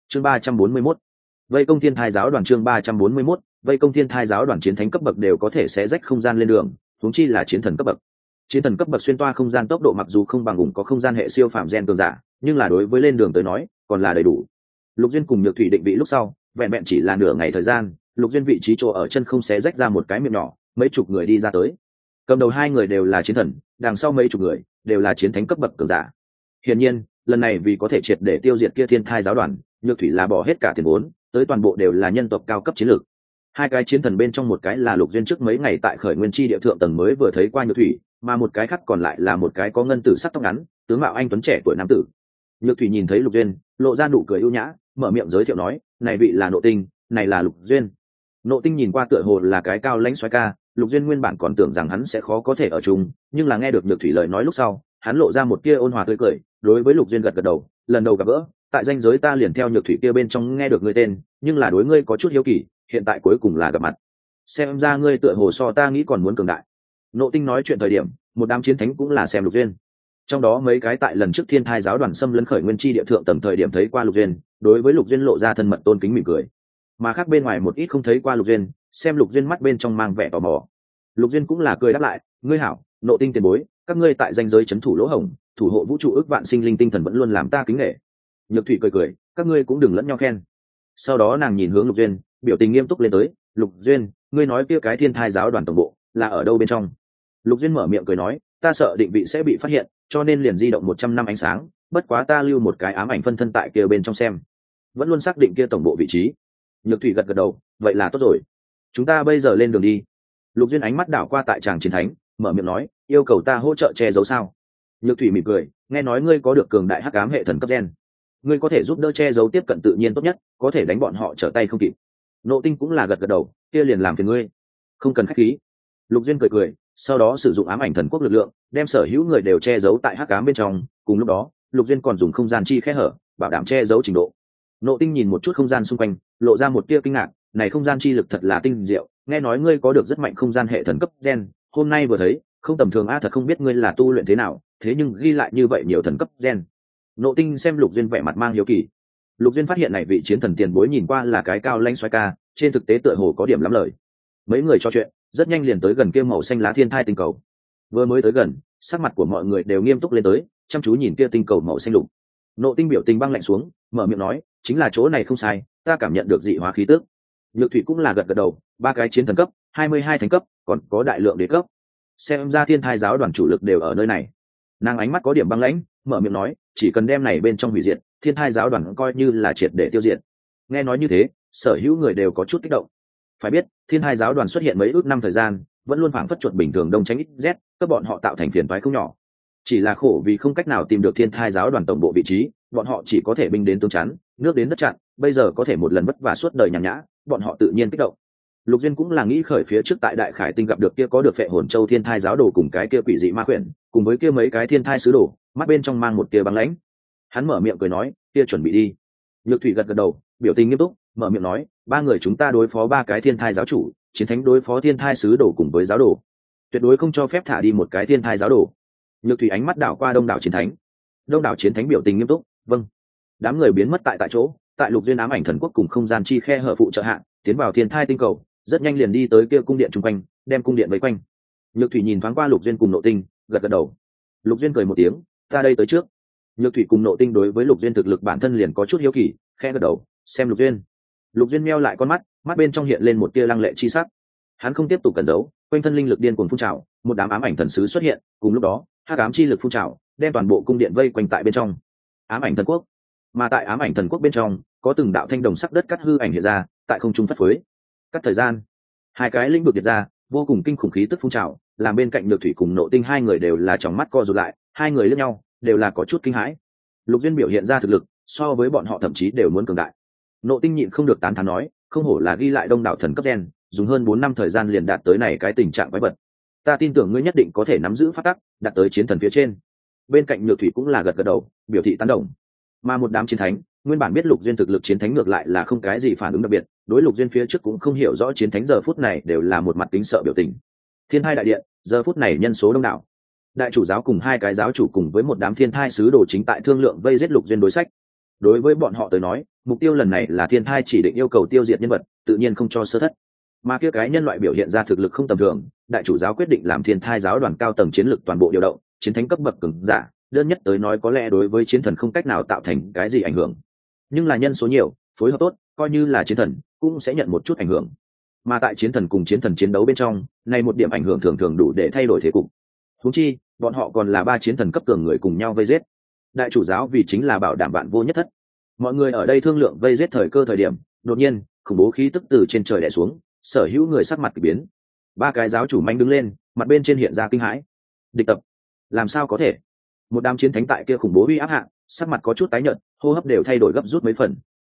chương 341, vây công thiên thai giáo đoàn. chương 341, vây công thiên thai giáo đoàn. Chiến thánh cấp bậc đều có thể xé rách không gian lên đường, huống chi là chiến thần cấp bậc. Chiến thần cấp bậc xuyên toa không gian tốc độ mặc dù không bằng ủng có không gian hệ siêu phàm gen cường giả, nhưng là đối với lên đường tới nói còn là đầy đủ. Lục Duyên cùng Nhược Thủy định vị lúc sau, vẹn vẹn chỉ là nửa ngày thời gian, Lục Duyên vị trí chỗ ở chân không xé rách ra một cái miệng nhỏ, mấy chục người đi ra tới. Cầm đầu hai người đều là chiến thần, đằng sau mấy chục người đều là chiến thánh cấp bậc cường giả. Hiển nhiên, lần này vì có thể triệt để tiêu diệt kia thiên thai giáo đoàn, Nhược Thủy là bỏ hết cả tiền vốn, tới toàn bộ đều là nhân tộc cao cấp chiến lược. Hai cái chiến thần bên trong một cái là Lục Duyên trước mấy ngày tại Khởi Nguyên Chi địa thượng tầng mới vừa thấy qua Nhược Thủy, mà một cái khác còn lại là một cái có ngân tử sắc tóc ngắn, tướng mạo anh tuấn trẻ tuổi nam tử. Nhược Thủy nhìn thấy Lục Duyên, lộ ra nụ cười ưu nhã, mở miệng giới thiệu nói, này vị là Nộ Tinh, này là Lục Duyên. Nộ Tinh nhìn qua tựa hồ là cái cao lãnh soái ca, Lục Duyên nguyên bản còn tưởng rằng hắn sẽ khó có thể ở chung, nhưng là nghe được Nhược Thủy lời nói lúc sau, hắn lộ ra một tia ôn hòa tươi cười, đối với Lục Duyên gật gật đầu, lần đầu gặp gỡ, tại danh giới ta liền theo Nhược Thủy kia bên trong nghe được ngươi tên, nhưng là đối ngươi có chút hiếu kỳ, hiện tại cuối cùng là gặp mặt. Xem ra ngươi tựa hồ so ta nghĩ còn muốn cường đại. Nộ Tinh nói chuyện thời điểm, một đám chiến thánh cũng là xem Lục Duyên. Trong đó mấy cái tại lần trước thiên thai giáo đoàn xâm lấn Khởi Nguyên Chi địa thượng tầng thời điểm thấy qua Lục Duyên, đối với Lục Duyên lộ ra thân mật tôn kính mỉm cười. Mà khác bên ngoài một ít không thấy qua Lục Duyên, xem Lục Duyên mắt bên trong mang vẻ tò mò. Lục Duyên cũng là cười đáp lại, ngươi hảo, Nộ Tinh tiền bối, các ngươi tại danh giới trấn thủ lỗ hổng, thủ hộ vũ trụ ước vạn sinh linh tinh thần vẫn luôn làm ta kính nể. Nhược Thủy cười cười, các ngươi cũng đừng lẫn nhau khen. Sau đó nàng nhìn hướng Lục Duyên, biểu tình nghiêm túc lên tới, Lục Duyên, ngươi nói kia cái thiên thai giáo đoàn tổng bộ là ở đâu bên trong? Lục Duyên mở miệng cười nói, ta sợ định vị sẽ bị phát hiện, cho nên liền di động 100 năm ánh sáng, bất quá ta lưu một cái ám ảnh phân thân tại kia bên trong xem, vẫn luôn xác định kia tổng bộ vị trí. Nhược Thủy gật gật đầu, vậy là tốt rồi, chúng ta bây giờ lên đường đi. Lục Duyên ánh mắt đảo qua tại tràng chiến thánh, mở miệng nói, yêu cầu ta hỗ trợ che giấu sao? Nhược Thủy mỉm cười, nghe nói ngươi có được cường đại hắc ám hệ thần cấp gen, ngươi có thể giúp đỡ che giấu tiếp cận tự nhiên tốt nhất, có thể đánh bọn họ trở tay không kịp. Nộ Tinh cũng là gật gật đầu, kia liền làm phiền ngươi, không cần khách khí. Lục Duyên cười cười, sau đó sử dụng ám ảnh thần quốc lực lượng, đem sở hữu người đều che giấu tại hắc ám bên trong. Cùng lúc đó, Lục Duyên còn dùng không gian chi khe hở, bảo đảm che giấu trình độ. Nộ Tinh nhìn một chút không gian xung quanh, lộ ra một tia kinh ngạc, này không gian chi lực thật là tinh diệu, nghe nói ngươi có được rất mạnh không gian hệ thần cấp gen, hôm nay vừa thấy, không tầm thường a, thật không biết ngươi là tu luyện thế nào, thế nhưng ghi lại như vậy nhiều thần cấp gen. Nộ Tinh xem Lục Duyên vẻ mặt mang hiếu kỳ. Lục Duyên phát hiện này vị chiến thần tiền bối nhìn qua là cái cao lãnh xoái ca, trên thực tế tựa hồ có điểm lắm lời. Mấy người trò chuyện, rất nhanh liền tới gần kia màu xanh lá thiên thai tinh cầu. Vừa mới tới gần, sắc mặt của mọi người đều nghiêm túc lên tới, chăm chú nhìn kia tinh cầu màu xanh lục. Nộ Tinh biểu tình băng lạnh xuống, mở miệng nói, chính là chỗ này không sai, ta cảm nhận được dị hóa khí tức. Nhược Thủy cũng là gật gật đầu, 3 cái chiến thần cấp, 22 thánh cấp, còn có đại lượng đế cấp. Xem ra thiên thai giáo đoàn chủ lực đều ở nơi này. Nàng ánh mắt có điểm băng lãnh, mở miệng nói, chỉ cần đem này bên trong hủy diệt, thiên thai giáo đoàn coi như là triệt để tiêu diệt. Nghe nói như thế, sở hữu người đều có chút kích động. Phải biết, thiên thai giáo đoàn xuất hiện mấy ước năm thời gian, vẫn luôn phảng phất chuột bình thường đông tránh ít rét, các bọn họ tạo thành phiền toái không nhỏ. Chỉ là khổ vì không cách nào tìm được thiên thai giáo đoàn tổng bộ vị trí, bọn họ chỉ có thể binh đến tướng chắn, nước đến đất chặn, bây giờ có thể một lần vất vả suốt đời nhàn nhã, bọn họ tự nhiên kích động. Lục Duyên cũng là nghĩ khởi phía trước tại Đại Khải Tinh gặp được kia có được phệ hồn châu thiên thai giáo đồ cùng cái kia quỷ dị ma quyển, cùng với kia mấy cái thiên thai sứ đồ, mắt bên trong mang một tia băng lãnh. Hắn mở miệng cười nói, kia chuẩn bị đi. Nhược Thủy gật gật đầu, biểu tình nghiêm túc, mở miệng nói, 3 người chúng ta đối phó 3 cái thiên thai giáo chủ, chiến thánh đối phó thiên thai sứ đồ cùng với giáo đồ, tuyệt đối không cho phép thả đi một cái thiên thai giáo đồ. Nhược Thủy ánh mắt đảo qua đông đảo chiến thánh. Đông đảo chiến thánh biểu tình nghiêm túc, vâng. Đám người biến mất tại chỗ, tại Lục Duyên ám ảnh thần quốc cùng không gian chi khe hở phụ trợ hạ, tiến vào thiên thai tinh cầu, rất nhanh liền đi tới kia cung điện trung quanh, đem cung điện vây quanh. Nhược Thủy nhìn thoáng qua Lục Duyên cùng Nộ Tinh, gật gật đầu. Lục Duyên cười một tiếng, ta đây tới trước. Nhược Thủy cùng Nộ Tinh đối với Lục Duyên thực lực bản thân liền có chút hiếu kỳ, khẽ gật đầu, xem Lục Duyên. Lục Duyên meo lại con mắt, mắt bên trong hiện lên một tia lăng lệ chi sắc. Hắn không tiếp tục cẩn giấu, quanh thân linh lực điên cuồng phun trào, một đám ám ảnh thần sứ xuất hiện, cùng lúc đó, hắc ám chi lực phun trào, đem toàn bộ cung điện vây quanh tại bên trong. Ám ảnh thần quốc, mà tại ám ảnh thần quốc bên trong, có từng đạo thanh đồng sắc đất cắt hư ảnh hiện ra, tại không trung phất phới. Cắt thời gian, 2 cái lĩnh vực hiện ra, vô cùng kinh khủng khí tức phun trào, làm bên cạnh Nhược Thủy cùng Nộ Tinh 2 người đều là tròng mắt co rụt lại, 2 người liếc nhau, đều là có chút kinh hãi. Lục Duyên biểu hiện ra thực lực, so với bọn họ thậm chí đều muốn cường đại. Nộ Tinh nhịn không được tán thán nói, không hổ là ghi lại đông đảo thần cấp gen, dùng hơn 4 năm thời gian liền đạt tới này cái tình trạng quái vật. Ta tin tưởng ngươi nhất định có thể nắm giữ pháp tắc, đạt tới chiến thần phía trên. Bên cạnh Nhược Thủy cũng là gật gật đầu, biểu thị tán đồng. Mà một đám chiến thánh, nguyên bản biết Lục Duyên thực lực chiến thánh ngược lại là không cái gì phản ứng đặc biệt, đối Lục Duyên phía trước cũng không hiểu rõ chiến thánh giờ phút này đều là một mặt kính sợ biểu tình. Thiên Thai đại điện, giờ phút này nhân số đông đảo. Đại chủ giáo cùng 2 cái giáo chủ cùng với một đám thiên thai sứ đồ chính tại thương lượng vây giết Lục Duyên đối sách. đối với bọn họ tới nói mục tiêu lần này là thiên thai chỉ định yêu cầu tiêu diệt nhân vật, tự nhiên không cho sơ thất. Mà kia cái nhân loại biểu hiện ra thực lực không tầm thường, đại chủ giáo quyết định làm thiên thai giáo đoàn cao tầng chiến lược toàn bộ điều động, chiến thánh cấp bậc cường giả, đơn nhất tới nói có lẽ đối với chiến thần không cách nào tạo thành cái gì ảnh hưởng, nhưng là nhân số nhiều, phối hợp tốt, coi như là chiến thần cũng sẽ nhận một chút ảnh hưởng. Mà tại chiến thần cùng chiến thần chiến đấu bên trong, này một điểm ảnh hưởng thường thường đủ để thay đổi thế cục. Huống chi bọn họ còn là 3 chiến thần cấp cường người cùng nhau vây giết đại chủ giáo, vì chính là bảo đảm bạn vô nhất thất. Mọi người ở đây thương lượng vây giết thời cơ thời điểm, đột nhiên khủng bố khí tức từ trên trời đè xuống, sở hữu người sắc mặt kỳ biến. 3 cái giáo chủ manh đứng lên, mặt bên trên hiện ra kinh hãi. Địch tập? Làm sao có thể? Một đám chiến thánh tại kia khủng bố uy áp hạ, sắc mặt có chút tái nhợt, hô hấp đều thay đổi gấp rút mấy phần.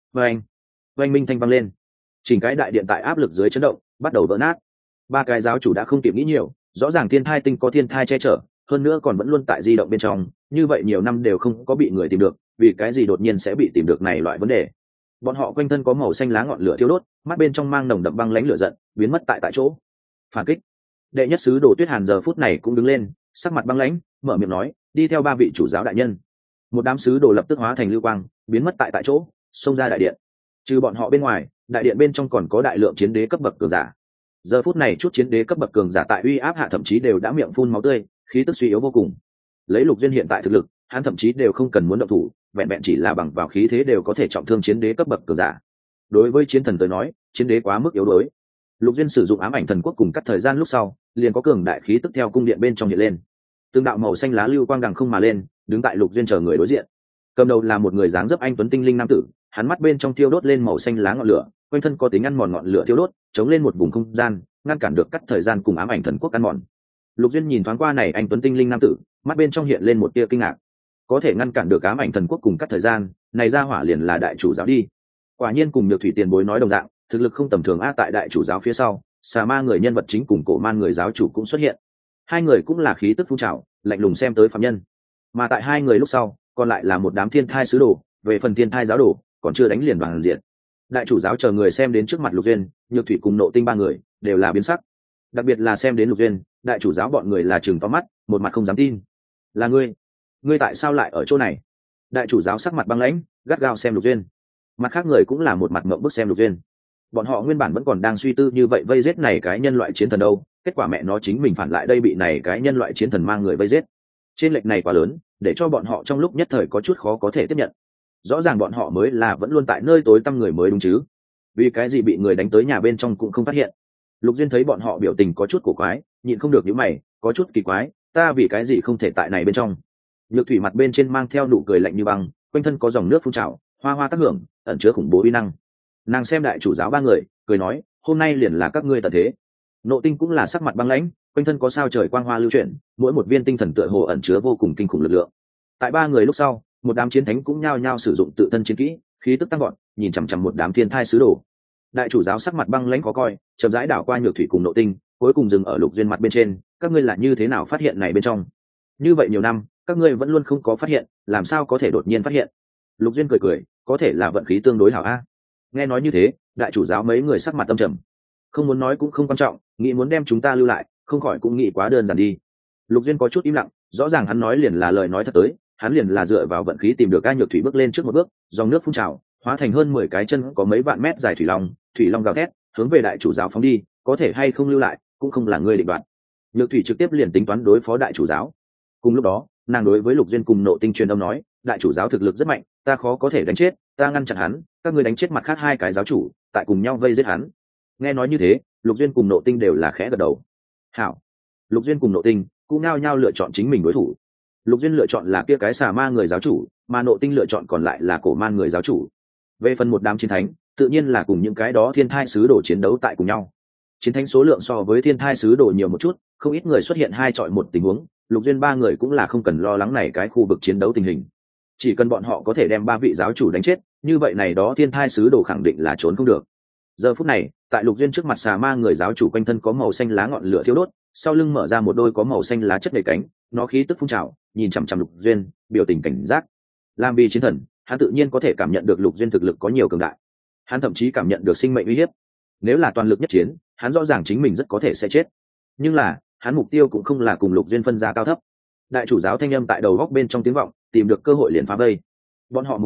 Oanh minh thanh vang lên, chỉnh cái đại điện tại áp lực dưới chấn động, bắt đầu vỡ nát. 3 cái giáo chủ đã không kịp nghĩ nhiều, rõ ràng thiên thai tinh có thiên thai che chở, hơn nữa còn vẫn luôn tại di động bên trong, như vậy nhiều năm đều không có bị người tìm được, vì cái gì đột nhiên sẽ bị tìm được này loại vấn đề. Bọn họ quanh thân có màu xanh lá ngọn lửa thiêu đốt, mắt bên trong mang nồng đậm băng lãnh lửa giận, biến mất tại chỗ. Phản kích. Đệ nhất sứ Đồ Tuyết Hàn giờ phút này cũng đứng lên, sắc mặt băng lãnh, mở miệng nói, đi theo 3 vị chủ giáo đại nhân. Một đám sứ đồ lập tức hóa thành lưu quang, biến mất tại chỗ, xông ra đại điện. Trừ bọn họ bên ngoài, đại điện bên trong còn có đại lượng chiến đế cấp bậc cường giả. Giờ phút này chút chiến đế cấp bậc cường giả tại uy áp hạ thậm chí đều đã miệng phun máu tươi, khí tức suy yếu vô cùng. Lấy Lục Duyên hiện tại thực lực, hắn thậm chí đều không cần muốn động thủ, vẹn vẹn chỉ là bằng vào khí thế đều có thể trọng thương chiến đế cấp bậc cường giả. Đối với chiến thần tới nói, chiến đế quá mức yếu đuối. Lục Duyên sử dụng ám ảnh thần quốc cùng cắt thời gian lúc sau, liền có cường đại khí tức theo cung điện bên trong hiện lên. Tương đạo màu xanh lá lưu quang đằng không mà lên, đứng tại Lục Duyên chờ người đối diện. Cầm đầu là một người dáng dấp anh tuấn tinh linh nam tử, hắn mắt bên trong thiêu đốt lên màu xanh lá ngọn lửa, quanh thân có tính ăn mòn ngọn lửa thiêu đốt, chống lên một vùng không gian, ngăn cản được cắt thời gian cùng ám ảnh thần quốc ăn mòn. Lục Duyên nhìn thoáng qua này anh tuấn tinh linh nam tử, mắt bên trong hiện lên một tia kinh ngạc. Có thể ngăn cản được ám ảnh thần quốc cùng cắt thời gian, này ra hỏa liền là đại chủ giáo đi. Quả nhiên cùng Nhược Thủy tiền bối nói đồng dạng, thực lực không tầm thường a. Tại đại chủ giáo phía sau, xà ma người nhân vật chính cùng cổ man người giáo chủ cũng xuất hiện. Hai người cũng là khí tức phun trào, lạnh lùng xem tới phạm nhân. Mà tại hai người lúc sau, còn lại là một đám thiên thai sứ đồ, về phần thiên thai giáo đồ, còn chưa đánh liền đoàn diện. Đại chủ giáo chờ người xem đến trước mặt Lục Duyên, Nhược Thủy cùng Nộ Tinh 3 người đều là biến sắc. Đặc biệt là xem đến Lục Duyên, đại chủ giáo bọn người là trừng to mắt, một mặt không dám tin. Là ngươi tại sao lại ở chỗ này? Đại chủ giáo sắc mặt băng lãnh, gắt gao xem Lục Duyên. Mặt khác người cũng là một mặt ngậm bức xem Lục Duyên. Bọn họ nguyên bản vẫn còn đang suy tư như vậy vây giết này cái nhân loại chiến thần đâu, kết quả mẹ nó chính mình phản lại đây bị này cái nhân loại chiến thần mang người vây giết. Trên lệch này quá lớn, để cho bọn họ trong lúc nhất thời có chút khó có thể tiếp nhận. Rõ ràng bọn họ mới là vẫn luôn tại nơi tối tăm người mới đúng chứ, vì cái gì bị người đánh tới nhà bên trong cũng không phát hiện. Lục Duyên thấy bọn họ biểu tình có chút cổ quái, nhịn không được nhíu mày, có chút kỳ quái, ta vì cái gì không thể tại này bên trong. Nhược Thủy mặt bên trên mang theo nụ cười lạnh như băng, quanh thân có dòng nước phun trào, hoa hoa tác hưởng, ẩn chứa khủng bố uy năng. Nàng xem đại chủ giáo 3 người, cười nói, hôm nay liền là các ngươi tận thế. Nộ Tinh cũng là sắc mặt băng lãnh, quanh thân có sao trời quang hoa lưu chuyển, mỗi một viên tinh thần tựa hồ ẩn chứa vô cùng kinh khủng lực lượng. Tại 3 người lúc sau, một đám chiến thánh cũng nhao nhao sử dụng tự thân chiến kỹ, khí tức tăng vọt, nhìn chằm chằm một đám thiên thai sứ đồ. Đại chủ giáo sắc mặt băng lãnh khó coi, chậm rãi đảo qua Nhược Thủy cùng Nộ Tinh, cuối cùng dừng ở Lục Duyên mặt bên trên, các ngươi là như thế nào phát hiện này bên trong? Như vậy nhiều năm, các ngươi vẫn luôn không có phát hiện, làm sao có thể đột nhiên phát hiện? Lục Duyên cười cười, có thể là vận khí tương đối hảo a. Nghe nói như thế, đại chủ giáo mấy người sắc mặt âm trầm. Không muốn nói cũng không quan trọng, nghĩ muốn đem chúng ta lưu lại, không khỏi cũng nghĩ quá đơn giản đi. Lục Duyên có chút im lặng, rõ ràng hắn nói liền là lời nói thật tới, hắn liền là dựa vào vận khí tìm được A Nhược Thủy bước lên trước một bước, dòng nước phun trào, hóa thành hơn 10 cái chân có mấy vạn mét dài thủy long gào thét, hướng về đại chủ giáo phóng đi, có thể hay không lưu lại, cũng không là ngươi định đoạt. Nhược Thủy trực tiếp liền tính toán đối phó đại chủ giáo. Cùng lúc đó, nàng đối với Lục Duyên cùng Nộ Tinh truyền âm nói, đại chủ giáo thực lực rất mạnh, ta khó có thể đánh chết, ta ngăn chặn hắn, các ngươi đánh chết mặt khác 2 cái giáo chủ, tại cùng nhau vây giết hắn. Nghe nói như thế, Lục Duyên cùng Nộ Tinh đều là khẽ gật đầu. Hảo. Lục Duyên cùng Nộ Tinh cũng nhao nhao lựa chọn chính mình đối thủ. Lục Duyên lựa chọn là kia cái xà ma người giáo chủ, mà Nộ Tinh lựa chọn còn lại là cổ man người giáo chủ. Về phần một đám chiến thánh, tự nhiên là cùng những cái đó thiên thai sứ đồ chiến đấu tại cùng nhau. Chiến thánh số lượng so với thiên thai sứ đồ nhiều một chút, không ít người xuất hiện 2 chọi 1 tình huống, Lục Duyên 3 người cũng là không cần lo lắng này cái khu vực chiến đấu tình hình. Chỉ cần bọn họ có thể đem 3 vị giáo chủ đánh chết, như vậy này đó thiên thai sứ đồ khẳng định là trốn không được. Giờ phút này, tại Lục Duyên trước mặt xà ma người giáo chủ quanh thân có màu xanh lá ngọn lửa thiêu đốt, sau lưng mở ra một đôi có màu xanh lá chất đầy cánh, nó khí tức phun trào, nhìn chằm chằm Lục Duyên, biểu tình cảnh giác. Làm vì chiến thần, hắn tự nhiên có thể cảm nhận được Lục Duyên thực lực có nhiều cường đại. Hắn thậm chí cảm nhận được sinh mệnh uy hiếp. Nếu là toàn lực nhất chiến, hắn rõ ràng chính mình rất có thể sẽ chết. Nhưng là, hắn mục tiêu cũng không là cùng Lục Duyên phân ra cao thấp. Đại chủ giáo thanh âm tại đầu góc bên trong tiếng vọng, tìm được cơ hội liền phá vây. Bọn họ mục tiêu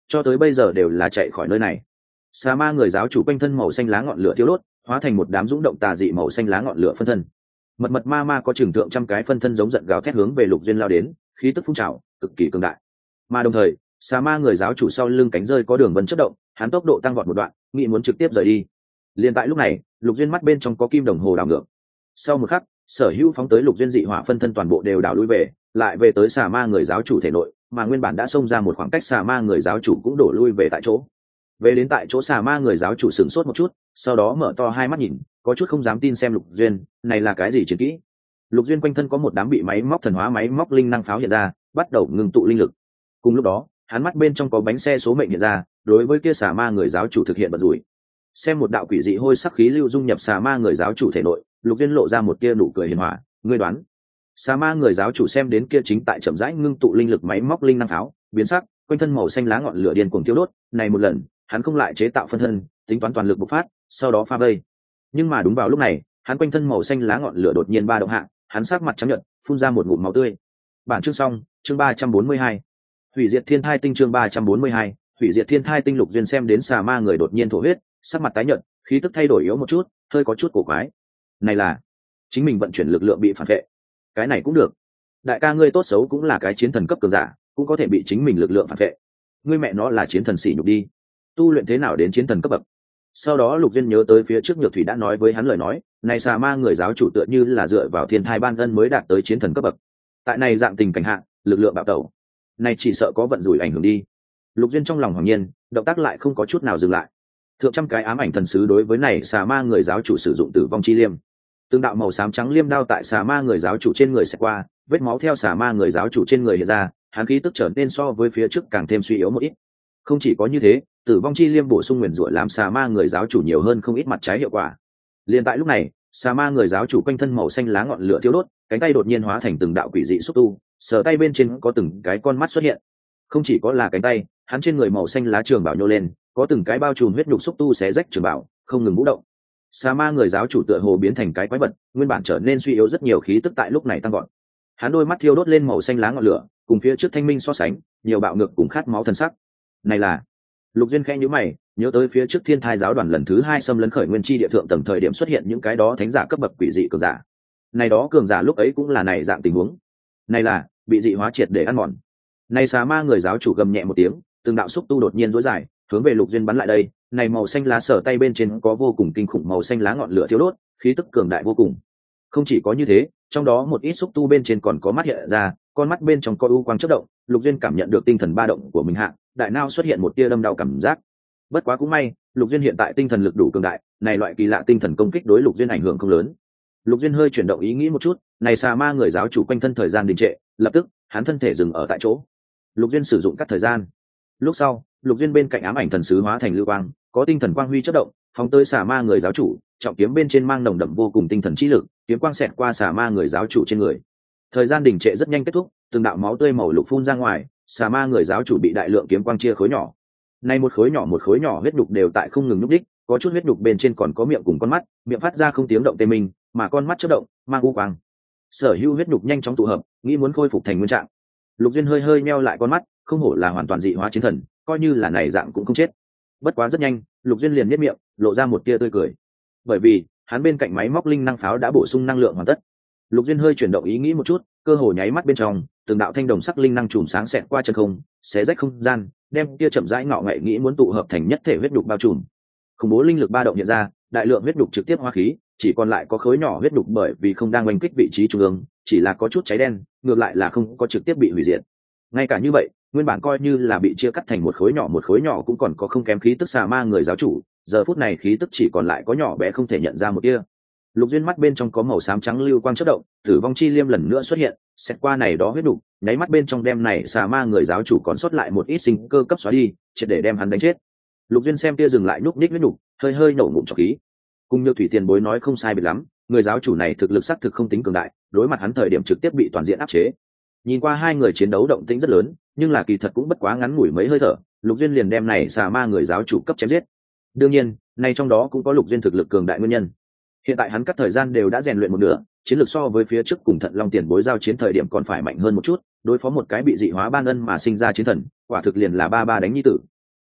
cho tới bây giờ đều là chạy khỏi nơi này. Xà ma người giáo chủ quanh thân màu xanh lá ngọn lửa thiêu đốt, hóa thành một đám dũng động tà dị màu xanh lá ngọn lửa phân thân. Mật mật ma ma có chừng tượng trăm cái phân thân giống giận gào thét hướng về Lục Duyên lao đến, khí tức phun trào, cực kỳ cường đại. Mà đồng thời, xà ma người giáo chủ sau lưng cánh rơi có đường vân chớp động, hắn tốc độ tăng vọt một đoạn, nghĩ muốn trực tiếp rời đi. Liên tại lúc này, Lục Duyên mắt bên trong có kim đồng hồ đảo ngược. Sau một khắc, sở hữu phóng tới Lục Duyên dị hỏa phân thân toàn bộ đều đảo lui về, lại về tới xà ma người giáo chủ thể nội, mà nguyên bản đã xông ra một khoảng cách xà ma người giáo chủ cũng đổ lui về tại chỗ. Về đến tại chỗ xà ma người giáo chủ sửng sốt một chút, sau đó mở to hai mắt nhìn, có chút không dám tin xem Lục Duyên, này là cái gì chiến kỹ? Lục Duyên quanh thân có một đám bị máy móc thần hóa máy móc linh năng pháo hiện ra, bắt đầu ngưng tụ linh lực. Cùng lúc đó, hắn mắt bên trong có bánh xe số mệnh hiện ra, đối với kia xà ma người giáo chủ thực hiện vận rủi. Xem một đạo quỷ dị hôi sắc khí lưu dung nhập xà ma người giáo chủ thể nội, Lục Duyên lộ ra một tia nụ cười hiền hòa, ngươi đoán? Xà ma người giáo chủ xem đến kia chính tại chậm rãi ngưng tụ linh lực máy móc linh năng pháo, biến sắc, quanh thân màu xanh lá ngọn lửa điên cuồng thiêu đốt, này một lần, hắn không lại chế tạo phân thân, tính toán toàn lực bộc phát, sau đó pha vây. Nhưng mà đúng vào lúc này, hắn quanh thân màu xanh lá ngọn lửa đột nhiên ba động hạ, hắn sắc mặt trắng nhợt, phun ra một ngụm máu tươi. Bản chương xong, chương 342. Hủy diệt thiên thai tinh chương 342, hủy diệt thiên thai tinh. Lục Duyên xem đến xà ma người đột nhiên thổ huyết, sắc mặt tái nhợt, khí tức thay đổi yếu một chút, hơi có chút cổ quái. Này là chính mình vận chuyển lực lượng bị phản vệ. Cái này cũng được. Đại ca ngươi tốt xấu cũng là cái chiến thần cấp cường giả, cũng có thể bị chính mình lực lượng phản vệ. Ngươi mẹ nó là chiến thần sỉ nhục đi. Tu luyện thế nào đến chiến thần cấp bậc? Sau đó Lục Duyên nhớ tới phía trước Nhược Thủy đã nói với hắn lời nói, này xà ma người giáo chủ tựa như là dựa vào thiên thai ban ân mới đạt tới chiến thần cấp bậc. Tại này dạng tình cảnh hạ, lực lượng bạo tẩu, này chỉ sợ có vận rủi ảnh hưởng đi. Lục Duyên trong lòng hoàng nhiên, động tác lại không có chút nào dừng lại. Thượng trăm cái ám ảnh thần sứ đối với này xà ma người giáo chủ sử dụng tử vong chi liêm. Từng đạo màu xám trắng liêm đao tại xà ma người giáo chủ trên người xẹt qua, vết máu theo xà ma người giáo chủ trên người hiện ra, hắn khí tức trở nên so với phía trước càng thêm suy yếu một ít. Không chỉ có như thế, tử vong chi liêm bổ sung nguyền rủa làm xà ma người giáo chủ nhiều hơn không ít mặt trái hiệu quả. Liên tại lúc này, xà ma người giáo chủ quanh thân màu xanh lá ngọn lửa thiêu đốt, cánh tay đột nhiên hóa thành từng đạo quỷ dị xúc tu, sờ tay bên trên có từng cái con mắt xuất hiện. Không chỉ có là cánh tay, hắn trên người màu xanh lá trường bảo nhô lên, có từng cái bao trùm huyết nhục xúc tu xé rách trường bảo, không ngừng vũ động. Xà ma người giáo chủ tựa hồ biến thành cái quái vật, nguyên bản trở nên suy yếu rất nhiều, khí tức tại lúc này tăng vọt. Hắn đôi mắt thiêu đốt lên màu xanh lá ngọn lửa, cùng phía trước thanh minh so sánh, nhiều bạo ngược cùng khát máu thần sắc. Này là Lục Duyên khẽ nhíu mày, nhớ tới phía trước Thiên Thai giáo đoàn lần thứ 2 xâm lấn khởi nguyên chi địa thượng tầng thời điểm xuất hiện những cái đó thánh giả cấp bậc quỷ dị cường giả. Này đó cường giả lúc ấy cũng là này dạng tình huống. Này là bị dị hóa triệt để ăn mòn. Này xà ma người giáo chủ gầm nhẹ một tiếng, từng đạo xúc tu đột nhiên rối dài, hướng về Lục Duyên bắn lại đây. Này màu xanh lá sở tay bên trên có vô cùng kinh khủng màu xanh lá ngọn lửa thiêu đốt, khí tức cường đại vô cùng. Không chỉ có như thế, trong đó một ít xúc tu bên trên còn có mắt hiện ra, con mắt bên trong có u quang chớp động. Lục Duyên cảm nhận được tinh thần ba động của mình hạ, đại não xuất hiện một tia đâm đau cảm giác. Bất quá cũng may, Lục Duyên hiện tại tinh thần lực đủ cường đại, này loại kỳ lạ tinh thần công kích đối Lục Duyên ảnh hưởng không lớn. Lục Duyên hơi chuyển động ý nghĩ một chút, này xà ma người giáo chủ quanh thân thời gian đình trệ, lập tức hắn thân thể dừng ở tại chỗ. Lục Duyên sử dụng cắt thời gian. Lúc sau, Lục Duyên bên cạnh ám ảnh thần sứ hóa thành lưu quang, có tinh thần quang huy chớp động, phóng tới xà ma người giáo chủ, trọng kiếm bên trên mang nồng đậm vô cùng tinh thần trí lực, kiếm quang xẹt qua xà ma người giáo chủ trên người. Thời gian đình trệ rất nhanh kết thúc, từng đạo máu tươi màu lục phun ra ngoài, xà ma người giáo chủ bị đại lượng kiếm quang chia khối nhỏ. Nay một khối nhỏ huyết đục đều tại không ngừng nhúc đích, có chút huyết đục bên trên còn có miệng cùng con mắt, miệng phát ra không tiếng động tê mình, mà con mắt chớp động, mang u quang. Sở hữu huyết đục nhanh chóng tụ hợp, nghĩ muốn khôi phục thành nguyên trạng. Lục Duyên hơi meo lại con mắt, không hổ là hoàn toàn dị hóa chiến thần, coi như là này dạng cũng không chết. Bất quá rất nhanh, Lục Duyên liền nhếch miệng, lộ ra một tia tươi cười. Bởi vì, hắn bên cạnh máy móc linh năng pháo đã bổ sung năng lượng hoàn tất. Lục Duyên hơi chuyển động ý nghĩ một chút, cơ hồ nháy mắt bên trong, từng đạo thanh đồng sắc linh năng chùm sáng xẹt qua chân không, xé rách không gian, đem tia chậm rãi ngọ ngậy nghĩ muốn tụ hợp thành nhất thể huyết đục bao trùm. Khủng bố linh lực ba động hiện ra, đại lượng huyết đục trực tiếp hóa khí, chỉ còn lại có khối nhỏ huyết đục bởi vì không đang oanh kích vị trí trung ương, chỉ là có chút cháy đen, ngược lại là không có trực tiếp bị hủy diệt. Ngay cả như vậy, nguyên bản coi như là bị chia cắt thành một khối nhỏ cũng còn có không kém khí tức xà ma người giáo chủ, giờ phút này khí tức chỉ còn lại có nhỏ bé không thể nhận ra một tia. Lục Duyên mắt bên trong có màu xám trắng lưu quang chớp động, tử vong chi liêm lần nữa xuất hiện, xét qua này đó huyết đục, nháy mắt bên trong đem này xà ma người giáo chủ còn sót lại một ít sinh cơ cấp xóa đi, triệt để đem hắn đánh chết. Lục Duyên xem tia dừng lại núp ních huyết đục, hơi nổ ngụm trọc khí. Cùng Nhược Thủy tiền bối nói không sai biệt lắm, người giáo chủ này thực lực xác thực không tính cường đại, đối mặt hắn thời điểm trực tiếp bị toàn diện áp chế. Nhìn qua hai người chiến đấu động tĩnh rất lớn, nhưng là kỳ thật cũng bất quá ngắn ngủi mấy hơi thở, Lục Duyên liền đem này xà ma người giáo chủ cấp chém giết. Đương nhiên, này trong đó cũng có Lục Duyên thực lực cường đại nguyên nhân. Hiện tại hắn cắt thời gian đều đã rèn luyện một nửa, chiến lược so với phía trước cùng Thận Long tiền bối giao chiến thời điểm còn phải mạnh hơn một chút, đối phó một cái bị dị hóa ban ân mà sinh ra chiến thần, quả thực liền là ba đánh nhi tử,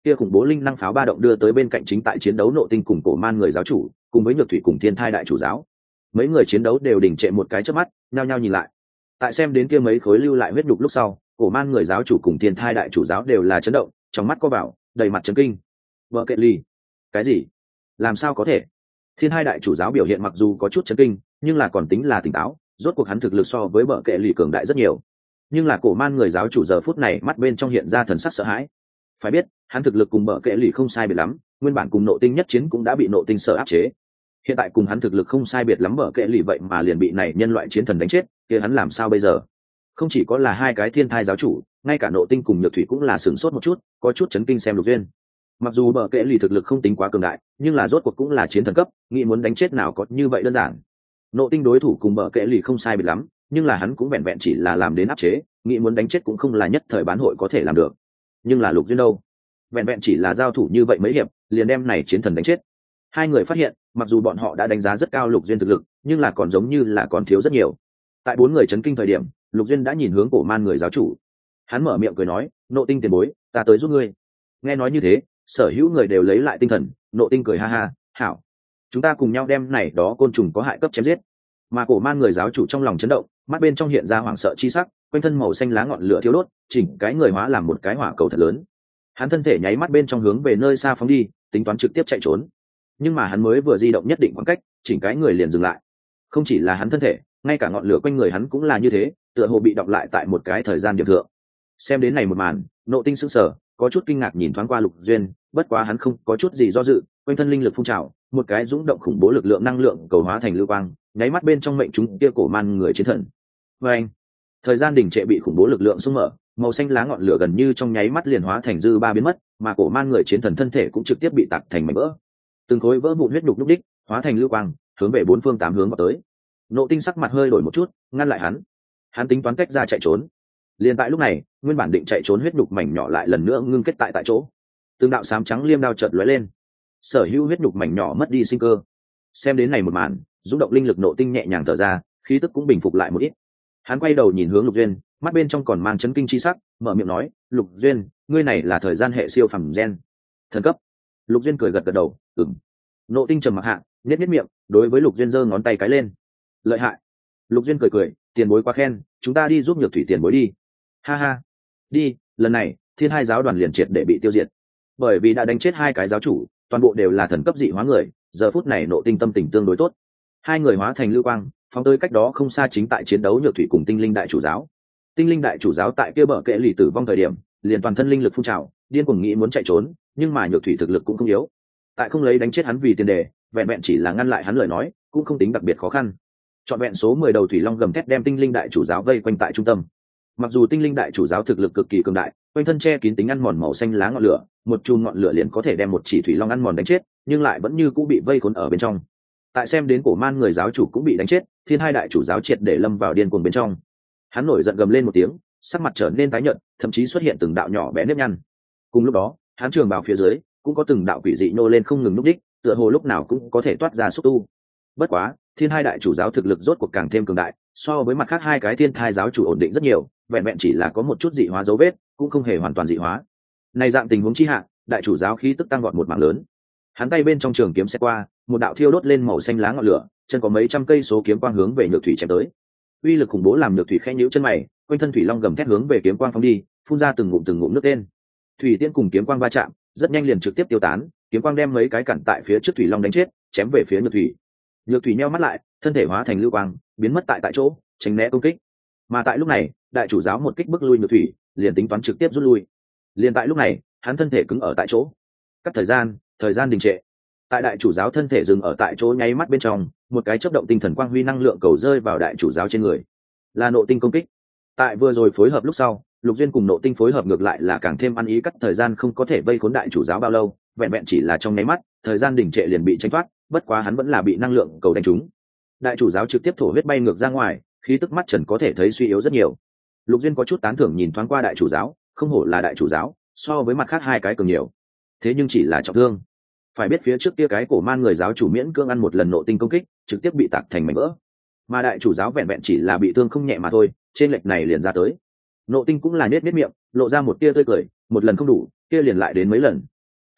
kia khủng bố linh năng pháo ba động đưa tới bên cạnh chính tại chiến đấu nộ tinh cùng cổ man người giáo chủ cùng với nhược thủy cùng thiên thai đại chủ giáo. Mấy người chiến đấu đều đình trệ một cái chớp mắt, nhao nhao nhìn lại. Tại xem đến kia mấy khối lưu lại huyết nhục lúc sau, cổ man người giáo chủ cùng thiên thai đại chủ giáo đều là chấn động, trong mắt co bảo, đầy mặt chấn kinh. Vợ kệ ly, cái gì? Làm sao có thể? Thiên hai đại chủ giáo biểu hiện mặc dù có chút chấn kinh, nhưng là còn tính là tỉnh táo, rốt cuộc hắn thực lực so với vợ kệ ly cường đại rất nhiều. Nhưng là cổ man người giáo chủ giờ phút này mắt bên trong hiện ra thần sắc sợ hãi. Phải biết, hắn thực lực cùng vợ kệ ly không sai biệt lắm, nguyên bản cùng nộ tinh nhất chiến cũng đã bị nộ tinh sợ áp chế. Hiện tại cùng hắn thực lực không sai biệt lắm vợ kệ ly vậy mà liền bị này nhân loại chiến thần đánh chết, kia hắn làm sao bây giờ? Không chỉ có là hai cái thiên thai giáo chủ, ngay cả nộ tinh cùng nhược thủy cũng là sửng sốt một chút, có chút chấn kinh xem Lục Duyên. Mặc dù bờ kệ lì thực lực không tính quá cường đại, nhưng là rốt cuộc cũng là chiến thần cấp, nghĩ muốn đánh chết nào có như vậy đơn giản. Nộ tinh đối thủ cùng bờ kệ lì không sai biệt lắm, nhưng là hắn cũng vẹn vẹn chỉ là làm đến áp chế, nghĩ muốn đánh chết cũng không là nhất thời bán hội có thể làm được. Nhưng là Lục Duyên đâu, vẹn vẹn chỉ là giao thủ như vậy mấy hiệp, liền đem này chiến thần đánh chết. Hai người phát hiện, mặc dù bọn họ đã đánh giá rất cao Lục Duyên thực lực, nhưng là còn giống như là còn thiếu rất nhiều. Tại bốn người chấn kinh thời điểm, Lục Duyên đã nhìn hướng cổ man người giáo chủ. Hắn mở miệng cười nói, nộ tinh tiền bối, ta tới giúp ngươi. Nghe nói như thế, sở hữu người đều lấy lại tinh thần, nộ tinh cười ha ha, hảo, chúng ta cùng nhau đem này đó côn trùng có hại cấp chém giết. Mà cổ man người giáo chủ trong lòng chấn động, mắt bên trong hiện ra hoảng sợ chi sắc, quanh thân màu xanh lá ngọn lửa thiêu đốt, chỉnh cái người hóa làm một cái hỏa cầu thật lớn. Hắn thân thể nháy mắt bên trong hướng về nơi xa phóng đi, tính toán trực tiếp chạy trốn. Nhưng mà hắn mới vừa di động nhất định khoảng cách, chỉnh cái người liền dừng lại. Không chỉ là hắn thân thể, ngay cả ngọn lửa quanh người hắn cũng là như thế, tựa hồ bị đọng lại tại một cái thời gian điểm thượng. Xem đến này một màn, nộ tinh sững sờ, có chút kinh ngạc nhìn thoáng qua Lục Duyên, bất quá hắn không có chút gì do dự, quanh thân linh lực phun trào, một cái dũng động khủng bố lực lượng năng lượng cầu hóa thành lưu quang, nháy mắt bên trong mệnh chúng kia cổ man người chiến thần. Và anh, thời gian đình trệ bị khủng bố lực lượng xung mở, màu xanh lá ngọn lửa gần như trong nháy mắt liền hóa thành dư ba biến mất, mà cổ man người chiến thần thân thể cũng trực tiếp bị tạc thành mảnh vỡ. Từng khối vỡ vụn huyết nhục lúc đích, hóa thành lưu quang, hướng về bốn phương tám hướng vào tới. Nộ tinh sắc mặt hơi đổi một chút, ngăn lại hắn. Hắn tính toán cách ra chạy trốn. Liền tại lúc này, nguyên bản định chạy trốn huyết nhục mảnh nhỏ lại lần nữa ngưng kết tại chỗ. Từng đạo xám trắng liêm đao chợt lóe lên. Sở hữu huyết nhục mảnh nhỏ mất đi sinh cơ. Xem đến này một màn, rung động linh lực nộ tinh nhẹ nhàng thở ra, khí tức cũng bình phục lại một ít. Hắn quay đầu nhìn hướng Lục Duyên, mắt bên trong còn mang chấn kinh chi sắc, mở miệng nói, "Lục Duyên, ngươi này là thời gian hệ siêu phàm gen, thần cấp." Lục Duyên cười gật gật đầu, "Ừm." Nộ tinh trầm mặc hạ, nhếch nhếch miệng, đối với Lục Duyên giơ ngón tay cái lên. "Lợi hại." Lục Duyên cười cười, "Tiền bối quá khen, chúng ta đi giúp Nhược Thủy tiền bối đi." Ha ha, đi, lần này thiên hai giáo đoàn liền triệt để bị tiêu diệt, bởi vì đã đánh chết hai cái giáo chủ, toàn bộ đều là thần cấp dị hóa người. Giờ phút này nộ tinh tâm tình tương đối tốt, hai người hóa thành lưu quang phóng tới cách đó không xa chính tại chiến đấu Nhược Thủy cùng tinh linh đại chủ giáo. Tinh linh đại chủ giáo tại kia bờ kệ lì tử vong thời điểm, liền toàn thân linh lực phun trào, điên cuồng nghĩ muốn chạy trốn, nhưng mà Nhược Thủy thực lực cũng không yếu, tại không lấy đánh chết hắn vì tiền đề, vẹn vẹn chỉ là ngăn lại hắn lời nói cũng không tính đặc biệt khó khăn. Chọn vẹn số 10 đầu thủy long gầm thét đem tinh linh đại chủ giáo vây quanh tại trung tâm. Mặc dù tinh linh đại chủ giáo thực lực cực kỳ cường đại, quanh thân che kín tính ăn mòn màu xanh lá ngọn lửa, một chùm ngọn lửa liền có thể đem một chỉ thủy long ăn mòn đánh chết, nhưng lại vẫn như cũng bị vây khốn ở bên trong. Tại xem đến cổ man người giáo chủ cũng bị đánh chết, thiên hai đại chủ giáo triệt để lâm vào điên cuồng bên trong. Hắn nổi giận gầm lên một tiếng, sắc mặt trở nên tái nhợt, thậm chí xuất hiện từng đạo nhỏ bé nếp nhăn. Cùng lúc đó, hắn trường bào phía dưới cũng có từng đạo quỷ dị nô lên không ngừng núp đích, tựa hồ lúc nào cũng có thể toát ra xúc tu. Bất quá, thiên hai đại chủ giáo thực lực rốt cuộc càng thêm cường đại, so với mặt khác hai cái thiên thai giáo chủ ổn định rất nhiều, vẹn vẹn chỉ là có một chút dị hóa dấu vết, cũng không hề hoàn toàn dị hóa. Này dạng tình huống chi hạ, đại chủ giáo khí tức tăng vọt một mảng lớn. Hắn tay bên trong trường kiếm sẽ qua, một đạo thiêu đốt lên màu xanh lá ngọn lửa, chân có mấy trăm cây số kiếm quang hướng về Nhược Thủy chém tới. Uy lực khủng bố làm Nhược Thủy khẽ nhíu chân mày, quanh thân thủy long gầm thét hướng về kiếm quang phóng đi, phun ra từng ngụm nước tên. Thủy tiên cùng kiếm quang va chạm, rất nhanh liền trực tiếp tiêu tán, kiếm quang đem mấy cái cản tại phía trước thủy long đánh chết, chém về phía Nhược Thủy. Nhược Thủy nheo mắt lại, thân thể hóa thành lưu quang, biến mất tại chỗ, tránh né công kích. Mà tại lúc này, đại chủ giáo một kích bức lui Nhược Thủy, liền tính toán trực tiếp rút lui. Liền tại lúc này, hắn thân thể cứng ở tại chỗ. Cắt thời gian đình trệ. Tại đại chủ giáo thân thể dừng ở tại chỗ nháy mắt bên trong, một cái chớp động tinh thần quang huy năng lượng cầu rơi vào đại chủ giáo trên người, là nộ tinh công kích. Tại vừa rồi phối hợp lúc sau, Lục Duyên cùng nộ tinh phối hợp ngược lại là càng thêm ăn ý, cắt thời gian không có thể vây khốn đại chủ giáo bao lâu, vẹn vẹn chỉ là trong nháy mắt, thời gian đình trệ liền bị tránh thoát, bất quá hắn vẫn là bị năng lượng cầu đánh trúng. Đại chủ giáo trực tiếp thổ huyết bay ngược ra ngoài, khí tức mắt trần có thể thấy suy yếu rất nhiều. Lục Duyên có chút tán thưởng nhìn thoáng qua đại chủ giáo, không hổ là đại chủ giáo, so với mặt khác hai cái cường nhiều. Thế nhưng chỉ là trọng thương. Phải biết phía trước kia cái cổ man người giáo chủ miễn cương ăn một lần nộ tinh công kích, trực tiếp bị tạc thành mảnh vỡ. Mà đại chủ giáo vẹn vẹn chỉ là bị thương không nhẹ mà thôi, trên lệch này liền ra tới. Nộ tinh cũng là nết miệng, lộ ra một tia tươi cười, một lần không đủ, kia liền lại đến mấy lần,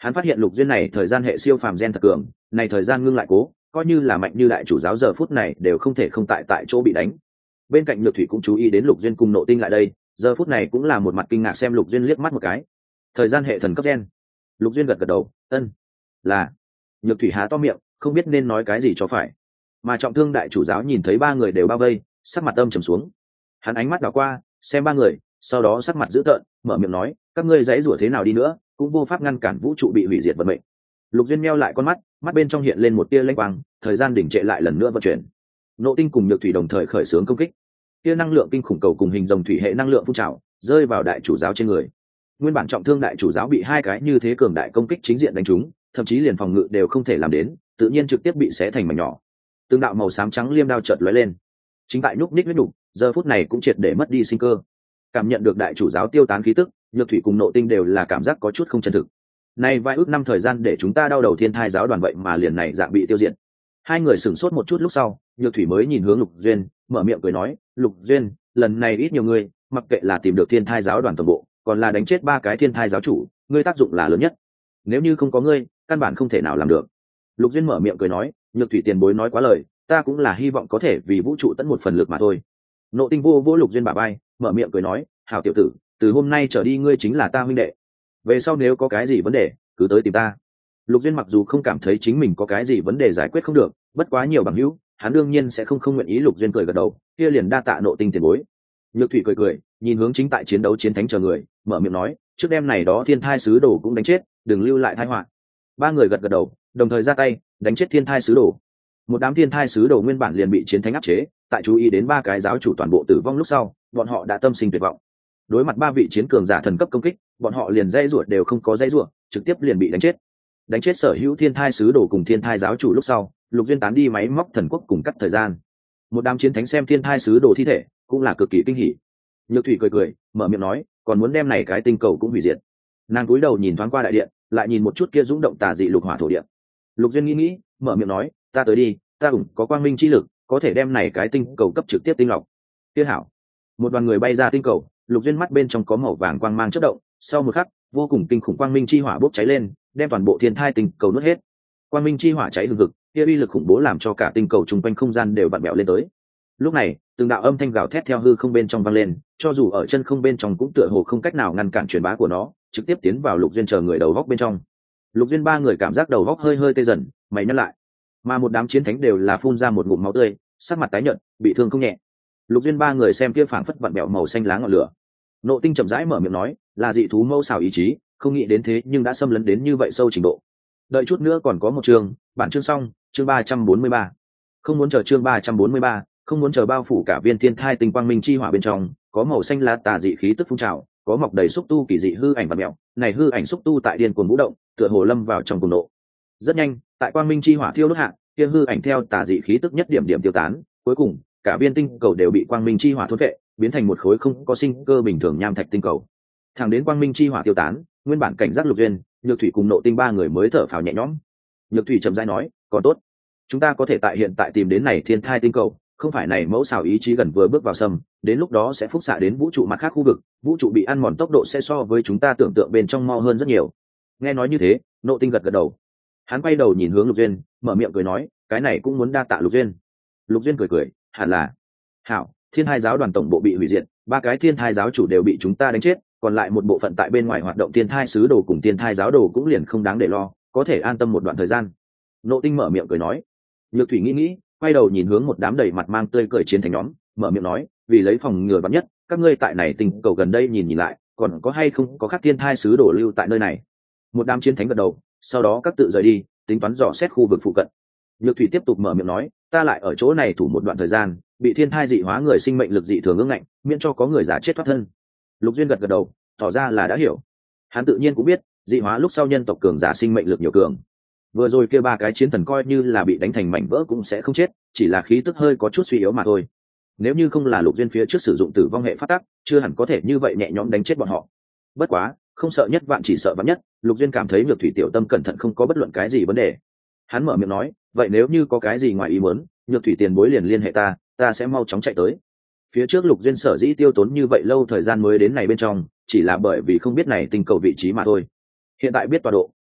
Hắn phát hiện lục duyên này thời gian hệ siêu phàm gen thật cường, này thời gian ngưng lại cố, coi như là mạnh như đại chủ giáo giờ phút này đều không thể không tại chỗ bị đánh. Bên cạnh Nhược Thủy cũng chú ý đến lục duyên cùng Nộ Tinh lại đây, giờ phút này cũng là một mặt kinh ngạc xem lục duyên liếc mắt một cái. Thời gian hệ thần cấp gen. Lục duyên gật gật đầu, ân, là. Nhược Thủy há to miệng, không biết nên nói cái gì cho phải. Mà trọng thương đại chủ giáo nhìn thấy ba người đều bao vây, sắc mặt âm trầm xuống. Hắn ánh mắt đảo qua, xem ba người, sau đó sắc mặt dữ tợn, mở miệng nói, các ngươi dãy rủa thế nào đi nữa, cũng vô pháp ngăn cản vũ trụ bị hủy diệt vận mệnh. Lục duyên meo lại con mắt, mắt bên trong hiện lên một tia lanh quang, thời gian đỉnh trệ lại lần nữa vận chuyển. Nộ Tinh cùng Nhược Thủy đồng thời khởi xướng công kích. Tia năng lượng kinh khủng cầu cùng hình rồng thủy hệ năng lượng phun trào, rơi vào đại chủ giáo trên người. Nguyên bản trọng thương đại chủ giáo bị hai cái như thế cường đại công kích chính diện đánh trúng, thậm chí liền phòng ngự đều không thể làm đến, tự nhiên trực tiếp bị xé thành mảnh nhỏ. Từng đạo màu xám trắng liêm đao chợt lóe lên, chính tại nhúc nhích huyết đục, giờ phút này cũng triệt để mất đi sinh cơ. Cảm nhận được đại chủ giáo tiêu tán khí tức, Nhược Thủy cùng Nộ Tinh đều là cảm giác có chút không chân thực. Nay vài ước năm thời gian để chúng ta đau đầu thiên thai giáo đoàn vậy mà liền này dạng bị tiêu diệt. Hai người sửng sốt một chút lúc sau, Nhược Thủy mới nhìn hướng Lục Duyên, mở miệng cười nói, Lục Duyên, lần này ít nhiều người, mặc kệ là tìm được thiên thai giáo đoàn toàn bộ, còn là đánh chết ba cái thiên thai giáo chủ, ngươi tác dụng là lớn nhất. Nếu như không có ngươi, căn bản không thể nào làm được. Lục Duyên mở miệng cười nói, Nhược Thủy tiền bối nói quá lời, ta cũng là hy vọng có thể vì vũ trụ tận một phần lực mà thôi. Nộ Tinh vô Lục Duyên bả vai, mở miệng cười nói, hảo tiểu tử, từ hôm nay trở đi ngươi chính là ta huynh đệ, về sau nếu có cái gì vấn đề cứ tới tìm ta. Lục Duyên mặc dù không cảm thấy chính mình có cái gì vấn đề giải quyết không được, bất quá nhiều bằng hữu, hắn đương nhiên sẽ không nguyện ý. Lục Duyên cười gật đầu, kia liền đa tạ Nộ Tinh tiền bối. Nhược Thủy cười nhìn hướng chính tại chiến đấu chiến thánh chờ người, mở miệng nói, trước đêm này đó thiên thai sứ đồ cũng đánh chết, đừng lưu lại tai họa. Ba người gật đầu, đồng thời ra tay đánh chết thiên thai sứ đồ. Một đám thiên thai sứ đồ nguyên bản liền bị chiến thánh áp chế, tại chú ý đến ba cái giáo chủ toàn bộ tử vong lúc sau, bọn họ đã tâm sinh tuyệt vọng. Đối mặt ba vị chiến cường giả thần cấp công kích, bọn họ liền dây ruột đều không có dây ruột, trực tiếp liền bị đánh chết sở hữu thiên thai sứ đồ cùng thiên thai giáo chủ lúc sau. Lục Duyên tán đi máy móc thần quốc cùng cắt thời gian. Một đám chiến thánh xem thiên thai sứ đồ thi thể cũng là cực kỳ kinh hỉ. Nhược Thủy cười mở miệng nói, còn muốn đem này cái tinh cầu cũng hủy diệt. Nàng cúi đầu nhìn thoáng qua đại điện, lại nhìn một chút kia dũng động tà dị lục hỏa thổ điện. Lục Duyên nghĩ mở miệng nói, ta tới đi, ta có quang minh chi lực, có thể đem này cái tinh cầu cấp trực tiếp tinh lọc. Kia hảo. Một đoàn người bay ra tinh cầu, Lục Duyên mắt bên trong có màu vàng quang mang chớp động, sau một khắc, vô cùng kinh khủng quang minh chi hỏa bốc cháy lên, đem toàn bộ thiên thai tinh cầu nuốt hết. Quang minh chi hỏa cháy hừng hực, kia uy lực khủng bố làm cho cả tinh cầu chung quanh không gian đều vặn vẹo lên tới. Lúc này, từng đạo âm thanh gào thét theo hư không bên trong vang lên, cho dù ở chân không bên trong cũng tựa hồ không cách nào ngăn cản truyền bá của nó, trực tiếp tiến vào Lục Duyên chờ người đầu góc bên trong. Lục Duyên ba người cảm giác đầu góc hơi tê dần, mày nhăn lại. Mà một đám chiến thánh đều là phun ra một ngụm máu tươi, sắc mặt tái nhợt, bị thương không nhẹ. Lục Duyên ba người xem kia phảng phất vặn vẹo màu xanh lá ngọn lửa. Nộ Tinh chậm rãi mở miệng nói, là dị thú mâu xảo ý chí, không nghĩ đến thế nhưng đã xâm lấn đến như vậy sâu trình độ. Đợi chút nữa còn có một chương, bản chương xong, chương 343. Không muốn chờ chương 343, không muốn chờ bao phủ cả viên thiên thai tinh quang minh chi hỏa bên trong, có màu xanh lá tà dị khí tức phun trào, có mọc đầy xúc tu kỳ dị hư ảnh vặn vẹo, này hư ảnh xúc tu tại điên cuồng vũ động, tựa hồ lâm vào trong cuồng nộ. Rất nhanh, tại quang minh chi hỏa thiêu đốt hạ, kia hư ảnh theo tà dị khí tức nhất điểm điểm tiêu tán, cuối cùng, cả viên tinh cầu đều bị quang minh chi hỏa thôn phệ, biến thành một khối không có sinh cơ bình thường nham thạch tinh cầu. Thẳng đến quang minh chi hỏa tiêu tán, nguyên bản cảnh giác Lục Duyên, Nhược Thủy cùng Nộ Tinh ba người mới thở phào nhẹ nhõm. Nhược Thủy chậm rãi nói, còn tốt, chúng ta có thể tại hiện tại tìm đến này thiên thai tinh cầu, không phải này mẫu xảo ý chí gần vừa bước vào sâm, đến lúc đó sẽ phúc xạ đến vũ trụ mặt khác khu vực, vũ trụ bị ăn mòn tốc độ sẽ so với chúng ta tưởng tượng bên trong mau hơn rất nhiều. Nghe nói như thế, Nộ Tinh gật đầu. Hắn quay đầu nhìn hướng Lục Duyên, mở miệng cười nói, cái này cũng muốn đa tạ Lục Duyên. Lục Duyên cười, hẳn là. Hảo, thiên thai giáo đoàn tổng bộ bị hủy diệt, ba cái thiên thai giáo chủ đều bị chúng ta đánh chết, còn lại một bộ phận tại bên ngoài hoạt động thiên thai sứ đồ cùng thiên thai giáo đồ cũng liền không đáng để lo, có thể an tâm một đoạn thời gian. Nộ Tinh mở miệng cười nói. Nhược Thủy nghĩ, quay đầu nhìn hướng một đám đầy mặt mang tươi cười chiến thành nhóm, mở miệng nói, vì lấy phòng ngừa vắn nhất, các ngươi tại này tình cầu gần đây nhìn lại, còn có hay không có khác thiên thai sứ đồ lưu tại nơi này. Một đám chiến thánh gật đầu, sau đó các tự rời đi, tính toán dò xét khu vực phụ cận. Nhược Thủy tiếp tục mở miệng nói, ta lại ở chỗ này thủ một đoạn thời gian, bị thiên thai dị hóa người sinh mệnh lực dị thường ương ngạnh, miễn cho có người giả chết thoát thân. Lục Duyên gật đầu, tỏ ra là đã hiểu. Hắn tự nhiên cũng biết, dị hóa lúc sau nhân tộc cường giả sinh mệnh lực nhiều cường. Vừa rồi kia ba cái chiến thần coi như là bị đánh thành mảnh vỡ cũng sẽ không chết, chỉ là khí tức hơi có chút suy yếu mà thôi. Nếu như không là Lục Duyên phía trước sử dụng tử vong hệ phát tắc, chưa hẳn có thể như vậy nhẹ nhõm đánh chết bọn họ. Bất quá, không sợ nhất vạn chỉ sợ vạn nhất, Lục Duyên cảm thấy Nhược Thủy tiểu tâm cẩn thận không có bất luận cái gì vấn đề. Hắn mở miệng nói, vậy nếu như có cái gì ngoài ý muốn, Nhược Thủy tiền bối liền liên hệ ta sẽ mau chóng chạy tới. Phía trước Lục Duyên sở dĩ tiêu tốn như vậy lâu thời gian mới đến này bên trong, chỉ là bởi vì không biết này tinh cầu vị trí mà thôi. Hiện tại biết tọa độ,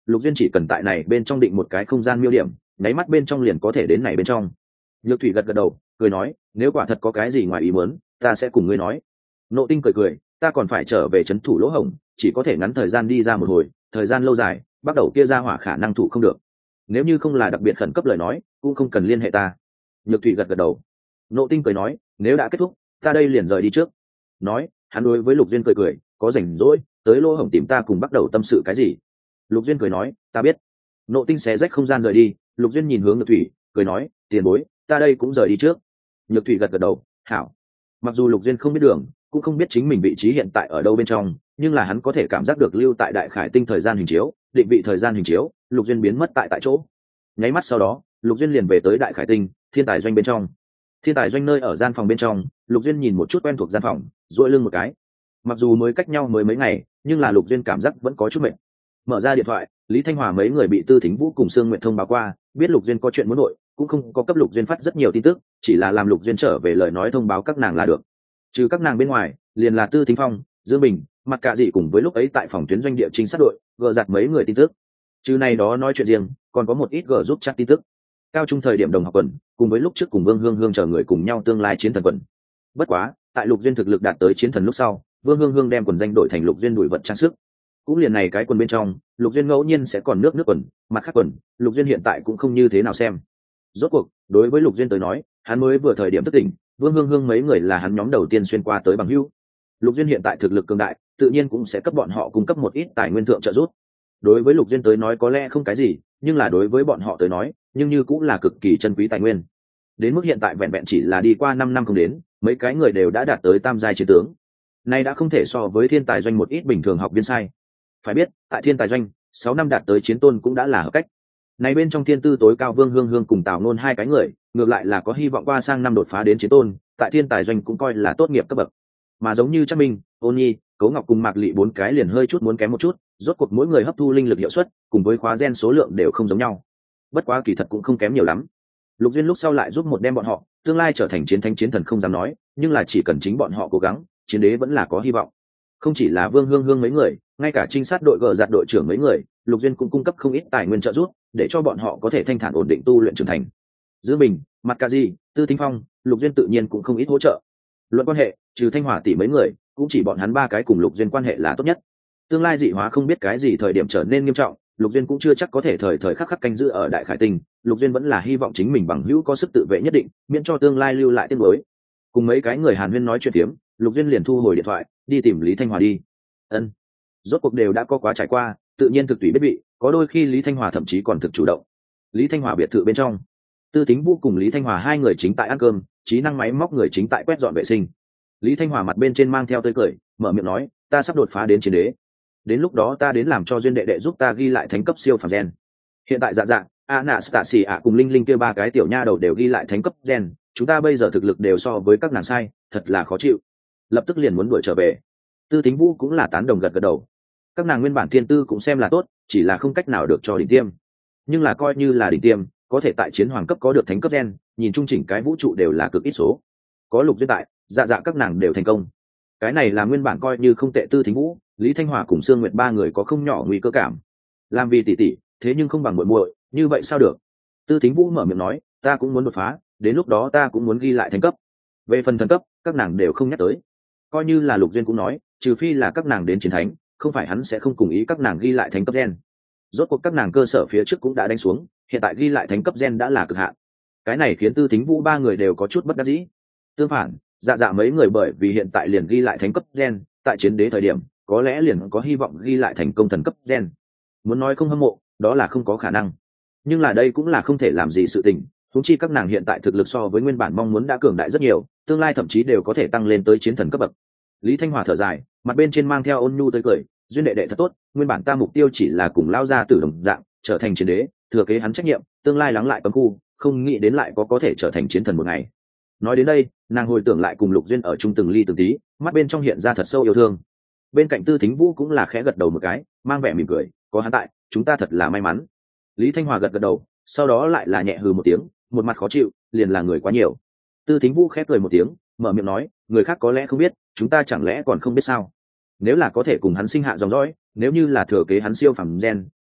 Lục Duyên chỉ cần tại này bên trong định một cái không gian miêu điểm, nháy mắt bên trong liền có thể đến này bên trong. Nhược Thủy gật gật đầu, cười nói, nếu quả thật có cái gì ngoài ý muốn, ta sẽ cùng ngươi nói. Nộ Tinh cười cười, ta còn phải trở về trấn thủ lỗ hổng, chỉ có thể ngắn thời gian đi ra một hồi, thời gian lâu dài, bắt đầu kia ra hỏa khả năng thủ không được. Nếu như không là đặc biệt khẩn cấp lời nói, cũng không cần liên hệ ta. Nhược Thủy gật gật đầu. Nộ Tinh cười nói, nếu đã kết thúc, ta đây liền rời đi trước. Nói, hắn đối với Lục Duyên cười cười, có rảnh rỗi, tới lỗ hổng tìm ta cùng bắt đầu tâm sự cái gì. Lục Duyên cười nói, ta biết. Nộ Tinh xé rách không gian rời đi. Lục Duyên nhìn hướng Nhược Thủy, cười nói, tiền bối, ta đây cũng rời đi trước. Nhược Thủy gật gật đầu, hảo. Mặc dù Lục Duyên không biết đường, cũng không biết chính mình vị trí hiện tại ở đâu bên trong, nhưng là hắn có thể cảm giác được lưu tại đại khải tinh thời gian hình chiếu, định vị thời gian hình chiếu, Lục Duyên biến mất tại chỗ. Nháy mắt sau đó, Lục Duyên liền về tới đại khải tinh thiên tài doanh bên trong. Thiên tài doanh nơi ở gian phòng bên trong, Lục Duyên nhìn một chút quen thuộc gian phòng, duỗi lưng một cái. Mặc dù mới cách nhau mới mấy ngày, nhưng là Lục Duyên cảm giác vẫn có chút mệt. Mở ra điện thoại, Lý Thanh Hòa mấy người bị Tư Thính Vũ cùng Sương Nguyệt thông báo qua, biết Lục Duyên có chuyện muốn nội, cũng không có cấp Lục Duyên phát rất nhiều tin tức, chỉ là làm Lục Duyên trở về lời nói thông báo các nàng là được. Trừ các nàng bên ngoài, liền là Tư Thính Phong, Dương Bình, Mặt Cả Dị cùng với lúc ấy tại phòng tuyến doanh địa trinh sát đội, gỡ giặt mấy người tin tức. Trừ này đó nói chuyện riêng, còn có một ít gỡ giúp chat tin tức. Cao trung thời điểm đồng học quần, cùng với lúc trước cùng Vương Hương Hương chờ người cùng nhau tương lai chiến thần quần. Bất quá, tại Lục Duyên thực lực đạt tới chiến thần lúc sau, Vương Hương Hương đem quần danh đổi thành Lục Duyên đuổi vật trang sức. Cũng liền này cái quần bên trong, Lục Duyên ngẫu nhiên sẽ còn nước quần, mặt khác quần, Lục Duyên hiện tại cũng không như thế nào xem. Rốt cuộc, đối với Lục Duyên tới nói, hắn mới vừa thời điểm thức tỉnh, Vương Hương Hương mấy người là hắn nhóm đầu tiên xuyên qua tới bằng hữu. Lục Duyên hiện tại thực lực cường đại, tự nhiên cũng sẽ cấp bọn họ cung cấp một ít tài nguyên thượng trợ giúp. Đối với Lục Duyên tới nói có lẽ không cái gì, nhưng là đối với bọn họ tới nói, nhưng như cũng là cực kỳ chân quý tài nguyên. Đến mức hiện tại vẹn vẹn chỉ là đi qua 5 năm không đến, mấy cái người đều đã đạt tới tam giai chiến tướng. Nay đã không thể so với thiên tài doanh một ít bình thường học viên sai. Phải biết, tại thiên tài doanh, 6 năm đạt tới chiến tôn cũng đã là hợp cách. Này bên trong thiên tư tối cao Vương Hương Hương cùng Tào Nôn hai cái người, ngược lại là có hy vọng qua sang năm đột phá đến chiến tôn, tại thiên tài doanh cũng coi là tốt nghiệp cấp bậc. Mà giống như Trác Minh, Ôn Nhi, Cấu Ngọc cùng Mạc Lệ bốn cái liền hơi chút muốn kém một chút, rốt cuộc mỗi người hấp thu linh lực hiệu suất, cùng với khóa gen số lượng đều không giống nhau. Bất quá kỳ thật cũng không kém nhiều lắm. Lục Duyên lúc sau lại giúp một đem bọn họ, tương lai trở thành chiến thánh chiến thần không dám nói, nhưng là chỉ cần chính bọn họ cố gắng, chiến đế vẫn là có hy vọng. Không chỉ là Vương Hương Hương mấy người, ngay cả trinh sát đội gờ giặt đội trưởng mấy người, Lục Duyên cũng cung cấp không ít tài nguyên trợ giúp, để cho bọn họ có thể thanh thản ổn định tu luyện trưởng thành. Giữa mình, Mặt Cả Dị, Tư Thính Phong, Lục Duyên tự nhiên cũng không ít hỗ trợ. Luận quan hệ, trừ Thanh Hỏa tỷ mấy người, cũng chỉ bọn hắn ba cái cùng Lục Duyên quan hệ là tốt nhất. Tương lai dị hóa không biết cái gì thời điểm trở nên nghiêm trọng, Lục Duyên cũng chưa chắc có thể thời thời khắc khắc canh giữ ở Đại Khải Tinh. Lục Duyên vẫn là hy vọng chính mình bằng hữu có sức tự vệ nhất định, miễn cho tương lai lưu lại tiếng nối. Cùng mấy cái người Hàn Huyên nói chuyện phiếm, Lục Duyên liền thu hồi điện thoại, đi tìm Lý Thanh Hòa đi. Ân, rốt cuộc đều đã có quá trải qua, tự nhiên thực tùy biết vị, có đôi khi Lý Thanh Hòa thậm chí còn thực chủ động. Lý Thanh Hòa biệt thự bên trong, Tư Tính Vũ cùng Lý Thanh Hòa hai người chính tại ăn cơm, trí năng máy móc người chính tại quét dọn vệ sinh. Lý Thanh Hòa mặt bên trên mang theo tươi cười, mở miệng nói, ta sắp đột phá đến chiến đế, đến lúc đó ta đến làm cho Duyên đệ đệ giúp ta ghi lại thánh cấp siêu phàm gen. Hiện tại Anastasia cùng Linh Linh kia ba cái tiểu nha đầu đều ghi lại thánh cấp gen, chúng ta bây giờ thực lực đều so với các nàng sai, thật là khó chịu. Lập tức liền muốn đuổi trở về. Tư Tính Vũ cũng là tán đồng gật gật đầu. Các nàng nguyên bản thiên tư cũng xem là tốt, chỉ là không cách nào được cho đỉnh tiêm. Nhưng là coi như là đỉnh tiêm, có thể tại chiến hoàng cấp có được thánh cấp gen, nhìn trung chỉnh cái vũ trụ đều là cực ít số. Có Lục Duyên tại, các nàng đều thành công. Cái này là nguyên bản coi như không tệ. Tư Thính Vũ, Lý Thanh Hòa cùng Sương Nguyệt ba người có không nhỏ nguy cơ cảm. Làm vì tỷ tỷ, thế nhưng không bằng muội muội, như vậy sao được? Tư Thính Vũ mở miệng nói, ta cũng muốn đột phá, đến lúc đó ta cũng muốn ghi lại thánh cấp. Về phần thần cấp, các nàng đều không nhắc tới. Coi như là Lục Duyên cũng nói, trừ phi là các nàng đến chiến thánh, không phải hắn sẽ không cùng ý các nàng ghi lại thánh cấp gen. Rốt cuộc các nàng cơ sở phía trước cũng đã đánh xuống, hiện tại ghi lại thánh cấp gen đã là cực hạn. Cái này khiến Tư Thính Vũ ba người đều có chút bất đắc dĩ. Tương phản, mấy người bởi vì hiện tại liền ghi lại thánh cấp gen, tại chiến đế thời điểm có lẽ liền có hy vọng ghi lại thành công thần cấp gen. Muốn nói không hâm mộ, đó là không có khả năng. Nhưng là đây cũng là không thể làm gì sự tình, huống chi các nàng hiện tại thực lực so với nguyên bản mong muốn đã cường đại rất nhiều, tương lai thậm chí đều có thể tăng lên tới chiến thần cấp bậc. Lý Thanh Hòa thở dài, mặt bên trên mang theo ôn nhu tươi cười, Duyên đệ đệ thật tốt, nguyên bản ta mục tiêu chỉ là cùng lao ra từ đồng dạng, trở thành chiến đế, thừa kế hắn trách nhiệm, tương lai lắng lại cấm khu, không nghĩ đến lại có thể trở thành chiến thần một ngày. Nói đến đây, nàng hồi tưởng lại cùng Lục Duyên ở chung từng ly từng tí, mắt bên trong hiện ra thật sâu yêu thương. Bên cạnh Tư Thính Vũ cũng là khẽ gật đầu một cái, mang vẻ mỉm cười, có hắn tại, chúng ta thật là may mắn. Lý Thanh Hòa gật gật đầu, sau đó lại là nhẹ hừ một tiếng, một mặt khó chịu, liền là người quá nhiều. Tư Thính Vũ khẽ cười một tiếng, mở miệng nói, người khác có lẽ không biết, chúng ta chẳng lẽ còn không biết sao? Nếu là có thể cùng hắn sinh hạ dòng dõi, nếu như là thừa kế hắn siêu phàm gen,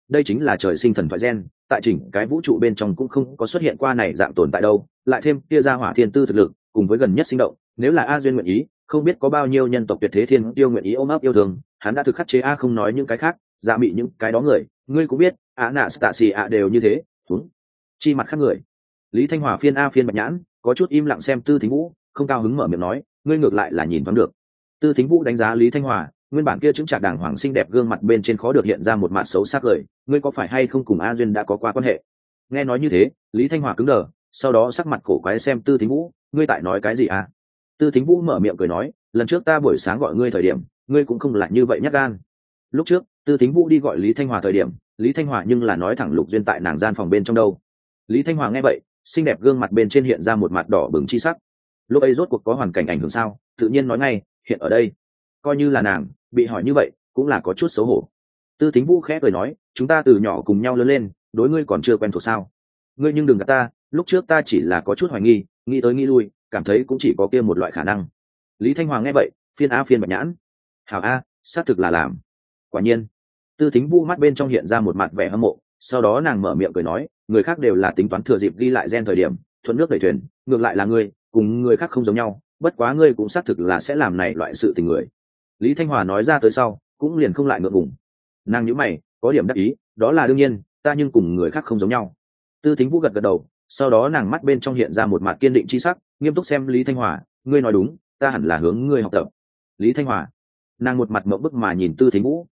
đây chính là trời sinh thần thoại gen, tại chỉnh cái vũ trụ bên trong cũng không có xuất hiện qua này dạng tồn tại đâu, lại thêm kia ra hỏa thiên tư thực lực cùng với gần nhất sinh động, nếu là A Duyên nguyện ý, không biết có bao nhiêu nhân tộc tuyệt thế thiên tiêu nguyện ý ôm ấp yêu thương, hắn đã thực khắc chế A, không nói những cái khác, dạ bị những cái đó người, ngươi cũng biết, Anastasia đều như thế, thúng chi mặt khác người. Lý Thanh Hòa phiên A phiên Bạch Nhãn, có chút im lặng xem Tư Thính Vũ, không cao hứng mở miệng nói, ngươi ngược lại là nhìn thoáng được. Tư Thính Vũ đánh giá Lý Thanh Hòa, nguyên bản kia chứng trạc đàng hoàng xinh đẹp gương mặt bên trên khó được hiện ra một mặt xấu sắc lời, ngươi có phải hay không cùng A Duyên đã có qua quan hệ? Nghe nói như thế, Lý Thanh Hòa cứng đờ, sau đó sắc mặt cổ quái xem Tư Thính Vũ, ngươi tại nói cái gì à? Tư Thính Vũ mở miệng cười nói, lần trước ta buổi sáng gọi ngươi thời điểm, ngươi cũng không lại như vậy nhát gan. Lúc trước, Tư Thính Vũ đi gọi Lý Thanh Hòa thời điểm, Lý Thanh Hòa nhưng là nói thẳng Lục Duyên tại nàng gian phòng bên trong đâu. Lý Thanh Hòa nghe vậy, xinh đẹp gương mặt bên trên hiện ra một mặt đỏ bừng chi sắc. Lúc ấy rốt cuộc có hoàn cảnh ảnh hưởng sao? Tự nhiên nói ngay, hiện ở đây, coi như là nàng bị hỏi như vậy, cũng là có chút xấu hổ. Tư Thính Vũ khẽ cười nói, chúng ta từ nhỏ cùng nhau lớn lên, đối ngươi còn chưa quen thuộc sao? Ngươi nhưng đừng gạt ta, lúc trước ta chỉ là có chút hoài nghi, nghĩ tới nghĩ lui, cảm thấy cũng chỉ có kia một loại khả năng. Lý Thanh Hoàng nghe vậy, phiên A phiên Bạch Nhãn. Hảo A, xác thực là làm. Quả nhiên. Tư Thính Vũ mắt bên trong hiện ra một mặt vẻ hâm mộ, sau đó nàng mở miệng cười nói, người khác đều là tính toán thừa dịp ghi lại gen thời điểm, thuận nước đẩy thuyền, ngược lại là ngươi, cùng người khác không giống nhau, bất quá ngươi cũng xác thực là sẽ làm này loại sự tình người. Lý Thanh Hòa nói ra tới sau, cũng liền không lại ngượng ngùng. Nàng nhíu mày, có điểm đắc ý, đó là đương nhiên, ta nhưng cùng người khác không giống nhau. Tư Thính Vũ gật gật đầu, sau đó nàng mắt bên trong hiện ra một mặt kiên định chi sắc, nghiêm túc xem Lý Thanh Hòa, ngươi nói đúng, ta hẳn là hướng ngươi học tập. Lý Thanh Hòa, nàng một mặt ngậm bức mà nhìn Tư Thính Vũ.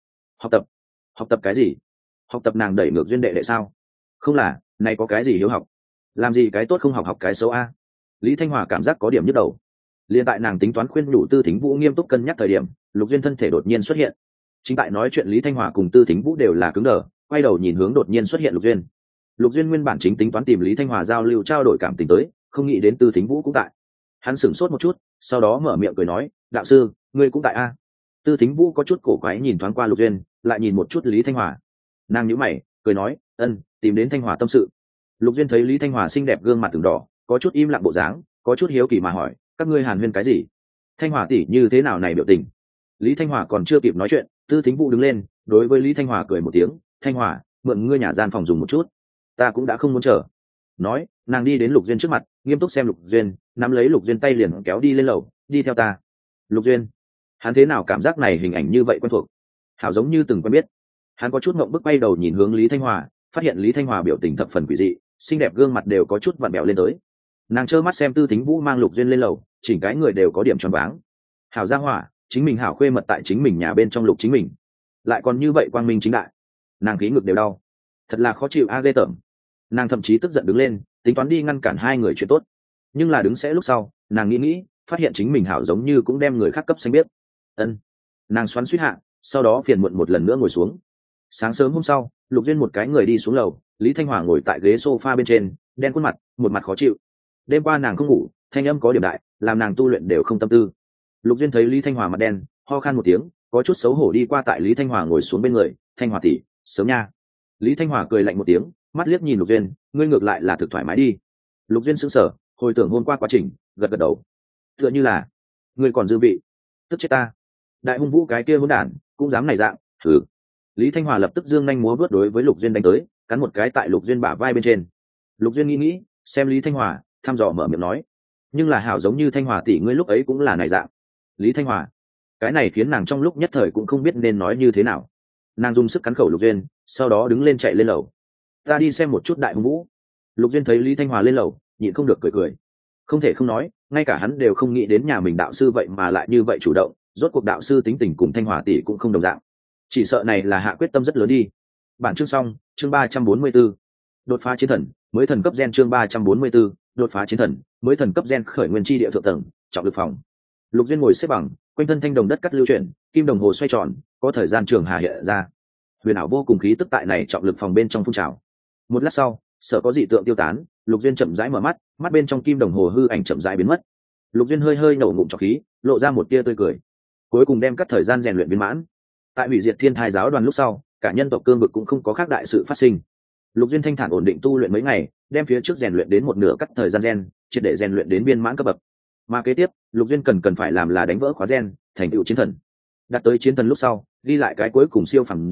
Học tập cái gì? Học tập nàng đẩy ngược duyên đệ đệ sao? Không là, này có cái gì hiếu học? Làm gì cái tốt không học học cái xấu a? Lý Thanh Hòa cảm giác có điểm nhức đầu. Liên tại nàng tính toán khuyên nhủ Tư Thính Vũ nghiêm túc cân nhắc thời điểm, Lục Duyên thân thể đột nhiên xuất hiện. Chính tại nói chuyện Lý Thanh Hòa cùng Tư Thính Vũ đều là cứng đờ, quay đầu nhìn hướng đột nhiên xuất hiện Lục Duyên. Lục Duyên nguyên bản chính tính toán tìm Lý Thanh Hòa giao lưu trao đổi cảm tình tới, không nghĩ đến Tư Thính Vũ cũng tại. Hắn sửng sốt một chút, sau đó mở miệng cười nói, đạo sư, ngươi cũng tại a? Tư Thính Vũ có chút cổ quái nhìn thoáng qua Lục Duyên, lại nhìn một chút Lý Thanh Hòa. Nàng nhíu mày, cười nói, ân, tìm đến Thanh Hòa tâm sự. Lục Duyên thấy Lý Thanh Hòa xinh đẹp gương mặt từng đỏ, có chút im lặng bộ dáng, có chút hiếu kỳ mà hỏi, các ngươi hàn huyên cái gì? Thanh Hòa tỷ như thế nào này biểu tình? Lý Thanh Hòa còn chưa kịp nói chuyện, Tư Thính Vũ đứng lên, đối với Lý Thanh Hòa cười một tiếng, Thanh Hòa, mượn ngươi nhà gian phòng dùng một chút. Ta cũng đã không muốn chờ. Nói, nàng đi đến Lục Duyên trước mặt, nghiêm túc xem Lục Duyên, nắm lấy Lục Duyên tay liền kéo đi lên lầu, đi theo ta. Lục Duyên, hắn thế nào cảm giác này hình ảnh như vậy quen thuộc, hảo giống như từng quen biết. Hắn có chút ngượng bức quay đầu nhìn hướng Lý Thanh Hòa, phát hiện Lý Thanh Hòa biểu tình thập phần quỷ dị, xinh đẹp gương mặt đều có chút vặn bẹo lên tới. Nàng trơ mắt xem Tư Thính Vũ mang Lục Duyên lên lầu, chỉnh cái người đều có điểm choáng váng. Hảo gia hỏa, chính mình hảo khuê mật tại chính mình nhà bên trong Lục chính mình, lại còn như vậy quang minh chính đại. Nàng khí ngực đều đau, thật là khó chịu a, ghê tởm. Nàng thậm chí tức giận đứng lên, tính toán đi ngăn cản hai người chuyện tốt, nhưng là đứng sẽ lúc sau, nàng nghĩ, phát hiện chính mình hảo giống như cũng đem người khác cấp xanh biết. Ân, nàng xoắn suýt hạ, sau đó phiền muộn một lần nữa ngồi xuống. Sáng sớm hôm sau, Lục Duyên một cái người đi xuống lầu, Lý Thanh Hòa ngồi tại ghế sofa bên trên, đen khuôn mặt, một mặt khó chịu. Đêm qua nàng không ngủ, thanh âm có điểm đại, làm nàng tu luyện đều không tâm tư. Lục Duyên thấy Lý Thanh Hòa mặt đen, ho khan một tiếng, có chút xấu hổ đi qua tại Lý Thanh Hòa ngồi xuống bên người, Thanh Hòa tỷ, sớm nha. Lý Thanh Hòa cười lạnh một tiếng, mắt liếc nhìn Lục Duyên, ngươi ngược lại là thực thoải mái đi. Lục Duyên sững sờ, hồi tưởng hôm qua quá trình, gật gật đầu. Tựa như là, ngươi còn dư vị, tức chết ta. Đại hung vũ cái kia hỗn đản, cũng dám này dạng, thử. Lý Thanh Hòa lập tức giương nhanh múa vớt đối với Lục Duyên đánh tới, cắn một cái tại Lục Duyên bả vai bên trên. Lục Duyên nghĩ, xem Lý Thanh Hòa, thăm dò mở miệng nói, nhưng là hảo giống như Thanh Hòa tỷ ngươi lúc ấy cũng là này dạng. Lý Thanh Hòa, cái này khiến nàng trong lúc nhất thời cũng không biết nên nói như thế nào. Nàng dùng sức cắn khẩu Lục Duyên, sau đó đứng lên chạy lên lầu. Ta đi xem một chút đại hung vũ. Lục Duyên thấy Lý Thanh Hòa lên lầu, nhịn không được cười. Không thể không nói, ngay cả hắn đều không nghĩ đến nhà mình đạo sư vậy mà lại như vậy chủ động, rốt cuộc đạo sư tính tình cùng Thanh Hòa tỷ cũng không đồng dạng. Chỉ sợ này là hạ quyết tâm rất lớn đi. Bản chương xong, chương 344. Đột phá chiến thần, mới thần cấp gen chương 344, đột phá chiến thần, mới thần cấp gen khởi nguyên chi địa thượng tầng, trọng lực phòng. Lục Duyên ngồi xếp bằng, quanh thân thanh đồng đất cắt lưu chuyển, kim đồng hồ xoay tròn, có thời gian trường hà hiện ra. Huyền ảo vô cùng khí tức tại này trọng lực phòng bên trong phun trào. Một lát sau, sợ có dị tượng tiêu tán, Lục Duyên chậm rãi mở mắt, mắt bên trong kim đồng hồ hư ảnh chậm rãi biến mất. Lục Duyên hơi nổ ngụm trọc khí, lộ ra một tia tươi cười. Cuối cùng đem cắt thời gian rèn luyện viên mãn. Tại hủy diệt thiên thai giáo đoàn lúc sau, cả nhân tộc cương vực cũng không có khác đại sự phát sinh. Lục Duyên thanh thản ổn định tu luyện mấy ngày, đem phía trước rèn luyện đến một nửa cắt thời gian gen, triệt để rèn luyện đến viên mãn cấp bậc. Mà kế tiếp, Lục Duyên cần phải làm là đánh vỡ khóa gen, thành tựu chiến thần. Đạt tới chiến thần lúc sau, ghi lại cái cuối cùng siêu phẩm gen,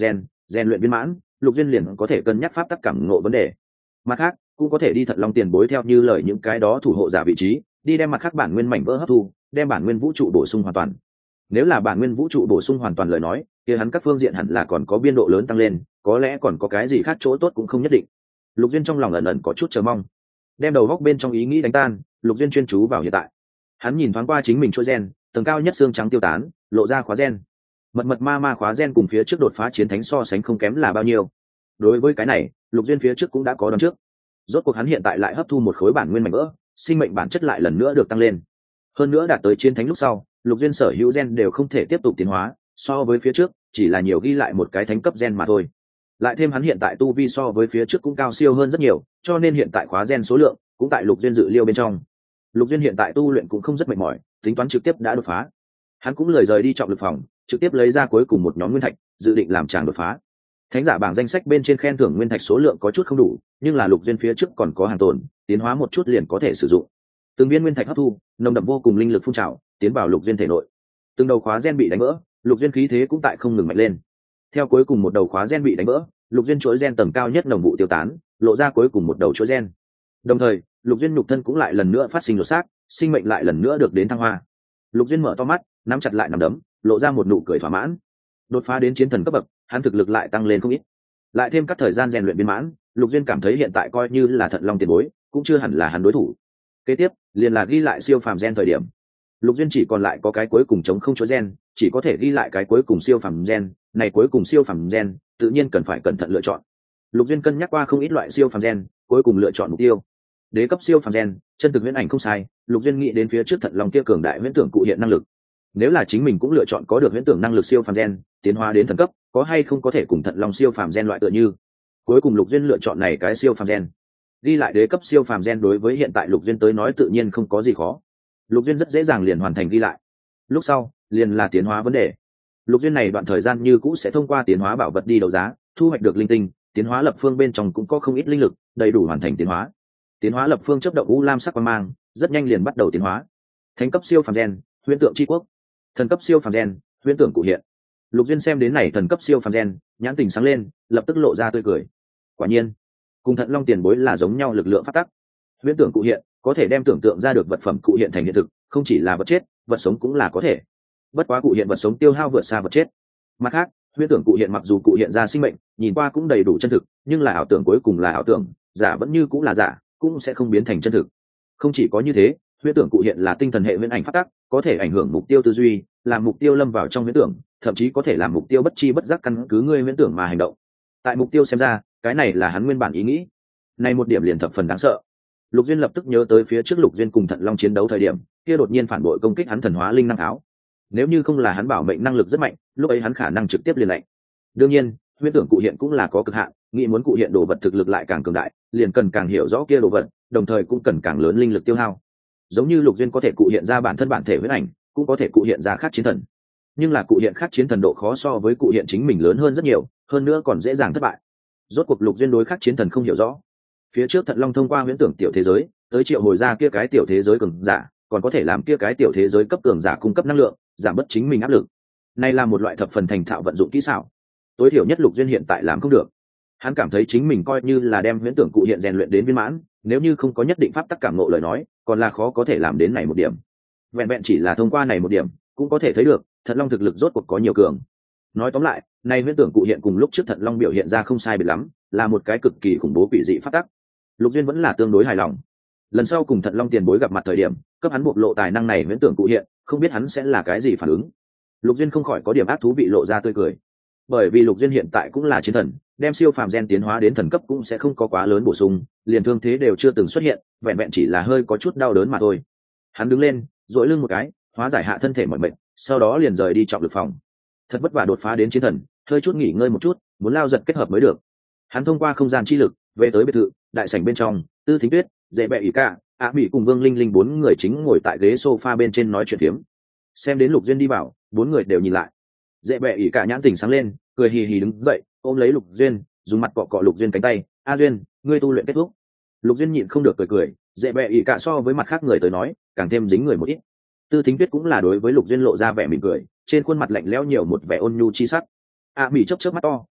rèn luyện viên mãn, Lục Duyên liền có thể cân nhắc pháp tắc cảm ngộ vấn đề. Mặt khác cũng có thể đi Thận Long tiền bối theo như lời những cái đó thủ hộ giả vị trí, đi đem mặt khác bản nguyên mảnh vỡ hấp thu, đem bản nguyên vũ trụ bổ sung hoàn toàn. Nếu là bản nguyên vũ trụ bổ sung hoàn toàn lời nói, kia hắn các phương diện hẳn là còn có biên độ lớn tăng lên, có lẽ còn có cái gì khác chỗ tốt cũng không nhất định. Lục Duyên trong lòng ẩn ẩn có chút chờ mong. Đem đầu góc bên trong ý nghĩ đánh tan, Lục Duyên chuyên chú vào hiện tại. Hắn nhìn thoáng qua chính mình chuỗi gen, tầng cao nhất xương trắng tiêu tán, lộ ra khóa gen. Mật mật ma ma khóa gen cùng phía trước đột phá chiến thánh so sánh không kém là bao nhiêu. Đối với cái này, Lục Duyên phía trước cũng đã có đoán trước. Rốt cuộc hắn hiện tại lại hấp thu một khối bản nguyên mảnh vỡ, sinh mệnh bản chất lại lần nữa được tăng lên. Hơn nữa đạt tới chiến thánh lúc sau, Lục Duyên sở hữu gen đều không thể tiếp tục tiến hóa, so với phía trước, chỉ là nhiều ghi lại một cái thánh cấp gen mà thôi. Lại thêm hắn hiện tại tu vi so với phía trước cũng cao siêu hơn rất nhiều, cho nên hiện tại khóa gen số lượng cũng tại Lục Duyên dự liêu bên trong. Lục Duyên hiện tại tu luyện cũng không rất mệt mỏi, tính toán trực tiếp đã đột phá. Hắn cũng lười rời đi trọng lực phòng, trực tiếp lấy ra cuối cùng một nhóm nguyên thạch, dự định làm tràng đột phá. Thánh giả bảng danh sách bên trên khen thưởng nguyên thạch số lượng có chút không đủ, nhưng là Lục Duyên phía trước còn có hàng tồn, tiến hóa một chút liền có thể sử dụng. Từng viên nguyên thạch hấp thu, nồng đậm vô cùng linh lực phun trào, tiến vào Lục Duyên thể nội. Từng đầu khóa gen bị đánh vỡ, Lục Duyên khí thế cũng tại không ngừng mạnh lên. Theo cuối cùng một đầu khóa gen bị đánh vỡ, Lục Duyên chuỗi gen tầng cao nhất nồng vụ tiêu tán, lộ ra cuối cùng một đầu chuỗi gen. Đồng thời, Lục Duyên nhục thân cũng lại lần nữa phát sinh lột xác, sinh mệnh lại lần nữa được đến thăng hoa. Lục Duyên mở to mắt, nắm chặt lại nắm đấm, lộ ra một nụ cười thỏa mãn. Đột phá đến chiến thần cấp bậc, hắn thực lực lại tăng lên không ít. Lại thêm các thời gian rèn luyện viên mãn, Lục Duyên cảm thấy hiện tại coi như là Thận Long tiền bối, cũng chưa hẳn là hắn đối thủ. Kế tiếp, liền là ghi lại siêu phàm gen thời điểm. Lục Duyên chỉ còn lại có cái cuối cùng chống không chuỗi gen, chỉ có thể ghi lại cái cuối cùng siêu phàm gen, này cuối cùng siêu phàm gen, tự nhiên cần phải cẩn thận lựa chọn. Lục Duyên cân nhắc qua không ít loại siêu phàm gen, cuối cùng lựa chọn mục tiêu. Đế cấp siêu phàm gen, chân thực huyễn ảnh không sai, Lục Duyên nghĩ đến phía trước Thận Long kia cường đại huyễn tưởng cụ hiện năng lực. Nếu là chính mình cũng lựa chọn có được huyễn tưởng năng lực siêu phàm gen, tiến hóa đến thần cấp, có hay không có thể cùng Thận Long siêu phàm gen loại tựa như. Cuối cùng Lục Duyên lựa chọn này cái siêu phàm gen. Ghi lại đế cấp siêu phàm gen đối với hiện tại Lục Duyên tới nói tự nhiên không có gì khó. Lục Duyên rất dễ dàng liền hoàn thành ghi lại. Lúc sau, liền là tiến hóa vấn đề. Lục Duyên này đoạn thời gian như cũ sẽ thông qua tiến hóa bảo vật đi đấu giá, thu hoạch được linh tinh, tiến hóa lập phương bên trong cũng có không ít linh lực, đầy đủ hoàn thành tiến hóa. Tiến hóa lập phương chấp động u lam sắc quang mang, rất nhanh liền bắt đầu tiến hóa. Thánh cấp siêu phàm gen, huyễn tượng chi quốc. Thần cấp siêu phàm gen, huyễn tưởng cụ hiện. Lục Duyên xem đến này thần cấp siêu phàm gen, nhãn tình sáng lên, lập tức lộ ra tươi cười. Quả nhiên, cùng Thận Long tiền bối là giống nhau lực lượng phát tắc. Huyễn tưởng cụ hiện, có thể đem tưởng tượng ra được vật phẩm cụ hiện thành hiện thực, không chỉ là vật chết, vật sống cũng là có thể. Bất quá cụ hiện vật sống tiêu hao vượt xa vật chết. Mặt khác, huyễn tưởng cụ hiện mặc dù cụ hiện ra sinh mệnh, nhìn qua cũng đầy đủ chân thực, nhưng là ảo tưởng cuối cùng là ảo tưởng, giả vẫn như cũng là giả, cũng sẽ không biến thành chân thực. Không chỉ có như thế, huyễn tưởng cụ hiện là tinh thần hệ huyễn ảnh phát tắc, có thể ảnh hưởng mục tiêu tư duy, làm mục tiêu lâm vào trong huyễn tưởng, thậm chí có thể làm mục tiêu bất chi bất giác căn cứ ngươi huyễn tưởng mà hành động. Tại mục tiêu xem ra, cái này là hắn nguyên bản ý nghĩ. Này một điểm liền thập phần đáng sợ. Lục Duyên lập tức nhớ tới phía trước Lục Duyên cùng Thận Long chiến đấu thời điểm, kia đột nhiên phản bội công kích hắn thần hóa linh năng áo. Nếu như không là hắn bảo mệnh năng lực rất mạnh, lúc ấy hắn khả năng trực tiếp liền lệnh. Đương nhiên, huyễn tưởng cụ hiện cũng là có cực hạn, nghĩ muốn cụ hiện đồ vật thực lực lại càng cường đại, liền cần càng hiểu rõ kia đồ vật, đồng thời cũng cần càng lớn linh lực tiêu hao. Giống như Lục Duyên có thể cụ hiện ra bản thân bản thể huyễn ảnh, cũng có thể cụ hiện ra khác chiến thần. Nhưng là cụ hiện khác chiến thần độ khó so với cụ hiện chính mình lớn hơn rất nhiều, hơn nữa còn dễ dàng thất bại. Rốt cuộc Lục Duyên đối khác chiến thần không hiểu rõ. Phía trước Thận Long thông qua huyễn tưởng tiểu thế giới, tới triệu hồi ra kia cái tiểu thế giới cường giả, còn có thể làm kia cái tiểu thế giới cấp cường giả cung cấp năng lượng, giảm bớt chính mình áp lực. Này là một loại thập phần thành thạo vận dụng kỹ xảo. Tối thiểu nhất Lục Duyên hiện tại làm không được. Hắn cảm thấy chính mình coi như là đem huyễn tưởng cụ hiện rèn luyện đến viên mãn, nếu như không có nhất định pháp tắc cảm ngộ lời nói, còn là khó có thể làm đến này một điểm. Vẹn vẹn chỉ là thông qua này một điểm, cũng có thể thấy được, Thận Long thực lực rốt cuộc có nhiều cường. Nói tóm lại, này huyễn tưởng cụ hiện cùng lúc trước Thận Long biểu hiện ra không sai biệt lắm, là một cái cực kỳ khủng bố quỷ dị pháp tắc. Lục Duyên vẫn là tương đối hài lòng. Lần sau cùng Thận Long tiền bối gặp mặt thời điểm, cấp hắn bộc lộ tài năng này huyễn tưởng cụ hiện, không biết hắn sẽ là cái gì phản ứng. Lục Duyên không khỏi có điểm ác thú vị lộ ra tươi cười. Bởi vì Lục Duyên hiện tại cũng là chiến thần, đem siêu phàm gen tiến hóa đến thần cấp cũng sẽ không có quá lớn bổ sung, liền thương thế đều chưa từng xuất hiện, vẹn vẹn chỉ là hơi có chút đau đớn mà thôi. Hắn đứng lên, duỗi lưng một cái, hóa giải hạ thân thể mỏi mệt, sau đó liền rời đi trọng lực phòng. Thật vất vả đột phá đến chiến thần, hơi chút nghỉ ngơi một chút, muốn lao giật kết hợp mới được. Hắn thông qua không gian chi lực về tới biệt thự, đại sảnh bên trong, Tư Thính Tuyết, Dễ Bẹ ỉ cả, Mỹ cùng Vương Linh Linh bốn người chính ngồi tại ghế sofa bên trên nói chuyện phiếm. Xem đến Lục Duyên đi vào, bốn người đều nhìn lại. Dễ Bẹ ỉ cả nhãn tỉnh sáng lên, cười hì hì đứng dậy, ôm lấy Lục Duyên, dùng mặt cọ cọ Lục Duyên cánh tay. A Duyên, ngươi tu luyện kết thúc. Lục Duyên nhịn không được cười. Dễ Bẹ ỉ cả so với mặt khác người tới nói, càng thêm dính người một ít. Tư Thính Tuyết cũng là đối với Lục Duyên lộ ra vẻ mỉm cười, trên khuôn mặt lạnh lẽo nhiều một vẻ ôn nhu chi sắc. Mỹ chớp chớp mắt to,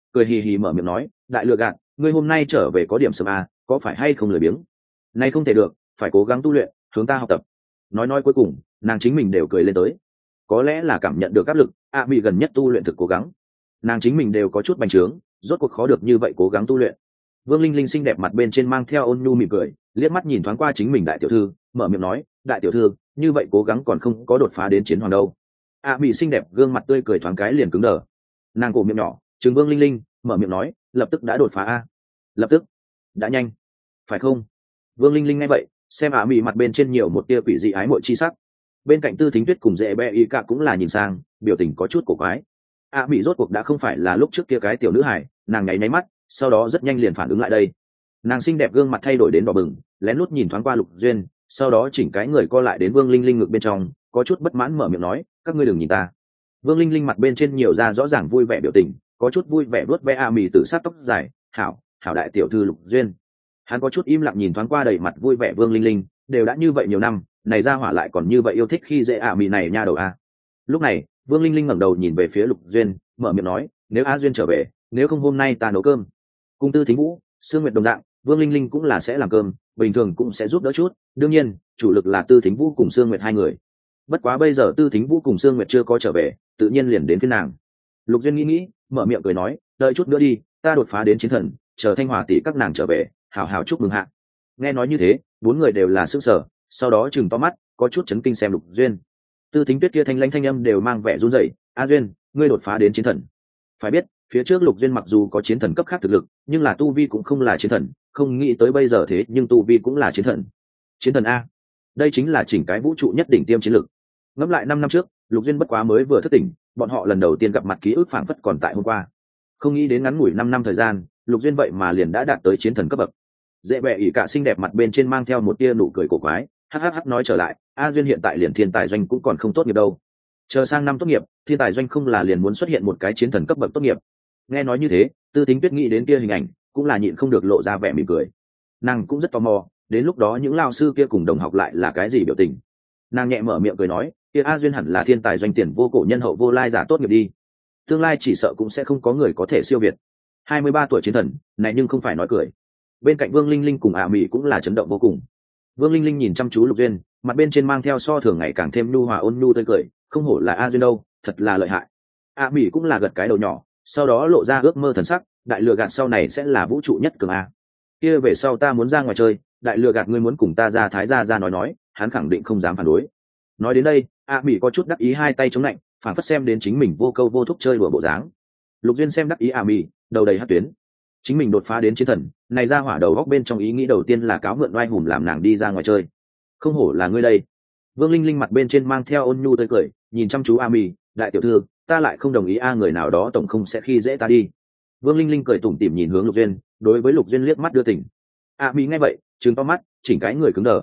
cười hì hì mở miệng nói, đại lừa gạt, ngươi hôm nay trở về có điểm sớm à, có phải hay không lười biếng? Này không thể được, phải cố gắng tu luyện, hướng ta học tập. Nói cuối cùng nàng chính mình đều cười lên tới. Có lẽ là cảm nhận được áp lực, bị gần nhất tu luyện thực cố gắng, nàng chính mình đều có chút bành trướng, rốt cuộc khó được như vậy cố gắng tu luyện. Vương Linh Linh xinh đẹp mặt bên trên mang theo ôn nhu mỉm cười, liếc mắt nhìn thoáng qua chính mình đại tiểu thư, mở miệng nói, đại tiểu thư, như vậy cố gắng còn không có đột phá đến chiến hoàng đâu. Bị xinh đẹp gương mặt tươi cười thoáng cái liền cứng đờ. Nàng cổ miệng nhỏ trừng Vương Linh Linh, mở miệng nói, lập tức đã đột phá a? Lập tức? Đã nhanh, phải không? Vương Linh Linh nghe vậy, xem Mỹ mặt bên trên nhiều một tia quỷ dị ái mộ chi sắc. Bên cạnh Tư Thính Tuyết cùng Dễ Bẹ Y Cả cũng là nhìn sang, biểu tình có chút cổ quái. Mỹ rốt cuộc đã không phải là lúc trước kia cái tiểu nữ hài, nàng nháy nháy mắt, sau đó rất nhanh liền phản ứng lại đây. Nàng xinh đẹp gương mặt thay đổi đến đỏ bừng, lén lút nhìn thoáng qua Lục Duyên, sau đó chỉnh cái người co lại đến Vương Linh Linh ngực bên trong, có chút bất mãn mở miệng nói, các ngươi đừng nhìn ta. Vương Linh Linh mặt bên trên nhiều ra rõ ràng vui vẻ biểu tình, có chút vui vẻ vuốt ve Mỹ tự sát tóc dài, hảo đại tiểu thư Lục Duyên. Hắn có chút im lặng nhìn thoáng qua đầy mặt vui vẻ Vương Linh Linh, đều đã như vậy nhiều năm, này ra hỏa lại còn như vậy yêu thích khi dễ Mỹ này nha đầu a. Lúc này Vương Linh Linh ngẩng đầu nhìn về phía Lục Duyên, mở miệng nói, nếu A Duyên trở về, nếu không hôm nay ta nấu cơm. Cung Tư Thính Vũ, Sương Nguyệt đồng dạng, Vương Linh Linh cũng là sẽ làm cơm, bình thường cũng sẽ giúp đỡ chút, đương nhiên chủ lực là Tư Thính Vũ cùng Sương Nguyệt hai người. Bất quá bây giờ Tư Thính Vũ cùng Sương Nguyệt chưa có trở về, tự nhiên liền đến phiên nàng. Lục Duyên nghĩ, mở miệng cười nói, đợi chút nữa đi, ta đột phá đến chiến thần, chờ Thanh Hòa tỷ các nàng trở về, hảo hảo chúc mừng hạ. Nghe nói như thế, bốn người đều là sững sờ, sau đó chừng to mắt, có chút chấn kinh xem Lục Duyên. Tư Thính Tuyết kia thanh lãnh thanh âm đều mang vẻ run rẩy, A Duyên, ngươi đột phá đến chiến thần. Phải biết, phía trước Lục Duyên mặc dù có chiến thần cấp khác thực lực, nhưng là tu vi cũng không là chiến thần, không nghĩ tới bây giờ thế nhưng tu vi cũng là chiến thần. Chiến thần a, đây chính là chỉnh cái vũ trụ nhất đỉnh tiêm chiến lực. Ngẫm lại 5 năm trước, Lục Duyên bất quá mới vừa thức tỉnh, bọn họ lần đầu tiên gặp mặt ký ức phảng phất còn tại hôm qua. Không nghĩ đến ngắn ngủi 5 năm thời gian, Lục Duyên vậy mà liền đã đạt tới chiến thần cấp bậc. Dễ Bẹ ỉ cả xinh đẹp mặt bên trên mang theo một tia nụ cười cổ quái, hắc nói trở lại, A Duyên hiện tại liền thiên tài doanh cũng còn không tốt nghiệp đâu. Chờ sang năm tốt nghiệp, thiên tài doanh không là liền muốn xuất hiện một cái chiến thần cấp bậc tốt nghiệp. Nghe nói như thế, Tư Thính Tuyết nghĩ đến kia hình ảnh, cũng là nhịn không được lộ ra vẻ mỉm cười. Nàng cũng rất tò mò, đến lúc đó những lao sư kia cùng đồng học lại là cái gì biểu tình. Nàng nhẹ mở miệng cười nói, kia A Duyên hẳn là thiên tài doanh tiền vô cổ nhân hậu vô lai giả tốt nghiệp đi. Tương lai chỉ sợ cũng sẽ không có người có thể siêu việt. 23 tuổi chiến thần, này nhưng không phải nói cười. Bên cạnh Vương Linh Linh cùng Mỹ cũng là chấn động vô cùng. Vương Linh Linh nhìn chăm chú Lục Duyên, mặt bên trên mang theo so thường ngày càng thêm nhu hòa ôn nhu tươi cười, không hổ là A Duyên đâu, thật là lợi hại. Mỹ cũng là gật cái đầu nhỏ, sau đó lộ ra ước mơ thần sắc, đại lừa gạt sau này sẽ là vũ trụ nhất cường a. Kia về sau ta muốn ra ngoài chơi, đại lừa gạt ngươi muốn cùng ta ra thái ra nói, hắn khẳng định không dám phản đối. Nói đến đây, Mỹ có chút đắc ý hai tay chống lạnh, phản phất xem đến chính mình vô câu vô thúc chơi đùa bộ dáng. Lục Duyên xem đắc ý Mỹ, đầu đầy hất tuyến. Chính mình đột phá đến chiến thần, này ra hỏa đầu góc bên trong ý nghĩ đầu tiên là cáo mượn oai hùng làm nàng đi ra ngoài chơi. Không hổ là ngươi đây. Vương Linh Linh mặt bên trên mang theo ôn nhu tươi cười, nhìn chăm chú Mỹ, đại tiểu thư, ta lại không đồng ý người nào đó tổng không sẽ khi dễ ta đi. Vương Linh Linh cười tủm tỉm nhìn hướng Lục Duyên, đối với Lục Duyên liếc mắt đưa tình. Mỹ nghe vậy, trừng to mắt, chỉnh cái người cứng đờ.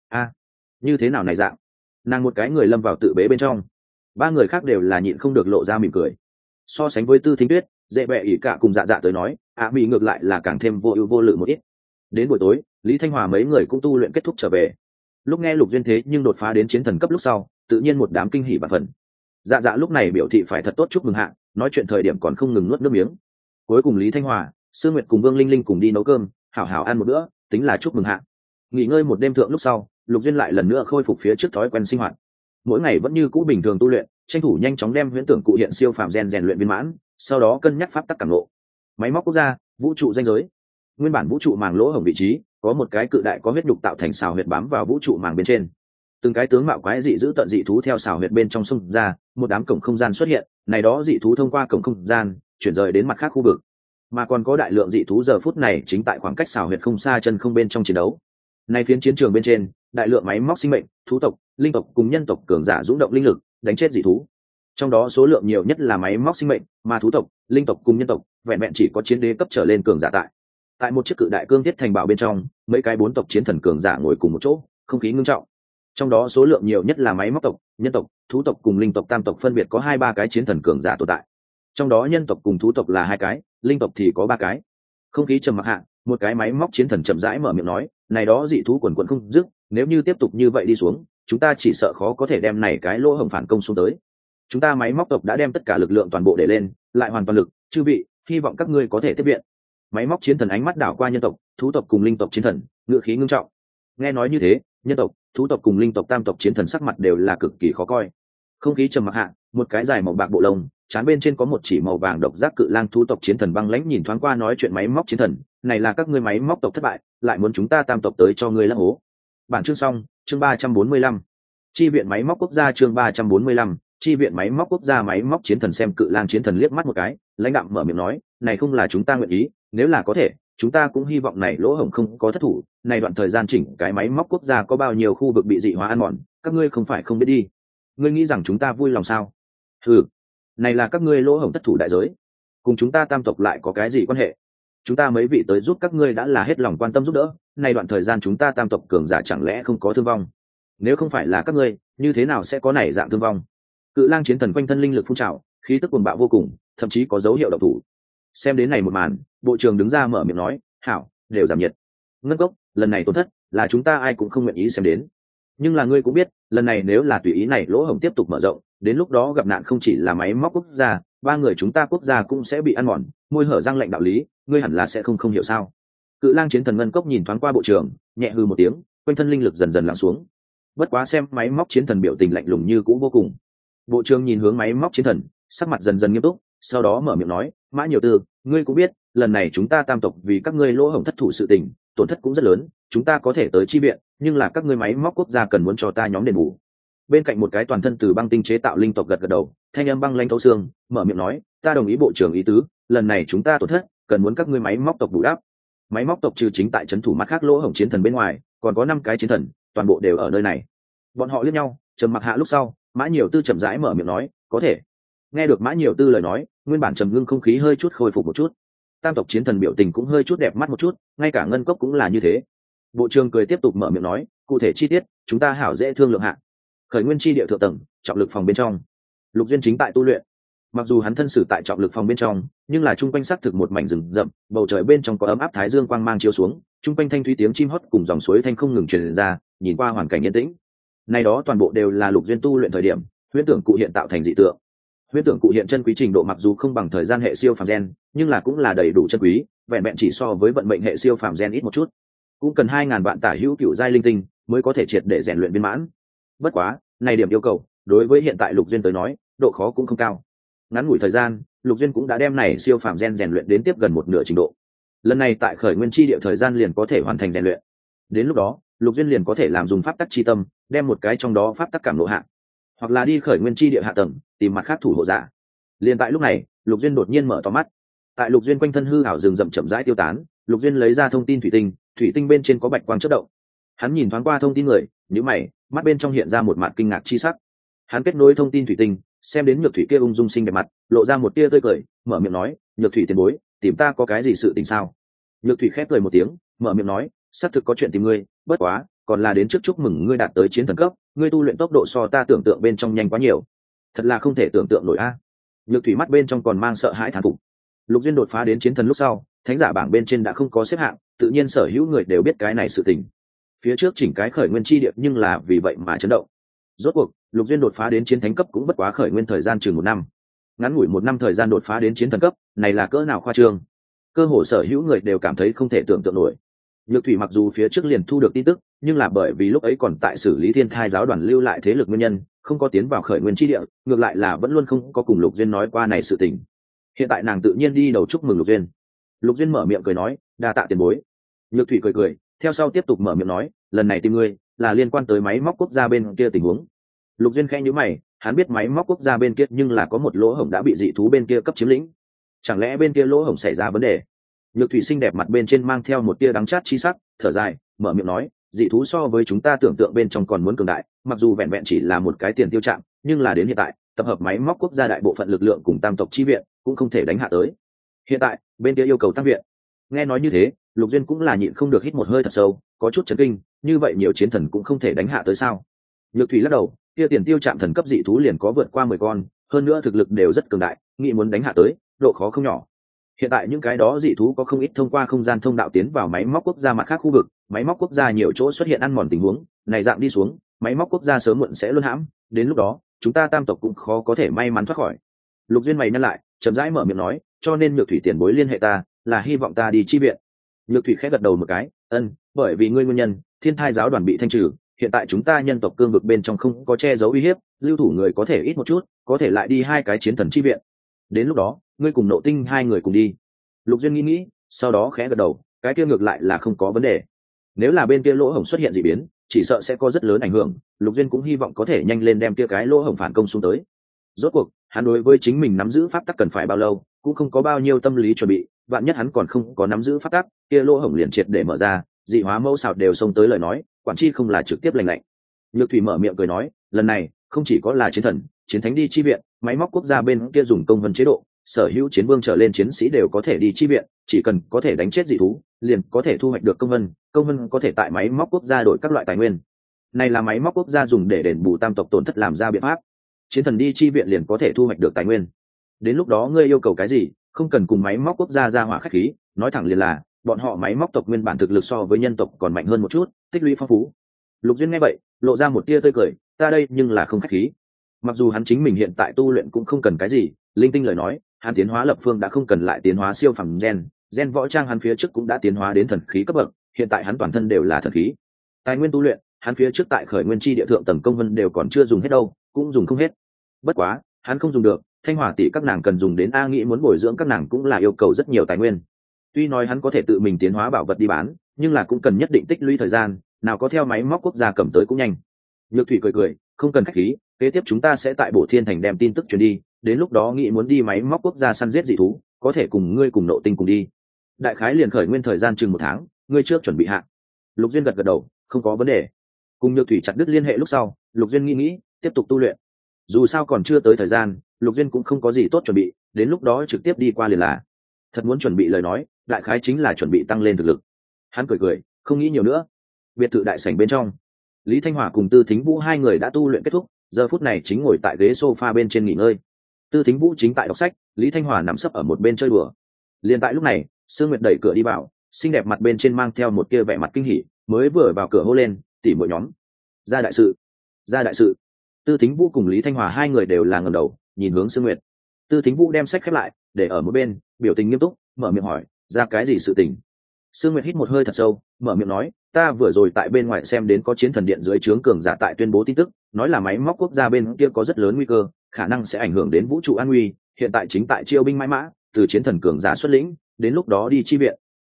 Như thế nào này dạng? Nàng một cái người lâm vào tự bế bên trong, ba người khác đều là nhịn không được lộ ra mỉm cười. So sánh với Tư Thính Tuyết, Dễ Bẹ ỉ cả cùng dạ tới nói, Mỹ ngược lại là càng thêm vô ưu vô lự một ít. Đến buổi tối, Lý Thanh Hòa mấy người cũng tu luyện kết thúc trở về. Lúc nghe Lục Duyên thế nhưng đột phá đến chiến thần cấp lúc sau, tự nhiên một đám kinh hỉ và phần. Dạ lúc này biểu thị phải thật tốt chúc mừng hạ, nói chuyện thời điểm còn không ngừng nuốt nước miếng. Cuối cùng Lý Thanh Hòa, Sương Nguyệt cùng Vương Linh Linh cùng đi nấu cơm, hảo hảo ăn một bữa, tính là chúc mừng hạ. Nghỉ ngơi một đêm thượng lúc sau, Lục Duyên lại lần nữa khôi phục phía trước thói quen sinh hoạt. Mỗi ngày vẫn như cũ bình thường tu luyện, tranh thủ nhanh chóng đem huyễn tưởng cụ hiện siêu phàm gen rèn luyện viên mãn, sau đó cân nhắc pháp tắc cảm ngộ. Máy móc quốc gia, vũ trụ danh giới. Nguyên bản vũ trụ màng lỗ hổng vị trí, có một cái cự đại có huyết nhục tạo thành xào huyệt bám vào vũ trụ màng bên trên. Từng cái tướng mạo quái dị giữ tận dị thú theo xào huyệt bên trong xung ra, một đám cổng không gian xuất hiện, này đó dị thú thông qua cổng không gian chuyển rời đến mặt khác khu vực. Mà còn có đại lượng dị thú giờ phút này chính tại khoảng cách xào huyệt không xa chân không bên trong chiến đấu. Nay phiến chiến trường bên trên, đại lượng máy móc sinh mệnh, thú tộc, linh tộc cùng nhân tộc cường giả dũng động linh lực, đánh chết dị thú. Trong đó số lượng nhiều nhất là máy móc sinh mệnh, mà thú tộc, linh tộc cùng nhân tộc, vẹn vẹn chỉ có chiến đế cấp trở lên cường giả tại. Tại một chiếc cự đại cương thiết thành bảo bên trong, mấy cái bốn tộc chiến thần cường giả ngồi cùng một chỗ, không khí ngưng trọng. Trong đó số lượng nhiều nhất là máy móc tộc, nhân tộc, thú tộc cùng linh tộc tam tộc phân biệt có 2-3 cái chiến thần cường giả tồn tại. Trong đó nhân tộc cùng thú tộc là 2 cái, linh tộc thì có 3 cái. Không khí trầm mặc hạ, một cái máy móc chiến thần chậm rãi mở miệng nói, này đó dị thú quần quần không dứt, nếu như tiếp tục như vậy đi xuống, chúng ta chỉ sợ khó có thể đem này cái lỗ hổng phản công xuống tới. Chúng ta máy móc tộc đã đem tất cả lực lượng toàn bộ để lên, lại hoàn toàn lực, chư vị, hy vọng các ngươi có thể tiếp viện. Máy móc chiến thần ánh mắt đảo qua nhân tộc, thú tộc cùng linh tộc chiến thần, ngựa khí ngưng trọng. Nghe nói như thế, nhân tộc, thú tộc cùng linh tộc tam tộc chiến thần sắc mặt đều là cực kỳ khó coi. Không khí trầm mặc hạ, một cái dài màu bạc bộ lông, trán bên trên có một chỉ màu vàng độc giác cự lang thú tộc chiến thần băng lãnh nhìn thoáng qua nói chuyện máy móc chiến thần, này là các ngươi máy móc tộc thất bại, lại muốn chúng ta tam tộc tới cho ngươi lắc hố. Bản chương xong, chương 345. Chi viện máy móc quốc gia chương 345, chi viện máy móc quốc gia. Máy móc chiến thần xem cự lang chiến thần liếc mắt một cái, lãnh đạm mở miệng nói, này không là chúng ta nguyện ý, nếu là có thể, chúng ta cũng hy vọng này lỗ hổng không có thất thủ, này đoạn thời gian chỉnh cái máy móc quốc gia có bao nhiêu khu vực bị dị hóa ăn mòn, các ngươi không phải không biết đi. Ngươi nghĩ rằng chúng ta vui lòng sao? Ừ, này là các ngươi lỗ hổng thất thủ đại giới, cùng chúng ta tam tộc lại có cái gì quan hệ? Chúng ta mấy vị tới giúp các ngươi đã là hết lòng quan tâm giúp đỡ, này đoạn thời gian chúng ta tam tộc cường giả chẳng lẽ không có thương vong? Nếu không phải là các ngươi, như thế nào sẽ có này dạng thương vong? Cự lang chiến thần quanh thân linh lực phun trào, khí tức cuồng bạo vô cùng, thậm chí có dấu hiệu động thủ. Xem đến này một màn, bộ trưởng đứng ra mở miệng nói, hảo, đều giảm nhiệt. Ngân cốc, lần này tổn thất là chúng ta ai cũng không nguyện ý xem đến, nhưng là ngươi cũng biết, lần này nếu là tùy ý này lỗ hổng tiếp tục mở rộng, đến lúc đó gặp nạn không chỉ là máy móc quốc gia, ba người chúng ta quốc gia cũng sẽ bị ăn mòn. Môi hở răng lệnh đạo lý, ngươi hẳn là sẽ không hiểu sao? Cự lang chiến thần ngân cốc nhìn thoáng qua bộ trưởng, nhẹ hư một tiếng, quanh thân linh lực dần dần lắng xuống. Bất quá xem máy móc chiến thần biểu tình lạnh lùng như cũ vô cùng. Bộ trưởng nhìn hướng máy móc chiến thần, sắc mặt dần dần nghiêm túc, sau đó mở miệng nói, Mã Nhiều Tư, ngươi cũng biết, lần này chúng ta tam tộc vì các ngươi lỗ hổng thất thủ sự tình, tổn thất cũng rất lớn, chúng ta có thể tới chi viện, nhưng là các ngươi máy móc quốc gia cần muốn cho ta nhóm đền bù. Bên cạnh một cái toàn thân từ băng tinh chế tạo linh tộc gật gật đầu, thanh âm băng lãnh thấu xương, mở miệng nói, ta đồng ý bộ trưởng ý tứ, lần này chúng ta tổn thất, cần muốn các ngươi máy móc tộc bù đắp. Máy móc tộc trừ chính tại trấn thủ mắt khác lỗ hổng chiến thần bên ngoài, còn có 5 cái chiến thần, toàn bộ đều ở nơi này. Bọn họ liếc nhau, trầm mặc hạ lúc sau, Mã Nhiều Tư chậm rãi mở miệng nói, có thể. Nghe được Mã Nhiều Tư lời nói, nguyên bản trầm ngưng không khí hơi chút khôi phục một chút. Tam tộc chiến thần biểu tình cũng hơi chút đẹp mắt một chút, ngay cả ngân cốc cũng là như thế. Bộ trưởng cười tiếp tục mở miệng nói, cụ thể chi tiết, chúng ta hảo dễ thương lượng hạ. Khởi nguyên chi địa thượng tầng, trọng lực phòng bên trong. Lục Duyên chính tại tu luyện. Mặc dù hắn thân xử tại trọng lực phòng bên trong, nhưng là trung quanh xác thực một mảnh rừng rậm, bầu trời bên trong có ấm áp thái dương quang mang chiếu xuống, trung quanh thanh thúy tiếng chim hót cùng dòng suối thanh không ngừng truyền ra, nhìn qua hoàn cảnh yên tĩnh. Này đó toàn bộ đều là Lục Duyên tu luyện thời điểm, huyễn tưởng cụ hiện tạo thành dị tượng. Huyễn tưởng cụ hiện chân quý trình độ mặc dù không bằng thời gian hệ siêu phàm gen, nhưng là cũng là đầy đủ chân quý, vẹn vẹn chỉ so với vận mệnh hệ siêu phàm gen ít một chút, cũng cần 2000 vạn tả hữu cựu giai linh tinh mới có thể triệt để rèn luyện viên mãn. Bất quá, này điểm yêu cầu, đối với hiện tại Lục Duyên tới nói, độ khó cũng không cao. Ngắn ngủi thời gian, Lục Duyên cũng đã đem này siêu phàm gen rèn luyện đến tiếp gần một nửa trình độ. Lần này tại khởi nguyên chi địa thời gian liền có thể hoàn thành rèn luyện. Đến lúc đó, Lục Duyên liền có thể làm dùng pháp tắc chi tâm, đem một cái trong đó pháp tắc cảm ngộ hạ, hoặc là đi khởi nguyên chi địa hạ tầng, tìm mặt khác thủ hộ giả. Liền tại lúc này, Lục Duyên đột nhiên mở to mắt. Tại Lục Duyên quanh thân hư ảo rừng rậm chậm rãi tiêu tán, Lục Duyên lấy ra thông tin thủy tinh bên trên có bạch quang chớp động. Hắn nhìn thoáng qua thông tin người, nhíu mày, mắt bên trong hiện ra một mặt kinh ngạc chi sắc. Hắn kết nối thông tin thủy tinh, xem đến Nhược Thủy kia ung dung xinh đẹp mặt, lộ ra một tia tươi cười, mở miệng nói, Nhược Thủy tiền bối, tìm ta có cái gì sự tình sao? Nhược Thủy khép cười một tiếng, mở miệng nói, xác thực có chuyện tìm ngươi, bất quá, còn là đến trước chúc mừng ngươi đạt tới chiến thần cấp, ngươi tu luyện tốc độ so ta tưởng tượng bên trong nhanh quá nhiều, thật là không thể tưởng tượng nổi a. Nhược Thủy mắt bên trong còn mang sợ hãi thán phục. Lục Duyên đột phá đến chiến thần lúc sau, thánh giả bảng bên trên đã không có xếp hạng, tự nhiên sở hữu người đều biết cái này sự tình. Phía trước chỉnh cái khởi nguyên chi địa nhưng là vì vậy mà chấn động. Rốt cuộc, Lục Duyên đột phá đến chiến thánh cấp cũng bất quá khởi nguyên thời gian chừng 1 năm. Ngắn ngủi 1 năm thời gian đột phá đến chiến thần cấp, này là cỡ nào khoa trương. Cơ hồ sở hữu người đều cảm thấy không thể tưởng tượng nổi. Nhược Thủy mặc dù phía trước liền thu được tin tức, nhưng là bởi vì lúc ấy còn tại xử lý Thiên Thai giáo đoàn lưu lại thế lực nguyên nhân, không có tiến vào khởi nguyên chi địa, ngược lại là vẫn luôn không có cùng Lục Duyên nói qua này sự tình. Hiện tại nàng tự nhiên đi đầu chúc mừng Lục Duyên. Lục Duyên mở miệng cười nói, đa tạ tiền bối. Nhược Thủy cười cười, theo sau tiếp tục mở miệng nói, lần này tìm ngươi là liên quan tới máy móc quốc gia bên kia tình huống. Lục Duyên khẽ nhíu mày, hắn biết máy móc quốc gia bên kia nhưng là có một lỗ hổng đã bị dị thú bên kia cấp chiếm lĩnh. Chẳng lẽ bên kia lỗ hổng xảy ra vấn đề? Nhược Thủy xinh đẹp mặt bên trên mang theo một tia đắng chát chi sắc, thở dài, mở miệng nói, dị thú so với chúng ta tưởng tượng bên trong còn muốn cường đại, mặc dù vẹn vẹn chỉ là một cái tiền tiêu trạm, nhưng là đến hiện tại, tập hợp máy móc quốc gia đại bộ phận lực lượng cùng tam tộc chi viện, cũng không thể đánh hạ tới. Hiện tại, bên kia yêu cầu tăng viện. Nghe nói như thế, Lục Duyên cũng là nhịn không được hít một hơi thật sâu, có chút chấn kinh, như vậy nhiều chiến thần cũng không thể đánh hạ tới sao? Nhược Thủy lắc đầu, kia tiền tiêu trạm thần cấp dị thú liền có vượt qua 10 con, hơn nữa thực lực đều rất cường đại, nghĩ muốn đánh hạ tới, độ khó không nhỏ. Hiện tại những cái đó dị thú có không ít thông qua không gian thông đạo tiến vào máy móc quốc gia mặt khác khu vực, máy móc quốc gia nhiều chỗ xuất hiện ăn mòn tình huống, này dạng đi xuống, máy móc quốc gia sớm muộn sẽ luân hãm, đến lúc đó, chúng ta tam tộc cũng khó có thể may mắn thoát khỏi. Lục Duyên mày nhăn lại, chậm rãi mở miệng nói, cho nên nhược thủy tiền bối liên hệ ta là hy vọng ta đi chi viện. Nhược thủy khẽ gật đầu một cái, bởi vì ngươi nguyên nhân thiên thai giáo đoàn bị thanh trừ, hiện tại chúng ta nhân tộc cương vực bên trong không có che giấu uy hiếp, lưu thủ người có thể ít một chút, có thể lại đi 2 cái chiến thần chi viện. Đến lúc đó ngươi cùng Nộ Tinh 2 người cùng đi. Lục Duyên nghĩ sau đó khẽ gật đầu, cái kia ngược lại là không có vấn đề. Nếu là bên kia lỗ hổng xuất hiện dị biến, chỉ sợ sẽ có rất lớn ảnh hưởng, Lục Duyên cũng hy vọng có thể nhanh lên đem kia cái lỗ hổng phản công xuống tới. Rốt cuộc hắn đối với chính mình nắm giữ pháp tắc cần phải bao lâu cũng không có bao nhiêu tâm lý chuẩn bị, vạn nhất hắn còn không có nắm giữ pháp tắc, kia lỗ hổng liền triệt để mở ra, dị hóa mẫu xào đều xông tới lời nói, quản chi không là trực tiếp lành lạnh. Nhược thủy mở miệng cười nói, lần này không chỉ có là chiến thần chiến thánh đi chi viện, máy móc quốc gia bên kia dùng công vân chế độ, sở hữu chiến vương trở lên chiến sĩ đều có thể đi chi viện, chỉ cần có thể đánh chết dị thú liền có thể thu hoạch được công vân có thể tại máy móc quốc gia đổi các loại tài nguyên. Này là máy móc quốc gia dùng để đền bù tam tộc tổn thất làm ra biện pháp. Chiến thần đi chi viện liền có thể thu hoạch được tài nguyên. Đến lúc đó ngươi yêu cầu cái gì, không cần cùng máy móc quốc gia ra hỏa khách khí, nói thẳng liền là bọn họ máy móc tộc nguyên bản thực lực so với nhân tộc còn mạnh hơn một chút, tích lũy phong phú. Lục Duyên nghe vậy lộ ra một tia tươi cười, ta đây nhưng là không khách khí. Mặc dù hắn chính mình hiện tại tu luyện cũng không cần cái gì linh tinh lời nói, hắn tiến hóa lập phương đã không cần lại tiến hóa siêu phẩm gen võ trang, hắn phía trước cũng đã tiến hóa đến thần khí cấp bậc, hiện tại hắn toàn thân đều là thần khí. Tài nguyên tu luyện hắn phía trước tại khởi nguyên chi địa thượng tầng công vân đều còn chưa dùng hết đâu, cũng dùng không hết. Bất quá hắn không dùng được, Thanh Hỏa tỷ các nàng cần dùng đến, a nghĩ muốn bồi dưỡng các nàng cũng là yêu cầu rất nhiều tài nguyên. Tuy nói hắn có thể tự mình tiến hóa bảo vật đi bán, nhưng là cũng cần nhất định tích lũy thời gian, nào có theo máy móc quốc gia cầm tới cũng nhanh. Nhược thủy cười, không cần khách khí, kế tiếp chúng ta sẽ tại Bổ Thiên Thành đem tin tức truyền đi, đến lúc đó nghĩ muốn đi máy móc quốc gia săn giết dị thú, có thể cùng ngươi cùng Nộ Tinh cùng đi. Đại khái liền khởi nguyên thời gian chừng 1 tháng, ngươi trước chuẩn bị hạ. Lục Duyên gật đầu, không có vấn đề. Cùng Nhược thủy chặt đứt liên hệ lúc sau, Lục Duyên nghĩ tiếp tục tu luyện. Dù sao còn chưa tới thời gian, Lục Duyên cũng không có gì tốt chuẩn bị, đến lúc đó trực tiếp đi qua liền là. Thật muốn chuẩn bị lời nói, đại khái chính là chuẩn bị tăng lên thực lực. Hắn cười, không nghĩ nhiều nữa. Biệt thự đại sảnh bên trong, Lý Thanh Hòa cùng Tư Thính Vũ 2 người đã tu luyện kết thúc, giờ phút này chính ngồi tại ghế sofa bên trên nghỉ ngơi. Tư Thính Vũ chính tại đọc sách, Lý Thanh Hòa nằm sấp ở một bên chơi đùa. Liền tại lúc này, Sương Nguyệt đẩy cửa đi vào, xinh đẹp mặt bên trên mang theo một kia vẻ mặt kinh hỉ, mới vừa vào cửa hô lên, tỉ muội nhóm, ra đại sự. Tư Thính Vũ cùng Lý Thanh Hòa 2 người đều là ngẩng đầu nhìn hướng Sương Nguyệt. Tư Thính Vũ đem sách khép lại để ở một bên, biểu tình nghiêm túc mở miệng hỏi, ra cái gì sự tình? Sương Nguyệt hít một hơi thật sâu, mở miệng nói, ta vừa rồi tại bên ngoài xem đến có chiến thần điện dưới trướng cường giả tại tuyên bố tin tức, nói là máy móc quốc gia bên kia có rất lớn nguy cơ, khả năng sẽ ảnh hưởng đến vũ trụ an nguy, hiện tại chính tại chiêu binh mãi mã, từ chiến thần cường giả xuất lĩnh, đến lúc đó đi chi viện.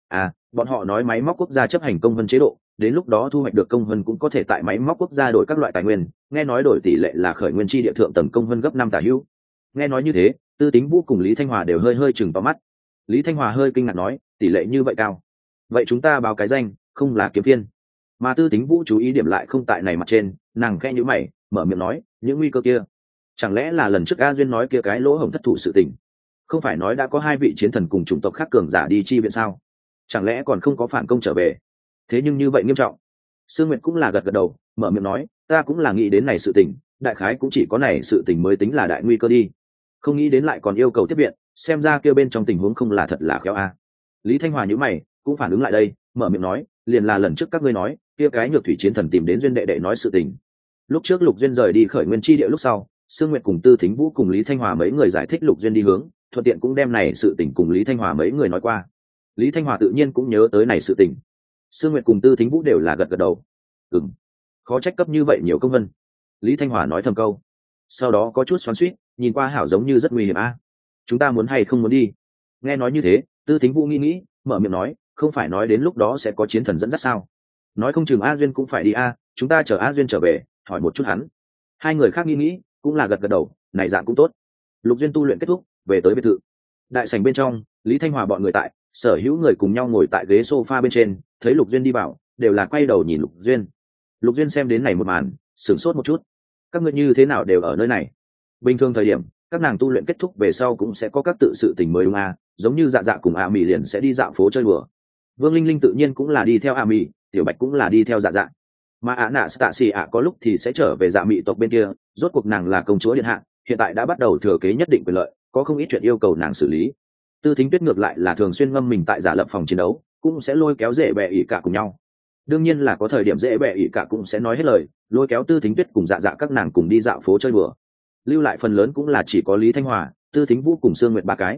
Bọn họ nói máy móc quốc gia chấp hành công vân chế độ, đến lúc đó thu hoạch được công vân cũng có thể tại máy móc quốc gia đổi các loại tài nguyên, nghe nói đổi tỷ lệ là khởi nguyên chi địa thượng tầng công vân gấp 5 tả hữu. Nghe nói như thế, Tư Tính Vũ cùng Lý Thanh Hòa đều hơi chừng to mắt. Lý Thanh Hòa hơi kinh ngạc nói, tỷ lệ như vậy cao, vậy chúng ta báo cái danh, không là kiếm viên. Mà Tư Tính Vũ chú ý điểm lại không tại này mặt trên, nàng khẽ nhíu mày, mở miệng nói, những nguy cơ kia, chẳng lẽ là lần trước A Duyên nói kia cái lỗ hổng thất thủ sự tình? Không phải nói đã có 2 vị chiến thần cùng chủng tộc khác cường giả đi chi viện sao? Chẳng lẽ còn không có phản công trở về? Thế nhưng như vậy nghiêm trọng. Sương Nguyệt cũng là gật đầu, mở miệng nói, ta cũng là nghĩ đến này sự tình, đại khái cũng chỉ có này sự tình mới tính là đại nguy cơ đi. Không nghĩ đến lại còn yêu cầu tiếp viện, xem ra kia bên trong tình huống không là thật là khéo a. Lý Thanh Hòa nhíu mày, cũng phản ứng lại đây, mở miệng nói, liền là lần trước các ngươi nói, kia cái nhược thủy chiến thần tìm đến Duyên đệ đệ nói sự tình. Lúc trước Lục Duyên rời đi khởi nguyên chi địa lúc sau, Sương Nguyệt cùng Tư Thính Vũ cùng Lý Thanh Hòa mấy người giải thích Lục Duyên đi hướng, thuận tiện cũng đem này sự tình cùng Lý Thanh Hòa mấy người nói qua. Lý Thanh Hòa tự nhiên cũng nhớ tới này sự tình. Sương Nguyệt cùng Tư Thính Vũ đều là gật đầu. Khó trách cấp như vậy nhiều công vân. Lý Thanh Hòa nói thầm câu, sau đó có chút xoắn xuýt, nhìn qua hảo giống như rất nguy hiểm a. Chúng ta muốn hay không muốn đi? Nghe nói như thế, Tư Thính Vũ nghĩ, mở miệng nói, không phải nói đến lúc đó sẽ có chiến thần dẫn dắt sao? Nói không chừng A Duyên cũng phải đi a, chúng ta chờ A Duyên trở về, hỏi một chút hắn. 2 người khác nghĩ, cũng là gật đầu, này dạng cũng tốt. Lục Duyên tu luyện kết thúc, về tới biệt thự. Đại sảnh bên trong, Lý Thanh Hòa bọn người tại, sở hữu người cùng nhau ngồi tại ghế sofa bên trên, thấy Lục Duyên đi vào, đều là quay đầu nhìn Lục Duyên. Lục Duyên xem đến này một màn, sửng sốt một chút. Các ngươi như thế nào đều ở nơi này? Bình thường thời điểm, các nàng tu luyện kết thúc về sau cũng sẽ có các tự sự tình mới đúng a, giống như Dạ Dạ cùng A Mị liền sẽ đi dạo phố chơi đùa. Vương Linh Linh tự nhiên cũng là đi theo A Mị, Tiểu Bạch cũng là đi theo Dạ Dạ. Mà Anastasia có lúc thì sẽ trở về Dạ Mị tộc bên kia, rốt cuộc nàng là công chúa điện hạ, hiện tại đã bắt đầu thừa kế nhất định quyền lợi, có không ít chuyện yêu cầu nàng xử lý. Tư Thính Tuyết ngược lại là thường xuyên ngâm mình tại giả lập phòng chiến đấu, cũng sẽ lôi kéo Dễ Bẹ ỉ cả cùng nhau. Đương nhiên là có thời điểm Dễ Bẹ ỉ cả cũng sẽ nói hết lời, lôi kéo Tư Thính Tuyết cùng Dạ Dạ các nàng cùng đi dạo phố chơi đùa. Lưu lại phần lớn cũng là chỉ có Lý Thanh Hòa, Tư Thính Vũ cùng Sương Nguyệt 3 cái.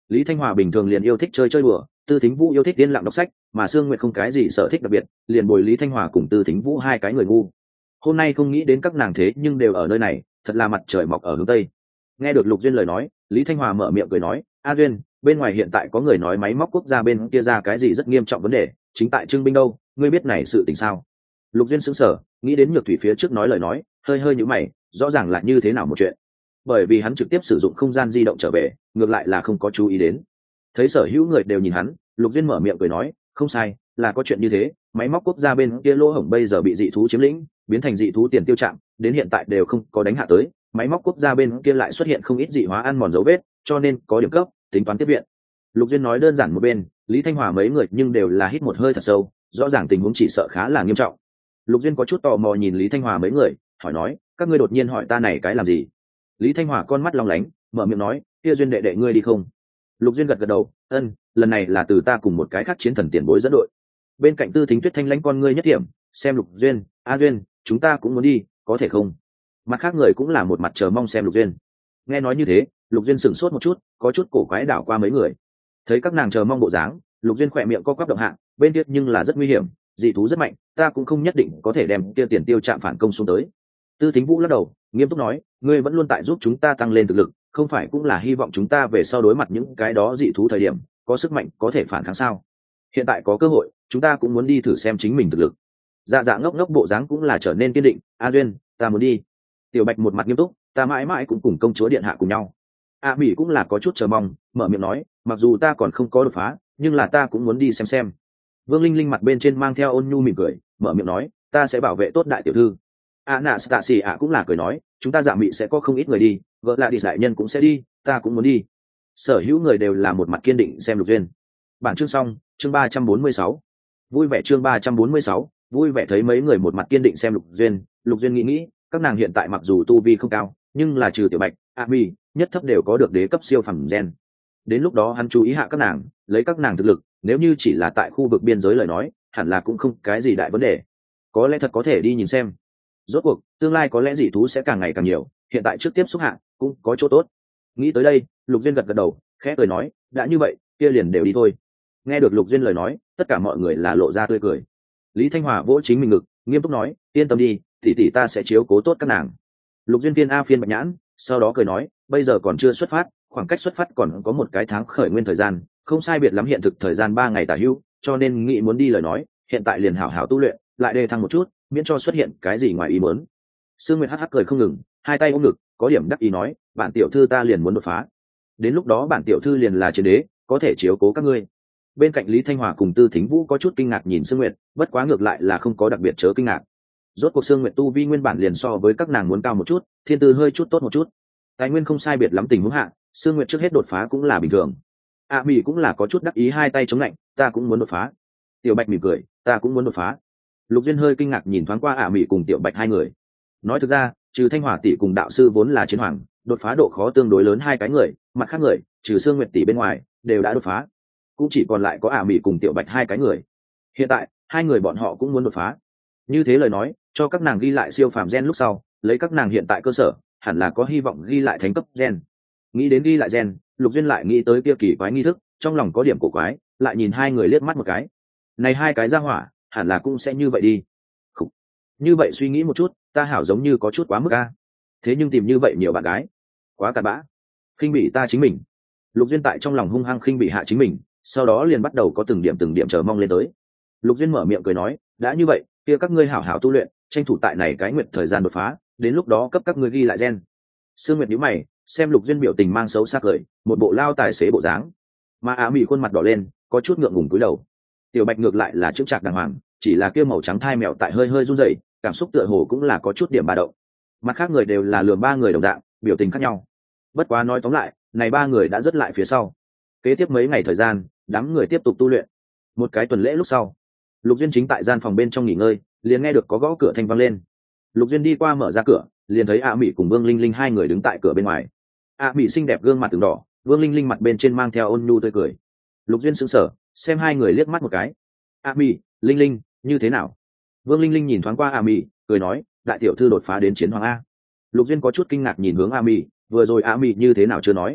Lý Thanh Hòa bình thường liền yêu thích chơi chơi đùa, Tư Thính Vũ yêu thích yên lặng đọc sách, mà Sương Nguyệt không cái gì sở thích đặc biệt, liền bồi Lý Thanh Hòa cùng Tư Thính Vũ hai cái người ngu. Hôm nay không nghĩ đến các nàng thế nhưng đều ở nơi này, thật là mặt trời mọc ở hướng tây. Nghe được Lục Duyên lời nói, Lý Thanh Hòa mở miệng cười nói, A Duyên, bên ngoài hiện tại có người nói máy móc quốc gia bên kia ra cái gì rất nghiêm trọng vấn đề, chính tại trưng binh đâu, ngươi biết này sự tình sao? Lục Duyên sững sờ, nghĩ đến Nhược Thủy phía trước nói lời nói, hơi hơi nhíu mày, rõ ràng là như thế nào một chuyện. Bởi vì hắn trực tiếp sử dụng không gian di động trở về, ngược lại là không có chú ý đến. Thấy sở hữu người đều nhìn hắn, Lục Duyên mở miệng cười nói, không sai, là có chuyện như thế, máy móc quốc gia bên kia lỗ hổng bây giờ bị dị thú chiếm lĩnh, biến thành dị thú tiền tiêu trạm, đến hiện tại đều không có đánh hạ tới, máy móc quốc gia bên kia lại xuất hiện không ít dị hóa ăn mòn dấu vết, cho nên có điểm cấp, tính toán tiếp viện. Lục Duyên nói đơn giản một bên, Lý Thanh Hòa mấy người nhưng đều là hít một hơi thật sâu, rõ ràng tình huống chỉ sợ khá là nghiêm trọng. Lục Duyên có chút tò mò nhìn Lý Thanh Hòa mấy người, hỏi nói, các ngươi đột nhiên hỏi ta này cái làm gì? Lý Thanh Hòa con mắt long lánh, mở miệng nói, kia Duyên đệ đệ ngươi đi không? Lục Duyên gật gật đầu, ân, lần này là từ ta cùng một cái khác chiến thần tiền bối dẫn đội. Bên cạnh Tư Thính Tuyết thanh lãnh con ngươi nhất điểm, xem Lục Duyên, A Duyên, chúng ta cũng muốn đi, có thể không? Mặt khác người cũng là một mặt chờ mong xem Lục Duyên. Nghe nói như thế, Lục Duyên sửng sốt một chút, có chút cổ quái đảo qua mấy người. Thấy các nàng chờ mong bộ dáng, Lục Duyên khỏe miệng co quắp động hạ, bên kia nhưng là rất nguy hiểm, dị thú rất mạnh, ta cũng không nhất định có thể đem kia tiền tiêu chạm phản công xuống tới. Tư Thính Vũ lắc đầu, nghiêm túc nói, ngươi vẫn luôn tại giúp chúng ta tăng lên thực lực, không phải cũng là hy vọng chúng ta về sau đối mặt những cái đó dị thú thời điểm có sức mạnh có thể phản kháng sao? Hiện tại có cơ hội, chúng ta cũng muốn đi thử xem chính mình thực lực. Dạ dạ ngốc ngốc bộ dáng cũng là trở nên kiên định, A Duyên, ta muốn đi. Tiểu Bạch một mặt nghiêm túc, ta mãi mãi cũng cùng công chúa điện hạ cùng nhau. A Mỹ cũng là có chút chờ mong, mở miệng nói, mặc dù ta còn không có đột phá, nhưng là ta cũng muốn đi xem. Vương Linh Linh mặt bên trên mang theo ôn nhu mỉm cười, mở miệng nói, ta sẽ bảo vệ tốt đại tiểu thư. Anastasia cũng là cười nói, chúng ta Dạ Mị sẽ có không ít người đi, vợ lại đi đại nhân cũng sẽ đi, ta cũng muốn đi. Sở hữu người đều là một mặt kiên định xem Lục Duyên. Bản chương xong, chương 346. Vui vẻ chương 346, vui vẻ thấy mấy người một mặt kiên định xem Lục Duyên nghĩ, các nàng hiện tại mặc dù tu vi không cao, nhưng là trừ Tiểu Bạch, A Mi, nhất thấp đều có được đế cấp siêu phẩm gen. Đến lúc đó hắn chú ý hạ các nàng, lấy các nàng thực lực, nếu như chỉ là tại khu vực biên giới lời nói, hẳn là cũng không cái gì đại vấn đề. Có lẽ thật có thể đi nhìn xem. Rốt cuộc, tương lai có lẽ dị thú sẽ càng ngày càng nhiều, hiện tại trước tiếp xúc hạ cũng có chỗ tốt. Nghĩ tới đây, Lục Duyên gật gật đầu, khẽ cười nói, đã như vậy, kia liền đều đi thôi. Nghe được Lục Duyên lời nói, tất cả mọi người là lộ ra tươi cười. Lý Thanh Hòa vỗ chính mình ngực, nghiêm túc nói, yên tâm đi, tỷ tỷ ta sẽ chiếu cố tốt các nàng. Lục Duyên phiên A phiên bạch nhãn, sau đó cười nói, bây giờ còn chưa xuất phát, khoảng cách xuất phát còn có một cái tháng khởi nguyên thời gian, không sai biệt lắm hiện thực thời gian 3 ngày tả hữu, cho nên nghĩ muốn đi lời nói, hiện tại liền hảo hảo tu luyện, lại đề thăng một chút, miễn cho xuất hiện cái gì ngoài ý muốn. Sương Nguyệt hắc hắc cười không ngừng, hai tay ôm ngực, có điểm đắc ý nói, bản tiểu thư ta liền muốn đột phá. Đến lúc đó bản tiểu thư liền là chiến đế, có thể chiếu cố các ngươi. Bên cạnh Lý Thanh Hòa cùng Tư Thính Vũ có chút kinh ngạc nhìn Sương Nguyệt, bất quá ngược lại là không có đặc biệt chớ kinh ngạc. Rốt cuộc Sương Nguyệt tu vi nguyên bản liền so với các nàng muốn cao một chút, thiên tư hơi chút tốt một chút. Tài nguyên không sai biệt lắm tình huống hạ, Sương Nguyệt trước hết đột phá cũng là bình thường. Mỹ cũng là có chút đắc ý hai tay chống lạnh, ta cũng muốn đột phá. Tiểu Bạch mỉm cười, ta cũng muốn đột phá. Lục Duyên hơi kinh ngạc nhìn thoáng qua Mỹ cùng Tiểu Bạch hai người. Nói thực ra, trừ Thanh Hòa tỷ cùng đạo sư vốn là chiến hoàng, đột phá độ khó tương đối lớn hai cái người, mặt khác người, trừ Sương Nguyệt tỷ bên ngoài, đều đã đột phá. Cũng chỉ còn lại có Mỹ cùng Tiểu Bạch hai cái người. Hiện tại, hai người bọn họ cũng muốn đột phá. Như thế lời nói, cho các nàng ghi lại siêu phàm gen lúc sau, lấy các nàng hiện tại cơ sở, hẳn là có hy vọng ghi lại thánh cấp gen. Nghĩ đến ghi lại gen, Lục Duyên lại nghĩ tới kia kỳ quái nghi thức, trong lòng có điểm cổ quái, lại nhìn hai người liếc mắt một cái. Này hai cái ra hỏa, hẳn là cũng sẽ như vậy đi. Khủ. Như vậy suy nghĩ một chút, ta hảo giống như có chút quá mức a. Thế nhưng tìm như vậy nhiều bạn gái, quá cặn bã. Khinh bỉ ta chính mình. Lục Duyên tại trong lòng hung hăng khinh bỉ hạ chính mình, sau đó liền bắt đầu có từng điểm chờ mong lên tới. Lục Duyên mở miệng cười nói, đã như vậy, kia các ngươi hảo hảo tu luyện, tranh thủ tại này cái nguyện thời gian đột phá, đến lúc đó cấp các ngươi ghi lại gen. Sương Nguyệt nhíu mày, xem Lục Duyên biểu tình mang xấu xa cười, một bộ lao tài xế bộ dáng. Mà Mỹ khuôn mặt đỏ lên, có chút ngượng ngùng cúi đầu. Tiểu Bạch ngược lại là chững chạc đàng hoàng, chỉ là kia màu trắng thai mèo tại hơi hơi run rẩy, cảm xúc tựa hồ cũng là có chút điểm ba động. Mặt khác người đều là lườm ba người đồng dạng, biểu tình khác nhau. Bất quá nói tóm lại, này ba người đã rất lại phía sau. Kế tiếp mấy ngày thời gian, đám người tiếp tục tu luyện. Một cái tuần lễ lúc sau, Lục Duyên chính tại gian phòng bên trong nghỉ ngơi, liền nghe được có gõ cửa thanh vang lên. Lục Duyên đi qua mở ra cửa, liền thấy Mỹ cùng Vương Linh Linh hai người đứng tại cửa bên ngoài. Mỹ xinh đẹp gương mặt từng đỏ, Vương Linh Linh mặt bên trên mang theo ôn nhu tươi cười. Lục Duyên sững sờ, xem hai người liếc mắt một cái. Mỹ, Linh Linh, như thế nào? Vương Linh Linh nhìn thoáng qua Mỹ, cười nói, đại tiểu thư đột phá đến chiến hoàng a. Lục Duyên có chút kinh ngạc nhìn hướng Mỹ, vừa rồi Mỹ như thế nào chưa nói.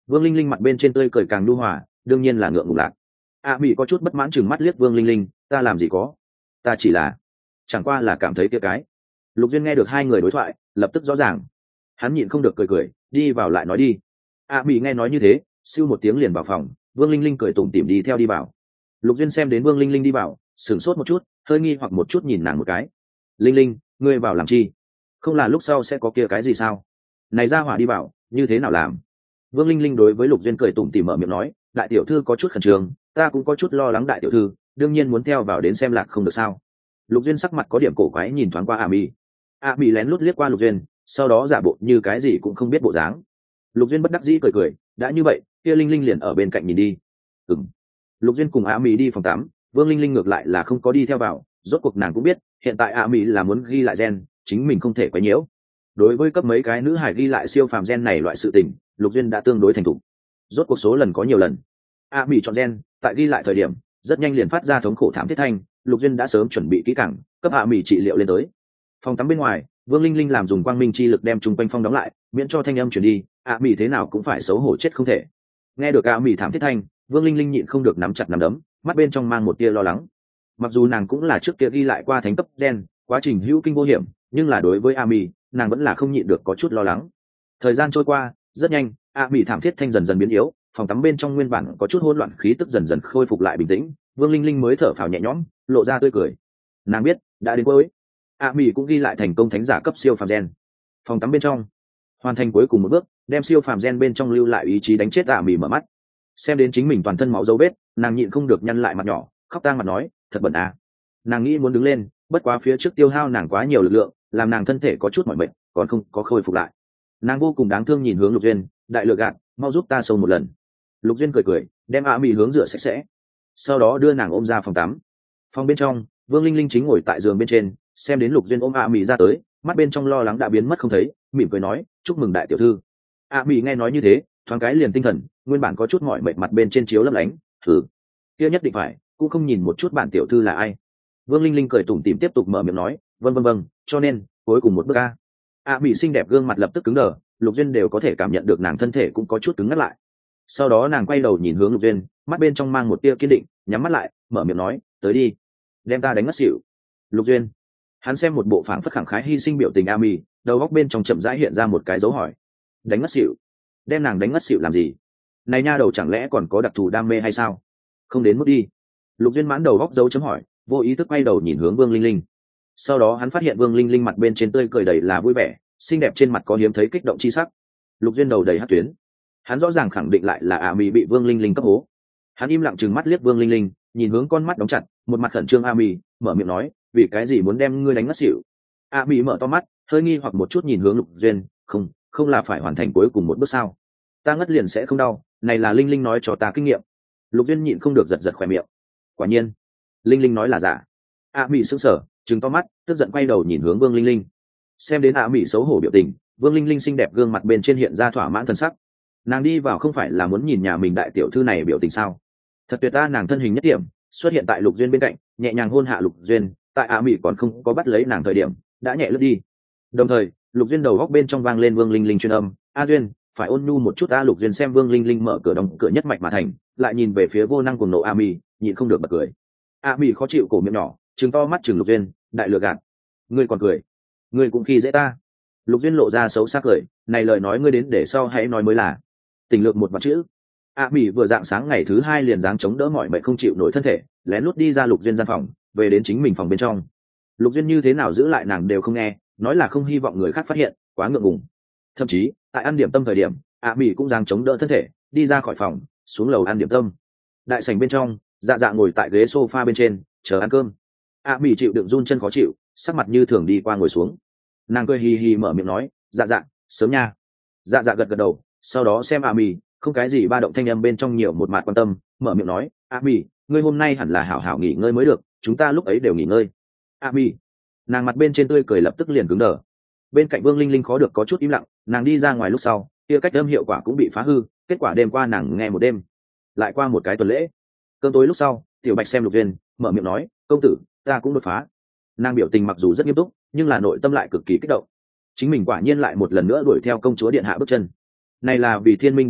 Vương Linh Linh mặt bên trên tươi cười càng nhu hòa, đương nhiên là ngượng ngùng lạc. Mỹ có chút bất mãn chừng mắt liếc Vương Linh Linh, ta làm gì có, ta chỉ là chẳng qua là cảm thấy kia cái. Lục Duyên nghe được hai người đối thoại lập tức rõ ràng, hắn nhịn không được cười cười, đi vào lại nói đi. Mỹ nghe nói như thế, siêu một tiếng liền vào phòng. Vương Linh Linh cười tủm tỉm đi theo đi vào. Lục Duyên xem đến Vương Linh Linh đi vào, sửng sốt một chút, hơi nghi hoặc một chút nhìn nàng một cái. Linh Linh, ngươi vào làm chi? Không là lúc sau sẽ có kia cái gì sao? Này ra hỏa đi vào, như thế nào làm? Vương Linh Linh đối với Lục Duyên cười tủm tỉm mở miệng nói, đại tiểu thư có chút khẩn trương, ta cũng có chút lo lắng đại tiểu thư, đương nhiên muốn theo vào đến xem lạc không được sao. Lục Duyên sắc mặt có điểm cổ quái nhìn thoáng qua Mỹ. Mỹ lén lút liếc qua Lục Duyên, sau đó giả bộ như cái gì cũng không biết bộ dáng. Lục Duyên bất đắc dĩ cười cười, đã như vậy, kia Linh Linh liền ở bên cạnh nhìn đi. Lục Duyên cùng Mỹ đi phòng tắm, Vương Linh Linh ngược lại là không có đi theo vào, rốt cuộc nàng cũng biết, hiện tại Mỹ là muốn ghi lại gen, chính mình không thể quấy nhiễu. Đối với cấp mấy cái nữ hải ghi lại siêu phàm gen này loại sự tình, Lục Duyên đã tương đối thành thục. Rốt cuộc số lần có nhiều lần. Mỹ chọn gen, tại ghi lại thời điểm, rất nhanh liền phát ra thống khổ thảm thiết thanh, Lục Duyên đã sớm chuẩn bị kỹ càng, cấp Mỹ trị liệu lên tới. Phòng tắm bên ngoài, Vương Linh Linh làm dùng quang minh chi lực đem chung quanh phong đóng lại, miễn cho thanh âm truyền đi, Mỹ thế nào cũng phải xấu hổ chết không thể. Nghe được Mỹ thảm thiết thanh, Vương Linh Linh nhịn không được nắm chặt nắm đấm, mắt bên trong mang một tia lo lắng. Mặc dù nàng cũng là trước kia ghi lại qua thánh cấp gen, quá trình hữu kinh vô hiểm, nhưng là đối với Mỹ, nàng vẫn là không nhịn được có chút lo lắng. Thời gian trôi qua rất nhanh, Mỹ thảm thiết thanh dần dần biến yếu, phòng tắm bên trong nguyên bản có chút hỗn loạn khí tức dần dần khôi phục lại bình tĩnh. Vương Linh Linh mới thở phào nhẹ nhõm, lộ ra tươi cười. Nàng biết đã đến cuối, Mỹ cũng ghi lại thành công thánh giả cấp siêu phàm gen. Phòng tắm bên trong hoàn thành cuối cùng một bước, đem siêu phàm gen bên trong lưu lại ý chí đánh chết Mỹ mở mắt, xem đến chính mình toàn thân máu dấu vết, nàng nhịn không được nhăn lại mặt nhỏ, khóc tang mặt nói, thật bẩn à. Nàng nghĩ muốn đứng lên, bất quá phía trước tiêu hao nàng quá nhiều lực lượng, làm nàng thân thể có chút mỏi mệt, còn không có khôi phục lại. Nàng vô cùng đáng thương nhìn hướng Lục Duyên, đại lừa gạt, mau giúp ta xông một lần. Lục Duyên cười cười, đem Mỹ hướng rửa sạch sẽ, sau đó đưa nàng ôm ra phòng tắm. Phòng bên trong, Vương Linh Linh chính ngồi tại giường bên trên, xem đến Lục Duyên ôm Mỹ ra tới, mắt bên trong lo lắng đã biến mất không thấy, mỉm cười nói, chúc mừng đại tiểu thư. Mỹ nghe nói như thế, thoáng cái liền tinh thần, nguyên bản có chút mỏi mệt mặt bên trên chiếu lấp lánh, kia nhất định phải, cũng không nhìn một chút bản tiểu thư là ai. Vương Linh Linh cười tủm tỉm tiếp tục mở miệng nói, vâng, cho nên cuối cùng một bước a. Mỹ xinh đẹp gương mặt lập tức cứng đờ, Lục Duyên đều có thể cảm nhận được nàng thân thể cũng có chút cứng ngắt lại. Sau đó nàng quay đầu nhìn hướng Lục Duyên, mắt bên trong mang một tia kiên định, nhắm mắt lại, mở miệng nói, tới đi, đem ta đánh ngất xỉu. Lục Duyên, hắn xem một bộ phảng phất khẳng khái hy sinh biểu tình Mỹ, đầu góc bên trong chậm rãi hiện ra một cái dấu hỏi. Đánh ngất xỉu? Đem nàng đánh ngất xỉu làm gì? Này nha đầu chẳng lẽ còn có đặc thù đam mê hay sao? Không đến mức đi. Lục Duyên mãn đầu góc dấu chấm hỏi, vô ý thức quay đầu nhìn hướng Vương Linh Linh. Sau đó hắn phát hiện Vương Linh Linh mặt bên trên tươi cười đầy là vui vẻ, xinh đẹp trên mặt có hiếm thấy kích động chi sắc. Lục Duyên đầu đầy hắc tuyến, hắn rõ ràng khẳng định lại là Mỹ bị Vương Linh Linh cấp hố. Hắn im lặng trừng mắt liếc Vương Linh Linh, nhìn hướng con mắt đóng chặt, một mặt khẩn trương Mỹ, mở miệng nói, vì cái gì muốn đem ngươi đánh ngất xỉu? Mỹ mở to mắt, hơi nghi hoặc một chút nhìn hướng Lục Duyên, không là phải hoàn thành cuối cùng một bước sao? Ta ngất liền sẽ không đau, này là Linh Linh nói cho ta kinh nghiệm. Lục Duyên nhịn không được giật giật khóe miệng. Quả nhiên, Linh Linh nói là giả. Mỹ sững sờ, trừng to mắt, tức giận quay đầu nhìn hướng Vương Linh Linh. Xem đến Mỹ xấu hổ biểu tình, Vương Linh Linh xinh đẹp gương mặt bên trên hiện ra thỏa mãn thần sắc. Nàng đi vào không phải là muốn nhìn nhà mình đại tiểu thư này biểu tình sao? Thật tuyệt ta, nàng thân hình nhất điểm xuất hiện tại Lục Duyên bên cạnh, nhẹ nhàng hôn hạ Lục Duyên, tại Mỹ còn không có bắt lấy nàng thời điểm, đã nhẹ lướt đi. Đồng thời, Lục Duyên đầu góc bên trong vang lên Vương Linh Linh truyền âm, "A Duyên, phải ôn nhu một chút." Lục Duyên xem Vương Linh Linh mở cửa đóng cửa nhất mạch mà thành, lại nhìn về phía vô năng cuồng nộ Mỹ, nhịn không được bật cười. Mỹ khó chịu cổ miệng nhỏ, trừng to mắt trừng Lục Duyên, đại lừa gạt, ngươi còn cười, ngươi cũng khi dễ ta. Lục Duyên lộ ra xấu xác cười, này lời nói ngươi đến để sau hãy nói mới là. Tình lượng một vạn chữ. Mỹ vừa dạng sáng ngày thứ hai liền dáng chống đỡ mọi mệnh không chịu nổi thân thể, lén lút đi ra Lục Duyên gian phòng, về đến chính mình phòng bên trong. Lục Duyên như thế nào giữ lại nàng đều không nghe, nói là không hy vọng người khác phát hiện, quá ngượng ngùng. Thậm chí tại ăn điểm tâm thời điểm, Mỹ cũng dáng chống đỡ thân thể, đi ra khỏi phòng, xuống lầu ăn điểm tâm. Đại sảnh bên trong, Dạ ngồi tại ghế sofa bên trên, chờ ăn cơm. Mỹ chịu đựng run chân khó chịu, sắc mặt như thường đi qua ngồi xuống. Nàng cười hì hì mở miệng nói, Dạ, sớm nha. Dạ gật đầu, sau đó xem Mỹ, không cái gì ba động thanh âm bên trong nhiều một mạt quan tâm, mở miệng nói, Mỹ, ngươi hôm nay hẳn là hảo hảo nghỉ ngơi mới được, chúng ta lúc ấy đều nghỉ ngơi. Mỹ, nàng mặt bên trên tươi cười lập tức liền cứng đờ. Bên cạnh Vương Linh Linh khó được có chút im lặng, nàng đi ra ngoài lúc sau, kia cách âm hiệu quả cũng bị phá hư, kết quả đêm qua nàng nghe một đêm, lại qua một cái tuần lễ. Cơm tối lúc sau, Tiểu Bạch xem Lục Duyên, mở miệng nói, công tử, ta cũng đột phá. Nàng biểu tình mặc dù rất nghiêm túc, nhưng là nội tâm lại cực kỳ kích động. Chính mình quả nhiên lại một lần nữa đuổi theo công chúa điện hạ bước chân. Này là vì Thiên Minh Đế quốc,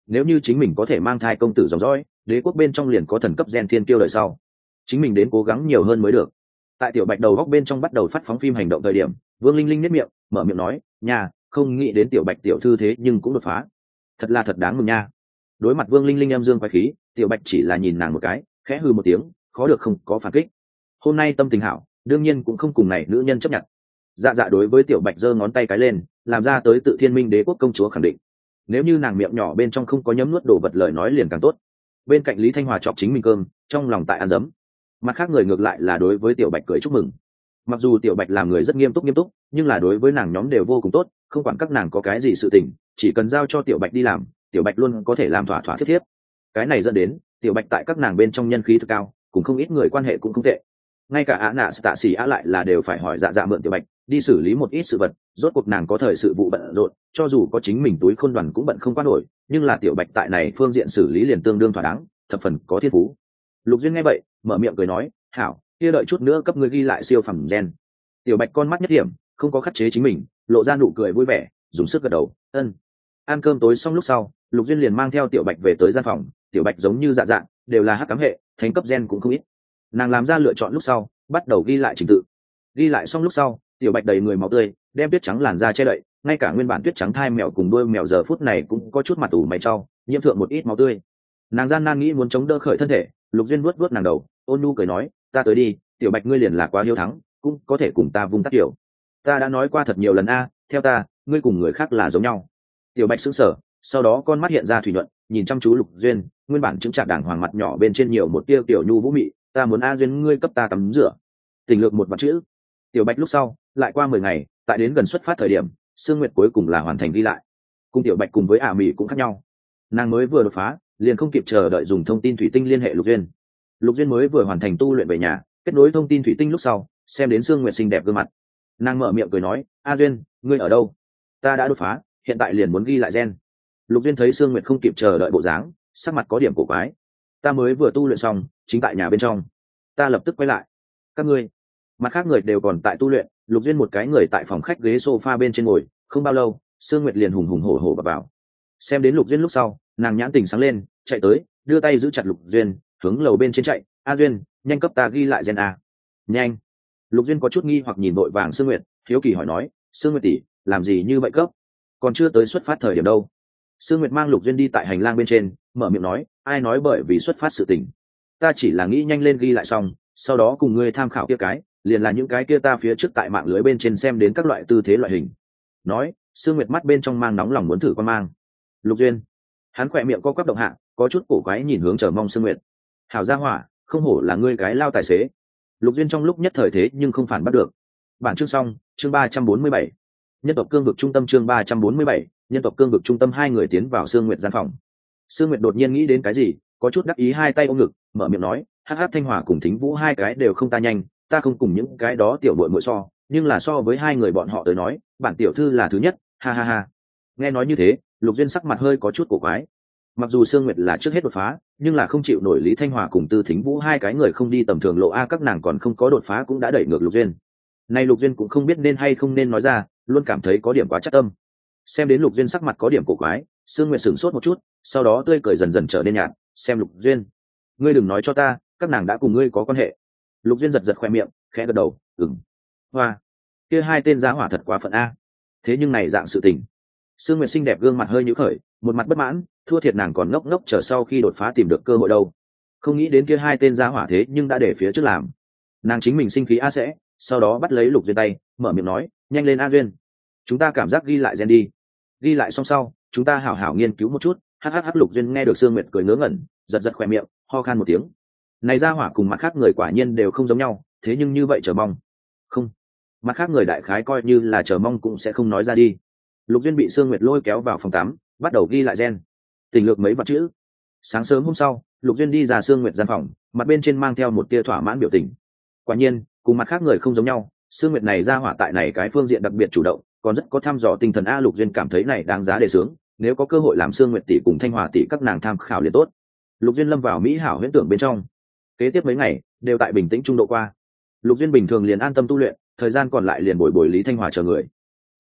nếu như chính mình có thể mang thai công tử dòng dõi, đế quốc bên trong liền có thần cấp gen thiên kiêu đời sau, chính mình đến cố gắng nhiều hơn mới được. Tại tiểu bạch đầu góc bên trong bắt đầu phát phóng phim hành động thời điểm, Vương Linh Linh nhếch miệng mở miệng nói, nhà không nghĩ đến tiểu bạch tiểu thư thế nhưng cũng đột phá, thật là thật đáng mừng nha. Đối mặt Vương Linh Linh âm dương quái khí, tiểu bạch chỉ là nhìn nàng một cái, khẽ hư một tiếng, khó được không có phản kích. Hôm nay tâm tình hảo, đương nhiên cũng không cùng này nữ nhân chấp nhận. Dạ dạ đối với tiểu bạch giơ ngón tay cái lên, làm ra tới tự thiên minh đế quốc công chúa khẳng định. Nếu như nàng miệng nhỏ bên trong không có nhấm nuốt đồ vật lời nói liền càng tốt. Bên cạnh Lý Thanh Hòa chọc chính mình cơm, trong lòng tại ăn dấm. Mặt khác người ngược lại là đối với tiểu bạch cười chúc mừng. Mặc dù tiểu bạch làm người rất nghiêm túc, nhưng là đối với nàng nhóm đều vô cùng tốt, không quản các nàng có cái gì sự tình, chỉ cần giao cho tiểu bạch đi làm, tiểu bạch luôn có thể làm thỏa thỏa thiết thiếp. Cái này dẫn đến tiểu bạch tại các nàng bên trong nhân khí thực cao, cũng không ít người quan hệ cũng không tệ. Ngay cả nạ tạ xỉ lại là đều phải hỏi dạ dạ mượn tiểu bạch đi xử lý một ít sự vật, rốt cuộc nàng có thời sự vụ bận rộn, cho dù có chính mình túi khôn đoàn cũng bận không qua nổi, nhưng là tiểu bạch tại này phương diện xử lý liền tương đương thỏa đáng, thập phần có thiên phú. Lục Duyên nghe vậy mở miệng cười nói, hảo, kia đợi chút nữa cấp ngươi ghi lại siêu phẩm gen. Tiểu bạch con mắt nhất điểm không có khắc chế chính mình, lộ ra nụ cười vui vẻ, dùng sức gật đầu, ân. Ăn cơm tối xong lúc sau, Lục Duyên liền mang theo tiểu bạch về tới gian phòng. Tiểu bạch giống như dạ dạ đều là hắc ám hệ, thánh cấp gen cũng không ít. Nàng làm ra lựa chọn lúc sau, bắt đầu ghi lại trình tự. Ghi lại xong lúc sau, tiểu bạch đầy người máu tươi, đem tuyết trắng làn da che đậy, ngay cả nguyên bản tuyết trắng thai mèo cùng đuôi mèo giờ phút này cũng có chút mặt ủ mày trao, nhiễm thượng một ít máu tươi. Nàng gian nan nghĩ muốn chống đỡ khởi thân thể, Lục Duyên vuốt vuốt nàng đầu, ôn nhu cười nói, ta tới đi, tiểu bạch ngươi liền là quá hiếu thắng, cũng có thể cùng ta vung tắt tiểu. Ta đã nói qua thật nhiều lần a, theo ta, ngươi cùng người khác là giống nhau. Tiểu bạch sững sờ, sau đó con mắt hiện ra thủy nhuận, nhìn chăm chú Lục Duyên, nguyên bản chứng trạng đàng hoàng mặt nhỏ bên trên nhiều một tia tiểu nhu vũ mị, ta muốn a Duyên ngươi cấp ta tắm rửa. Tình lược một vạn chữ. Tiểu bạch lúc sau lại qua 10 ngày, tại đến gần xuất phát thời điểm, Sương Nguyệt cuối cùng là hoàn thành ghi lại. Cùng tiểu bạch cùng với Mỹ cũng khác nhau, nàng mới vừa đột phá liền không kịp chờ đợi dùng thông tin thủy tinh liên hệ Lục Duyên. Lục Duyên mới vừa hoàn thành tu luyện về nhà, kết nối thông tin thủy tinh lúc sau, xem đến Sương Nguyệt xinh đẹp gương mặt, nàng mở miệng cười nói, a Duyên ngươi ở đâu? Ta đã đột phá, hiện tại liền muốn ghi lại gen. Lục Duyên thấy Sương Nguyệt không kịp chờ đợi bộ dáng, sắc mặt có điểm cổ quái. Ta mới vừa tu luyện xong, chính tại nhà bên trong, ta lập tức quay lại. Các ngươi? Mặt khác người đều còn tại tu luyện, Lục Duyên một cái người tại phòng khách ghế sofa bên trên ngồi, không bao lâu Sương Nguyệt liền hùng hùng hổ hổ vào. Xem đến Lục Duyên lúc sau, nàng nhãn tình sáng lên, chạy tới đưa tay giữ chặt Lục Duyên, hướng lầu bên trên chạy, a Duyên nhanh cấp ta ghi lại gen a. Nhanh. Lục Duyên có chút nghi hoặc nhìn vội vàng Sương Nguyệt, hiếu kỳ hỏi nói, Sương Nguyệt tỷ làm gì như vậy cấp, còn chưa tới xuất phát thời điểm đâu. Sương Nguyệt mang Lục Duyên đi tại hành lang bên trên, mở miệng nói, ai nói bởi vì xuất phát sự tình, ta chỉ là nghĩ nhanh lên ghi lại xong, sau đó cùng ngươi tham khảo kia cái, liền là những cái kia ta phía trước tại mạng lưới bên trên xem đến các loại tư thế loại hình. Nói, Sương Nguyệt mắt bên trong mang nóng lòng muốn thử quan mang. Lục Duyên, hắn khỏe miệng co quắp động hạ, có chút cổ quái nhìn hướng chờ mong Sương Nguyệt. Hảo gia hỏa, không hổ là ngươi cái lao tài xế. Lục Duyên trong lúc nhất thời thế nhưng không phản bắt được. Bản chương xong, chương 347. Nhân tộc cương vực trung tâm chương 347, nhân tộc cương vực trung tâm. Hai người tiến vào Sương Nguyệt gian phòng. Sương Nguyệt đột nhiên nghĩ đến cái gì, có chút đắc ý hai tay ôm ngực, mở miệng nói, hắc hắc Thanh Hòa cùng Thính Vũ hai cái đều không ta nhanh, ta không cùng những cái đó tiểu bội muội so, nhưng là so với hai người bọn họ tới nói, bản tiểu thư là thứ nhất, ha ha ha. Nghe nói như thế, Lục Duyên sắc mặt hơi có chút cổ quái. Mặc dù Sương Nguyệt là trước hết đột phá, nhưng là không chịu nổi Lý Thanh Hòa cùng Tư Thính Vũ hai cái người không đi tầm thường lộ a, các nàng còn không có đột phá cũng đã đẩy ngược Lục Duyên. Nay Lục Duyên cũng không biết nên hay không nên nói ra, luôn cảm thấy có điểm quá chắc tâm. Xem đến Lục Duyên sắc mặt có điểm cổ quái, Sương Nguyệt sửng sốt một chút, sau đó tươi cười dần dần trở nên nhạt, xem Lục Duyên, ngươi đừng nói cho ta, các nàng đã cùng ngươi có quan hệ. Lục Duyên giật giật khoe miệng, khẽ gật đầu, ừm. Hoa, kia hai tên giá hỏa thật quá phận a. Thế nhưng này dạng sự tình. Sương Nguyệt xinh đẹp gương mặt hơi nhíu khởi, một mặt bất mãn, thua thiệt nàng còn ngốc ngốc chờ sau khi đột phá tìm được cơ hội đâu. Không nghĩ đến kia hai tên giá hỏa thế nhưng đã để phía trước làm. Nàng chính mình sinh khí a sẽ, sau đó bắt lấy Lục Duyên tay, mở miệng nói, nhanh lên a Duyên, chúng ta cảm giác ghi lại gen đi. Ghi lại xong sau, chúng ta hảo hảo nghiên cứu một chút. Hắc Lục Duyên nghe được Sương Nguyệt cười ngớ ngẩn, giật giật khoe miệng, ho khan một tiếng. Này ra hỏa cùng mặt khác người quả nhiên đều không giống nhau, thế nhưng như vậy chờ mong. Không, mặt khác người đại khái coi như là chờ mong cũng sẽ không nói ra đi. Lục Duyên bị Sương Nguyệt lôi kéo vào phòng tắm, bắt đầu ghi lại gen. Tình lược mấy vạn chữ. Sáng sớm hôm sau, Lục Duyên đi ra Sương Nguyệt gian phòng, mặt bên trên mang theo một tia thỏa mãn biểu tình. Quả nhiên, cùng mặt khác người không giống nhau, Sương Nguyệt này ra hỏa tại này cái phương diện đặc biệt chủ động, còn rất có thăm dò tinh thần a. Lục Duyên cảm thấy này đáng giá để sướng, nếu có cơ hội làm Sương Nguyệt tỷ cùng Thanh Hòa tỷ các nàng tham khảo liền tốt. Lục Duyên lâm vào mỹ hảo huyễn tưởng bên trong. Kế tiếp mấy ngày đều tại bình tĩnh trung độ qua. Lục Duyên bình thường liền an tâm tu luyện, thời gian còn lại liền bồi bồi Lý Thanh Hòa chờ người.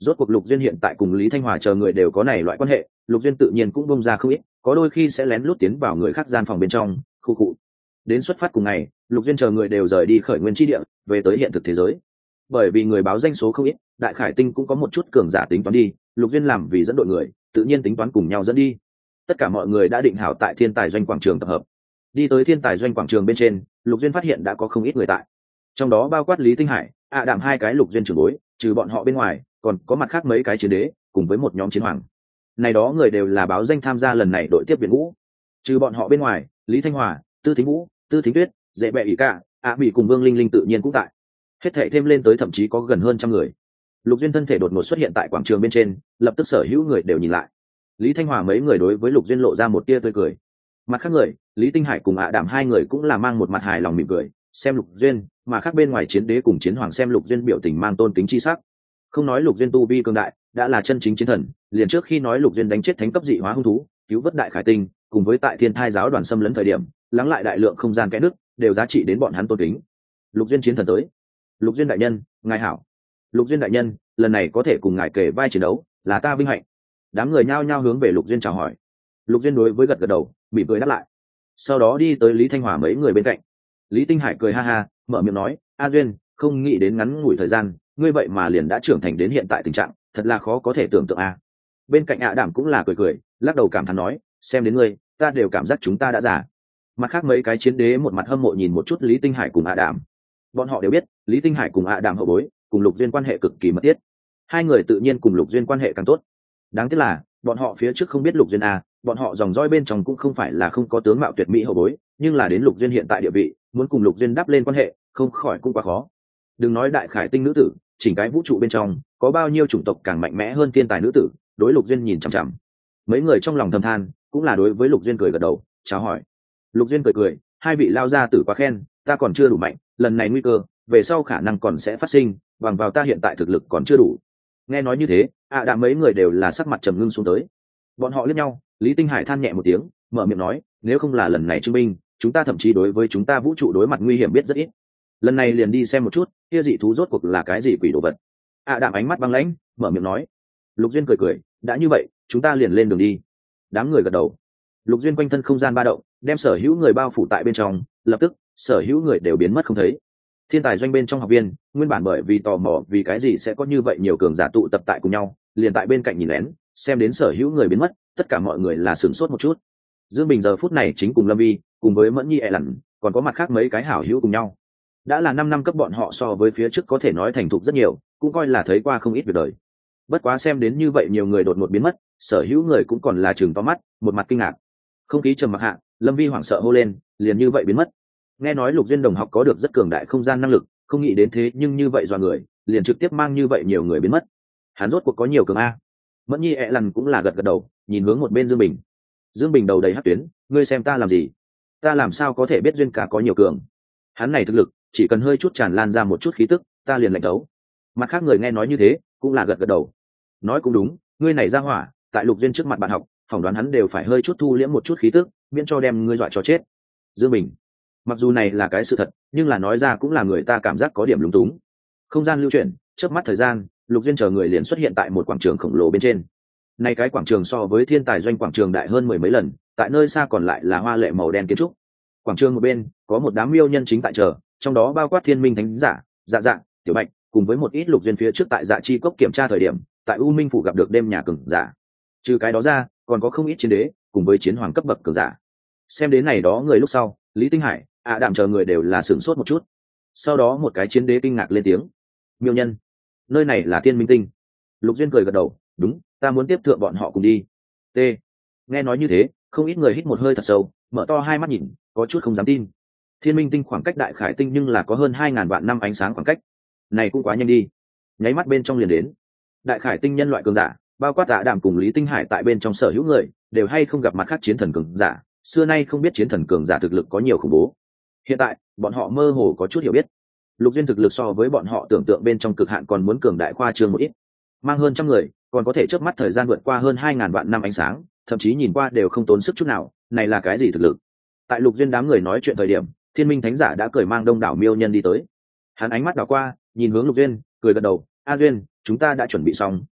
rốt cuộc Lục Duyên hiện tại cùng Lý Thanh Hòa chờ người đều có này loại quan hệ, Lục Duyên tự nhiên cũng bông ra không ít, có đôi khi sẽ lén lút tiến vào người khác gian phòng bên trong, khu cụ. Đến xuất phát cùng ngày, Lục Duyên chờ người đều rời đi khởi nguyên chi địa, về tới hiện thực thế giới. Bởi vì người báo danh số không ít, Đại Khải Tinh cũng có một chút cường giả tính toán đi, Lục Duyên làm vì dẫn đội người, tự nhiên tính toán cùng nhau dẫn đi. Tất cả mọi người đã định hảo tại Thiên Tài Doanh quảng trường tập hợp. Đi tới Thiên Tài Doanh quảng trường bên trên, Lục Duyên phát hiện đã có không ít người tại. Trong đó bao quát Lý Tinh Hải, Đạm hai cái Lục Duyên trưởng bối, trừ bọn họ bên ngoài, còn có mặt khác mấy cái chiến đế, cùng với một nhóm chiến hoàng. Này đó người đều là báo danh tham gia lần này đội tiếp viện ngũ. Trừ bọn họ bên ngoài, Lý Thanh Hòa, Tư Thính Vũ, Tư Thính Tuyết, Dễ Bệ ỷ cả, Bỉ cùng Vương Linh Linh tự nhiên cũng tại. Hết thảy thêm lên tới thậm chí có gần hơn trăm người. Lục Duyên thân thể đột ngột xuất hiện tại quảng trường bên trên, lập tức sở hữu người đều nhìn lại. Lý Thanh Hòa mấy người đối với Lục Duyên lộ ra một tia tươi cười. Mặt khác người, Lý Tinh Hải cùng Đạm hai người cũng là mang một mặt hài lòng mỉm cười, xem Lục Duyên, mà khác bên ngoài chiến đế cùng chiến hoàng xem Lục Duyên biểu tình mang tôn kính chi sắc. Không nói Lục Duyên tu vi cường đại, đã là chân chính chiến thần, liền trước khi nói Lục Duyên đánh chết thánh cấp dị hóa hung thú, cứu vớt Đại Khải Tinh, cùng với tại Thiên Thai giáo đoàn xâm lấn thời điểm, lắng lại đại lượng không gian kẽ nước, đều giá trị đến bọn hắn tôn kính. Lục Duyên chiến thần tới. Lục Duyên đại nhân, ngài hảo. Lục Duyên đại nhân, lần này có thể cùng ngài kể vai chiến đấu, là ta vinh hạnh. Đám người nhao nhao hướng về Lục Duyên chào hỏi. Lục Duyên đối với gật gật đầu, mỉm cười đáp lại. Sau đó đi tới Lý Thanh Hòa mấy người bên cạnh. Lý Tinh Hải cười ha ha, mở miệng nói, A Duyên, không nghĩ đến ngắn ngủi thời gian, ngươi vậy mà liền đã trưởng thành đến hiện tại tình trạng, thật là khó có thể tưởng tượng a. Bên cạnh Đạm cũng là cười cười, lắc đầu cảm thán nói, xem đến ngươi, ta đều cảm giác chúng ta đã già. Mặt khác mấy cái chiến đế một mặt hâm mộ nhìn một chút Lý Tinh Hải cùng Đạm. Bọn họ đều biết, Lý Tinh Hải cùng Đạm hậu bối, cùng Lục Duyên quan hệ cực kỳ mật thiết. Hai người tự nhiên cùng Lục Duyên quan hệ càng tốt. Đáng tiếc là, bọn họ phía trước không biết Lục Duyên bọn họ dòng dõi bên trong cũng không phải là không có tướng mạo tuyệt mỹ hậu bối, nhưng là đến Lục Duyên hiện tại địa vị, muốn cùng Lục Duyên đắp lên quan hệ, không khỏi cũng quá khó. Đừng nói Đại Khải Tinh nữ tử, chỉnh cái vũ trụ bên trong, có bao nhiêu chủng tộc càng mạnh mẽ hơn thiên tài nữ tử, đối Lục Duyên nhìn chằm chằm. Mấy người trong lòng thầm than, cũng là đối với Lục Duyên cười gật đầu, chào hỏi. Lục Duyên cười cười, hai vị lao gia tử quá khen, ta còn chưa đủ mạnh, lần này nguy cơ, về sau khả năng còn sẽ phát sinh, bằng vào ta hiện tại thực lực còn chưa đủ. Nghe nói như thế, Đạm mấy người đều là sắc mặt trầm ngưng xuống tới. Bọn họ liếc nhau, Lý Tinh Hải than nhẹ một tiếng, mở miệng nói, nếu không là lần này chứng minh, chúng ta thậm chí đối với chúng ta vũ trụ đối mặt nguy hiểm biết rất ít. Lần này liền đi xem một chút, kia dị thú rốt cuộc là cái gì quỷ đồ vật. Đạm ánh mắt băng lãnh, mở miệng nói. Lục Duyên cười cười, đã như vậy, chúng ta liền lên đường đi. Đám người gật đầu. Lục Duyên quanh thân không gian ba động, đem sở hữu người bao phủ tại bên trong, lập tức, sở hữu người đều biến mất không thấy. Thiên Tài Doanh bên trong học viên, nguyên bản bởi vì tò mò vì cái gì sẽ có như vậy nhiều cường giả tụ tập tại cùng nhau, liền tại bên cạnh nhìn lén, xem đến sở hữu người biến mất, tất cả mọi người là sửng sốt một chút. Dương Bình giờ phút này chính cùng Lâm Vi, cùng với Mẫn Nhi lặn, còn có mặt khác mấy cái hảo hữu cùng nhau. Đã là 5 năm cấp bọn họ so với phía trước có thể nói thành thục rất nhiều, cũng coi là thấy qua không ít việc đời. Bất quá xem đến như vậy nhiều người đột ngột biến mất, sở hữu người cũng còn là chừng to mắt, một mặt kinh ngạc. Không khí trầm mặc hạ, Lâm Vi hoảng sợ hô lên, liền như vậy biến mất. Nghe nói Lục Duyên đồng học có được rất cường đại không gian năng lực, không nghĩ đến thế nhưng như vậy dọa người, liền trực tiếp mang như vậy nhiều người biến mất. Hắn rốt cuộc có nhiều cường a. Mẫn Nhi lằn cũng là gật gật đầu, nhìn hướng một bên Dương Bình. Dương Bình đầu đầy hắc tuyến, ngươi xem ta làm gì? Ta làm sao có thể biết Duyên cả có nhiều cường? Hắn này thực lực, chỉ cần hơi chút tràn lan ra một chút khí tức, ta liền lạnh đấu. Mặt khác người nghe nói như thế, cũng là gật gật đầu. Nói cũng đúng, ngươi này ra hỏa, tại Lục Duyên trước mặt bạn học, phỏng đoán hắn đều phải hơi chút thu liễm một chút khí tức, miễn cho đem ngươi dọa cho chết. Dương Bình, mặc dù này là cái sự thật, nhưng là nói ra cũng là người ta cảm giác có điểm lúng túng. Không gian lưu chuyển, chớp mắt thời gian, Lục Duyên chờ người liền xuất hiện tại một quảng trường khổng lồ bên trên. Này cái quảng trường so với Thiên Tài Doanh quảng trường đại hơn 10 mấy lần, tại nơi xa còn lại là hoa lệ màu đen kiến trúc. Quảng trường một bên có một đám miêu nhân chính tại chờ, trong đó bao quát Thiên Minh Thánh giả, Dạ Dạ, Tiểu Bạch, cùng với một ít Lục Duyên phía trước tại Dạ Chi cốc kiểm tra thời điểm, tại U Minh phủ gặp được đêm nhà cường giả. Trừ cái đó ra, còn có không ít chiến đế, cùng với chiến hoàng cấp bậc cường giả. Xem đến này đó người lúc sau, Lý Tinh Hải, Đạm chờ người đều là sửng sốt một chút. Sau đó một cái chiến đế kinh ngạc lên tiếng, miêu nhân, nơi này là Thiên Minh Tinh. Lục Duyên cười gật đầu, đúng, ta muốn tiếp thượng bọn họ cùng đi. T. Nghe nói như thế, không ít người hít một hơi thật sâu, mở to hai mắt nhìn, có chút không dám tin. Thiên Minh Tinh khoảng cách Đại Khải Tinh nhưng là có hơn 2000 vạn năm ánh sáng khoảng cách. Này cũng quá nhanh đi. Nháy mắt bên trong liền đến. Đại Khải Tinh nhân loại cường giả, bao quát Đạm cùng Lý Tinh Hải tại bên trong sở hữu người, đều hay không gặp mặt khác chiến thần cường giả, xưa nay không biết chiến thần cường giả thực lực có nhiều khủng bố. Hiện tại, bọn họ mơ hồ có chút hiểu biết. Lục Duyên thực lực so với bọn họ tưởng tượng bên trong cực hạn còn muốn cường đại khoa trương một ít. Mang hơn trăm người, còn có thể chớp mắt thời gian vượt qua hơn 2000 vạn năm ánh sáng, thậm chí nhìn qua đều không tốn sức chút nào, này là cái gì thực lực? Tại Lục Duyên đám người nói chuyện thời điểm, Thiên Minh Thánh giả đã cởi mang đông đảo miêu nhân đi tới. Hắn ánh mắt đảo qua, nhìn hướng Lục Duyên, cười gật đầu, "A Duyên, chúng ta đã chuẩn bị xong,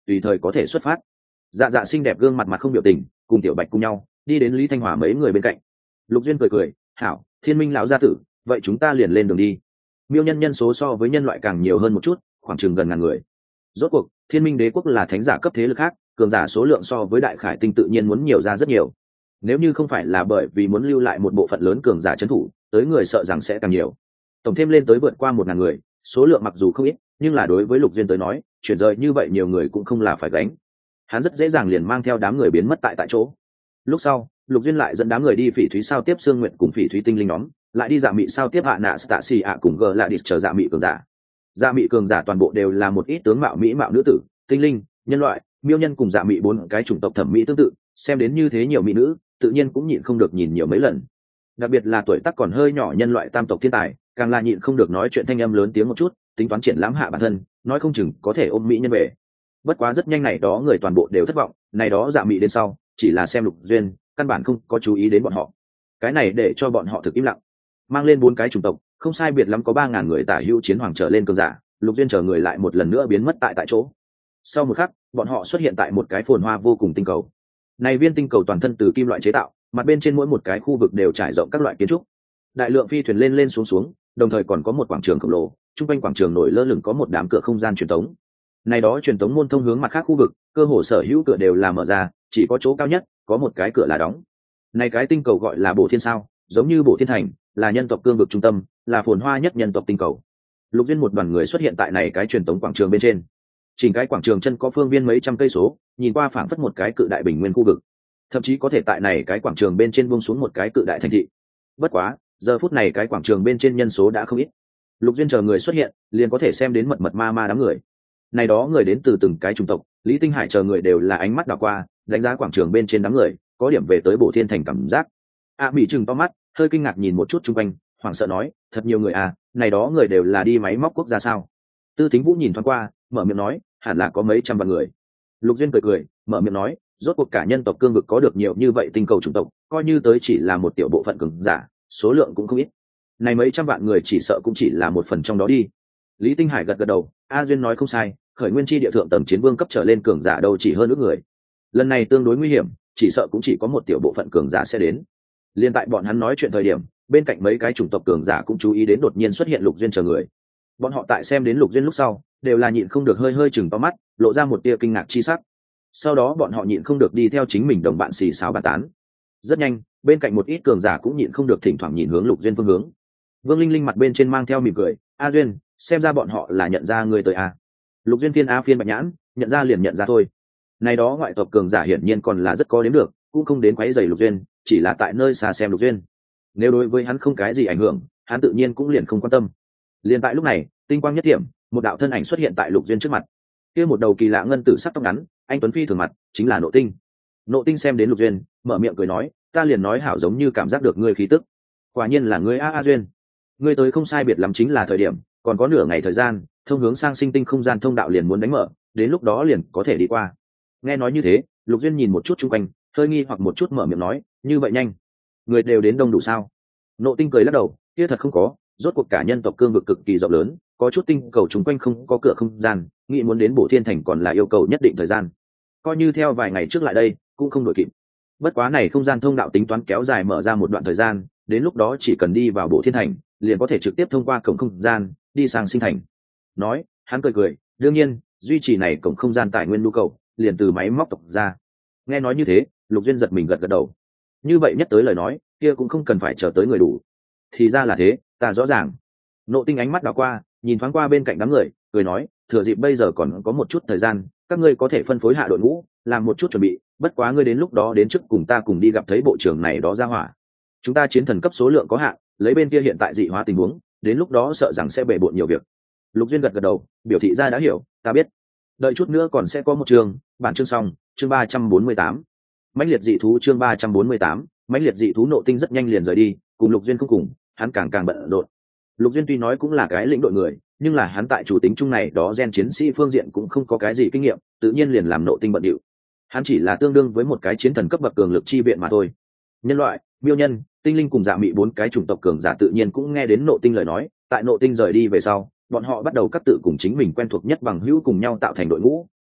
tùy thời có thể xuất phát. Dạ dạ xinh đẹp gương mặt mặt không biểu tình, cùng tiểu bạch cùng nhau đi đến Lý Thanh Hòa mấy người bên cạnh. Lục Duyên cười cười, hảo, Thiên Minh lão gia tử, vậy chúng ta liền lên đường đi. Miêu nhân nhân số so với nhân loại càng nhiều hơn một chút, khoảng chừng gần ngàn người. Rốt cuộc Thiên Minh đế quốc là thánh giả cấp thế lực khác, cường giả số lượng so với Đại Khải tinh tự nhiên muốn nhiều ra rất nhiều. Nếu như không phải là bởi vì muốn lưu lại một bộ phận lớn cường giả trấn thủ, tới người sợ rằng sẽ càng nhiều. Tổng thêm lên tới vượt qua 1000 người, số lượng mặc dù không ít, nhưng là đối với Lục Duyên tới nói, chuyển rời như vậy nhiều người cũng không là phải gánh. Hắn rất dễ dàng liền mang theo đám người biến mất tại chỗ. Lúc sau, Lục Duyên lại dẫn đám người đi Phỉ Thúy sao tiếp Sương Nguyện cùng Phỉ Thúy tinh linh nhóm, lại đi Dạ Mị sao tiếp Hạ Nạ Stasi ạ cùng G lại đi chờ Dạ Mị cường giả. Dạ Mị cường giả toàn bộ đều là một ít tướng mạo mỹ mạo nữ tử, tinh linh, nhân loại, miêu nhân cùng Dạ Mị bốn cái chủng tộc thẩm mỹ tương tự, xem đến như thế nhiều mỹ nữ, tự nhiên cũng nhịn không được nhìn nhiều mấy lần. Đặc biệt là tuổi tác còn hơi nhỏ nhân loại tam tộc thiên tài, càng là nhịn không được nói chuyện thanh âm lớn tiếng một chút, tính toán triển lãm hạ bản thân, nói không chừng có thể ôm mỹ nhân về. Bất quá rất nhanh này đó người toàn bộ đều thất vọng, này đó Dạ Mị đến sau, chỉ là xem Lục Duyên, căn bản không có chú ý đến bọn họ. Cái này để cho bọn họ thực im lặng. Mang lên 4 cái chủng tộc, không sai biệt lắm có 3000 người tả hữu chiến hoàng trở lên cường giả, Lục Duyên chờ người lại một lần nữa biến mất tại chỗ. Sau một khắc, bọn họ xuất hiện tại một cái phồn hoa vô cùng tinh cầu. Này viên tinh cầu toàn thân từ kim loại chế tạo, mặt bên trên mỗi một cái khu vực đều trải rộng các loại kiến trúc. Đại lượng phi thuyền lên lên xuống xuống, đồng thời còn có một quảng trường khổng lồ, trung quanh quảng trường nổi lơ lửng có một đám cửa không gian truyền tống. Này đó truyền tống môn thông hướng mặt khác khu vực, cơ hồ sở hữu cửa đều là mở ra, chỉ có chỗ cao nhất có một cái cửa là đóng. Này cái tinh cầu gọi là Bổ Thiên sao, giống như Bổ Thiên thành, là nhân tộc cương vực trung tâm, là phồn hoa nhất nhân tộc tinh cầu. Lục Duyên một đoàn người xuất hiện tại này cái truyền tống quảng trường bên trên. Chỉnh cái quảng trường chân có phương viên mấy trăm cây số, nhìn qua phảng phất một cái cự đại bình nguyên khu vực. Thậm chí có thể tại này cái quảng trường bên trên buông xuống một cái cự đại thành thị. Bất quá, giờ phút này cái quảng trường bên trên nhân số đã không ít. Lục Duyên chờ người xuất hiện, liền có thể xem đến mật mật ma ma đám người. Này đó người đến từ từng cái chủng tộc, Lý Tinh Hải chờ người đều là ánh mắt đảo qua, đánh giá quảng trường bên trên đám người, có điểm về tới Bổ Thiên thành cảm giác. Mỹ trừng to mắt, hơi kinh ngạc nhìn một chút xung quanh, hoảng sợ nói, thật nhiều người à, này đó người đều là đi máy móc quốc gia sao? Tư Thính Vũ nhìn thoáng qua, mở miệng nói, hẳn là có mấy trăm vạn người. Lục Duyên cười cười, mở miệng nói, rốt cuộc cả nhân tộc cương vực có được nhiều như vậy tinh cầu chủng tộc, coi như tới chỉ là một tiểu bộ phận cường giả, số lượng cũng không ít. Này mấy trăm vạn người chỉ sợ cũng chỉ là một phần trong đó đi. Lý Tinh Hải gật gật đầu, A Duyên nói không sai, khởi nguyên chi địa thượng tầng chiến vương cấp trở lên cường giả đâu chỉ hơn ước người. Lần này tương đối nguy hiểm, chỉ sợ cũng chỉ có một tiểu bộ phận cường giả sẽ đến. Liên tại bọn hắn nói chuyện thời điểm, bên cạnh mấy cái chủng tộc cường giả cũng chú ý đến đột nhiên xuất hiện Lục Duyên chờ người. Bọn họ tại xem đến Lục Duyên lúc sau, đều là nhịn không được hơi hơi chừng to mắt, lộ ra một tia kinh ngạc chi sắc. Sau đó bọn họ nhịn không được đi theo chính mình đồng bạn xì xào bàn tán. Rất nhanh, bên cạnh một ít cường giả cũng nhịn không được thỉnh thoảng nhìn hướng Lục Duyên phương hướng. Vương Linh Linh mặt bên trên mang theo mỉm cười, A Duyên, xem ra bọn họ là nhận ra người tới a. Lục Duyên phiên A phiên bạch nhãn, nhận ra liền nhận ra thôi. Này đó ngoại tộc cường giả hiển nhiên còn là rất có đến được, cũng không đến quấy rầy Lục Duyên, chỉ là tại nơi xa xem Lục Duyên. Nếu đối với hắn không cái gì ảnh hưởng, hắn tự nhiên cũng liền không quan tâm. Liền tại lúc này, tinh quang nhất điểm, một đạo thân ảnh xuất hiện tại Lục Duyên trước mặt. Kia một đầu kỳ lạ ngân tử sắc tóc ngắn, anh tuấn phi thường mặt, chính là Nộ Tinh. Nộ Tinh xem đến Lục Duyên, mở miệng cười nói, ta liền nói hảo giống như cảm giác được ngươi khí tức. Quả nhiên là ngươi A Duyên. Ngươi tới không sai biệt lắm chính là thời điểm, còn có nửa ngày thời gian, thông hướng sang sinh tinh không gian thông đạo liền muốn đánh mở, đến lúc đó liền có thể đi qua. Nghe nói như thế, Lục Duyên nhìn một chút xung quanh, hơi nghi hoặc một chút mở miệng nói, như vậy nhanh, người đều đến đông đủ sao? Nộ Tinh cười lắc đầu, kia thật không có, rốt cuộc cả nhân tộc cương vực cực kỳ rộng lớn, có chút tinh cầu chúng quanh không có cửa không gian, nghĩ muốn đến Bổ Thiên thành còn là yêu cầu nhất định thời gian. Coi như theo vài ngày trước lại đây, cũng không đổi kịp. Bất quá này không gian thông đạo tính toán kéo dài mở ra một đoạn thời gian, đến lúc đó chỉ cần đi vào Bổ Thiên thành, liền có thể trực tiếp thông qua cổng không gian đi sang sinh thành. Nói, hắn cười cười, đương nhiên, duy trì này cổng không gian tài nguyên nhu cầu, liền từ máy móc tộc ra. Nghe nói như thế, Lục Duyên giật mình gật gật đầu. Như vậy nhất tới lời nói, kia cũng không cần phải chờ tới người đủ. Thì ra là thế, ta rõ ràng. Nộ Tinh ánh mắt đảo qua, nhìn thoáng qua bên cạnh đám người, cười nói, thừa dịp bây giờ còn có một chút thời gian, các ngươi có thể phân phối hạ đội ngũ, làm một chút chuẩn bị, bất quá ngươi đến lúc đó đến trước cùng ta cùng đi gặp thấy bộ trưởng này đó ra hỏa. Chúng ta chiến thần cấp số lượng có hạn, lấy bên kia hiện tại dị hóa tình huống, đến lúc đó sợ rằng sẽ bể bộn nhiều việc. Lục Duyên gật gật đầu, biểu thị ra đã hiểu, ta biết. Đợi chút nữa còn sẽ có một chương, bản chương xong, chương 348. Mãnh liệt dị thú chương 348, mãnh liệt dị thú. Nộ Tinh rất nhanh liền rời đi, cùng Lục Duyên không cùng, hắn càng bận rộn. Lục Duyên tuy nói cũng là cái lĩnh đội người, nhưng là hắn tại chủ tính chung này đó gen chiến sĩ phương diện cũng không có cái gì kinh nghiệm, tự nhiên liền làm Nộ Tinh bận điệu. Hắn chỉ là tương đương với một cái chiến thần cấp bậc cường lực chi viện mà thôi. Nhân loại, miêu nhân, tinh linh cùng Dạ Mị 4 cái chủng tộc cường giả tự nhiên cũng nghe đến Nộ Tinh lời nói, tại Nộ Tinh rời đi về sau, bọn họ bắt đầu cắt tự cùng chính mình quen thuộc nhất bằng hữu cùng nhau tạo thành đội ngũ,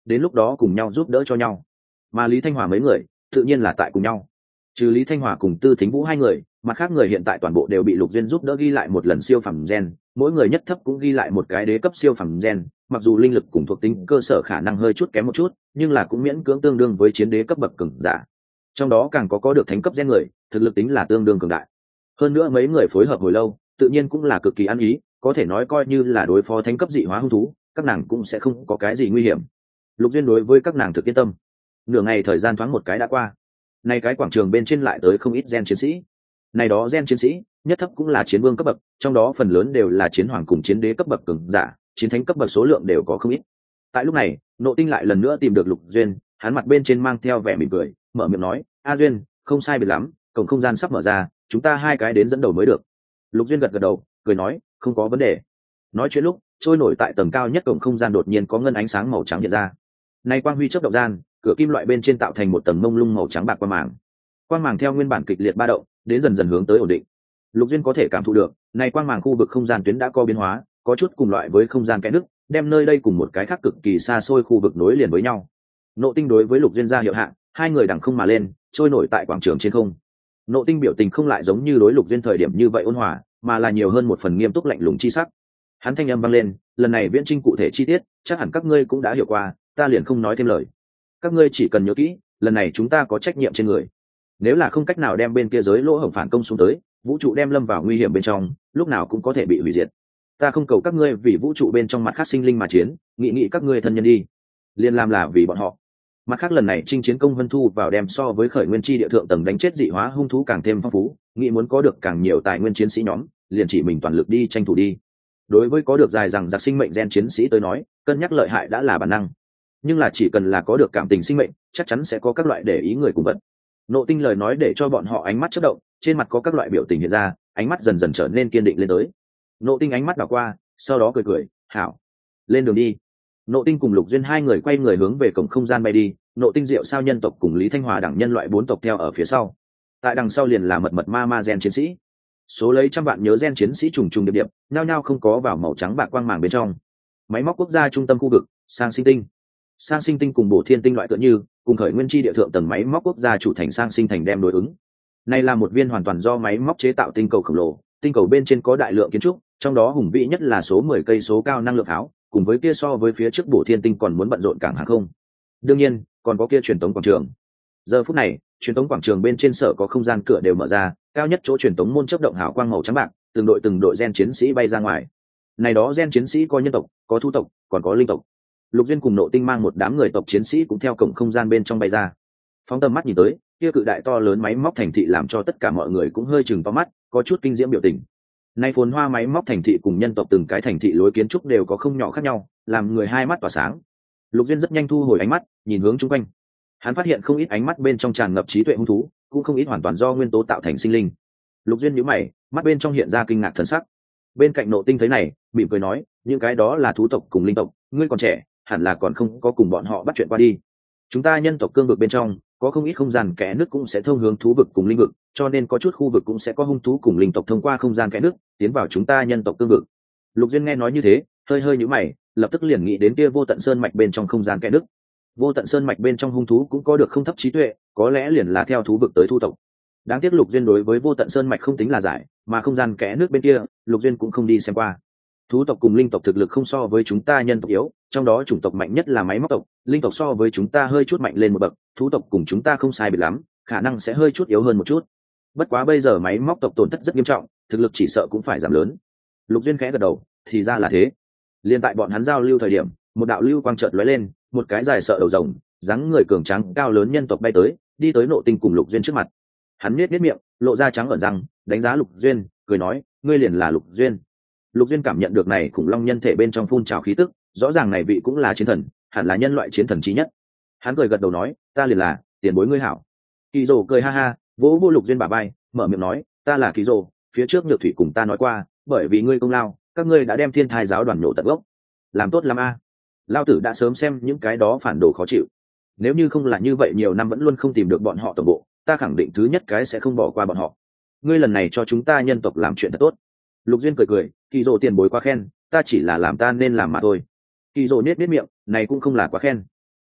đến lúc đó cùng nhau giúp đỡ cho nhau. Mà Lý Thanh Hòa mấy người tự nhiên là tại cùng nhau, trừ Lý Thanh Hòa cùng Tư Thính Vũ hai người, mặt khác người hiện tại toàn bộ đều bị Lục Duyên giúp đỡ ghi lại một lần siêu phẩm gen, mỗi người nhất thấp cũng ghi lại một cái đế cấp siêu phẩm gen, mặc dù linh lực cùng thuộc tính cơ sở khả năng hơi chút kém một chút, nhưng là cũng miễn cưỡng tương đương với chiến đế cấp bậc cường giả. Trong đó càng có được thánh cấp gen người, thực lực tính là tương đương cường đại. Hơn nữa mấy người phối hợp hồi lâu, tự nhiên cũng là cực kỳ ăn ý, có thể nói coi như là đối phó thánh cấp dị hóa hung thú, các nàng cũng sẽ không có cái gì nguy hiểm. Lục Duyên đối với các nàng thực yên tâm. Nửa ngày thời gian thoáng một cái đã qua, nay cái quảng trường bên trên lại tới không ít gen chiến sĩ. Này đó gen chiến sĩ nhất thấp cũng là chiến vương cấp bậc, trong đó phần lớn đều là chiến hoàng cùng chiến đế cấp bậc cường giả, chiến thánh cấp bậc số lượng đều có không ít. Tại lúc này, Nộ Tinh lại lần nữa tìm được Lục Duyên, hắn mặt bên trên mang theo vẻ mỉm cười, mở miệng nói: "A Duyên, không sai biệt lắm, cổng không gian sắp mở ra, chúng ta hai cái đến dẫn đầu mới được." Lục Duyên gật gật đầu, cười nói: "Không có vấn đề." Nói chuyện lúc, trôi nổi tại tầng cao nhất cổng không gian đột nhiên có ngân ánh sáng màu trắng hiện ra. Nay quang huy chớp động gian, cửa kim loại bên trên tạo thành một tầng mông lung màu trắng bạc quang màng theo nguyên bản kịch liệt ba động đến dần dần hướng tới ổn định. Lục Duyên có thể cảm thụ được này quang màng khu vực không gian tuyến đã có biến hóa, có chút cùng loại với không gian kẽ nứt, đem nơi đây cùng một cái khác cực kỳ xa xôi khu vực nối liền với nhau. Nộ Tinh đối với Lục Duyên ra hiệu hạ, hai người đằng không mà lên, trôi nổi tại quảng trường trên không. Nộ Tinh biểu tình không lại giống như đối Lục Duyên thời điểm như vậy ôn hòa, mà là nhiều hơn một phần nghiêm túc lạnh lùng chi sắc. Hắn thanh âm vang lên, lần này viễn trinh cụ thể chi tiết chắc hẳn các ngươi cũng đã hiểu qua, ta liền không nói thêm lời. Các ngươi chỉ cần nhớ kỹ, lần này chúng ta có trách nhiệm trên người. Nếu là không cách nào đem bên kia giới lỗ hổng phản công xuống tới, vũ trụ đem lâm vào nguy hiểm bên trong, lúc nào cũng có thể bị hủy diệt. Ta không cầu các ngươi vì vũ trụ bên trong mặt khác sinh linh mà chiến, nghĩ các ngươi thân nhân đi, liên làm là vì bọn họ. Mặt khác lần này chinh chiến công vân thu vào đem so với khởi nguyên chi địa thượng tầng đánh chết dị hóa hung thú càng thêm phong phú, nghĩ muốn có được càng nhiều tài nguyên chiến sĩ nhóm, liền chỉ mình toàn lực đi tranh thủ đi. Đối với có được dài rằng giặc sinh mệnh gen chiến sĩ tới nói, cân nhắc lợi hại đã là bản năng, nhưng là chỉ cần là có được cảm tình sinh mệnh, chắc chắn sẽ có các loại để ý người cùng vật. Nộ Tinh lời nói để cho bọn họ ánh mắt chớp động, trên mặt có các loại biểu tình hiện ra, ánh mắt dần dần trở nên kiên định lên tới. Nộ Tinh ánh mắt đảo qua, sau đó cười, hảo, lên đường đi. Nộ Tinh cùng Lục Duyên hai người quay người hướng về cổng không gian bay đi, Nộ Tinh Diệu sao nhân tộc cùng Lý Thanh Hòa đẳng nhân loại 4 tộc theo ở phía sau. Tại đằng sau liền là mật ma gen chiến sĩ. Số lấy trăm vạn nhớ gen chiến sĩ trùng trùng điệp điệp, nhao nhao không có vào màu trắng bạc quang màng bên trong. Máy móc quốc gia trung tâm khu vực, Sang Sinh Tinh cùng Bổ Thiên Tinh loại tựa như, cùng khởi nguyên chi địa thượng tầng máy móc quốc gia chủ thành Sang Sinh thành đem đối ứng. Này là một viên hoàn toàn do máy móc chế tạo tinh cầu khổng lồ, tinh cầu bên trên có đại lượng kiến trúc, trong đó hùng vĩ nhất là số 10 cây số cao năng lượng pháo, cùng với kia so với phía trước Bổ Thiên Tinh còn muốn bận rộn cảng hàng không. Đương nhiên, còn có kia truyền tống quảng trường. Giờ phút này, truyền tống quảng trường bên trên sở có không gian cửa đều mở ra, cao nhất chỗ truyền tống môn chớp động hào quang màu trắng bạc, từng đội gen chiến sĩ bay ra ngoài. Này đó gen chiến sĩ có nhân tộc, có thú tộc, còn có linh tộc. Lục Duyên cùng Nộ Tinh mang một đám người tộc chiến sĩ cũng theo cổng không gian bên trong bay ra. Phóng tầm mắt nhìn tới, kia cự đại to lớn máy móc thành thị làm cho tất cả mọi người cũng hơi chừng to mắt, có chút kinh diễm biểu tình. Nay phồn hoa máy móc thành thị cùng nhân tộc từng cái thành thị lối kiến trúc đều có không nhỏ khác nhau, làm người hai mắt tỏa sáng. Lục Duyên rất nhanh thu hồi ánh mắt, nhìn hướng chung quanh. Hắn phát hiện không ít ánh mắt bên trong tràn ngập trí tuệ hung thú, cũng không ít hoàn toàn do nguyên tố tạo thành sinh linh. Lục Duyên nhíu mày, mắt bên trong hiện ra kinh ngạc thần sắc. Bên cạnh Nộ Tinh thấy này, mỉm cười nói, những cái đó là thú tộc cùng linh tộc, ngươi còn trẻ, hẳn là còn không có cùng bọn họ bắt chuyện qua đi. Chúng ta nhân tộc cương vực bên trong có không ít không gian kẽ nước cũng sẽ thông hướng thú vực cùng linh vực, cho nên có chút khu vực cũng sẽ có hung thú cùng linh tộc thông qua không gian kẽ nước tiến vào chúng ta nhân tộc cương vực. Lục Duyên nghe nói như thế, hơi nhíu mày, lập tức liền nghĩ đến kia vô tận sơn mạch bên trong không gian kẽ nước. Vô tận sơn mạch bên trong hung thú cũng có được không thấp trí tuệ, có lẽ liền là theo thú vực tới thu tộc. Đáng tiếc Lục Duyên đối với vô tận sơn mạch không tính là giải, mà không gian kẽ nước bên kia, Lục Duyên cũng không đi xem qua. Thú tộc cùng linh tộc thực lực không so với chúng ta nhân tộc yếu, trong đó chủng tộc mạnh nhất là máy móc tộc, linh tộc so với chúng ta hơi chút mạnh lên một bậc, thú tộc cùng chúng ta không sai biệt lắm, khả năng sẽ hơi chút yếu hơn một chút. Bất quá bây giờ máy móc tộc tổn thất rất nghiêm trọng, thực lực chỉ sợ cũng phải giảm lớn. Lục Duyên khẽ gật đầu, thì ra là thế. Liên tại bọn hắn giao lưu thời điểm, một đạo lưu quang chợt lóe lên, một cái dài sợ đầu rồng, dáng người cường tráng cao lớn nhân tộc bay tới, đi tới Nộ Tinh cùng Lục Duyên trước mặt. Hắn nhếch miệng, lộ ra trắng ẩn răng, đánh giá Lục Duyên, cười nói, ngươi liền là Lục Duyên. Lục Duyên cảm nhận được này khủng long nhân thể bên trong phun trào khí tức, rõ ràng này vị cũng là chiến thần, hẳn là nhân loại chiến thần chí nhất. Hắn cười gật đầu nói, ta liền là tiền bối ngươi hảo. Kỳ Dụ cười ha ha, vỗ vỗ Lục Duyên bả vai, mở miệng nói, ta là Kỳ Dụ, phía trước Nhược Thủy cùng ta nói qua, bởi vì ngươi công lao, các ngươi đã đem Thiên Thai giáo đoàn nổ tận gốc. Làm tốt lắm a. Lao tử đã sớm xem những cái đó phản đồ khó chịu. Nếu như không là như vậy nhiều năm vẫn luôn không tìm được bọn họ tổng bộ, ta khẳng định thứ nhất cái sẽ không bỏ qua bọn họ. Ngươi lần này cho chúng ta nhân tộc làm chuyện thật tốt. Lục Duyên cười, Kỳ Dụ tiền bối quá khen, ta chỉ là làm ta nên làm mà thôi. Kỳ Dụ nết miệng, này cũng không là quá khen.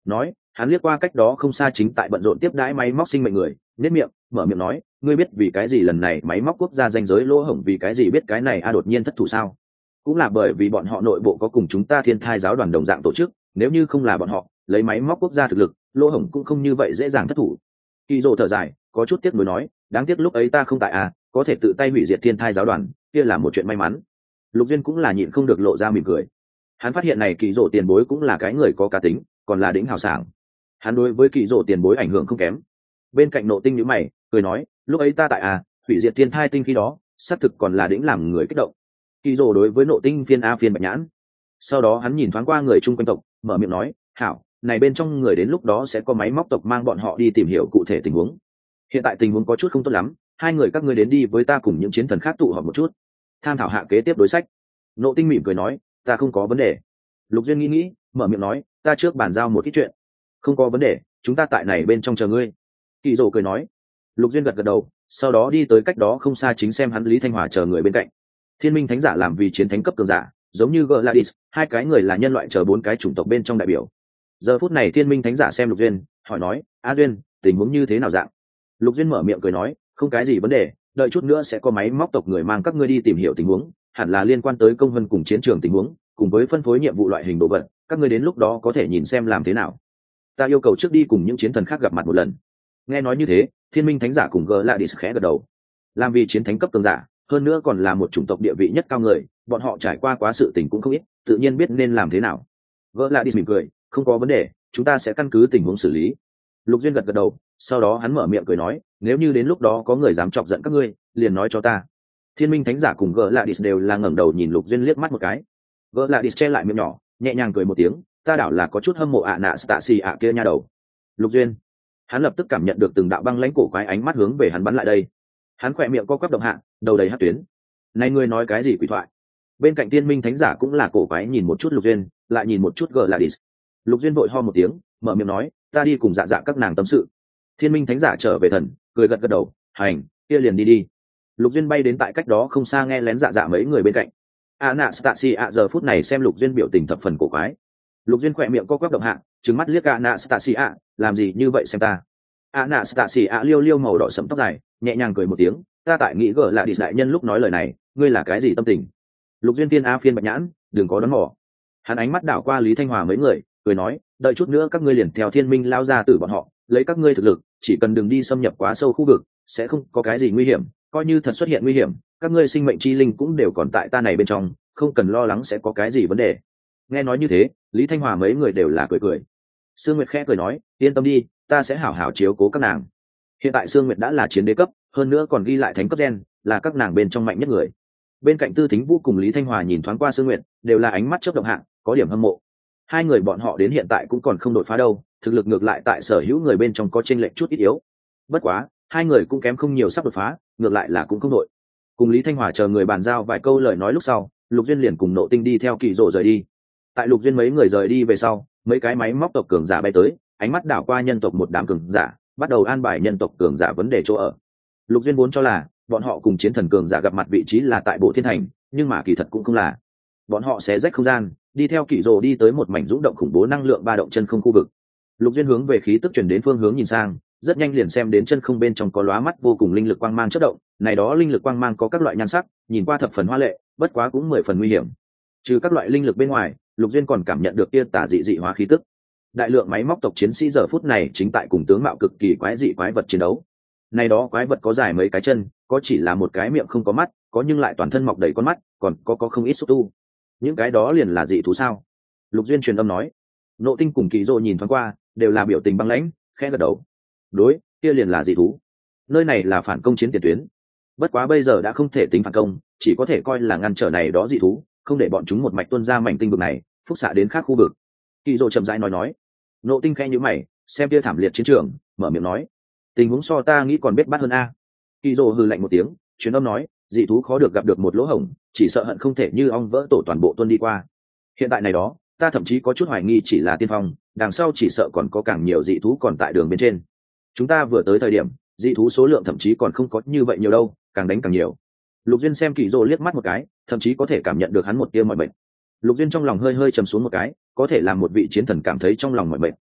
nói, hắn liếc qua cách đó không xa chính tại bận rộn tiếp đãi máy móc sinh mệnh người, nếp miệng mở miệng nói, ngươi biết vì cái gì lần này máy móc quốc gia danh giới lỗ hổng vì cái gì biết cái này đột nhiên thất thủ sao? Cũng là bởi vì bọn họ nội bộ có cùng chúng ta thiên thai giáo đoàn đồng dạng tổ chức, nếu như không là bọn họ lấy máy móc quốc gia thực lực, lỗ hổng cũng không như vậy dễ dàng thất thủ. Kỳ Dụ thở dài, có chút tiếc nuối nói, đáng tiếc lúc ấy ta không tại có thể tự tay hủy diệt thiên thai giáo đoàn, kia là một chuyện may mắn. Lục Duyên cũng là nhịn không được lộ ra mỉm cười. Hắn phát hiện này Kỳ Dụ tiền bối cũng là cái người có cá tính, còn là đỉnh hào sảng. Hắn đối với Kỳ Dụ tiền bối ảnh hưởng không kém. Bên cạnh Nộ Tinh nhíu mày, cười nói, lúc ấy ta tại hủy diệt thiên thai tinh khi đó, xác thực còn là đỉnh làm người kích động. Kỳ Dụ đối với Nộ Tinh phiên bạch nhãn. Sau đó hắn nhìn thoáng qua người chung quanh tộc, mở miệng nói, hảo, này bên trong người đến lúc đó sẽ có máy móc tộc mang bọn họ đi tìm hiểu cụ thể tình huống. Hiện tại tình huống có chút không tốt lắm, hai người các ngươi đến đi với ta cùng những chiến thần khác tụ họp một chút, tham thảo hạ kế tiếp đối sách. Nộ Tinh mỉm cười nói, ta không có vấn đề. Lục Duyên nghĩ, mở miệng nói, ta trước bàn giao một ít chuyện. Không có vấn đề, chúng ta tại này bên trong chờ ngươi. Kỳ Dụ cười nói. Lục Duyên gật gật đầu, sau đó đi tới cách đó không xa chính xem hắn Lý Thanh Hòa chờ người bên cạnh. Thiên Minh Thánh giả làm vì chiến thánh cấp cường giả, giống như Gladys, hai cái người là nhân loại chờ bốn cái chủng tộc bên trong đại biểu. Giờ phút này Thiên Minh Thánh giả xem Lục Duyên, hỏi nói, A Duyên, tình huống như thế nào dạng? Lục Duyên mở miệng cười nói, không cái gì vấn đề, đợi chút nữa sẽ có máy móc tộc người mang các ngươi đi tìm hiểu tình huống, hẳn là liên quan tới công vân cùng chiến trường tình huống, cùng với phân phối nhiệm vụ loại hình đồ vật, các ngươi đến lúc đó có thể nhìn xem làm thế nào. Ta yêu cầu trước đi cùng những chiến thần khác gặp mặt một lần. Nghe nói như thế, Thiên Minh Thánh giả cùng Gladys khẽ gật đầu. Làm vì chiến thánh cấp cường giả, hơn nữa còn là một chủng tộc địa vị nhất cao người, bọn họ trải qua quá sự tình cũng không ít, tự nhiên biết nên làm thế nào. Gladys mỉm cười, không có vấn đề, chúng ta sẽ căn cứ tình huống xử lý. Lục Duyên gật gật đầu, sau đó hắn mở miệng cười nói, nếu như đến lúc đó có người dám chọc giận các ngươi, liền nói cho ta. Thiên Minh Thánh giả cùng Gladys đều là ngẩng đầu nhìn Lục Duyên liếc mắt một cái. Gladys che lại miệng nhỏ, nhẹ nhàng cười một tiếng, ta đảo là có chút hâm mộ Anastasia kia nha đầu. Lục Duyên, hắn lập tức cảm nhận được từng đạo băng lãnh cổ quái ánh mắt hướng về hắn bắn lại đây. Hắn khỏe miệng co quắp động hạ, đầu đầy hắc tuyến. Này ngươi nói cái gì quỷ thoại? Bên cạnh Thiên Minh Thánh giả cũng là cổ quái nhìn một chút Lục Duyên, lại nhìn một chút Gladys. Lục Duyên vội ho một tiếng, mở miệng nói, ta đi cùng dạ các nàng tâm sự. Thiên Minh Thánh giả trở về thần, cười gật gật đầu, hành, kia liền đi. Lục Duyên bay đến tại cách đó không xa nghe lén dạ mấy người bên cạnh. Anastasia giờ phút này xem Lục Duyên biểu tình thập phần cổ quái. Lục Duyên khỏe miệng co quắp động hạ, trừng mắt liếc Anastasia, làm gì như vậy xem ta? Anastasia liêu liêu màu đỏ sẫm tóc dài, nhẹ nhàng cười một tiếng, ta tại nghĩ gở là đi đại nhân lúc nói lời này, ngươi là cái gì tâm tình? Lục Duyên phiên bạch nhãn, đừng có đón mỏ. Hắn ánh mắt đảo qua Lý Thanh Hòa mấy người, cười nói, đợi chút nữa các ngươi liền theo Thiên Minh lao ra từ bọn họ, lấy các ngươi thực lực, chỉ cần đừng đi xâm nhập quá sâu khu vực, sẽ không có cái gì nguy hiểm, coi như thật xuất hiện nguy hiểm, các ngươi sinh mệnh chi linh cũng đều còn tại ta này bên trong, không cần lo lắng sẽ có cái gì vấn đề. Nghe nói như thế, Lý Thanh Hòa mấy người đều là cười. Sương Nguyệt khẽ cười nói, yên tâm đi, ta sẽ hảo hảo chiếu cố các nàng. Hiện tại Sương Nguyệt đã là chiến đế cấp, hơn nữa còn ghi lại thánh cấp gen, là các nàng bên trong mạnh nhất người. Bên cạnh Tư Thính Vũ cùng Lý Thanh Hòa nhìn thoáng qua Sương Nguyệt, đều là ánh mắt chớp động hạng, có điểm hâm mộ. Hai người bọn họ đến hiện tại cũng còn không đột phá đâu, thực lực ngược lại tại sở hữu người bên trong có chênh lệch chút ít yếu. Bất quá, hai người cũng kém không nhiều sắp đột phá, ngược lại là cũng không đội. Cùng Lý Thanh Hòa chờ người bàn giao vài câu lời nói lúc sau, Lục Duyên liền cùng Nộ Tinh đi theo Kỳ Dụ rời đi. Tại Lục Duyên mấy người rời đi về sau, mấy cái máy móc tộc cường giả bay tới, ánh mắt đảo qua nhân tộc một đám cường giả, bắt đầu an bài nhân tộc cường giả vấn đề chỗ ở. Lục Duyên vốn cho là bọn họ cùng chiến thần cường giả gặp mặt vị trí là tại Bộ Thiên Thành, nhưng mà kỳ thật cũng không là. Bọn họ sẽ rách không gian, đi theo Kỳ Dụ đi tới một mảnh rung động khủng bố năng lượng ba động chân không khu vực. Lục Duyên hướng về khí tức truyền đến phương hướng nhìn sang, rất nhanh liền xem đến chân không bên trong có lóa mắt vô cùng linh lực quang mang chớp động, này đó linh lực quang mang có các loại nhan sắc, nhìn qua thập phần hoa lệ, bất quá cũng 10 phần nguy hiểm. Trừ các loại linh lực bên ngoài, Lục Duyên còn cảm nhận được tia tà dị hóa khí tức. Đại lượng máy móc tộc chiến sĩ giờ phút này chính tại cùng tướng mạo cực kỳ quái dị quái vật chiến đấu. Này đó quái vật có dài mấy cái chân, có chỉ là một cái miệng không có mắt, có nhưng lại toàn thân mọc đầy con mắt, còn có không ít xúc tu. Những cái đó liền là dị thú sao? Lục Duyên truyền âm nói. Nộ Tinh cùng Kỳ Dụ nhìn thoáng qua, đều là biểu tình băng lãnh, khẽ gật đầu. Đối, kia liền là dị thú. Nơi này là phản công chiến tiền tuyến. Bất quá bây giờ đã không thể tính phản công, chỉ có thể coi là ngăn trở này đó dị thú, không để bọn chúng một mạch tuôn ra mảnh tinh vực này, phúc xạ đến khác khu vực. Kỳ Dụ chậm rãi nói. Nộ Tinh khẽ nhíu mày, xem kia thảm liệt chiến trường, mở miệng nói, tình huống so ta nghĩ còn bết bát hơn a. Kỳ Dụ hừ lạnh một tiếng, truyền âm nói, dị thú khó được gặp được một lỗ hổng, chỉ sợ hận không thể như ong vỡ tổ toàn bộ tuôn đi qua. Hiện tại này đó, ta thậm chí có chút hoài nghi chỉ là tiên phong, đằng sau chỉ sợ còn có càng nhiều dị thú còn tại đường bên trên. Chúng ta vừa tới thời điểm, dị thú số lượng thậm chí còn không có như vậy nhiều đâu, càng đánh càng nhiều. Lục Duyên xem Kỳ Dụ liếc mắt một cái, thậm chí có thể cảm nhận được hắn một tia mỏi mệt. Lục Duyên trong lòng hơi trầm xuống một cái, có thể làm một vị chiến thần cảm thấy trong lòng mỏi mệt,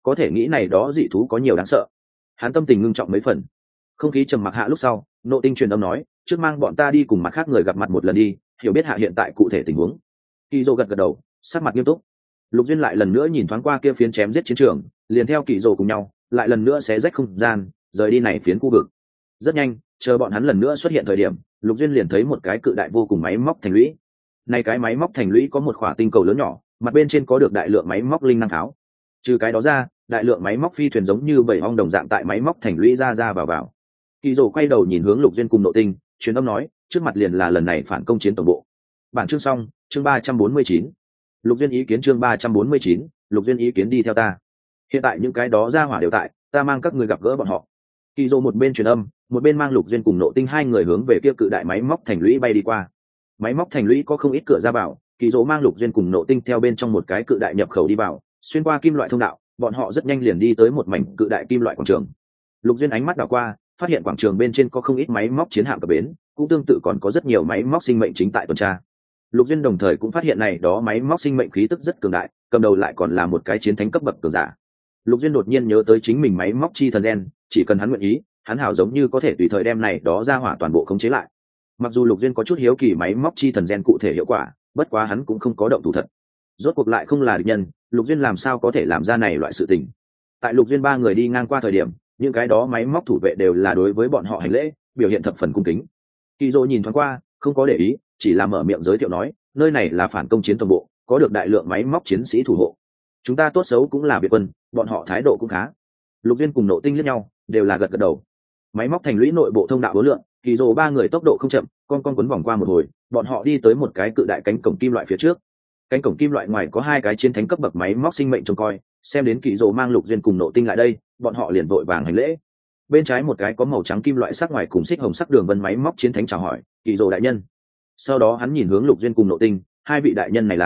có thể nghĩ này đó dị thú có nhiều đáng sợ. Hắn tâm tình ngưng trọng mấy phần. Không khí trầm mặc hạ lúc sau, Nộ Tinh truyền âm nói, trước mang bọn ta đi cùng mặt khác người gặp mặt một lần đi, hiểu biết hạ hiện tại cụ thể tình huống. Kỳ Dụ gật gật đầu, sắc mặt nghiêm túc. Lục Duyên lại lần nữa nhìn thoáng qua kia phiến chém giết chiến trường, liền theo Kỳ Dụ cùng nhau, lại lần nữa xé rách không gian, rời đi này phiến khu vực. Rất nhanh, chờ bọn hắn lần nữa xuất hiện thời điểm, Lục Duyên liền thấy một cái cự đại vô cùng máy móc thành lũy. Này cái máy móc thành lũy có một khỏa tinh cầu lớn nhỏ, mặt bên trên có được đại lượng máy móc linh năng pháo. Trừ cái đó ra, đại lượng máy móc phi thuyền giống như bảy ong đồng dạng tại máy móc thành lũy ra vào. Kỳ Dụ quay đầu nhìn hướng Lục Duyên cùng Nộ Tinh, truyền âm nói, trước mặt liền là lần này phản công chiến tổng bộ. Bản chương xong, chương 349. Lục Duyên ý kiến chương 349, Lục Duyên ý kiến đi theo ta. Hiện tại những cái đó ra hỏa đều tại, ta mang các người gặp gỡ bọn họ. Kỳ Dụ một bên truyền âm, một bên mang Lục Duyên cùng Nộ Tinh hai người hướng về kia cự đại máy móc thành lũy bay đi qua. Máy móc thành lũy có không ít cửa ra vào, Kỳ Dụ mang Lục Duyên cùng Nộ Tinh theo bên trong một cái cự đại nhập khẩu đi vào, xuyên qua kim loại thông đạo, bọn họ rất nhanh liền đi tới một mảnh cự đại kim loại quảng trường. Lục Duyên ánh mắt đảo qua, phát hiện quảng trường bên trên có không ít máy móc chiến hạm cập bến, cũng tương tự còn có rất nhiều máy móc sinh mệnh chính tại tuần tra. Lục Duyên đồng thời cũng phát hiện này đó máy móc sinh mệnh khí tức rất cường đại, cầm đầu lại còn là một cái chiến thánh cấp bậc cường giả. Lục Duyên đột nhiên nhớ tới chính mình máy móc chi thần gen, chỉ cần hắn nguyện ý, hắn hảo giống như có thể tùy thời đem này đó ra hỏa toàn bộ khống chế lại. Mặc dù Lục Duyên có chút hiếu kỳ máy móc chi thần gen cụ thể hiệu quả, bất quá hắn cũng không có động thủ thật. Rốt cuộc lại không là địch nhân, Lục Duyên làm sao có thể làm ra này loại sự tình. Tại Lục Duyên ba người đi ngang qua thời điểm, những cái đó máy móc thủ vệ đều là đối với bọn họ hành lễ, biểu hiện thập phần cung kính. Kỳ Dụ nhìn thoáng qua, không có để ý, chỉ là mở miệng giới thiệu nói, nơi này là phản công chiến tổng bộ, có được đại lượng máy móc chiến sĩ thủ hộ. Chúng ta tốt xấu cũng là biệt quân, bọn họ thái độ cũng khá. Lục Duyên cùng Nộ Tinh liếc nhau, đều là gật gật đầu. Máy móc thành lũy nội bộ thông đạo hối lượng, Kỳ Dụ ba người tốc độ không chậm, con quấn vòng qua một hồi, bọn họ đi tới một cái cự đại cánh cổng kim loại phía trước. Cánh cổng kim loại ngoài có hai cái chiến thánh cấp bậc máy móc sinh mệnh trông coi, xem đến Kỳ Dụ mang Lục Duyên cùng Nộ Tinh lại đây, bọn họ liền vội vàng hành lễ. Bên trái một cái có màu trắng kim loại sắc ngoài cùng xích hồng sắc đường vân máy móc chiến thánh chào hỏi, Kỳ Dụ đại nhân. Sau đó hắn nhìn hướng Lục Duyên cùng Nộ Tinh, hai vị đại nhân này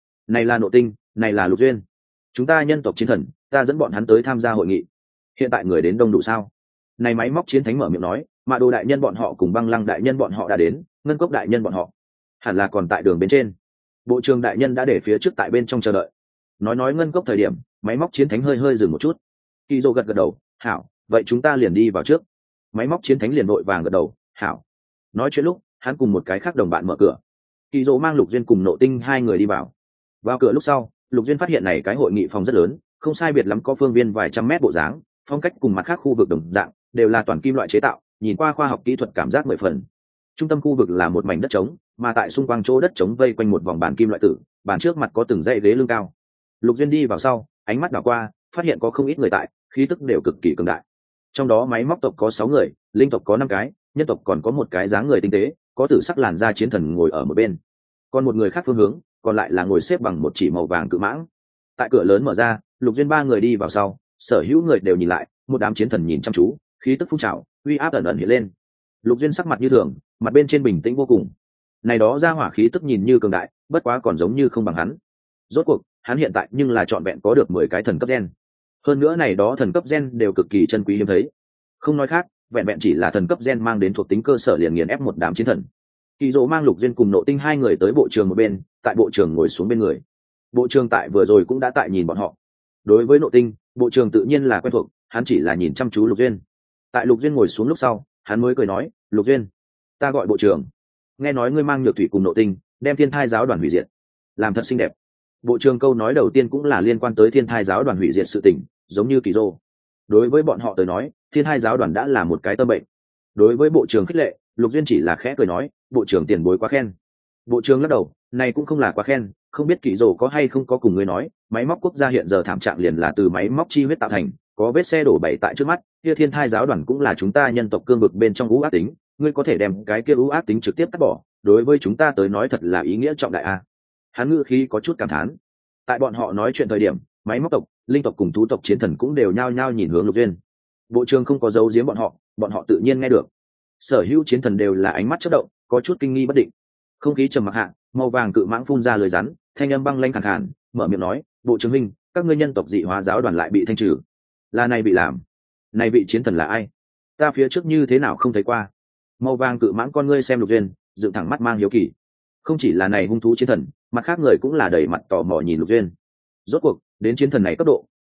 là Nộ Tinh, này là Lục Duyên. Chúng ta nhân tộc chiến thần, ta dẫn bọn hắn tới tham gia hội nghị. Hiện tại người đến đông đủ sao? Này máy móc chiến thánh mở miệng nói, Mạ Đồ đại nhân bọn họ cùng Băng Lăng đại nhân bọn họ đã đến, Ngân Cốc đại nhân bọn họ hẳn là còn tại đường bên trên. Bộ trưởng đại nhân đã để phía trước tại bên trong chờ đợi. Nói Ngân Cốc thời điểm, máy móc chiến thánh hơi dừng một chút. Kỳ Dụ gật gật đầu, hảo, vậy chúng ta liền đi vào trước. Máy móc chiến thánh liền vội vàng gật đầu, hảo. Nói chuyện lúc, hắn cùng một cái khác đồng bạn mở cửa. Kỳ Dụ mang Lục Duyên cùng Nộ Tinh hai người đi vào. Vào cửa lúc sau, Lục Duyên phát hiện này cái hội nghị phòng rất lớn, không sai biệt lắm có phương viên vài trăm mét bộ dáng, phong cách cùng mặt khác khu vực đồng dạng, đều là toàn kim loại chế tạo, nhìn qua khoa học kỹ thuật cảm giác 10 phần. Trung tâm khu vực là một mảnh đất trống, mà tại xung quanh chỗ đất trống vây quanh một vòng bàn kim loại tử, bàn trước mặt có từng dãy ghế lưng cao. Lục Duyên đi vào sau, ánh mắt đảo qua, phát hiện có không ít người tại, khí tức đều cực kỳ cường đại. Trong đó máy móc tộc có 6 người, linh tộc có 5 cái, nhân tộc còn có một cái dáng người tinh tế, có tử sắc làn da chiến thần ngồi ở một bên. Còn một người khác phương hướng, còn lại là ngồi xếp bằng một chỉ màu vàng cự mãng. Tại cửa lớn mở ra, Lục Duyên ba người đi vào sau, sở hữu người đều nhìn lại, một đám chiến thần nhìn chăm chú, khí tức phun trào, uy áp ẩn ẩn hiện lên. Lục Duyên sắc mặt như thường, mặt bên trên bình tĩnh vô cùng. Này đó ra hỏa khí tức nhìn như cường đại, bất quá còn giống như không bằng hắn. Rốt cuộc, hắn hiện tại nhưng là trọn vẹn có được 10 cái thần cấp gen. Hơn nữa này đó thần cấp gen đều cực kỳ chân quý hiếm thấy. Không nói khác, vẹn vẹn chỉ là thần cấp gen mang đến thuộc tính cơ sở liền nghiền ép một đám chiến thần. Kỳ Dụ mang Lục Duyên cùng Nộ Tinh hai người tới bộ trường một bên, tại bộ trường ngồi xuống bên người. Bộ trường tại vừa rồi cũng đã tại nhìn bọn họ. Đối với Nộ Tinh, bộ trường tự nhiên là quen thuộc, hắn chỉ là nhìn chăm chú Lục Duyên. Tại Lục Duyên ngồi xuống lúc sau, hắn mới cười nói, Lục Duyên, ta gọi bộ trường. Nghe nói ngươi mang Nhược Thủy cùng Nộ Tinh, đem Thiên Thai giáo đoàn hủy diệt, làm thật xinh đẹp. Bộ trường câu nói đầu tiên cũng là liên quan tới Thiên Thai giáo đoàn hủy diệt sự tình, giống như Kỳ Dụ. Đối với bọn họ tới nói, Thiên Thai giáo đoàn đã là một cái tâm bệnh. Đối với bộ trường khích lệ, Lục Duyên chỉ là khẽ cười nói, bộ trưởng tiền bối quá khen. Bộ trưởng lắc đầu, này cũng không là quá khen, không biết Kỳ Dụ có hay không có cùng ngươi nói, máy móc quốc gia hiện giờ thảm trạng liền là từ máy móc chi huyết tạo thành, có vết xe đổ bày tại trước mắt, kia Thiên Thai giáo đoàn cũng là chúng ta nhân tộc cương vực bên trong ưu ác tính, ngươi có thể đem cái kia ưu ác tính trực tiếp cắt bỏ, đối với chúng ta tới nói thật là ý nghĩa trọng đại a. Hắn ngữ khí có chút cảm thán. Tại bọn họ nói chuyện thời điểm, máy móc tộc, linh tộc cùng thú tộc chiến thần cũng đều nhao nhao nhìn hướng Lục Duyên. Bộ trưởng không có giấu giếm bọn họ tự nhiên nghe được. Sở hữu chiến thần đều là ánh mắt chớp động, có chút kinh nghi bất định. Không khí trầm mặc hạ, màu vàng cự mãng phun ra lời rắn, thanh âm băng lãnh khàn khàn, mở miệng nói, bộ trưởng huynh, các ngươi nhân tộc dị hóa giáo đoàn lại bị thanh trừ, là này bị làm. Này vị chiến thần là ai? Ta phía trước như thế nào không thấy qua? Màu vàng cự mãng con ngươi xem Lục Duyên, dựng thẳng mắt mang hiếu kỳ. Không chỉ là này hung thú chiến thần, mặt khác người cũng là đầy mặt tò mò nhìn Lục Duyên. Rốt cuộc, đến chiến thần này cấp độ,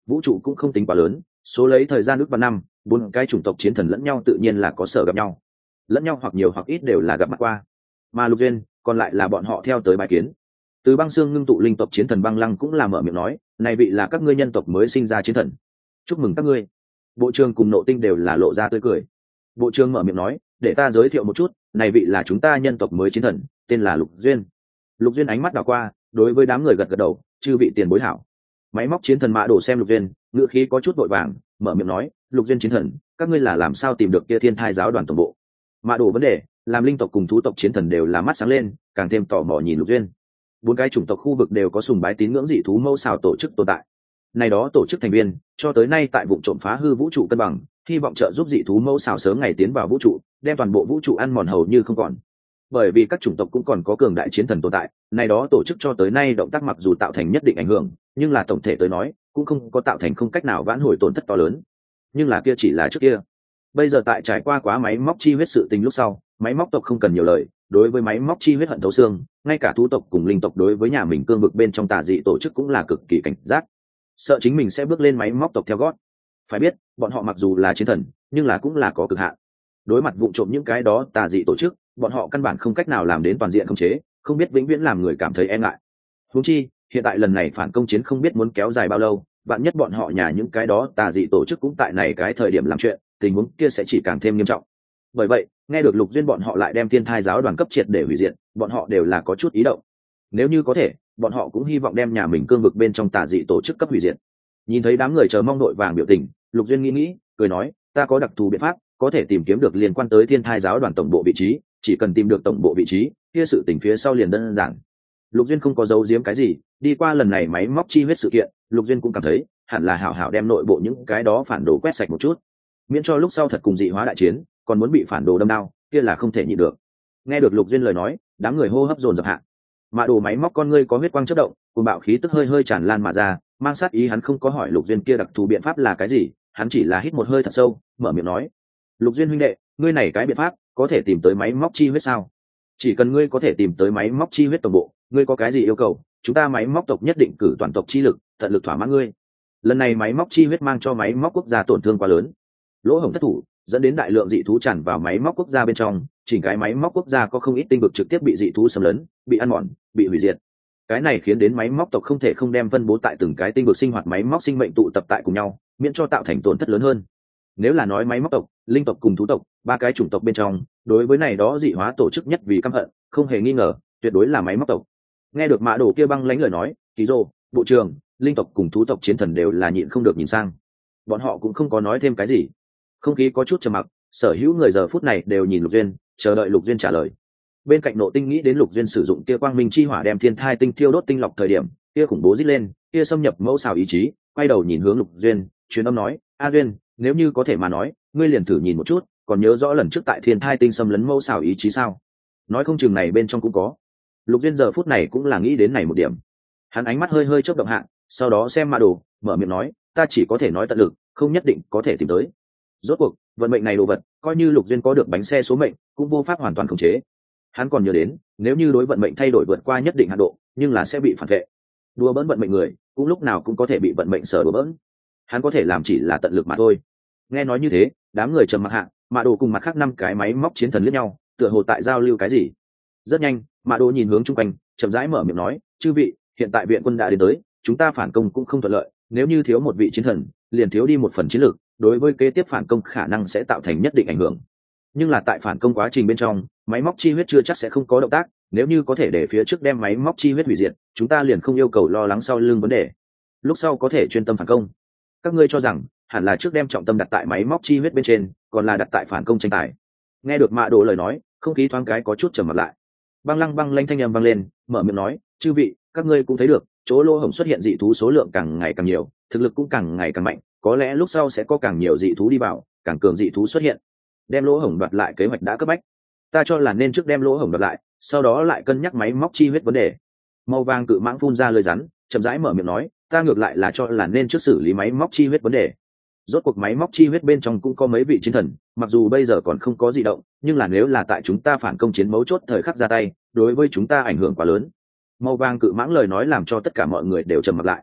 vũ trụ cũng không tính quá lớn, số lấy thời gian ước và năm, bốn cái chủng tộc chiến thần lẫn nhau tự nhiên là có sở gặp nhau, lẫn nhau hoặc nhiều hoặc ít đều là gặp mặt qua. Mà Lục Duyên còn lại là bọn họ theo tới bài kiến. Từ băng xương ngưng tụ linh tộc chiến thần Băng Lăng cũng là mở miệng nói, này vị là các ngươi nhân tộc mới sinh ra chiến thần, chúc mừng các ngươi. Bộ trưởng cùng Nộ Tinh đều là lộ ra tươi cười. Bộ trưởng mở miệng nói, để ta giới thiệu một chút, này vị là chúng ta nhân tộc mới chiến thần, tên là Lục Duyên. Lục Duyên ánh mắt đảo qua, đối với đám người gật gật đầu, chư vị tiền bối hảo. Máy móc chiến thần Mã Đồ xem Lục Duyên, ngữ khí có chút vội vàng, mở miệng nói, Lục Duyên chiến thần, các ngươi là làm sao tìm được kia Thiên Thai giáo đoàn tổng bộ? Mã Đồ vấn đề, làm linh tộc cùng thú tộc chiến thần đều là mắt sáng lên, càng thêm tò mò nhìn Lục Duyên. Bốn cái chủng tộc khu vực đều có sùng bái tín ngưỡng dị thú mâu xào tổ chức tồn tại. Này đó tổ chức thành viên, cho tới nay tại vụ trộm phá hư vũ trụ cân bằng, hy vọng trợ giúp dị thú mâu xào sớm ngày tiến vào vũ trụ, đem toàn bộ vũ trụ ăn mòn hầu như không còn. Bởi vì các chủng tộc cũng còn có cường đại chiến thần tồn tại, này đó tổ chức cho tới nay động tác mặc dù tạo thành nhất định ảnh hưởng, nhưng là tổng thể tới nói, cũng không có tạo thành không cách nào vãn hồi tổn thất to lớn. Nhưng là kia chỉ là trước kia. Bây giờ tại trải qua quá máy móc chi huyết sự tình lúc sau, máy móc tộc không cần nhiều lời, đối với máy móc chi huyết hận thấu xương, ngay cả thú tộc cùng linh tộc đối với nhà mình cương vực bên trong tà dị tổ chức cũng là cực kỳ cảnh giác, sợ chính mình sẽ bước lên máy móc tộc theo gót. Phải biết, bọn họ mặc dù là chiến thần, nhưng là cũng là có cực hạn. Đối mặt vụ trộm những cái đó tà dị tổ chức, bọn họ căn bản không cách nào làm đến toàn diện khống chế, không biết vĩnh viễn làm người cảm thấy e ngại. Huống chi, hiện tại lần này phản công chiến không biết muốn kéo dài bao lâu, vạn nhất bọn họ nhà những cái đó tà dị tổ chức cũng tại này cái thời điểm làm chuyện, tình huống kia sẽ chỉ càng thêm nghiêm trọng. Bởi vậy, nghe được Lục Duyên bọn họ lại đem Thiên Thai giáo đoàn cấp triệt để hủy diệt, bọn họ đều là có chút ý động. Nếu như có thể, bọn họ cũng hy vọng đem nhà mình cương vực bên trong tà dị tổ chức cấp hủy diệt. Nhìn thấy đám người chờ mong đội vàng biểu tình, Lục Duyên nghĩ, cười nói, ta có đặc thù biện pháp, có thể tìm kiếm được liên quan tới Thiên Thai giáo đoàn tổng bộ vị trí, chỉ cần tìm được tổng bộ vị trí, kia sự tình phía sau liền đơn giản. Lục Duyên không có giấu giếm cái gì, đi qua lần này máy móc chi huyết sự kiện, Lục Duyên cũng cảm thấy, hẳn là hảo hảo đem nội bộ những cái đó phản đồ quét sạch một chút, miễn cho lúc sau thật cùng dị hóa đại chiến, còn muốn bị phản đồ đâm đao, kia là không thể nhịn được. Nghe được Lục Duyên lời nói, đám người hô hấp dồn dập hạ. Mã Đồ máy móc con ngươi có huyết quang chớp động, cùng bạo khí tức hơi hơi tràn lan mà ra, mang sát ý. Hắn không có hỏi Lục Duyên kia đặc thù biện pháp là cái gì, hắn chỉ là hít một hơi thật sâu, mở miệng nói, Lục Duyên huynh đệ, ngươi này cái biện pháp có thể tìm tới máy móc chi huyết sao? Chỉ cần ngươi có thể tìm tới máy móc chi huyết tổng bộ, ngươi có cái gì yêu cầu, chúng ta máy móc tộc nhất định cử toàn tộc chi lực, tận lực thỏa mãn ngươi. Lần này máy móc chi huyết mang cho máy móc quốc gia tổn thương quá lớn, lỗ hổng thất thủ, dẫn đến đại lượng dị thú tràn vào máy móc quốc gia bên trong, chỉnh cái máy móc quốc gia có không ít tinh vực trực tiếp bị dị thú xâm lấn, bị ăn mòn, bị hủy diệt. Cái này khiến đến máy móc tộc không thể không đem phân bố tại từng cái tinh vực sinh hoạt máy móc sinh mệnh tụ tập tại cùng nhau, miễn cho tạo thành tổn thất lớn hơn. Nếu là nói máy móc tộc, linh tộc cùng thú tộc, ba cái chủng tộc bên trong, đối với này đó dị hóa tổ chức nhất vì căm hận, không hề nghi ngờ, tuyệt đối là máy móc tộc. Nghe được Mã Đồ kia băng lãnh lời nói, Ký Rô, bộ trưởng, linh tộc cùng thú tộc chiến thần đều là nhịn không được nhìn sang. Bọn họ cũng không có nói thêm cái gì. Không khí có chút trầm mặc, sở hữu người giờ phút này đều nhìn Lục Duyên, chờ đợi Lục Duyên trả lời. Bên cạnh Nộ Tinh nghĩ đến Lục Duyên sử dụng kia quang minh chi hỏa đem thiên thai tinh thiêu đốt tinh lọc thời điểm, kia khủng bố rít lên, kia xâm nhập mẫu xào ý chí, quay đầu nhìn hướng Lục Duyên, truyền âm nói, A Duyên, nếu như có thể mà nói, ngươi liền thử nhìn một chút, còn nhớ rõ lần trước tại thiên thai tinh xâm lấn mẫu xào ý chí sao? Nói không chừng này bên trong cũng có. Lục Duyên giờ phút này cũng là nghĩ đến này một điểm. Hắn ánh mắt hơi hơi chớp động hạ, sau đó xem Mã Đồ, mở miệng nói, ta chỉ có thể nói tận lực, không nhất định có thể tìm tới. Rốt cuộc, vận mệnh này đồ vật, coi như Lục Duyên có được bánh xe số mệnh, cũng vô pháp hoàn toàn khống chế. Hắn còn nhớ đến, nếu như đối vận mệnh thay đổi vượt qua nhất định hạn độ, nhưng là sẽ bị phản vệ. Đùa bỡn vận mệnh người, cũng lúc nào cũng có thể bị vận mệnh sở đùa bỡn. Hắn có thể làm chỉ là tận lực mà thôi. Nghe nói như thế, đám người trầm mặc hạ, Mã Đồ cùng mặt khác 5 cái máy móc chiến thần liếc nhau, tựa hồ tại giao lưu cái gì. Rất nhanh, Mã Đồ nhìn hướng chung quanh, chậm rãi mở miệng nói, chư vị, hiện tại viện quân đã đến tới, chúng ta phản công cũng không thuận lợi, nếu như thiếu một vị chiến thần, liền thiếu đi một phần chiến lược, đối với kế tiếp phản công khả năng sẽ tạo thành nhất định ảnh hưởng. Nhưng là tại phản công quá trình bên trong, máy móc chi huyết chưa chắc sẽ không có động tác, nếu như có thể để phía trước đem máy móc chi huyết hủy diệt, chúng ta liền không yêu cầu lo lắng sau lưng vấn đề, lúc sau có thể chuyên tâm phản công. Các ngươi cho rằng hẳn là trước đem trọng tâm đặt tại máy móc chi huyết bên trên, còn là đặt tại phản công tranh tài? Nghe được Mã Đồ lời nói, không khí thoáng cái có chút trầm mặt lại. Băng lanh thanh âm vang lên, mở miệng nói, chư vị, các ngươi cũng thấy được, chỗ lỗ hổng xuất hiện dị thú số lượng càng ngày càng nhiều, thực lực cũng càng ngày càng mạnh, có lẽ lúc sau sẽ có càng nhiều dị thú đi vào, càng cường dị thú xuất hiện. Đem lỗ hổng đoạt lại kế hoạch đã cấp bách, ta cho là nên trước đem lỗ hổng đoạt lại, sau đó lại cân nhắc máy móc chi huyết vấn đề. Màu vàng cự mãng phun ra lời rắn, chậm rãi mở miệng nói, ta ngược lại là cho là nên trước xử lý máy móc chi huyết vấn đề. Rốt cuộc máy móc chi huyết bên trong cũng có mấy vị chiến thần, mặc dù bây giờ còn không có dị động, nhưng là nếu là tại chúng ta phản công chiến mấu chốt thời khắc ra tay, đối với chúng ta ảnh hưởng quá lớn. Màu vàng cự mãng lời nói làm cho tất cả mọi người đều trầm mặt lại.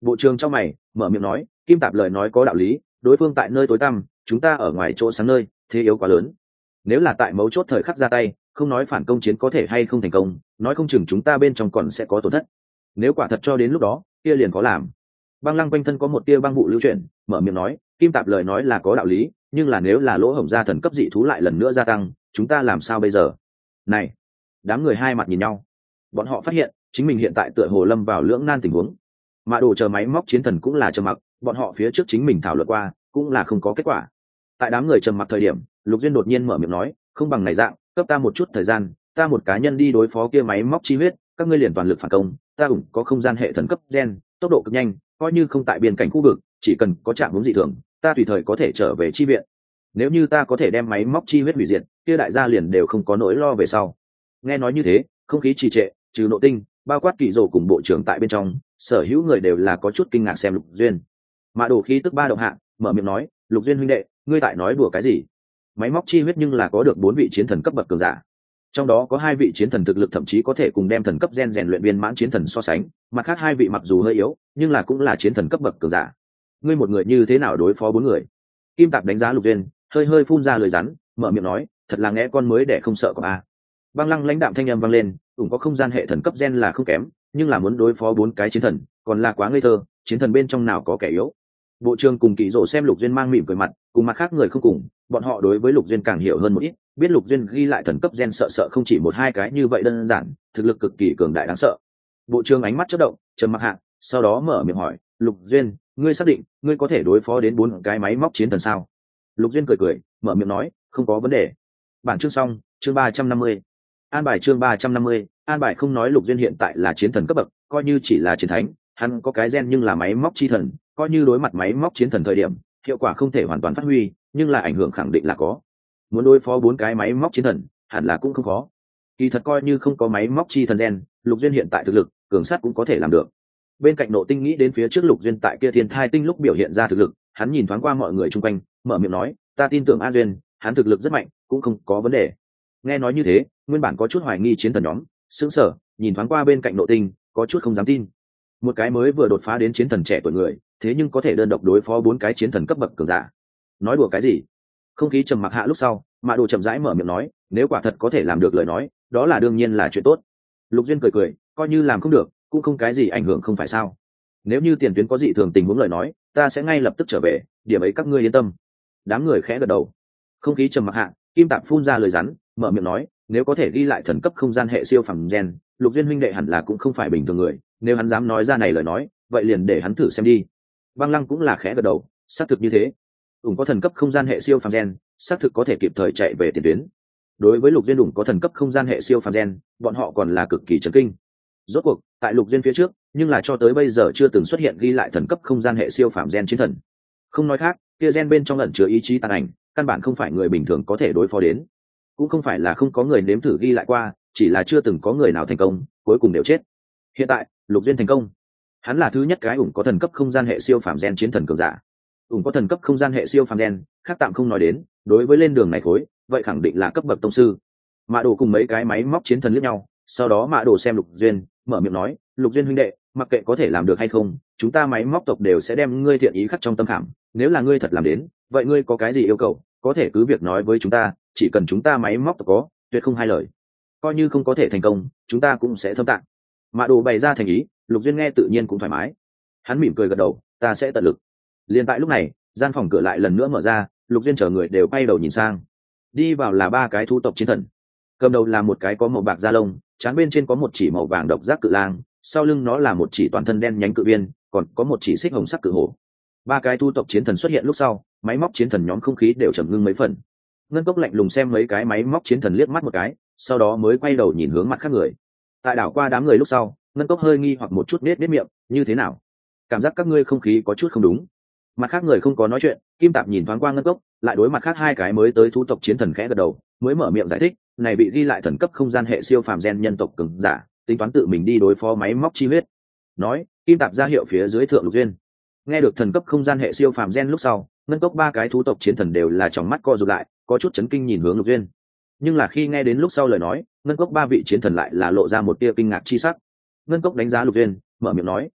Bộ trưởng trong mày mở miệng nói, Kim Tạp lời nói có đạo lý, đối phương tại nơi tối tăm, chúng ta ở ngoài chỗ sáng nơi, thế yếu quá lớn. Nếu là tại mấu chốt thời khắc ra tay, không nói phản công chiến có thể hay không thành công, nói không chừng chúng ta bên trong còn sẽ có tổn thất. Nếu quả thật cho đến lúc đó, kia liền có làm. Băng Lăng quanh thân có một tia băng vụ lưu chuyển, mở miệng nói, Kim Tạp lời nói là có đạo lý, nhưng là nếu là lỗ hổng gia thần cấp dị thú lại lần nữa gia tăng, chúng ta làm sao bây giờ? Này, đám người hai mặt nhìn nhau, bọn họ phát hiện chính mình hiện tại tựa hồ lâm vào lưỡng nan tình huống. Mà đồ chờ máy móc chiến thần cũng là trầm mặc, bọn họ phía trước chính mình thảo luận qua, cũng là không có kết quả. Tại đám người trầm mặc thời điểm, Lục Duyên đột nhiên mở miệng nói, không bằng này dạng, cấp ta một chút thời gian, ta một cá nhân đi đối phó kia máy móc chi huyết, các ngươi liền toàn lực phản công, ta ủng có không gian hệ thần cấp gen, tốc độ cực nhanh, coi như không tại biên cảnh khu vực, chỉ cần có trạng huống dị thường, ta tùy thời có thể trở về chi viện. Nếu như ta có thể đem máy móc chi huyết hủy diệt, kia đại gia liền đều không có nỗi lo về sau. Nghe nói như thế, không khí trì trệ, trừ Nộ Tinh, bao quát Kỷ Dụ cùng bộ trưởng tại bên trong, sở hữu người đều là có chút kinh ngạc xem Lục Duyên. Mã Đồ khí tức ba động hạ, mở miệng nói, Lục Duyên huynh đệ, ngươi tại nói đùa cái gì? Máy móc chi huyết nhưng là có được 4 vị chiến thần cấp bậc cường giả, trong đó có 2 vị chiến thần thực lực thậm chí có thể cùng đem thần cấp gen rèn luyện viên mãn chiến thần so sánh, mặt khác 2 vị mặc dù hơi yếu, nhưng là cũng là chiến thần cấp bậc cường giả. Ngươi một người như thế nào đối phó 4 người? Kim Tạp đánh giá Lục Duyên, hơi phun ra lời rắn, mở miệng nói, thật là nghe con mới để không sợ có a. Băng Lăng lãnh đạm thanh âm vang lên, cũng có không gian hệ thần cấp gen là không kém, nhưng là muốn đối phó 4 cái chiến thần, còn là quá ngây thơ, chiến thần bên trong nào có kẻ yếu. Bộ trưởng cùng Kỷ Dụ xem Lục Duyên mang mỉm cười mặt, cùng mặt khác người không cùng, bọn họ đối với Lục Duyên càng hiểu hơn một ít, biết Lục Duyên ghi lại thần cấp gen sợ không chỉ một hai cái như vậy đơn giản, thực lực cực kỳ cường đại đáng sợ. Bộ trưởng ánh mắt chớp động, trầm mặc hạ, sau đó mở miệng hỏi, Lục Duyên, ngươi xác định ngươi có thể đối phó đến 4 cái máy móc chiến thần sao? Lục Duyên cười, mở miệng nói, không có vấn đề. Bản chương xong, chương 350. An bài chương 350, an bài không nói Lục Duyên hiện tại là chiến thần cấp bậc, coi như chỉ là chiến thánh, hắn có cái gen nhưng là máy móc chi thần, coi như đối mặt máy móc chiến thần thời điểm, hiệu quả không thể hoàn toàn phát huy, nhưng là ảnh hưởng khẳng định là có. Muốn đối phó 4 cái máy móc chiến thần, hẳn là cũng không khó. Kỳ thật coi như không có máy móc chi thần gen, Lục Duyên hiện tại thực lực, cường sát cũng có thể làm được. Bên cạnh Nộ Tinh nghĩ đến phía trước Lục Duyên tại kia Thiên Thai Tinh lúc biểu hiện ra thực lực, hắn nhìn thoáng qua mọi người xung quanh, mở miệng nói, ta tin tưởng A Duyên, hắn thực lực rất mạnh, cũng không có vấn đề. Nghe nói như thế, nguyên bản có chút hoài nghi chiến thần nhóm, sững sờ, nhìn thoáng qua bên cạnh Nộ Tinh, có chút không dám tin. Một cái mới vừa đột phá đến chiến thần trẻ tuổi người, thế nhưng có thể đơn độc đối phó 4 cái chiến thần cấp bậc cường giả. Nói đùa cái gì? Không khí trầm mặc hạ lúc sau, Mã Đồ chậm rãi mở miệng nói, nếu quả thật có thể làm được lời nói, đó là đương nhiên là chuyện tốt. Lục Duyên cười, coi như làm không được, cũng không cái gì ảnh hưởng không phải sao? Nếu như tiền tuyến có dị thường tình huống lời nói, ta sẽ ngay lập tức trở về, điểm ấy các ngươi yên tâm. Đám người khẽ gật đầu. Không khí trầm mặc hạ, Kim Tạp phun ra lời rắn, mở miệng nói, nếu có thể ghi lại thần cấp không gian hệ siêu phẩm gen, Lục Duyên huynh đệ hẳn là cũng không phải bình thường người, nếu hắn dám nói ra này lời nói, vậy liền để hắn thử xem đi. Băng Lăng cũng là khẽ gật đầu, xác thực như thế. Có thần cấp không gian hệ siêu phàm gen, xác thực có thể kịp thời chạy về tiền tuyến. Đối với Lục Duyên có thần cấp không gian hệ siêu phàm gen, bọn họ còn là cực kỳ chấn kinh. Rốt cuộc, tại Lục Duyên phía trước, nhưng là cho tới bây giờ chưa từng xuất hiện ghi lại thần cấp không gian hệ siêu phàm gen chiến thần. Không nói khác, kia gen bên trong ẩn chứa ý chí tàn ảnh, căn bản không phải người bình thường có thể đối phó đến. Cũng không phải là không có người nếm thử ghi lại qua, chỉ là chưa từng có người nào thành công, cuối cùng đều chết. Hiện tại, Lục Duyên thành công. Hắn là thứ nhất cái có thần cấp không gian hệ siêu phàm gen chiến thần cường giả. Có thần cấp không gian hệ siêu phàm gen, khác tạm không nói đến, đối với lên đường này khối, vậy khẳng định là cấp bậc tông sư. Mã Đồ cùng mấy cái máy móc chiến thần liếc nhau, sau đó Mã Đồ xem Lục Duyên, mở miệng nói, Lục Duyên huynh đệ, mặc kệ có thể làm được hay không, chúng ta máy móc tộc đều sẽ đem ngươi thiện ý khắc trong tâm khảm, nếu là ngươi thật làm đến, vậy ngươi có cái gì yêu cầu, có thể cứ việc nói với chúng ta, chỉ cần chúng ta máy móc tộc có, tuyệt không hai lời. Coi như không có thể thành công, chúng ta cũng sẽ thâm tạng. Mã Đồ bày ra thành ý, Lục Duyên nghe tự nhiên cũng thoải mái. Hắn mỉm cười gật đầu, ta sẽ tận lực. Liên tại lúc này, gian phòng cửa lại lần nữa mở ra, Lục Duyên chờ người đều quay đầu nhìn sang. Đi vào là 3 cái thú tộc chiến thần. Cầm đầu là một cái có màu bạc da lông, trán bên trên có một chỉ màu vàng độc giác cự lang, sau lưng nó là một chỉ toàn thân đen nhánh cự viên, còn có một chỉ xích hồng sắc cự hổ. 3 cái thú tộc chiến thần xuất hiện lúc sau, máy móc chiến thần nhóm không khí đều trầm ngưng mấy phần. Ngân Cốc lạnh lùng xem mấy cái máy móc chiến thần liếc mắt một cái, sau đó mới quay đầu nhìn hướng mặt khác người. Tại đảo qua đám người lúc sau, Ngân Cốc hơi nghi hoặc một chút nết miệng, như thế nào? Cảm giác các ngươi không khí có chút không đúng. Mặt khác người không có nói chuyện, Kim Tạp nhìn thoáng qua Ngân Cốc, lại đối mặt khác 2 cái mới tới thú tộc chiến thần khẽ gật đầu, mới mở miệng giải thích, này bị ghi lại thần cấp không gian hệ siêu phàm gen nhân tộc cường giả, tính toán tự mình đi đối phó máy móc chi huyết. Nói, Kim Tạp ra hiệu phía dưới thượng Lục Duyên. Nghe được thần cấp không gian hệ siêu phàm gen lúc sau, Ngân Cốc 3 cái thú tộc chiến thần đều là tròng mắt co rụt lại, có chút chấn kinh nhìn hướng Lục Duyên. Nhưng là khi nghe đến lúc sau lời nói, Ngân Cốc 3 vị chiến thần lại là lộ ra một tia kinh ngạc chi sắc. Ngân Cốc đánh giá Lục Duyên, mở miệng nói,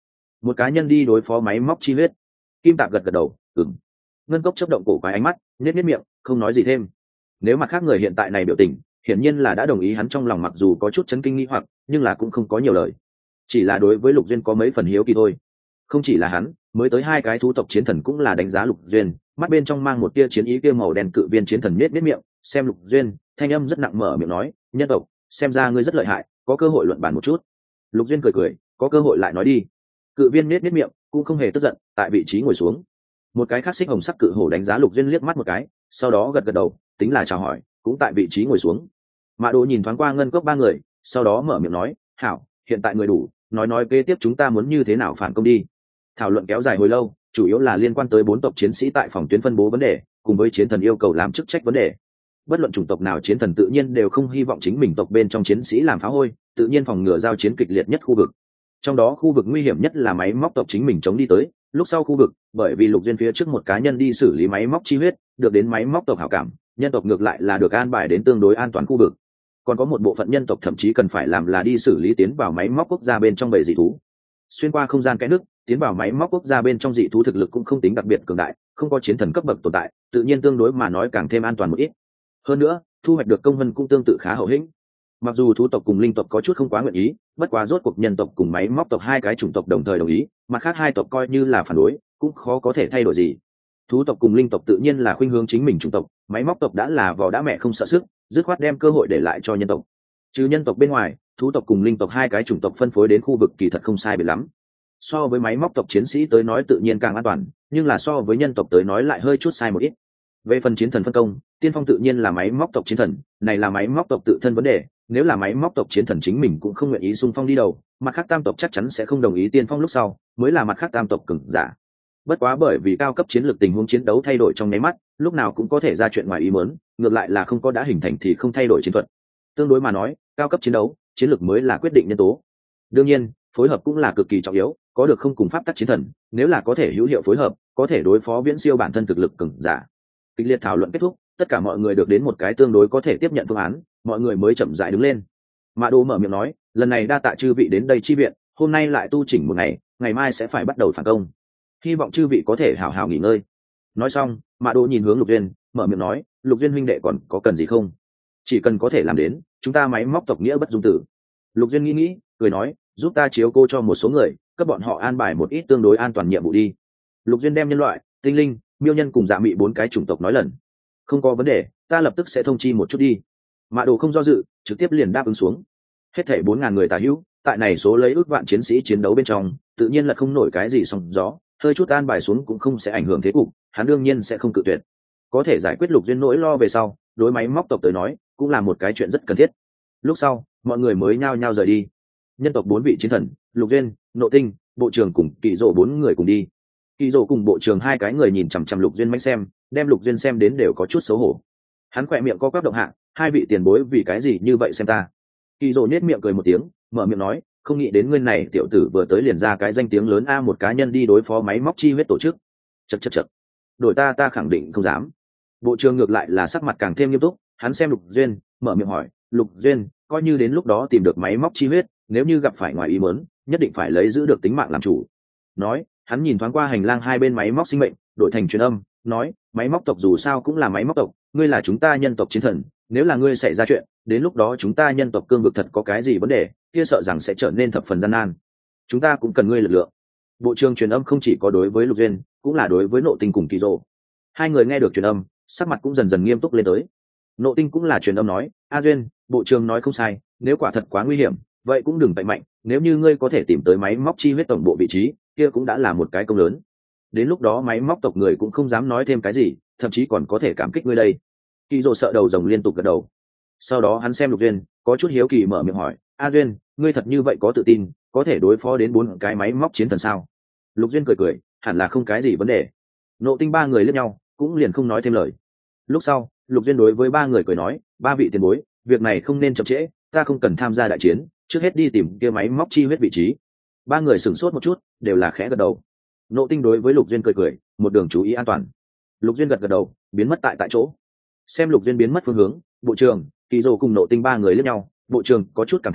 Một cá nhân đi đối phó máy móc chi huyết. Kim Tạc gật gật đầu, ừm. Ngân Cốc chớp động cổ quái ánh mắt, nhếch miệng, không nói gì thêm. Nếu mặt khác người hiện tại này biểu tình, hiển nhiên là đã đồng ý hắn trong lòng mặc dù có chút chấn kinh nghi hoặc, nhưng là cũng không có nhiều lời. Chỉ là đối với Lục Duyên có mấy phần hiếu kỳ thôi. Không chỉ là hắn, mới tới hai cái thú tộc chiến thần cũng là đánh giá Lục Duyên, mắt bên trong mang một tia chiến ý kia màu đen cự viên chiến thần nhếch miệng, xem Lục Duyên, thanh âm rất nặng mở miệng nói, "Nhân tộc, xem ra ngươi rất lợi hại, có cơ hội luận bàn một chút." Lục Duyên cười cười, "Có cơ hội lại nói đi." Cự viên nhếch miệng, cũng không hề tức giận, tại vị trí ngồi xuống. Một cái khác xích hồng sắc cự hổ đánh giá Lục Duyên liếc mắt một cái, sau đó gật gật đầu, tính là chào hỏi, cũng tại vị trí ngồi xuống. Mã Đồ nhìn thoáng qua Ngân Cốc ba người, sau đó mở miệng nói, "Hảo, hiện tại người đủ, nói kế tiếp chúng ta muốn như thế nào phản công đi." Thảo luận kéo dài hồi lâu, chủ yếu là liên quan tới 4 tộc chiến sĩ tại phòng tuyến phân bố vấn đề, cùng với chiến thần yêu cầu làm chức trách vấn đề. Bất luận chủng tộc nào chiến thần tự nhiên đều không hy vọng chính mình tộc bên trong chiến sĩ làm phá hôi, tự nhiên phòng ngừa giao chiến kịch liệt nhất khu vực. Trong đó khu vực nguy hiểm nhất là máy móc tộc chính mình chống đi tới, lúc sau khu vực, bởi vì Lục Duyên phía trước một cá nhân đi xử lý máy móc chi huyết, được đến máy móc tộc hảo cảm, nhân tộc ngược lại là được an bài đến tương đối an toàn khu vực. Còn có một bộ phận nhân tộc thậm chí cần phải làm là đi xử lý tiến vào máy móc quốc gia bên trong bầy dị thú. Xuyên qua không gian kẽ nước, tiến vào máy móc quốc gia bên trong dị thú thực lực cũng không tính đặc biệt cường đại, không có chiến thần cấp bậc tồn tại, tự nhiên tương đối mà nói càng thêm an toàn một ít. Hơn nữa, thu hoạch được công vân cũng tương tự khá hậu hĩnh. Mặc dù thú tộc cùng linh tộc có chút không quá nguyện ý, bất quá rốt cuộc nhân tộc cùng máy móc tộc hai cái chủng tộc đồng thời đồng ý, mặt khác hai tộc coi như là phản đối, cũng khó có thể thay đổi gì. Thú tộc cùng linh tộc tự nhiên là khuynh hướng chính mình chủng tộc, máy móc tộc đã là vỏ đã mẹ không sợ sức, dứt khoát đem cơ hội để lại cho nhân tộc. Trừ nhân tộc bên ngoài, thú tộc cùng linh tộc hai cái chủng tộc phân phối đến khu vực kỳ thật không sai biệt lắm. So với máy móc tộc chiến sĩ tới nói tự nhiên càng an toàn, nhưng là so với nhân tộc tới nói lại hơi chút sai một ít. Về phần chiến thần phân công, tiên phong tự nhiên là máy móc tộc chiến thần, này là máy móc tộc tự thân vấn đề, nếu là máy móc tộc chiến thần chính mình cũng không nguyện ý xung phong đi đầu, mặt khác tam tộc chắc chắn sẽ không đồng ý tiên phong lúc sau, mới là mặt khác tam tộc cường giả. Bất quá bởi vì cao cấp chiến lược tình huống chiến đấu thay đổi trong nháy mắt, lúc nào cũng có thể ra chuyện ngoài ý muốn, ngược lại là không có đã hình thành thì không thay đổi chiến thuật. Tương đối mà nói, cao cấp chiến đấu, chiến lược mới là quyết định nhân tố. Đương nhiên, phối hợp cũng là cực kỳ trọng yếu, có được không cùng pháp tắc chiến thần, nếu là có thể hữu hiệu phối hợp, có thể đối phó viễn siêu bản thân thực lực cường giả. Kịch liệt thảo luận kết thúc, tất cả mọi người được đến một cái tương đối có thể tiếp nhận phương án, mọi người mới chậm rãi đứng lên. Mã Đô mở miệng nói, lần này đa tạ chư vị đến đây chi viện, hôm nay lại tu chỉnh một ngày, ngày mai sẽ phải bắt đầu phản công. Hy vọng chư vị có thể hảo hảo nghỉ ngơi. Nói xong, Mã Đô nhìn hướng Lục Duyên, mở miệng nói, Lục Duyên huynh đệ còn có cần gì không? Chỉ cần có thể làm đến, chúng ta máy móc tộc nghĩa bất dung tử. Lục Duyên nghĩ, cười nói, giúp ta chiếu cô cho một số người, cấp bọn họ an bài một ít tương đối an toàn nhiệm vụ đi. Lục Duyên đem nhân loại, tinh linh, miêu nhân cùng dạ mị 4 cái chủng tộc nói lần. Không có vấn đề, ta lập tức sẽ thông chi một chút đi. Mã Đồ không do dự, trực tiếp liền đáp ứng xuống. Hết thảy 4.000 người tà hữu, tại này số lấy ước vạn chiến sĩ chiến đấu bên trong, tự nhiên là không nổi cái gì sóng gió, hơi chút an bài xuống cũng không sẽ ảnh hưởng thế cục, hắn đương nhiên sẽ không cự tuyệt. Có thể giải quyết Lục Duyên nỗi lo về sau, đối máy móc tộc tới nói, cũng là một cái chuyện rất cần thiết. Lúc sau, mọi người mới nhao nhao rời đi. Nhân tộc 4 vị chiến thần, Lục Duyên, Nộ Tinh, bộ trưởng cùng Kỳ Dụ 4 người cùng đi. Kỳ Dụ cùng bộ trưởng hai cái người nhìn chằm chằm Lục Duyên mãi xem, đem Lục Duyên xem đến đều có chút xấu hổ. Hắn khỏe miệng co quắp động hạ, hai vị tiền bối vì cái gì như vậy xem ta? Kỳ Dụ nhếch miệng cười một tiếng, mở miệng nói, không nghĩ đến ngươi này tiểu tử vừa tới liền ra cái danh tiếng lớn a, một cá nhân đi đối phó máy móc chi huyết tổ chức. Chậc. Đổi ta khẳng định không dám. Bộ trưởng ngược lại là sắc mặt càng thêm nghiêm túc, hắn xem Lục Duyên, mở miệng hỏi, Lục Duyên, coi như đến lúc đó tìm được máy móc chi huyết, nếu như gặp phải ngoài ý muốn, nhất định phải lấy giữ được tính mạng làm chủ. Nói, hắn nhìn thoáng qua hành lang hai bên máy móc sinh mệnh, đổi thành truyền âm, nói, máy móc tộc dù sao cũng là máy móc tộc, ngươi là chúng ta nhân tộc chiến thần, nếu là ngươi xảy ra chuyện, đến lúc đó chúng ta nhân tộc cương vực thật có cái gì vấn đề, kia sợ rằng sẽ trở nên thập phần gian nan. Chúng ta cũng cần ngươi lực lượng. Bộ trưởng truyền âm không chỉ có đối với Lục Duyên, cũng là đối với Nộ Tinh cùng Kỳ Dụ. Hai người nghe được truyền âm, sắc mặt cũng dần dần nghiêm túc lên tới. Nộ Tinh cũng là truyền âm nói, A Duyên, bộ trưởng nói không sai, nếu quả thật quá nguy hiểm, vậy cũng đừng bệnh mạnh, nếu như ngươi có thể tìm tới máy móc chi huyết tổng bộ vị trí, kia cũng đã là một cái công lớn. Đến lúc đó máy móc tộc người cũng không dám nói thêm cái gì, thậm chí còn có thể cảm kích ngươi đây. Kỳ Dụ sợ đầu rồng liên tục gật đầu. Sau đó hắn xem Lục Duyên, có chút hiếu kỳ mở miệng hỏi, A Duyên, ngươi thật như vậy có tự tin, có thể đối phó đến 4 cái máy móc chiến thần sao? Lục Duyên cười, hẳn là không cái gì vấn đề. Nộ Tinh ba người liếc nhau, cũng liền không nói thêm lời. Lúc sau, Lục Duyên đối với ba người cười nói, ba vị tiền bối, việc này không nên chậm trễ, ta không cần tham gia đại chiến, trước hết đi tìm kia máy móc chi huyết vị trí. Ba người sửng sốt một chút, đều là khẽ gật đầu. Nộ Tinh đối với Lục Duyên cười, một đường chú ý an toàn. Lục Duyên gật đầu, biến mất tại chỗ. Xem Lục Duyên biến mất phương hướng, bộ trưởng, Kỳ Dụ cùng Nộ Tinh ba người liếc nhau, bộ trưởng có chút cảm thán,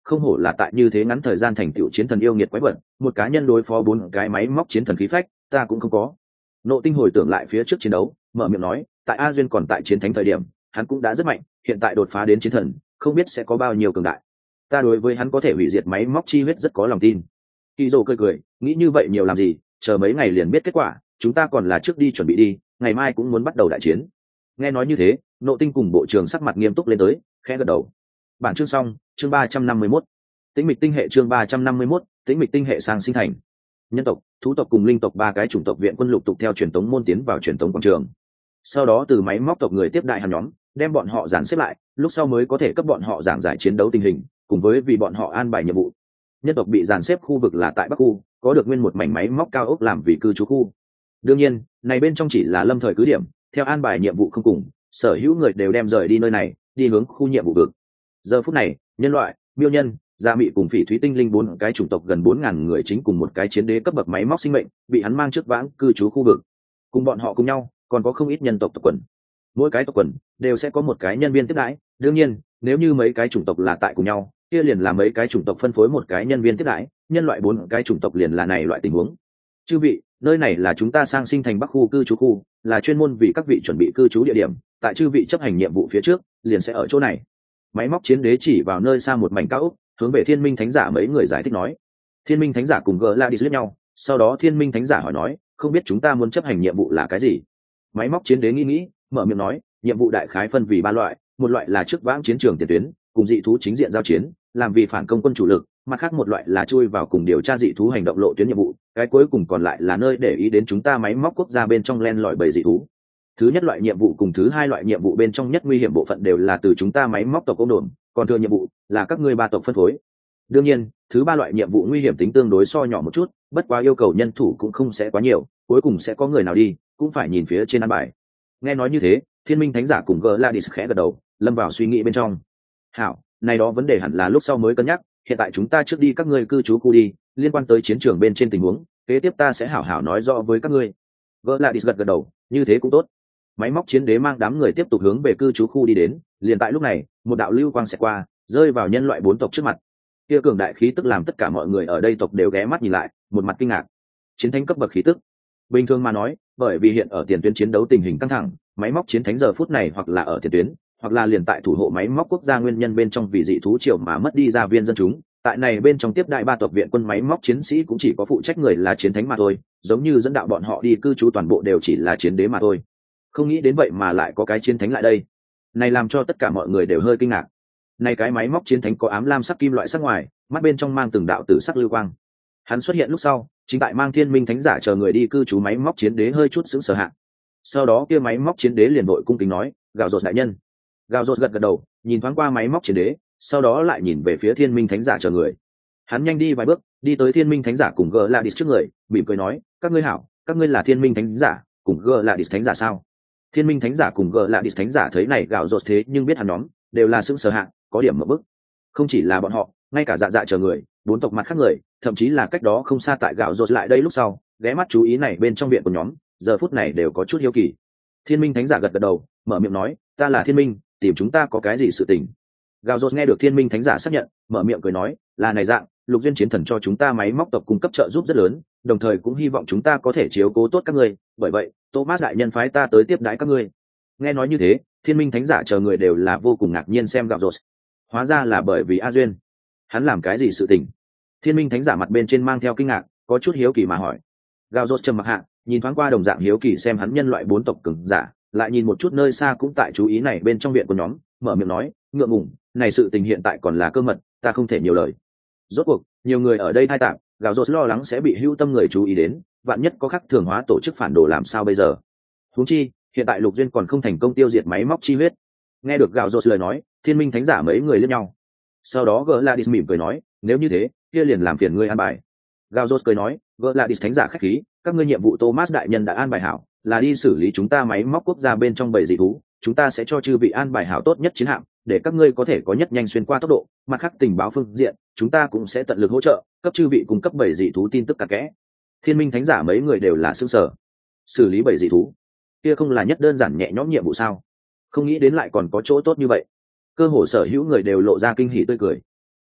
không hổ là tại như thế ngắn thời gian thành tựu chiến thần yêu nghiệt quái vật, một cá nhân đối phó 4 cái máy móc chiến thần khí phách, ta cũng không có. Nộ Tinh hồi tưởng lại phía trước chiến đấu, mở miệng nói, tại A Duyên còn tại chiến thánh thời điểm, hắn cũng đã rất mạnh, hiện tại đột phá đến chiến thần, không biết sẽ có bao nhiêu cường đại. Ta đối với hắn có thể hủy diệt máy móc chi huyết rất có lòng tin. Kỳ Dụ cười, nghĩ như vậy nhiều làm gì, chờ mấy ngày liền biết kết quả, chúng ta còn là trước đi chuẩn bị đi, ngày mai cũng muốn bắt đầu đại chiến. Nghe nói như thế, Nộ Tinh cùng bộ trưởng sắc mặt nghiêm túc lên tới, khẽ gật đầu. Bản chương xong, chương 351. Tĩnh mịch tinh hệ chương 351, tĩnh mịch tinh hệ sang sinh thành. Nhân tộc, thú tộc cùng linh tộc 3 cái chủng tộc viện quân lục tục theo truyền tống môn tiến vào truyền tống quảng trường. Sau đó từ máy móc tộc người tiếp đại hàng nhóm, đem bọn họ dàn xếp lại, lúc sau mới có thể cấp bọn họ giảng giải chiến đấu tình hình, cùng với vì bọn họ an bài nhiệm vụ. Nhân tộc bị dàn xếp khu vực là tại Bắc khu, có được nguyên một mảnh máy móc cao ốc làm vì cư trú khu. Đương nhiên, này bên trong chỉ là lâm thời cứ điểm, theo an bài nhiệm vụ không cùng, sở hữu người đều đem rời đi nơi này, đi hướng khu nhiệm vụ vực. Giờ phút này, nhân loại, miêu nhân, gia mị cùng phỉ thúy tinh linh 4 cái chủng tộc gần 4.000 người chính cùng một cái chiến đế cấp bậc máy móc sinh mệnh, bị hắn mang trước vãng cư trú khu vực. Cùng bọn họ cùng nhau, còn có không ít nhân tộc tộc quần. Mỗi cái tộc quần đều sẽ có một cái nhân viên tiếp đãi, đương nhiên, nếu như mấy cái chủng tộc là tại cùng nhau, kia liền là mấy cái chủng tộc phân phối một cái nhân viên tiếp đãi, nhân loại 4 cái chủng tộc liền là này loại tình huống. Chư vị, nơi này là chúng ta sang sinh thành Bắc khu cư trú khu, là chuyên môn vì các vị chuẩn bị cư trú địa điểm, tại chư vị chấp hành nhiệm vụ phía trước, liền sẽ ở chỗ này. Máy móc chiến đế chỉ vào nơi xa một mảnh cao ốc, hướng về Thiên Minh Thánh giả mấy người giải thích nói. Thiên Minh Thánh giả cùng Gladys liếc nhau, sau đó Thiên Minh Thánh giả hỏi nói, không biết chúng ta muốn chấp hành nhiệm vụ là cái gì? Máy móc chiến đế nghĩ, mở miệng nói, nhiệm vụ đại khái phân vì 3 loại, một loại là trước vãng chiến trường tiền tuyến, cùng dị thú chính diện giao chiến, làm vì phản công quân chủ lực, mặt khác một loại là chui vào cùng điều tra dị thú hành động lộ tuyến nhiệm vụ, cái cuối cùng còn lại là nơi để ý đến chúng ta máy móc quốc gia bên trong len lỏi bầy dị thú. Thứ nhất loại nhiệm vụ cùng thứ hai loại nhiệm vụ bên trong nhất nguy hiểm bộ phận đều là từ chúng ta máy móc tộc ôm đồn, còn thừa nhiệm vụ là các ngươi 3 tộc phân phối. Đương nhiên, thứ 3 loại nhiệm vụ nguy hiểm tính tương đối so nhỏ một chút, bất quá yêu cầu nhân thủ cũng không sẽ quá nhiều, cuối cùng sẽ có người nào đi, cũng phải nhìn phía trên ăn bài. Nghe nói như thế, Thiên Minh Thánh giả cùng Gladys khẽ gật đầu, lâm vào suy nghĩ bên trong. Hảo, này đó vấn đề hẳn là lúc sau mới cân nhắc, hiện tại chúng ta trước đi các ngươi cư trú khu đi, liên quan tới chiến trường bên trên tình huống, kế tiếp ta sẽ hảo hảo nói rõ với các ngươi. Gladys gật đầu, như thế cũng tốt. Máy móc chiến đế mang đám người tiếp tục hướng về cư trú khu đi đến, liền tại lúc này, một đạo lưu quang sẽ qua, rơi vào nhân loại 4 tộc trước mặt. Kia cường đại khí tức làm tất cả mọi người ở đây tộc đều ghé mắt nhìn lại, một mặt kinh ngạc. Chiến thánh cấp bậc khí tức. Bình thường mà nói, bởi vì hiện ở tiền tuyến chiến đấu tình hình căng thẳng, máy móc chiến thánh giờ phút này hoặc là ở tiền tuyến, hoặc là liền tại thủ hộ máy móc quốc gia nguyên nhân bên trong vì dị thú triều mà mất đi gia viên dân chúng. Tại này bên trong tiếp đại 3 tộc viện quân máy móc chiến sĩ cũng chỉ có phụ trách người là chiến thánh mà thôi, giống như dẫn đạo bọn họ đi cư trú toàn bộ đều chỉ là chiến đế mà thôi. Không nghĩ đến vậy mà lại có cái chiến thánh lại đây, này làm cho tất cả mọi người đều hơi kinh ngạc. Này cái máy móc chiến thánh có ám lam sắc kim loại sắc ngoài, mắt bên trong mang từng đạo tử sắc lưu quang. Hắn xuất hiện lúc sau, chính tại mang Thiên Minh Thánh giả chờ người đi cư trú máy móc chiến đế hơi chút sững sờ hạ. Sau đó kia máy móc chiến đế liền vội cung kính nói, gào rột đại nhân. Gào rột gật gật đầu, nhìn thoáng qua máy móc chiến đế, sau đó lại nhìn về phía Thiên Minh Thánh giả chờ người. Hắn nhanh đi vài bước, đi tới Thiên Minh Thánh giả cùng Gladys trước người, mỉm cười nói, các ngươi hảo, các ngươi là Thiên Minh Thánh giả, cùng Gladys Thánh giả sao? Thiên Minh Thánh giả cùng Gladys Thánh giả thấy này gào rột thế nhưng biết hắn nhóm đều là sững sờ hạ, có điểm mở bức. Không chỉ là bọn họ, ngay cả dạ chờ người, 4 tộc mặt khác người, thậm chí là cách đó không xa tại gạo rột lại đây lúc sau, ghé mắt chú ý này bên trong viện của nhóm, giờ phút này đều có chút hiếu kỳ. Thiên Minh Thánh giả gật gật đầu, mở miệng nói, ta là Thiên Minh, tìm chúng ta có cái gì sự tình? Gạo rột nghe được Thiên Minh Thánh giả xác nhận, mở miệng cười nói, là này dạng, Lục Duyên chiến thần cho chúng ta máy móc tộc cung cấp trợ giúp rất lớn, đồng thời cũng hy vọng chúng ta có thể chiếu cố tốt các ngươi, bởi vậy, Thomas đại nhân phái ta tới tiếp đãi các ngươi. Nghe nói như thế, Thiên Minh Thánh giả chờ người đều là vô cùng ngạc nhiên xem gạo rột. Hóa ra là bởi vì A Duyên. Hắn làm cái gì sự tình? Thiên Minh Thánh giả mặt bên trên mang theo kinh ngạc, có chút hiếu kỳ mà hỏi. Gao rốt trầm mặc hạ, nhìn thoáng qua đồng dạng hiếu kỳ xem hắn nhân loại 4 tộc cường giả, lại nhìn một chút nơi xa cũng tại chú ý này bên trong viện của nhóm, mở miệng nói, ngượng ngùng, này sự tình hiện tại còn là cơ mật, ta không thể nhiều lời. Rốt cuộc, nhiều người ở đây thay tạm, Gao rốt lo lắng sẽ bị hưu tâm người chú ý đến, vạn nhất có khắc thường hóa tổ chức phản đồ làm sao bây giờ? Huống chi, hiện tại Lục Duyên còn không thành công tiêu diệt máy móc chi huyết. Nghe được Gao rốt lời nói, Thiên Minh Thánh giả mấy người liếc nhau. Sau đó Gladys mỉm cười nói, nếu như thế, kia liền làm phiền ngươi an bài. Gauros cười nói, Gladys Thánh giả khách khí, các ngươi nhiệm vụ Thomas đại nhân đã an bài hảo, là đi xử lý chúng ta máy móc quốc gia bên trong bầy dị thú, chúng ta sẽ cho chư vị an bài hảo tốt nhất chiến hạm, để các ngươi có thể có nhất nhanh xuyên qua tốc độ, mặt khác tình báo phương diện, chúng ta cũng sẽ tận lực hỗ trợ, cấp chư vị cung cấp bầy dị thú tin tức cặn kẽ. Thiên Minh Thánh giả mấy người đều là sửng sở. Xử lý bầy dị thú, kia không là nhất đơn giản nhẹ nhõm nhiệm vụ sao? Không nghĩ đến lại còn có chỗ tốt như vậy. Cơ hồ sở hữu người đều lộ ra kinh hỉ tươi cười.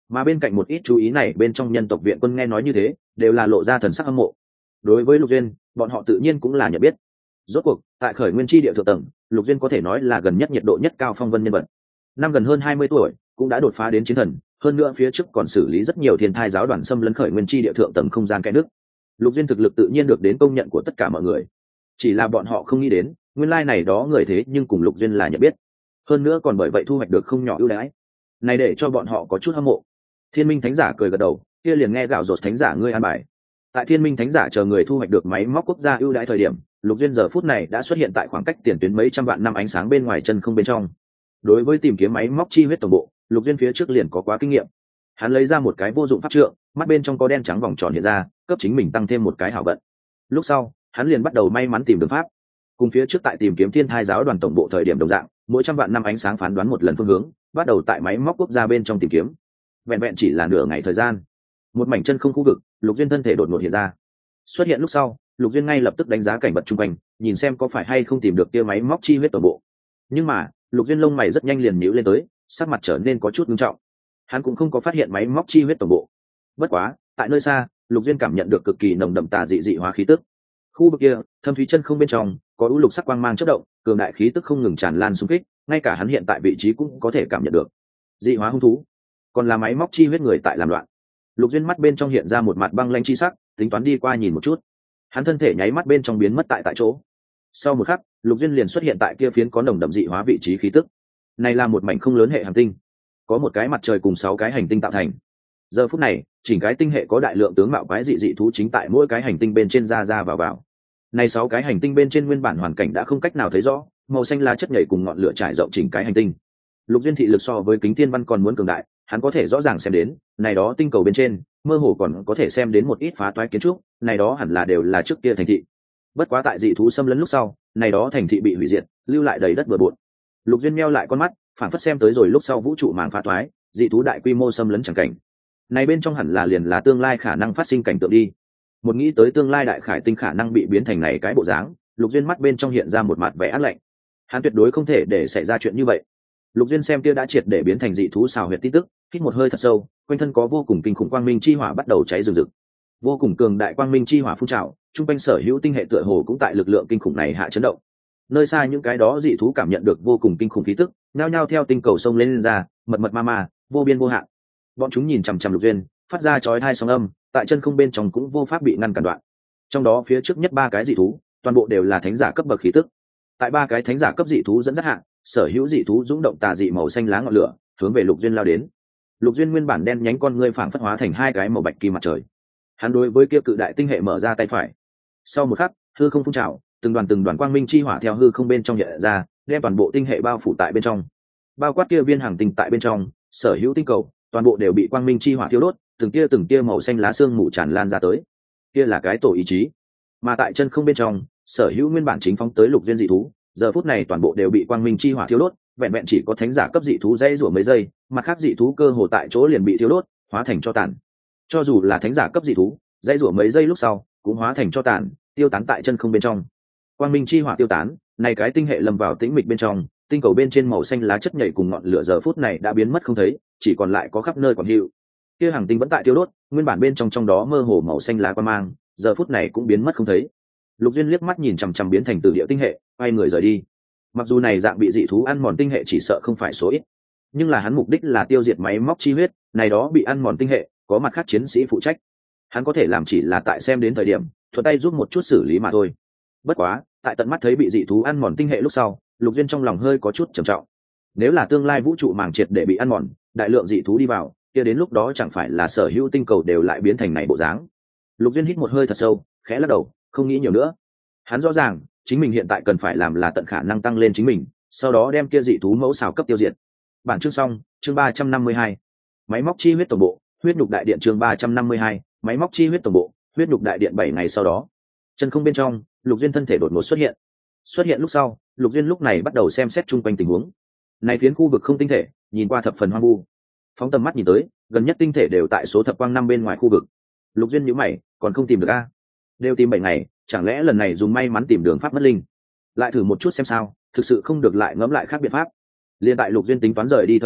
Mà bên cạnh một ít chú ý này bên trong nhân tộc viện quân nghe nói như thế đều là lộ ra thần sắc hâm mộ. Đối với Lục Duyên, bọn họ tự nhiên cũng là nhận biết. Rốt cuộc tại khởi nguyên chi địa thượng tầng, Lục Duyên có thể nói là gần nhất nhiệt độ nhất cao phong vân nhân vật. Năm gần hơn 20 tuổi, cũng đã đột phá đến chiến thần, hơn nữa phía trước còn xử lý rất nhiều thiên thai giáo đoàn xâm lấn khởi nguyên chi địa thượng tầng không gian kẽ nước. Lục Duyên thực lực tự nhiên được đến công nhận của tất cả mọi người. Chỉ là bọn họ không nghĩ đến, nguyên lai này đó người thế nhưng cùng Lục Duyên là nhận biết. Hơn nữa còn bởi vậy thu hoạch được không nhỏ ưu đãi. Này để cho bọn họ có chút hâm mộ. Thiên Minh Thánh Giả cười gật đầu, kia liền nghe gạo rột Thánh Giả ngươi an bài. Tại Thiên Minh Thánh Giả chờ người thu hoạch được máy móc quốc gia ưu đãi thời điểm, Lục Duyên giờ phút này đã xuất hiện tại khoảng cách tiền tuyến mấy trăm vạn năm ánh sáng bên ngoài chân không bên trong. Đối với tìm kiếm máy móc chi huyết tổng bộ, Lục Duyên phía trước liền có quá kinh nghiệm. Hắn lấy ra một cái vô dụng pháp trượng, mắt bên trong có đen trắng vòng tròn hiện ra, cấp chính mình tăng thêm một cái hảo vận. Lúc sau, hắn liền bắt đầu may mắn tìm đường pháp. Cùng phía trước tại tìm kiếm Thiên Thai giáo đoàn tổng bộ thời điểm đồng dạng, mỗi trăm vạn năm ánh sáng phán đoán một lần phương hướng, bắt đầu tại máy móc quốc gia bên trong tìm kiếm. Vẹn vẹn chỉ là nửa ngày thời gian, một mảnh chân không khu vực, Lục Duyên thân thể đột ngột hiện ra. Xuất hiện lúc sau, Lục Duyên ngay lập tức đánh giá cảnh vật chung quanh, nhìn xem có phải hay không tìm được kia máy móc chi huyết tổng bộ. Nhưng mà, Lục Duyên lông mày rất nhanh liền nhíu lên tới, sắc mặt trở nên có chút nghiêm trọng. Hắn cũng không có phát hiện máy móc chi huyết tổng bộ. Bất quá, tại nơi xa, Lục Duyên cảm nhận được cực kỳ nồng đậm tà dị hóa khí tức. Khu vực kia, thâm thúy chân không bên trong, có u lục sắc quang mang chớp động, cường đại khí tức không ngừng tràn lan xung kích, ngay cả hắn hiện tại vị trí cũng có thể cảm nhận được. Dị hóa hung thú, còn là máy móc chi huyết người tại làm loạn. Lục Duyên mắt bên trong hiện ra một mặt băng lanh chi sắc, tính toán đi qua nhìn một chút. Hắn thân thể nháy mắt bên trong biến mất tại chỗ. Sau một khắc, Lục Duyên liền xuất hiện tại kia phiến có nồng đậm dị hóa vị trí khí tức. Này là một mảnh không lớn hệ hành tinh, có một cái mặt trời cùng 6 cái hành tinh tạo thành. Giờ phút này, chỉnh cái tinh hệ có đại lượng tướng mạo quái dị dị thú chính tại mỗi cái hành tinh bên trên ra vào. Này 6 cái hành tinh bên trên nguyên bản hoàn cảnh đã không cách nào thấy rõ, màu xanh lá chất nhảy cùng ngọn lửa trải rộng chỉnh cái hành tinh. Lục Duyên thị lực so với kính thiên văn còn muốn cường đại, hắn có thể rõ ràng xem đến, này đó tinh cầu bên trên, mơ hồ còn có thể xem đến một ít phá toái kiến trúc, này đó hẳn là đều là trước kia thành thị. Bất quá tại dị thú xâm lấn lúc sau, này đó thành thị bị hủy diệt, lưu lại đầy đất bừa bộn. Lục Duyên meo lại con mắt, phản phất xem tới rồi lúc sau vũ trụ màng phá toái, dị thú đại quy mô xâm lấn chẳng cảnh. Này bên trong hẳn là liền là tương lai khả năng phát sinh cảnh tượng đi. Một nghĩ tới tương lai đại khải tinh khả năng bị biến thành này cái bộ dáng, Lục Duyên mắt bên trong hiện ra một mặt vẻ ác lạnh. Hắn tuyệt đối không thể để xảy ra chuyện như vậy. Lục Duyên xem kia đã triệt để biến thành dị thú xào huyệt tin tức, hít một hơi thật sâu, quanh thân có vô cùng kinh khủng quang minh chi hỏa bắt đầu cháy rừng rực. Vô cùng cường đại quang minh chi hỏa phun trào, trung quanh sở hữu tinh hệ tựa hồ cũng tại lực lượng kinh khủng này hạ chấn động. Nơi xa những cái đó dị thú cảm nhận được vô cùng kinh khủng khí tức, nhao nhao theo tinh cầu sông lên ra, mật mật ma, vô biên vô hạn. Bọn chúng nhìn chằm chằm Lục Duyên, phát ra chói tai sóng âm, tại chân không bên trong cũng vô pháp bị ngăn cản đoạn. Trong đó phía trước nhất 3 cái dị thú, toàn bộ đều là thánh giả cấp bậc khí tức. Tại 3 cái thánh giả cấp dị thú dẫn dắt hạ, sở hữu dị thú dũng động tà dị màu xanh lá ngọn lửa, hướng về Lục Duyên lao đến. Lục Duyên nguyên bản đen nhánh con ngươi phảng phất hóa thành 2 cái màu bạch kim mặt trời. Hắn đối với kia cự đại tinh hệ mở ra tay phải. Sau một khắc, hư không phun trào, từng đoàn quang minh chi hỏa theo hư không bên trong hiện ra, đem toàn bộ tinh hệ bao phủ tại bên trong. Bao quát kia viên hàng tinh tại bên trong, sở hữu tinh cầu, toàn bộ đều bị quang minh chi hỏa thiêu đốt, từng tia màu xanh lá xương mù tràn lan ra tới. Kia là cái tổ ý chí. Mà tại chân không bên trong, sở hữu nguyên bản chính phóng tới Lục Duyên dị thú, giờ phút này toàn bộ đều bị quang minh chi hỏa thiêu đốt, vẹn vẹn chỉ có thánh giả cấp dị thú dây rủa mấy giây, mặt khác dị thú cơ hồ tại chỗ liền bị thiêu đốt, hóa thành tro tàn. Cho dù là thánh giả cấp dị thú, dây rủa mấy giây lúc sau, cũng hóa thành tro tàn, tiêu tán tại chân không bên trong. Quang minh chi hỏa tiêu tán, này cái tinh hệ lâm vào tĩnh mịch bên trong, tinh cầu bên trên màu xanh lá chất nhảy cùng ngọn lửa giờ phút này đã biến mất không thấy, chỉ còn lại có khắp nơi còn hữu. Kia hàng tinh vẫn tại tiêu đốt, nguyên bản bên trong đó mơ hồ màu xanh lá quang mang, giờ phút này cũng biến mất không thấy. Lục Duyên liếc mắt nhìn chằm chằm biến thành tử địa tinh hệ, quay người rời đi. Mặc dù này dạng bị dị thú ăn mòn tinh hệ chỉ sợ không phải số ít, nhưng là hắn mục đích là tiêu diệt máy móc chi huyết, này đó bị ăn mòn tinh hệ, có mặt khác chiến sĩ phụ trách. Hắn có thể làm chỉ là tại xem đến thời điểm, thuận tay giúp một chút xử lý mà thôi. Bất quá, tại tận mắt thấy bị dị thú ăn mòn tinh hệ lúc sau, Lục Duyên trong lòng hơi có chút trầm trọng. Nếu là tương lai vũ trụ màng triệt để bị ăn mòn, đại lượng dị thú đi vào, kia đến lúc đó chẳng phải là sở hữu tinh cầu đều lại biến thành này bộ dáng. Lục Duyên hít một hơi thật sâu, khẽ lắc đầu, không nghĩ nhiều nữa. Hắn rõ ràng, chính mình hiện tại cần phải làm là tận khả năng tăng lên chính mình, sau đó đem kia dị thú mẫu xào cấp tiêu diệt. Bản chương xong, chương 352. Máy móc chi huyết tổng bộ, huyết nhục đại điện chương 352, máy móc chi huyết tổng bộ, huyết nhục đại điện 7 ngày sau đó. Chân không bên trong, Lục Duyên thân thể đột ngột xuất hiện. Xuất hiện lúc sau, Lục Duyên lúc này bắt đầu xem xét chung quanh tình huống. Này phiến khu vực không tinh thể, nhìn qua thập phần hoang vu. Phóng tầm mắt nhìn tới, gần nhất tinh thể đều tại số thập quang 5 bên ngoài khu vực. Lục Duyên nhíu mày, còn không tìm được a? Đều tìm 7 ngày, chẳng lẽ lần này dùng may mắn tìm đường pháp mất linh? Lại thử một chút xem sao, thực sự không được lại ngẫm lại khác biện pháp. Liên tại Lục Duyên tính toán rời đi thời điểm,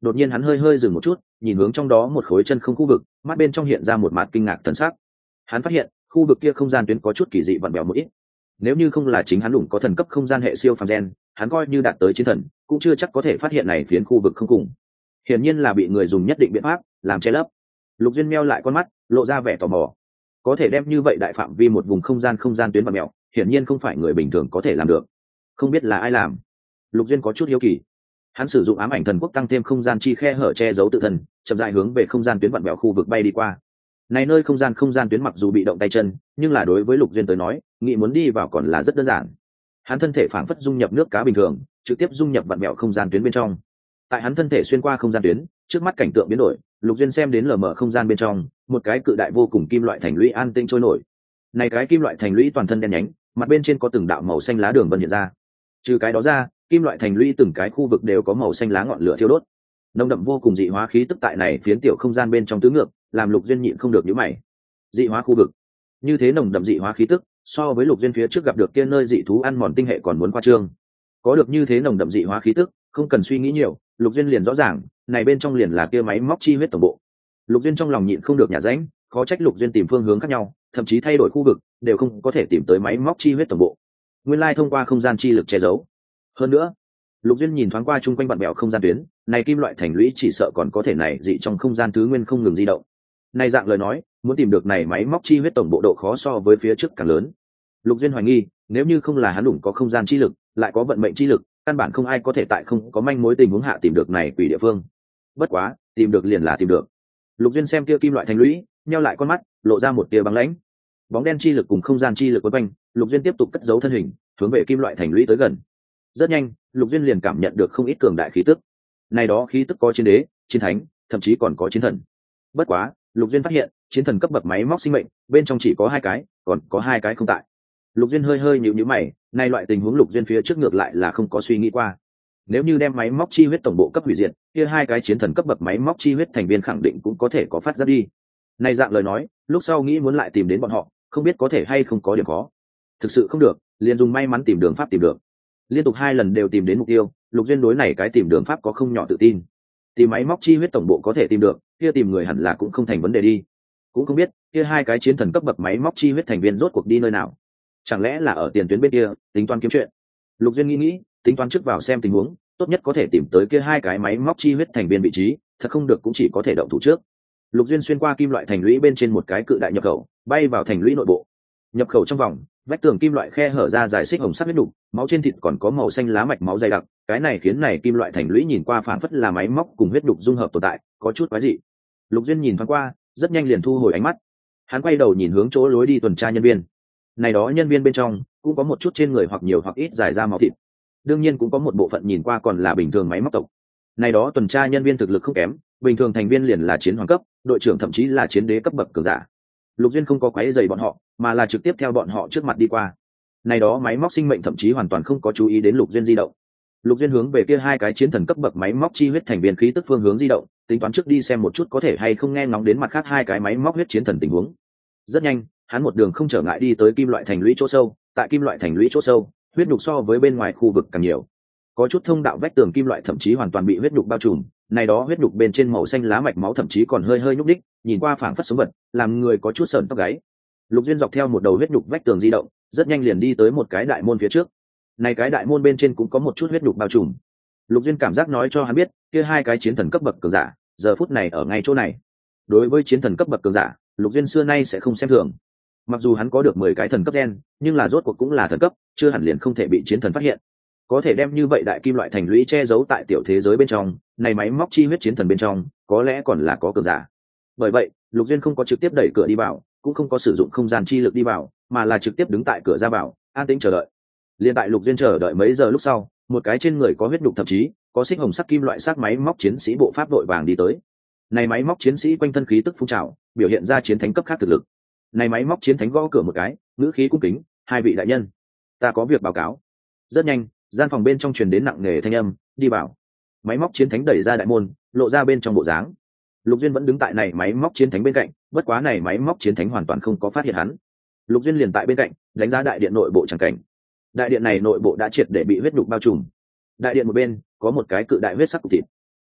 đột nhiên hắn hơi hơi dừng một chút, nhìn hướng trong đó một khối chân không khu vực, mắt bên trong hiện ra một mặt kinh ngạc thần sắc. Hắn phát hiện khu vực kia không gian tuyến có chút kỳ dị vặn vẹo một ít. Nếu như không là chính hắn đủng có thần cấp không gian hệ siêu phàm gen, hắn coi như đạt tới chiến thần cũng chưa chắc có thể phát hiện này phiến khu vực không cùng. Hiển nhiên là bị người dùng nhất định biện pháp làm che lấp. Lục Duyên meo lại con mắt, lộ ra vẻ tò mò. Có thể đem như vậy đại phạm vi một vùng không gian tuyến vặn vẹo, hiển nhiên không phải người bình thường có thể làm được. Không biết là ai làm. Lục Duyên có chút hiếu kỳ. Hắn sử dụng ám ảnh thần quốc tăng thêm không gian chi khe hở che giấu tự thân, chậm rãi hướng về không gian tuyến vặn vẹo khu vực bay đi qua. Này nơi không gian tuyến mặc dù bị động tay chân, nhưng là đối với Lục Duyên tới nói, nghĩ muốn đi vào còn là rất đơn giản. Hắn thân thể phảng phất dung nhập nước cá bình thường, trực tiếp dung nhập vặn vẹo không gian tuyến bên trong. Tại hắn thân thể xuyên qua không gian tuyến, trước mắt cảnh tượng biến đổi, Lục Duyên xem đến lờ mờ không gian bên trong, một cái cự đại vô cùng kim loại thành lũy an tĩnh trôi nổi. Này cái kim loại thành lũy toàn thân đen nhánh, mặt bên trên có từng đạo màu xanh lá đường vân hiện ra. Trừ cái đó ra, kim loại thành lũy từng cái khu vực đều có màu xanh lá ngọn lửa thiêu đốt. Nồng đậm vô cùng dị hóa khí tức tại này phiến tiểu không gian bên trong tứ ngược, làm Lục Duyên nhịn không được nhíu mày. Dị hóa khu vực, như thế nồng đậm dị hóa khí tức, so với Lục Duyên phía trước gặp được kia nơi dị thú ăn mòn tinh hệ còn muốn khoa trương. Có được như thế nồng đậm dị hóa khí tức, không cần suy nghĩ nhiều, Lục Duyên liền rõ ràng, này bên trong liền là kia máy móc chi huyết tổng bộ. Lục Duyên trong lòng nhịn không được nhả rãnh, khó trách Lục Duyên tìm phương hướng khác nhau, thậm chí thay đổi khu vực, đều không có thể tìm tới máy móc chi huyết tổng bộ. Nguyên lai thông qua không gian chi lực che giấu. Hơn nữa, Lục Duyên nhìn thoáng qua chung quanh vặn vẹo không gian tuyến, này kim loại thành lũy chỉ sợ còn có thể này dị trong không gian thứ nguyên không ngừng di động. Này dạng lời nói, muốn tìm được này máy móc chi huyết tổng bộ độ khó so với phía trước càng lớn. Lục Duyên hoài nghi, nếu như không là hắn đủng có không gian chi lực, lại có vận mệnh chi lực, căn bản không ai có thể tại không có manh mối tình huống hạ tìm được này quỷ địa phương. Bất quá, tìm được liền là tìm được. Lục Duyên xem kia kim loại thành lũy, nheo lại con mắt, lộ ra một tia băng lãnh. Bóng đen chi lực cùng không gian chi lực quấn quanh, Lục Duyên tiếp tục cất giấu thân hình, hướng về kim loại thành lũy tới gần. Rất nhanh, Lục Duyên liền cảm nhận được không ít cường đại khí tức. Này đó khí tức có chiến đế, chiến thánh, thậm chí còn có chiến thần. Bất quá, Lục Duyên phát hiện, chiến thần cấp bậc máy móc sinh mệnh, bên trong chỉ có 2 cái, còn có 2 cái không tại. Lục Duyên hơi hơi nhíu mày, này loại tình huống Lục Duyên phía trước ngược lại là không có suy nghĩ qua. Nếu như đem máy móc chi huyết tổng bộ cấp hủy diệt, kia 2 cái chiến thần cấp bậc máy móc chi huyết thành viên khẳng định cũng có thể có phát ra đi. Này dạng lời nói, lúc sau nghĩ muốn lại tìm đến bọn họ, không biết có thể hay không có điểm khó. Thực sự không được, liền dùng may mắn tìm đường pháp tìm được. Liên tục 2 lần đều tìm đến mục tiêu, Lục Duyên đối này cái tìm đường pháp có không nhỏ tự tin. Tìm máy móc chi huyết tổng bộ có thể tìm được, kia tìm người hẳn là cũng không thành vấn đề đi. Cũng không biết, kia 2 cái chiến thần cấp bậc máy móc chi huyết thành viên rốt cuộc đi nơi nào. Chẳng lẽ là ở tiền tuyến bên kia, tính toán kiếm chuyện. Lục Duyên nghĩ, tính toán trước vào xem tình huống, tốt nhất có thể tìm tới kia 2 cái máy móc chi huyết thành viên vị trí, thật không được cũng chỉ có thể động thủ trước. Lục Duyên xuyên qua kim loại thành lũy bên trên một cái cự đại nhập khẩu, bay vào thành lũy nội bộ. Nhập khẩu trong vòng, vách tường kim loại khe hở ra dài xích hồng sắc huyết đục, máu trên thịt còn có màu xanh lá mạch máu dày đặc, cái này khiến này kim loại thành lũy nhìn qua phản phất là máy móc cùng huyết đục dung hợp tồn tại, có chút quái dị. Lục Duyên nhìn thoáng qua, rất nhanh liền thu hồi ánh mắt. Hắn quay đầu nhìn hướng chỗ lối đi tuần tra nhân viên. Này đó nhân viên bên trong cũng có một chút trên người hoặc nhiều hoặc ít dài ra máu thịt. Đương nhiên cũng có một bộ phận nhìn qua còn là bình thường máy móc tộc. Này đó tuần tra nhân viên thực lực không kém, bình thường thành viên liền là chiến hoàng cấp, đội trưởng thậm chí là chiến đế cấp bậc cường giả. Lục Duyên không có quấy rầy bọn họ, mà là trực tiếp theo bọn họ trước mặt đi qua. Này đó máy móc sinh mệnh thậm chí hoàn toàn không có chú ý đến Lục Duyên di động. Lục Duyên hướng về kia 2 cái chiến thần cấp bậc máy móc chi huyết thành viên khí tức phương hướng di động, tính toán trước đi xem một chút có thể hay không nghe ngóng đến mặt khác 2 cái máy móc huyết chiến thần tình huống. Rất nhanh, hắn một đường không trở ngại đi tới kim loại thành lũy chỗ sâu, tại kim loại thành lũy chỗ sâu, huyết nhục so với bên ngoài khu vực càng nhiều. Có chút thông đạo vách tường kim loại thậm chí hoàn toàn bị huyết nhục bao trùm, này đó huyết nhục bên trên màu xanh lá mạch máu thậm chí còn hơi hơi nhúc đích, nhìn qua phảng phất sống vật, làm người có chút sởn tóc gáy. Lục Duyên dọc theo một đầu huyết nhục vách tường di động, rất nhanh liền đi tới một cái đại môn phía trước. Này cái đại môn bên trên cũng có một chút huyết nhục bao trùm. Lục Duyên cảm giác nói cho hắn biết, kia 2 cái chiến thần cấp bậc cường giả, giờ phút này ở ngay chỗ này. Đối với chiến thần cấp bậc cường giả, Lục Duyên xưa nay sẽ không xem thường. Mặc dù hắn có được 10 cái thần cấp gen, nhưng là rốt cuộc cũng là thần cấp, chưa hẳn liền không thể bị chiến thần phát hiện. Có thể đem như vậy đại kim loại thành lũy che giấu tại tiểu thế giới bên trong, này máy móc chi huyết chiến thần bên trong, có lẽ còn là có cường giả. Bởi vậy, Lục Duyên không có trực tiếp đẩy cửa đi vào, cũng không có sử dụng không gian chi lực đi vào, mà là trực tiếp đứng tại cửa ra vào, an tĩnh chờ đợi. Liên tại Lục Duyên chờ đợi mấy giờ lúc sau, một cái trên người có huyết nhục thậm chí có xích hồng sắc kim loại sắc máy móc chiến sĩ bộ pháp đội vàng đi tới. Này máy móc chiến sĩ quanh thân khí tức phun trào, biểu hiện ra chiến thánh cấp khác thực lực. Này máy móc chiến thánh gõ cửa một cái, ngữ khí cung kính, 2 vị đại nhân, ta có việc báo cáo. Rất nhanh, gian phòng bên trong truyền đến nặng nề thanh âm, đi vào. Máy móc chiến thánh đẩy ra đại môn, lộ ra bên trong bộ dáng. Lục Duyên vẫn đứng tại này máy móc chiến thánh bên cạnh, bất quá này máy móc chiến thánh hoàn toàn không có phát hiện hắn. Lục Duyên liền tại bên cạnh, đánh giá đại điện nội bộ chẳng cảnh. Đại điện này nội bộ đã triệt để bị huyết nhục bao trùm. Đại điện một bên có một cái cự đại huyết sắc cục thịt.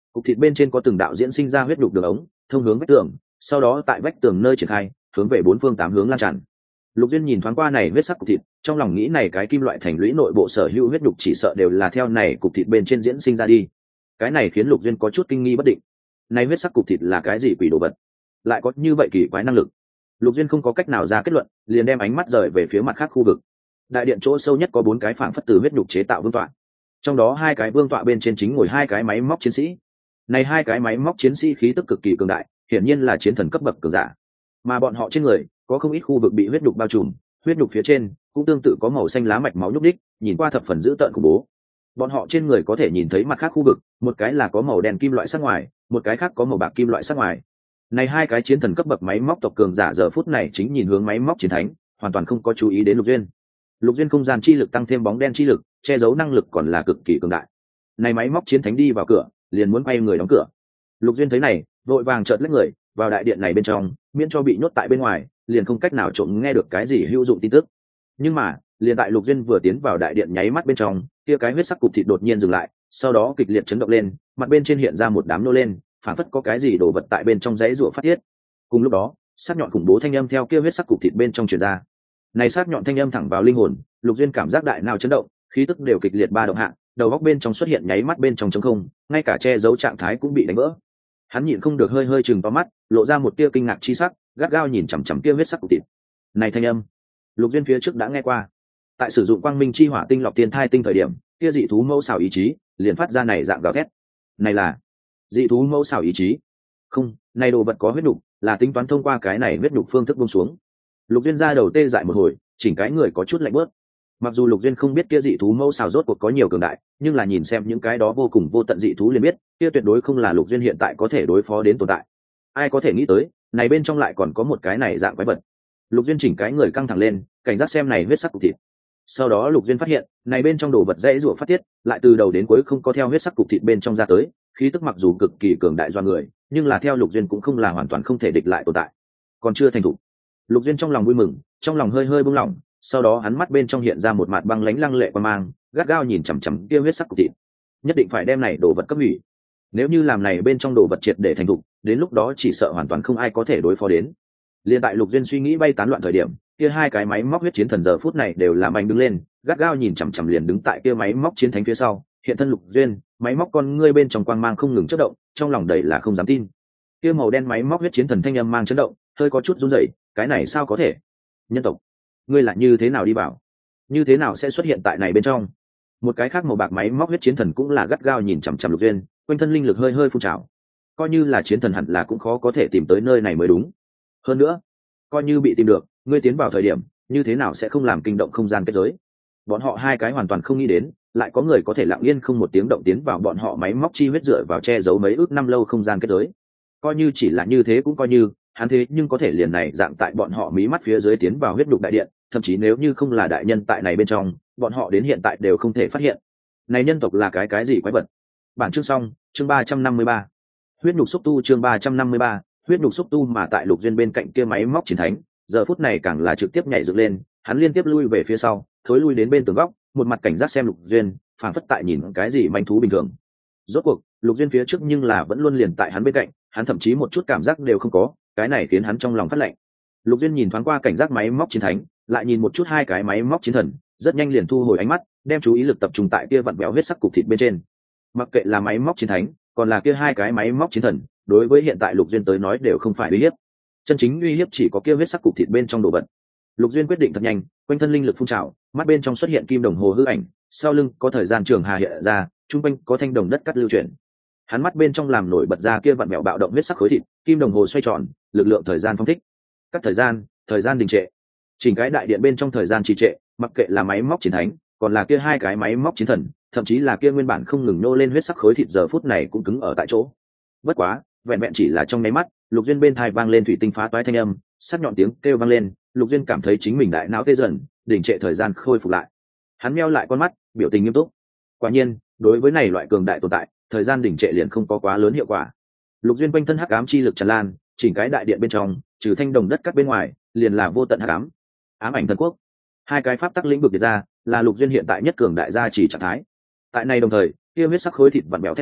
Cục thịt bên trên có từng đạo diễn sinh ra huyết đục đường ống thông hướng vách tường, sau đó tại vách tường nơi triển khai hướng về bốn phương tám hướng lan tràn. Lục Duyên nhìn thoáng qua này huyết sắc cục thịt, trong lòng nghĩ này cái kim loại thành lũy nội bộ sở hữu huyết đục chỉ sợ đều là theo này cục thịt bên trên diễn sinh ra đi. Cái này khiến Lục Duyên có chút kinh nghi bất định. Này huyết sắc cục thịt là cái gì quỷ đồ vật, lại có như vậy kỳ quái năng lực? Lục Duyên không có cách nào ra kết luận, liền đem ánh mắt rời về phía mặt khác khu vực. Đại điện chỗ sâu nhất có 4 cái phảng phất từ huyết nhục chế tạo vương tọa, trong đó 2 cái vương tọa bên trên chính ngồi 2 cái máy móc chiến sĩ. Này 2 cái máy móc chiến sĩ khí tức cực kỳ cường đại, hiển nhiên là chiến thần cấp bậc cường giả. Mà bọn họ trên người có không ít khu vực bị huyết nhục bao trùm, huyết nhục phía trên cũng tương tự có màu xanh lá mạch máu nhúc nhích, nhìn qua thập phần dữ tợn khủng bố. Bọn họ trên người có thể nhìn thấy mặt khác khu vực, một cái là có màu đen kim loại sắc ngoài, một cái khác có màu bạc kim loại sắc ngoài. Này 2 cái chiến thần cấp bậc máy móc tộc cường giả giờ phút này chính nhìn hướng máy móc chiến thánh, hoàn toàn không có chú ý đến Lục Duyên. Lục Duyên không gian chi lực tăng thêm bóng đen chi lực, che giấu năng lực còn là cực kỳ cường đại. Này máy móc chiến thánh đi vào cửa, liền muốn quay người đóng cửa. Lục Duyên thấy này, vội vàng chợt lách người vào đại điện này bên trong, miễn cho bị nhốt tại bên ngoài, liền không cách nào trộm nghe được cái gì hữu dụng tin tức. Nhưng mà, liền tại Lục Duyên vừa tiến vào đại điện nháy mắt bên trong, kia cái huyết sắc cục thịt đột nhiên dừng lại, sau đó kịch liệt chấn động lên, mặt bên trên hiện ra một đám nô lên, phản phất có cái gì đồ vật tại bên trong giấy rủa phát tiết. Cùng lúc đó, sắc nhọn khủng bố thanh âm theo kia huyết sắc cục thịt bên trong truyền ra. Này sắc nhọn thanh âm thẳng vào linh hồn, Lục Duyên cảm giác đại não chấn động, khí tức đều kịch liệt ba động hạ, đầu óc bên trong xuất hiện nháy mắt bên trong trống không, ngay cả che giấu trạng thái cũng bị đánh vỡ. Hắn nhịn không được hơi hơi chừng to mắt, lộ ra một tia kinh ngạc chi sắc, gắt gao nhìn chằm chằm kia huyết sắc cục thịt. Này thanh âm, Lục Duyên phía trước đã nghe qua. Tại sử dụng quang minh chi hỏa tinh lọc tiên thai tinh thời điểm, kia dị thú mẫu xảo ý chí liền phát ra này dạng gào thét. Này là dị thú mẫu xảo ý chí? Không, này đồ vật có huyết nhục, là tính toán thông qua cái này huyết nhục phương thức buông xuống. Lục Duyên ra đầu tê dại một hồi, chỉnh cái người có chút lạnh bớt. Mặc dù Lục Duyên không biết kia dị thú mẫu xảo rốt cuộc có nhiều cường đại, nhưng là nhìn xem những cái đó vô cùng vô tận dị thú liền biết, kia tuyệt đối không là Lục Duyên hiện tại có thể đối phó đến tồn tại. Ai có thể nghĩ tới, này bên trong lại còn có một cái này dạng quái vật. Lục Duyên chỉnh cái người căng thẳng lên, cảnh giác xem này huyết sắc cục thịt. Sau đó Lục Duyên phát hiện, này bên trong đồ vật dễ rủa phát tiết, lại từ đầu đến cuối không có theo huyết sắc cục thịt bên trong ra tới, khí tức mặc dù cực kỳ cường đại do người, nhưng là theo Lục Duyên cũng không là hoàn toàn không thể địch lại tồn tại. Còn chưa thành thủ. Lục Duyên trong lòng vui mừng, trong lòng hơi hơi buông lỏng, sau đó hắn mắt bên trong hiện ra một mặt băng lãnh lăng lệ qua mang, gắt gao nhìn chằm chằm kia huyết sắc cục thịt. Nhất định phải đem này đồ vật cấp hủy. Nếu như làm này bên trong đồ vật triệt để thành thục, đến lúc đó chỉ sợ hoàn toàn không ai có thể đối phó đến. Liên tại Lục Duyên suy nghĩ bay tán loạn thời điểm, kia 2 cái máy móc huyết chiến thần giờ phút này đều làm anh đứng lên, gắt gao nhìn chằm chằm liền đứng tại kia máy móc chiến thánh phía sau, hiện thân Lục Duyên, máy móc con ngươi bên trong quang mang không ngừng chớp động, trong lòng đầy là không dám tin. Kia màu đen máy móc huyết chiến thần thanh âm mang chấn động, hơi có chút run rẩy, cái này sao có thể? Nhân tộc, ngươi là như thế nào đi vào? Như thế nào sẽ xuất hiện tại này bên trong? Một cái khác màu bạc máy móc huyết chiến thần cũng là gắt gao nhìn chằm chằm Lục Duyên, quanh thân linh lực hơi hơi phun trào. Coi như là chiến thần hẳn là cũng khó có thể tìm tới nơi này mới đúng. Hơn nữa, coi như bị tìm được, ngươi tiến vào thời điểm, như thế nào sẽ không làm kinh động không gian kết giới? Bọn họ 2 cái hoàn toàn không nghĩ đến, lại có người có thể lặng yên không một tiếng động tiến vào bọn họ máy móc chi huyết dựa vào che giấu mấy ước năm lâu không gian kết giới. Coi như chỉ là như thế cũng coi như, hắn thế nhưng có thể liền này dạng tại bọn họ mí mắt phía dưới tiến vào huyết đục đại điện, thậm chí nếu như không là đại nhân tại này bên trong, bọn họ đến hiện tại đều không thể phát hiện. Này nhân tộc là cái gì quái vật? Bản chương xong, chương 353. Huyết nhục xúc tu chương 353, huyết nhục xúc tu mà tại Lục Duyên bên cạnh kia máy móc chiến thánh, giờ phút này càng là trực tiếp nhảy dựng lên, hắn liên tiếp lui về phía sau, thối lui đến bên tường góc, một mặt cảnh giác xem Lục Duyên, phảng phất tại nhìn cái gì manh thú bình thường. Rốt cuộc, Lục Duyên phía trước nhưng là vẫn luôn liền tại hắn bên cạnh, hắn thậm chí một chút cảm giác đều không có, cái này khiến hắn trong lòng phát lạnh. Lục Duyên nhìn thoáng qua cảnh giác máy móc chiến thánh, lại nhìn một chút 2 cái máy móc chiến thần, rất nhanh liền thu hồi ánh mắt, đem chú ý lực tập trung tại kia vặn béo huyết sắc cục thịt bên trên. Mặc kệ là máy móc chiến thánh, còn là kia 2 cái máy móc chiến thần, đối với hiện tại Lục Duyên tới nói đều không phải uy hiếp. Chân chính uy hiếp chỉ có kia huyết sắc cục thịt bên trong đồ vật. Lục Duyên quyết định thật nhanh, quanh thân linh lực phun trào, mắt bên trong xuất hiện kim đồng hồ hư ảnh, sau lưng có thời gian trường hà hiện ra, trung quanh có thanh đồng đất cắt lưu chuyển. Hắn mắt bên trong làm nổi bật ra kia vặn mèo bạo động huyết sắc khối thịt, kim đồng hồ xoay tròn, lực lượng thời gian phong thích. Các thời gian đình trệ. Chỉnh cái đại điện bên trong thời gian trì trệ, mặc kệ là máy móc chiến thánh, còn là kia 2 cái máy móc chiến thần, thậm chí là kia nguyên bản không ngừng nô lên huyết sắc khối thịt giờ phút này cũng cứng ở tại chỗ. Bất quá, vẹn vẹn chỉ là trong nháy mắt, Lục Duyên bên tai vang lên thủy tinh phá toái thanh âm, sắc nhọn tiếng kêu vang lên, Lục Duyên cảm thấy chính mình đại não tê dần, đình trệ thời gian khôi phục lại. Hắn meo lại con mắt, biểu tình nghiêm túc. Quả nhiên, đối với này loại cường đại tồn tại, thời gian đình trệ liền không có quá lớn hiệu quả. Lục Duyên quanh thân hắc ám chi lực tràn lan, chỉnh cái đại điện bên trong, trừ thanh đồng đất cắt bên ngoài, liền là vô tận hắc ám. Ám ảnh thần quốc, 2 cái pháp tắc lĩnh vực điệt ra, là Lục Duyên hiện tại nhất cường đại gia chỉ trạng thái. Tại này đồng thời, kia huyết sắc khối thịt vặn bèo thét lên,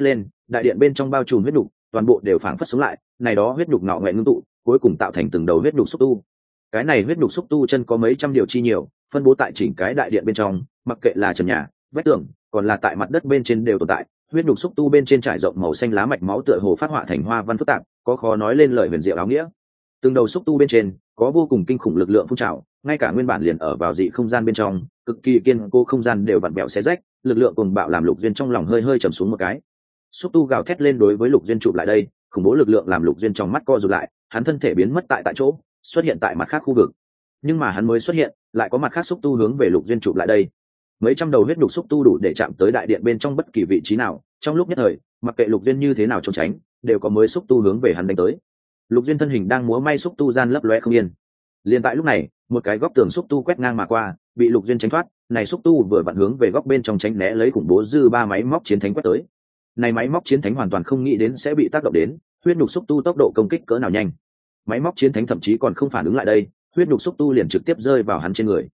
đại điện bên trong bao trùm huyết nhục toàn bộ đều phảng phất sống lại, này đó huyết nhục ngọ nghệ ngưng tụ cuối cùng tạo thành từng đầu huyết nhục xúc tu. Cái này huyết nhục xúc tu chân có mấy trăm điều chi nhiều, phân bố tại chỉnh cái đại điện bên trong, mặc kệ là trần nhà, vách tường, còn là tại mặt đất bên trên đều tồn tại. Huyết nhục xúc tu bên trên trải rộng màu xanh lá mạch máu tựa hồ phát họa thành hoa văn phức tạp, có khó nói lên lời huyền diệu áo nghĩa. Từng đầu xúc tu bên trên có vô cùng kinh khủng lực lượng phun trào, ngay cả nguyên bản liền ở vào dị không gian bên trong, cực kỳ kiên cố không gian đều vặn vẹo xé rách, lực lượng cuồng bạo làm Lục Duyên trong lòng hơi hơi trầm xuống một cái. Xúc tu gào thét lên đối với Lục Duyên chụp lại đây, khủng bố lực lượng làm Lục Duyên trong mắt co rụt lại, hắn thân thể biến mất tại chỗ, xuất hiện tại mặt khác khu vực. Nhưng mà hắn mới xuất hiện, lại có mặt khác xúc tu hướng về Lục Duyên chụp lại đây. Mấy trăm đầu huyết nhục xúc tu đủ để chạm tới đại điện bên trong bất kỳ vị trí nào, trong lúc nhất thời, mặc kệ Lục Duyên như thế nào trốn tránh, đều có mới xúc tu hướng về hắn đánh tới. Lục Duyên thân hình đang múa may xúc tu gian lấp lóe không yên. Liên tại lúc này, một cái góc tường xúc tu quét ngang mà qua, bị Lục Duyên tránh thoát, này xúc tu vừa vặn hướng về góc bên trong tránh né lấy khủng bố dư ba máy móc chiến thánh quét tới. Này máy móc chiến thánh hoàn toàn không nghĩ đến sẽ bị tác động đến, huyết nhục xúc tu tốc độ công kích cỡ nào nhanh. Máy móc chiến thánh thậm chí còn không phản ứng lại đây, huyết nhục xúc tu liền trực tiếp rơi vào hắn trên người.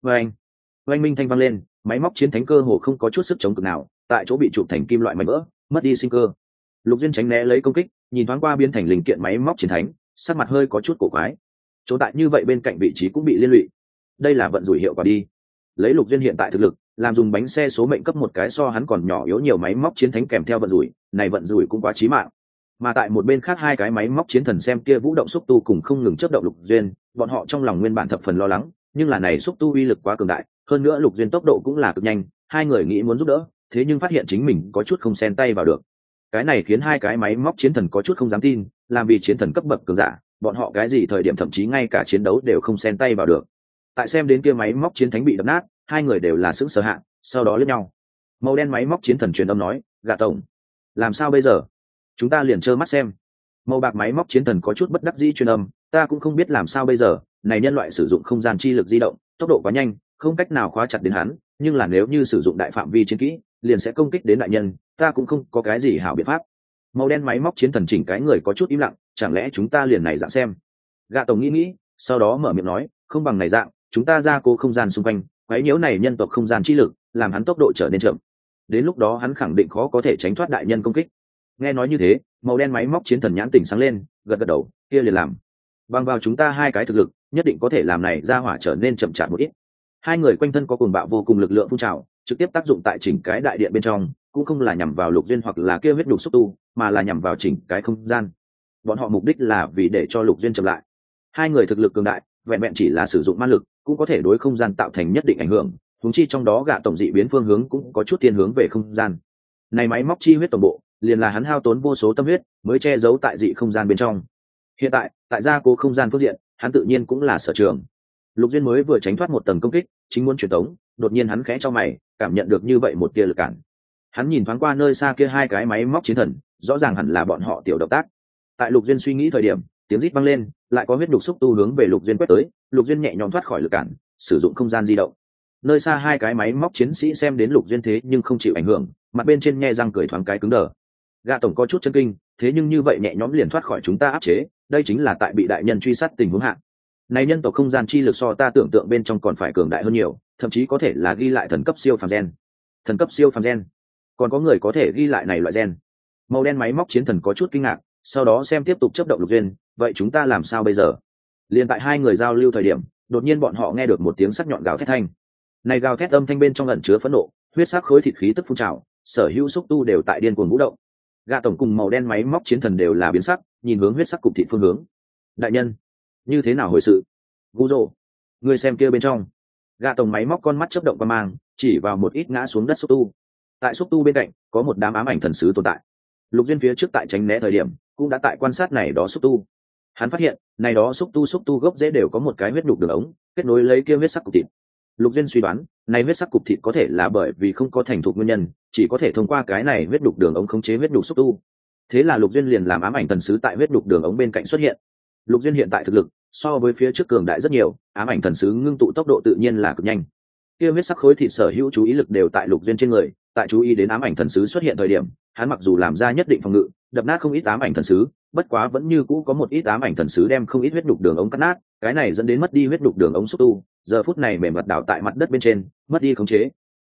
Oanh minh thanh vang lên, máy móc chiến thánh cơ hồ không có chút sức chống cự nào, tại chỗ bị chụp thành kim loại mảnh vỡ, mất đi sinh cơ. Lục Duyên tránh né lấy công kích, nhìn thoáng qua biến thành linh kiện máy móc chiến thánh, sắc mặt hơi có chút cổ quái. Chỗ tại như vậy bên cạnh vị trí cũng bị liên lụy. Đây là vận rủi hiệu quả đi. Lấy Lục Duyên hiện tại thực lực, làm dùng bánh xe số mệnh cấp một cái so hắn còn nhỏ yếu nhiều máy móc chiến thánh kèm theo vận rủi, này vận rủi cũng quá chí mạng. Mà tại một bên khác hai cái máy móc chiến thần xem kia vũ động xúc tu cùng không ngừng chớp động Lục Duyên, bọn họ trong lòng nguyên bản thập phần lo lắng, nhưng là này xúc tu uy lực quá cường đại, hơn nữa Lục Duyên tốc độ cũng là cực nhanh, hai người nghĩ muốn giúp đỡ, thế nhưng phát hiện chính mình có chút không xen tay vào được. Cái này khiến hai cái máy móc chiến thần có chút không dám tin, làm vì chiến thần cấp bậc cường giả, bọn họ cái gì thời điểm thậm chí ngay cả chiến đấu đều không xen tay vào được. Tại xem đến kia máy móc chiến thánh bị đập nát, hai người đều là sững sờ hạ, sau đó liếc nhau. Màu đen máy móc chiến thần truyền âm nói, "Gà tổng, làm sao bây giờ? Chúng ta liền trơ mắt xem." Màu bạc máy móc chiến thần có chút bất đắc dĩ truyền âm, "Ta cũng không biết làm sao bây giờ, này nhân loại sử dụng không gian chi lực di động, tốc độ quá nhanh, không cách nào khóa chặt đến hắn, nhưng là nếu như sử dụng đại phạm vi chiến kỹ, liền sẽ công kích đến đại nhân, ta cũng không có cái gì hảo biện pháp." Màu đen máy móc chiến thần chỉnh cái người có chút im lặng, chẳng lẽ chúng ta liền này dạng xem? Gạ tổng nghĩ, sau đó mở miệng nói, "Không bằng này dạng, chúng ta ra cố không gian xung quanh, quấy nhiễu này nhân tộc không gian chi lực, làm hắn tốc độ trở nên chậm. Đến lúc đó hắn khẳng định khó có thể tránh thoát đại nhân công kích." Nghe nói như thế, màu đen máy móc chiến thần nhãn tỉnh sáng lên, gật gật đầu, "Kia liền làm. Bằng vào chúng ta hai cái thực lực, nhất định có thể làm này ra hỏa trở nên chậm chạp một ít." Hai người quanh thân có cuồng bạo vô cùng lực lượng phun trào, trực tiếp tác dụng tại chỉnh cái đại điện bên trong, cũng không là nhằm vào Lục Duyên hoặc là kia huyết nhục xúc tu, mà là nhằm vào chỉnh cái không gian. Bọn họ mục đích là vì để cho Lục Duyên chậm lại. Hai người thực lực cường đại, vẹn vẹn chỉ là sử dụng ma lực, cũng có thể đối không gian tạo thành nhất định ảnh hưởng, huống chi trong đó Gạ tổng dị biến phương hướng cũng có chút thiên hướng về không gian. Này máy móc chi huyết toàn bộ, liền là hắn hao tốn vô số tâm huyết mới che giấu tại dị không gian bên trong. Hiện tại gia cố không gian phương diện, hắn tự nhiên cũng là sở trường. Lục Duyên mới vừa tránh thoát một tầng công kích, chính muốn truyền tống, đột nhiên hắn khẽ cho mày, cảm nhận được như vậy một tia lực cản. Hắn nhìn thoáng qua nơi xa kia hai cái máy móc chiến thần, rõ ràng hẳn là bọn họ tiểu động tác. Tại Lục Duyên suy nghĩ thời điểm, tiếng rít vang lên, lại có huyết đục xúc tu hướng về Lục Duyên quét tới, Lục Duyên nhẹ nhõm thoát khỏi lực cản, sử dụng không gian di động. Nơi xa hai cái máy móc chiến sĩ xem đến Lục Duyên thế nhưng không chịu ảnh hưởng, mặt bên trên nhe răng cười thoáng cái cứng đờ. Gã tổng có chút chấn kinh, thế nhưng như vậy nhẹ nhõm liền thoát khỏi chúng ta áp chế, đây chính là tại bị đại nhân truy sát tình huống hạ. Này nhân tộc không gian chi lực so ta tưởng tượng bên trong còn phải cường đại hơn nhiều, thậm chí có thể là ghi lại thần cấp siêu phàm gen. Thần cấp siêu phàm gen, còn có người có thể ghi lại này loại gen. Màu đen máy móc chiến thần có chút kinh ngạc, sau đó xem tiếp tục chấp động Lục Duyên, vậy chúng ta làm sao bây giờ? Liên tại hai người giao lưu thời điểm, đột nhiên bọn họ nghe được một tiếng sắc nhọn gào thét thanh. Này gào thét âm thanh bên trong ẩn chứa phẫn nộ, huyết sắc khối thịt khí tức phun trào, sở hữu xúc tu đều tại điên cuồng vũ động. Gã tổng cùng màu đen máy móc chiến thần đều là biến sắc, nhìn hướng huyết sắc cục thịt phương hướng. Đại nhân, như thế nào hồi sự? Gu rồ, người xem kia bên trong. Gã tổng máy móc con mắt chớp động qua mang, chỉ vào một ít ngã xuống đất xúc tu. Tại xúc tu bên cạnh có một đám ám ảnh thần sứ tồn tại. Lục Duyên phía trước tại tránh né thời điểm cũng đã tại quan sát này đó xúc tu. Hắn phát hiện này đó xúc tu gốc rễ đều có một cái huyết đục đường ống kết nối lấy kia huyết sắc cục thịt. Lục Duyên suy đoán này huyết sắc cục thịt có thể là bởi vì không có thành thục nguyên nhân, chỉ có thể thông qua cái này huyết đục đường ống khống chế huyết đục xúc tu. Thế là Lục Duyên liền làm ám ảnh thần sứ tại huyết đục đường ống bên cạnh xuất hiện. Lục Duyên hiện tại thực lực so với phía trước cường đại rất nhiều, ám ảnh thần sứ ngưng tụ tốc độ tự nhiên là cực nhanh. Kia huyết sắc khối thịt sở hữu chú ý lực đều tại Lục Duyên trên người, tại chú ý đến ám ảnh thần sứ xuất hiện thời điểm, hắn mặc dù làm ra nhất định phòng ngự, đập nát không ít ám ảnh thần sứ, bất quá vẫn như cũ có một ít ám ảnh thần sứ đem không ít huyết đục đường ống cắt nát, cái này dẫn đến mất đi huyết đục đường ống xúc tu, giờ phút này mềm mặt đảo tại mặt đất bên trên, mất đi khống chế.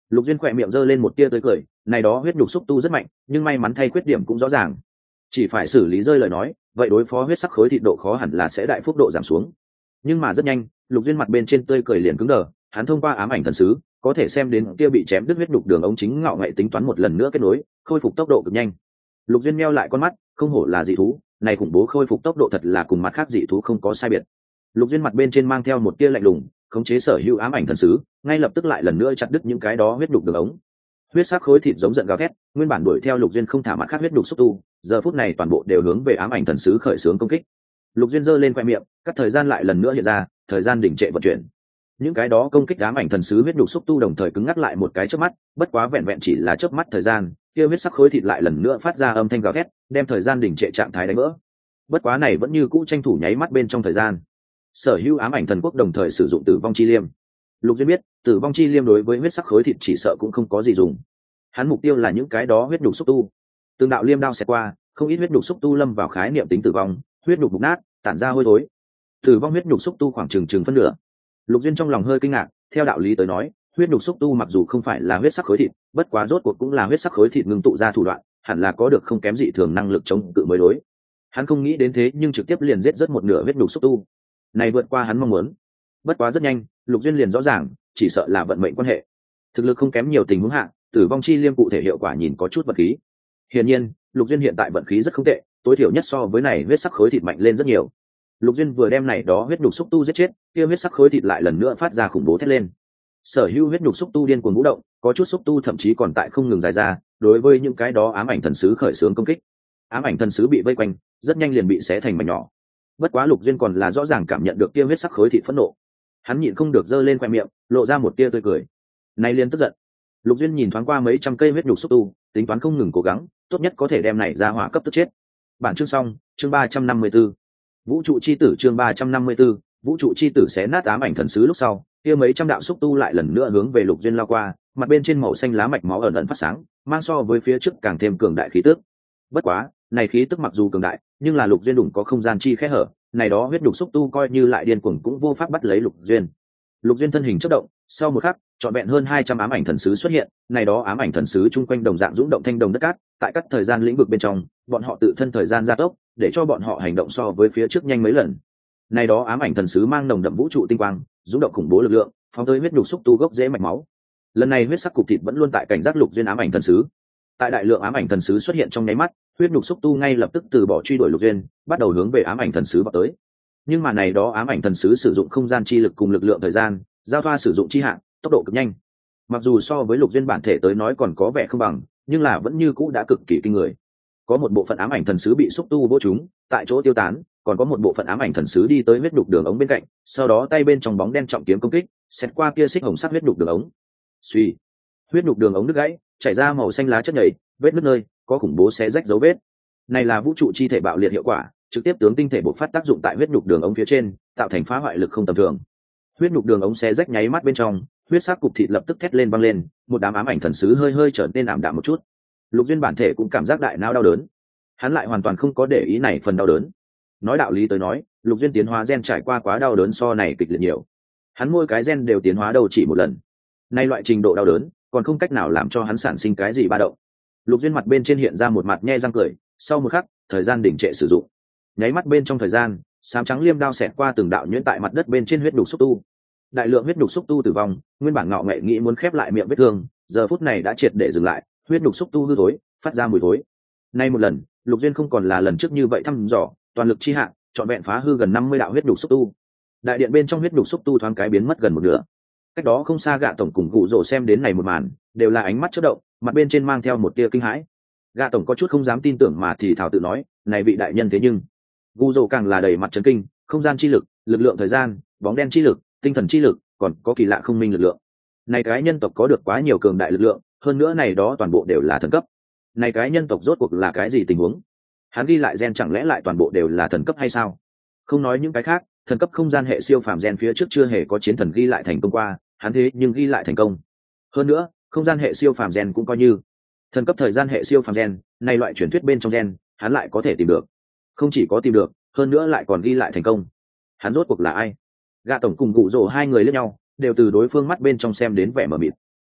Lục Duyên khỏe miệng giơ lên một tia tươi cười, này đó huyết nhục xúc tu rất mạnh, nhưng may mắn thay khuyết điểm cũng rõ ràng. Chỉ phải xử lý rơi lời nói, vậy đối phó huyết sắc khối thịt độ khó hẳn là sẽ đại phúc độ giảm xuống. Nhưng mà rất nhanh, Lục Duyên mặt bên trên tươi cười liền cứng đờ, hắn thông qua ám ảnh thần sứ, có thể xem đến kia bị chém đứt huyết nhục đường ống chính ngạo nghệ tính toán một lần nữa kết nối, khôi phục tốc độ cực nhanh. Lục Duyên meo lại con mắt, không hổ là dị thú, này khủng bố khôi phục tốc độ thật là cùng mặt khác dị thú không có sai biệt. Lục Duyên mặt bên trên mang theo một tia lạnh lùng, khống chế sở hữu ám ảnh thần sứ, ngay lập tức lại lần nữa chặt đứt những cái đó huyết nhục đường ống. Huyết sắc khối thịt giống giận gào thét, nguyên bản đuổi theo Lục Duyên không thả mặt khác huyết nhục xúc tu, giờ phút này toàn bộ đều hướng về ám ảnh thần sứ khởi xướng công kích. Lục Duyên giơ lên khoe miệng, các thời gian lại lần nữa hiện ra, thời gian đình trệ vận chuyển. Những cái đó công kích ám ảnh thần sứ huyết nhục xúc tu đồng thời cứng ngắc lại một cái chớp mắt, bất quá vẹn vẹn chỉ là chớp mắt thời gian, kia huyết sắc khối thịt lại lần nữa phát ra âm thanh gào thét, đem thời gian đình trệ trạng thái đánh vỡ. Bất quá này vẫn như cũ tranh thủ nháy mắt bên trong thời gian. Sở hữu ám ảnh thần quốc đồng thời sử dụng tử vong chi liêm. Lục Duyên biết, tử vong chi liêm đối với huyết sắc khối thịt chỉ sợ cũng không có gì dùng. Hắn mục tiêu là những cái đó huyết nhục xúc tu. Từng đạo liêm đao xẹt qua, không ít huyết nhục xúc tu lâm vào khái niệm tính tử vong, huyết nhục mục nát, tản ra hôi thối. Tử vong huyết nhục xúc tu khoảng chừng phân nửa. Lục Duyên trong lòng hơi kinh ngạc, theo đạo lý tới nói, huyết nhục xúc tu mặc dù không phải là huyết sắc khối thịt, bất quá rốt cuộc cũng là huyết sắc khối thịt ngưng tụ ra thủ đoạn, hẳn là có được không kém dị thường năng lực chống cự mới đối. Hắn không nghĩ đến thế nhưng trực tiếp liền giết rất một nửa huyết nhục xúc tu. Này vượt qua hắn mong muốn. Bất quá rất nhanh, Lục Duyên liền rõ ràng, chỉ sợ là vận mệnh quan hệ. Thực lực không kém nhiều tình huống hạ, tử vong chi liêm cụ thể hiệu quả nhìn có chút vật khí. Hiển nhiên, Lục Duyên hiện tại vận khí rất không tệ, tối thiểu nhất so với này huyết sắc khối thịt mạnh lên rất nhiều. Lục Duyên vừa đem này đó huyết nhục xúc tu giết chết, kia huyết sắc khối thịt lại lần nữa phát ra khủng bố thét lên. Sở hữu huyết nhục xúc tu điên cuồng vũ động, có chút xúc tu thậm chí còn tại không ngừng dài ra, đối với những cái đó ám ảnh thần sứ khởi xướng công kích. Ám ảnh thần sứ bị vây quanh, rất nhanh liền bị xé thành mảnh nhỏ. Bất quá Lục Duyên còn là rõ ràng cảm nhận được kia huyết sắc khối thịt phẫn nộ. Hắn nhịn không được giơ lên khoe miệng, lộ ra một tia tươi cười. Này liền tức giận. Lục Duyên nhìn thoáng qua mấy trăm cây huyết nhục xúc tu, tính toán không ngừng cố gắng, tốt nhất có thể đem này ra hỏa cấp tức chết. Bản chương xong, chương 354. Vũ trụ chi tử chương 354, vũ trụ chi tử xé nát ám ảnh thần sứ lúc sau, kia mấy trăm đạo xúc tu lại lần nữa hướng về Lục Duyên lao qua, mặt bên trên màu xanh lá mạch máu ẩn ẩn phát sáng, mang so với phía trước càng thêm cường đại khí tức. Bất quá, này khí tức mặc dù cường đại, nhưng là Lục Duyên đủng có không gian chi khẽ hở, này đó huyết nhục xúc tu coi như lại điên cuồng cũng vô pháp bắt lấy Lục Duyên. Lục Duyên thân hình chớp động, sau một khắc, trọn vẹn hơn 200 ám ảnh thần sứ xuất hiện, này đó ám ảnh thần sứ chung quanh đồng dạng dũng động thanh đồng đất cát, tại các thời gian lĩnh vực bên trong, bọn họ tự thân thời gian gia tốc, để cho bọn họ hành động so với phía trước nhanh mấy lần. Này đó ám ảnh thần sứ mang nồng đậm vũ trụ tinh quang, dũng động khủng bố lực lượng, phóng tới huyết nhục xúc tu gốc rễ mạch máu. Lần này huyết sắc cục thịt vẫn luôn tại cảnh giác Lục Duyên ám ảnh thần sứ. Tại đại lượng ám ảnh thần sứ xuất hiện trong nháy mắt, huyết nhục xúc tu ngay lập tức từ bỏ truy đuổi Lục Duyên, bắt đầu hướng về ám ảnh thần sứ vào tới. Nhưng mà này đó ám ảnh thần sứ sử dụng không gian chi lực cùng lực lượng thời gian, giao thoa sử dụng chi hạn, tốc độ cực nhanh. Mặc dù so với Lục Duyên bản thể tới nói còn có vẻ không bằng, nhưng là vẫn như cũ đã cực kỳ kinh người. Có một bộ phận ám ảnh thần sứ bị xúc tu vỗ trúng, tại chỗ tiêu tán, còn có một bộ phận ám ảnh thần sứ đi tới huyết đục đường ống bên cạnh, sau đó tay bên trong bóng đen trọng kiếm công kích, xét qua kia xích hồng sắc huyết đục đường ống. Suy, huyết đục đường ống đứt gãy, chảy ra màu xanh lá chất nhầy, vết nứt nơi có khủng bố xé rách dấu vết. Này là vũ trụ chi thể bạo liệt hiệu quả, trực tiếp tướng tinh thể bộc phát tác dụng tại huyết đục đường ống phía trên, tạo thành phá hoại lực không tầm thường. Huyết đục đường ống xé rách nháy mắt bên trong, huyết sắc cục thịt lập tức thét lên băng lên, một đám ám ảnh thần sứ hơi trở nên ảm đạm một chút. Lục Duyên bản thể cũng cảm giác đại não đau đớn, hắn lại hoàn toàn không có để ý này phần đau đớn. Nói đạo lý tới nói, Lục Duyên tiến hóa gen trải qua quá đau đớn so này kịch liệt nhiều. Hắn mỗi cái gen đều tiến hóa đâu chỉ một lần. Nay loại trình độ đau đớn, còn không cách nào làm cho hắn sản sinh cái gì ba động. Lục Duyên mặt bên trên hiện ra một mặt nhe răng cười, sau một khắc, thời gian đỉnh trệ sử dụng. Nháy mắt bên trong thời gian, xám trắng liêm đao xẹt qua từng đạo nhuyễn tại mặt đất bên trên huyết đục xúc tu. Đại lượng huyết đục xúc tu tử vong, nguyên bản ngạo nghệ nghĩ muốn khép lại miệng vết thương, giờ phút này đã triệt để dừng lại, huyết đục xúc tu hư thối, phát ra mùi thối. Nay một lần, Lục Duyên không còn là lần trước như vậy thăm dò, toàn lực chi hạ, trọn vẹn phá hư gần 50 đạo huyết đục xúc tu. Đại điện bên trong huyết đục xúc tu thoáng cái biến mất gần một nửa. Cách đó không xa Gạ tổng cùng Cụ Rồ xem đến này một màn, đều là ánh mắt chớp động, mặt bên trên mang theo một tia kinh hãi. Gạ tổng có chút không dám tin tưởng mà thì thào tự nói, này vị đại nhân thế nhưng. Cụ Rồ càng là đầy mặt chấn kinh, không gian chi lực, lực lượng thời gian, bóng đen chi lực, tinh thần chi lực, còn có kỳ lạ không minh lực lượng. Này cái nhân tộc có được quá nhiều cường đại lực lượng, hơn nữa này đó toàn bộ đều là thần cấp. Này cái nhân tộc rốt cuộc là cái gì tình huống? Hắn ghi lại gen chẳng lẽ lại toàn bộ đều là thần cấp hay sao? Không nói những cái khác, thần cấp không gian hệ siêu phàm gen phía trước chưa hề có chiến thần ghi lại thành công qua, hắn thế nhưng ghi lại thành công. Hơn nữa, không gian hệ siêu phàm gen cũng coi như thần cấp thời gian hệ siêu phàm gen, này loại truyền thuyết bên trong gen, hắn lại có thể tìm được. Không chỉ có tìm được, hơn nữa lại còn ghi lại thành công. Hắn rốt cuộc là ai? Gạ tổng cùng Cụ Rồ hai người liếc nhau, đều từ đối phương mắt bên trong xem đến vẻ mờ mịt.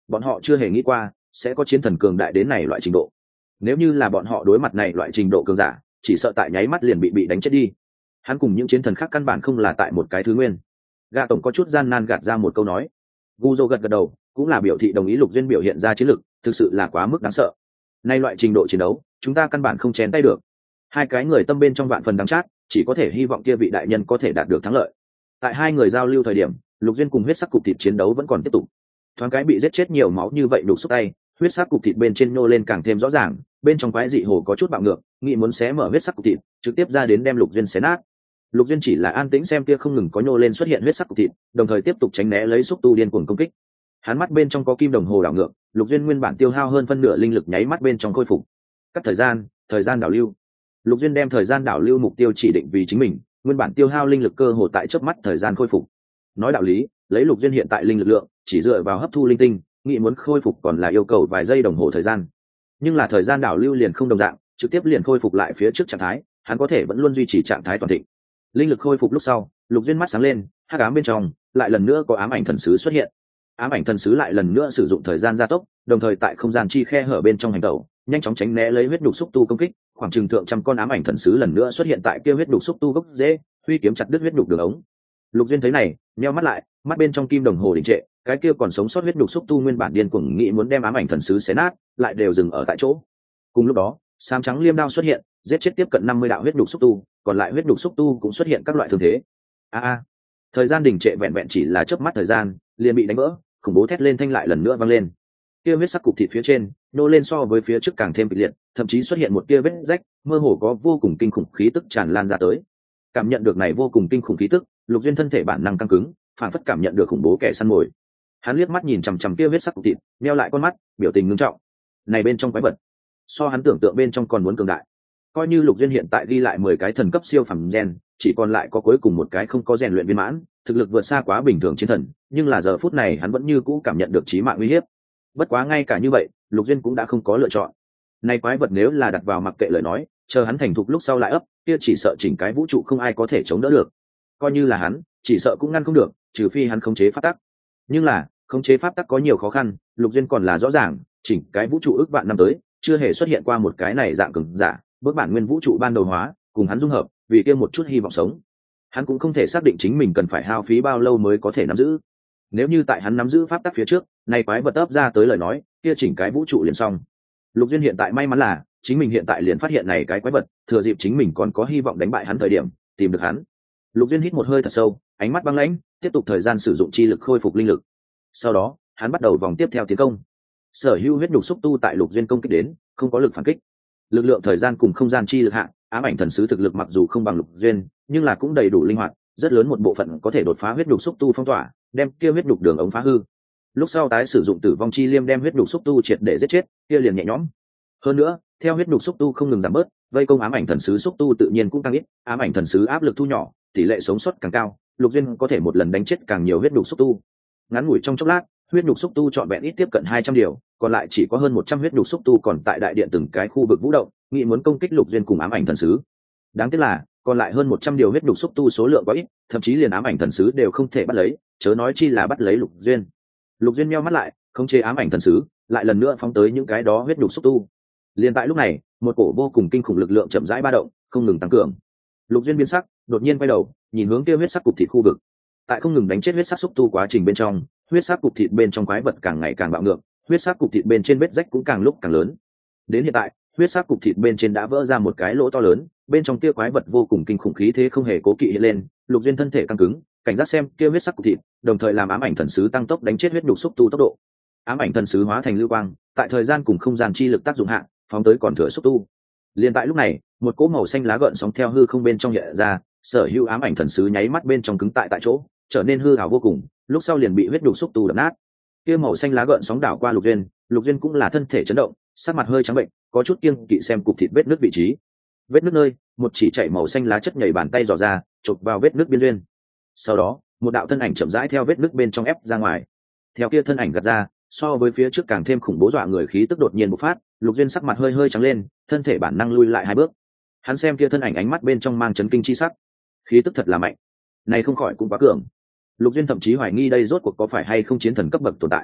bọn họ chưa hề nghĩ qua sẽ có chiến thần cường đại đến này loại trình độ. Nếu như là bọn họ đối mặt này loại trình độ cường giả, chỉ sợ tại nháy mắt liền bị đánh chết đi. Hắn cùng những chiến thần khác căn bản không là tại một cái thứ nguyên. Gã tổng có chút gian nan gạt ra một câu nói. Guzo gật gật đầu, cũng là biểu thị đồng ý Lục Duyên biểu hiện ra chiến lực, thực sự là quá mức đáng sợ. Nay loại trình độ chiến đấu, chúng ta căn bản không chén tay được. Hai cái người tâm bên trong vạn phần đắng chát, chỉ có thể hy vọng kia vị đại nhân có thể đạt được thắng lợi. Tại hai người giao lưu thời điểm, Lục Duyên cùng huyết sắc cục thịt chiến đấu vẫn còn tiếp tục. Thoáng cái bị giết chết nhiều máu như vậy đục xúc tay, huyết sắc cục thịt bên trên nô lên càng thêm rõ ràng, bên trong quái dị hồ có chút bạo ngược, nghĩ muốn xé mở huyết sắc cục thịt, trực tiếp ra đến đem Lục Duyên xé nát. Lục Duyên chỉ là an tĩnh xem kia không ngừng có nhô lên xuất hiện huyết sắc cục thịt, đồng thời tiếp tục tránh né lấy xúc tu điên cuồng công kích. Hắn mắt bên trong có kim đồng hồ đảo ngược, Lục Duyên nguyên bản tiêu hao hơn phân nửa linh lực nháy mắt bên trong khôi phục. Cắt thời gian đảo lưu. Lục Duyên đem thời gian đảo lưu mục tiêu chỉ định vì chính mình, nguyên bản tiêu hao linh lực cơ hồ tại chớp mắt thời gian khôi phục. Nói đạo lý, lấy Lục Duyên hiện tại linh lực lượng, chỉ dựa vào hấp thu linh tinh, nghĩ muốn khôi phục còn là yêu cầu vài giây đồng hồ thời gian. Nhưng là thời gian đảo lưu liền không đồng dạng, trực tiếp liền khôi phục lại phía trước trạng thái, hắn có thể vẫn luôn duy trì trạng thái toàn thịnh. Linh lực khôi phục lúc sau, Lục Duyên mắt sáng lên, hắc ám bên trong lại lần nữa có ám ảnh thần sứ xuất hiện. Ám ảnh thần sứ lại lần nữa sử dụng thời gian gia tốc, đồng thời tại không gian chi khe hở bên trong hành động, nhanh chóng tránh né lấy huyết đục xúc tu công kích, khoảng chừng thượng trăm con ám ảnh thần sứ lần nữa xuất hiện tại kia huyết đục xúc tu gốc rễ, huy kiếm chặt đứt huyết đục đường ống. Lục Duyên thấy này, nheo mắt lại, mắt bên trong kim đồng hồ đình trệ, cái kia còn sống sót huyết đục xúc tu nguyên bản điên cuồng nghĩ muốn đem ám ảnh thần sứ xé nát, lại đều dừng ở tại chỗ. Cùng lúc đó, xám trắng liêm đao xuất hiện, giết chết tiếp cận 50 đạo huyết đục xúc tu, còn lại huyết đục xúc tu cũng xuất hiện các loại thương thế. Thời gian đình trệ vẹn vẹn chỉ là chớp mắt thời gian, liền bị đánh vỡ, khủng bố thét lên thanh lại lần nữa vang lên. Kia huyết sắc cục thịt phía trên, nô lên so với phía trước càng thêm kịch liệt, thậm chí xuất hiện một tia vết rách, mơ hồ có vô cùng kinh khủng khí tức tràn lan ra tới. Cảm nhận được này vô cùng kinh khủng khí tức, Lục Duyên thân thể bản năng căng cứng, phản phất cảm nhận được khủng bố kẻ săn mồi. Hắn liếc mắt nhìn chằm chằm kia huyết sắc cục thịt, nheo lại con mắt, biểu tình ngưng trọng. Này bên trong quái vật, so hắn tưởng tượng bên trong còn muốn cường đại. Coi như Lục Duyên hiện tại ghi lại 10 cái thần cấp siêu phẩm gen, chỉ còn lại có cuối cùng một cái không có rèn luyện viên mãn, thực lực vượt xa quá bình thường chiến thần, nhưng là giờ phút này hắn vẫn như cũ cảm nhận được chí mạng uy hiếp. Bất quá ngay cả như vậy, Lục Duyên cũng đã không có lựa chọn. Này quái vật nếu là đặt vào mặc kệ lời nói, chờ hắn thành thục lúc sau lại ấp, kia chỉ sợ chỉnh cái vũ trụ không ai có thể chống đỡ được. Coi như là hắn, chỉ sợ cũng ngăn không được, trừ phi hắn khống chế pháp tắc. Nhưng là, khống chế pháp tắc có nhiều khó khăn, Lục Duyên còn là rõ ràng, chỉnh cái vũ trụ ước vạn năm tới, chưa hề xuất hiện qua một cái này dạng cường giả, bước bản nguyên vũ trụ ban đầu hóa, cùng hắn dung hợp, vì kia một chút hy vọng sống. Hắn cũng không thể xác định chính mình cần phải hao phí bao lâu mới có thể nắm giữ. Nếu như tại hắn nắm giữ pháp tắc phía trước, này quái vật ấp ra tới lời nói, kia chỉnh cái vũ trụ liền xong. Lục Duyên hiện tại may mắn là, chính mình hiện tại liền phát hiện này cái quái vật, thừa dịp chính mình còn có hy vọng đánh bại hắn thời điểm, tìm được hắn. Lục Duyên hít một hơi thật sâu, ánh mắt băng lãnh, tiếp tục thời gian sử dụng chi lực khôi phục linh lực. Sau đó, hắn bắt đầu vòng tiếp theo tiến công. Sở hữu huyết đục xúc tu tại Lục Duyên công kích đến, không có lực phản kích. Lực lượng thời gian cùng không gian chi lực hạ, ám ảnh thần sứ thực lực mặc dù không bằng Lục Duyên, nhưng là cũng đầy đủ linh hoạt, rất lớn một bộ phận có thể đột phá huyết đục xúc tu phong tỏa, đem kia huyết đục đường ống phá hư. Lúc sau tái sử dụng tử vong chi liêm đem huyết đục xúc tu triệt để giết chết, kia liền nhẹ nhõm. Hơn nữa, theo huyết đục xúc tu không ngừng giảm bớt, vây công ám ảnh thần sứ xúc tu tự nhiên cũng tăng ít, ám ảnh thần sứ áp lực thu nhỏ, tỷ lệ sống sót càng cao, Lục Duyên có thể một lần đánh chết càng nhiều huyết đục xúc tu. Ngắn ngủi trong chốc lát, huyết đục xúc tu trọn vẹn ít tiếp cận 200 điều, còn lại chỉ có hơn 100 huyết đục xúc tu còn tại đại điện từng cái khu vực vũ động, nghĩ muốn công kích Lục Duyên cùng ám ảnh thần sứ. Đáng tiếc là, còn lại hơn 100 điều huyết đục xúc tu số lượng quá ít, thậm chí liền ám ảnh thần sứ đều không thể bắt lấy, chớ nói chi là bắt lấy Lục Duyên. Lục Duyên nheo mắt lại, không chế ám ảnh thần sứ, lại lần nữa phóng tới những cái đó huyết đục xúc tu. Liền tại lúc này, một cổ vô cùng kinh khủng lực lượng chậm rãi ba động, không ngừng tăng cường. Lục Duyên biến sắc, đột nhiên quay đầu, nhìn hướng kia huyết sắc cục thịt khu vực. Tại không ngừng đánh chết huyết sắc xúc tu quá trình bên trong, huyết sắc cục thịt bên trong quái vật càng ngày càng bạo ngược, huyết sắc cục thịt bên trên vết rách cũng càng lúc càng lớn. Đến hiện tại, huyết sắc cục thịt bên trên đã vỡ ra một cái lỗ to lớn, bên trong kia quái vật vô cùng kinh khủng khí thế không hề cố kỵ hiện lên. Lục Duyên thân thể căng cứng, cảnh giác xem kia huyết sắc cục thịt, đồng thời làm ám ảnh thần sứ tăng tốc đánh chết huyết đục xúc tu tốc độ. Ám ảnh thần sứ hóa thành lưu quang, tại thời gian cùng không gian chi lực tác dụng hạ, phóng tới còn thừa xúc tu. Liên tại lúc này, một cỗ màu xanh lá gợn sóng theo hư không bên trong hiện ra, sở hữu ám ảnh thần sứ nháy mắt bên trong cứng tại chỗ, trở nên hư ảo vô cùng, lúc sau liền bị huyết đục xúc tu đập nát. Kia màu xanh lá gợn sóng đảo qua Lục Duyên, Lục Duyên cũng là thân thể chấn động, sắc mặt hơi trắng bệnh, có chút kiêng kỵ xem cục thịt vết nứt vị trí. Vết nứt nơi, một chỉ chảy màu xanh lá chất nhảy bàn tay dò ra, chụp vào vết nứt biên duyên. Sau đó, một đạo thân ảnh chậm rãi theo vết nứt bên trong ép ra ngoài. Theo kia thân ảnh gạt ra, so với phía trước càng thêm khủng bố dọa người khí tức đột nhiên bộc phát, Lục Duyên sắc mặt hơi hơi trắng lên, thân thể bản năng lui lại 2 bước. Hắn xem kia thân ảnh ánh mắt bên trong mang chấn kinh chi sắc. Khí tức thật là mạnh. Này không khỏi cũng quá cường. Lục Duyên thậm chí hoài nghi đây rốt cuộc có phải hay không chiến thần cấp bậc tồn tại.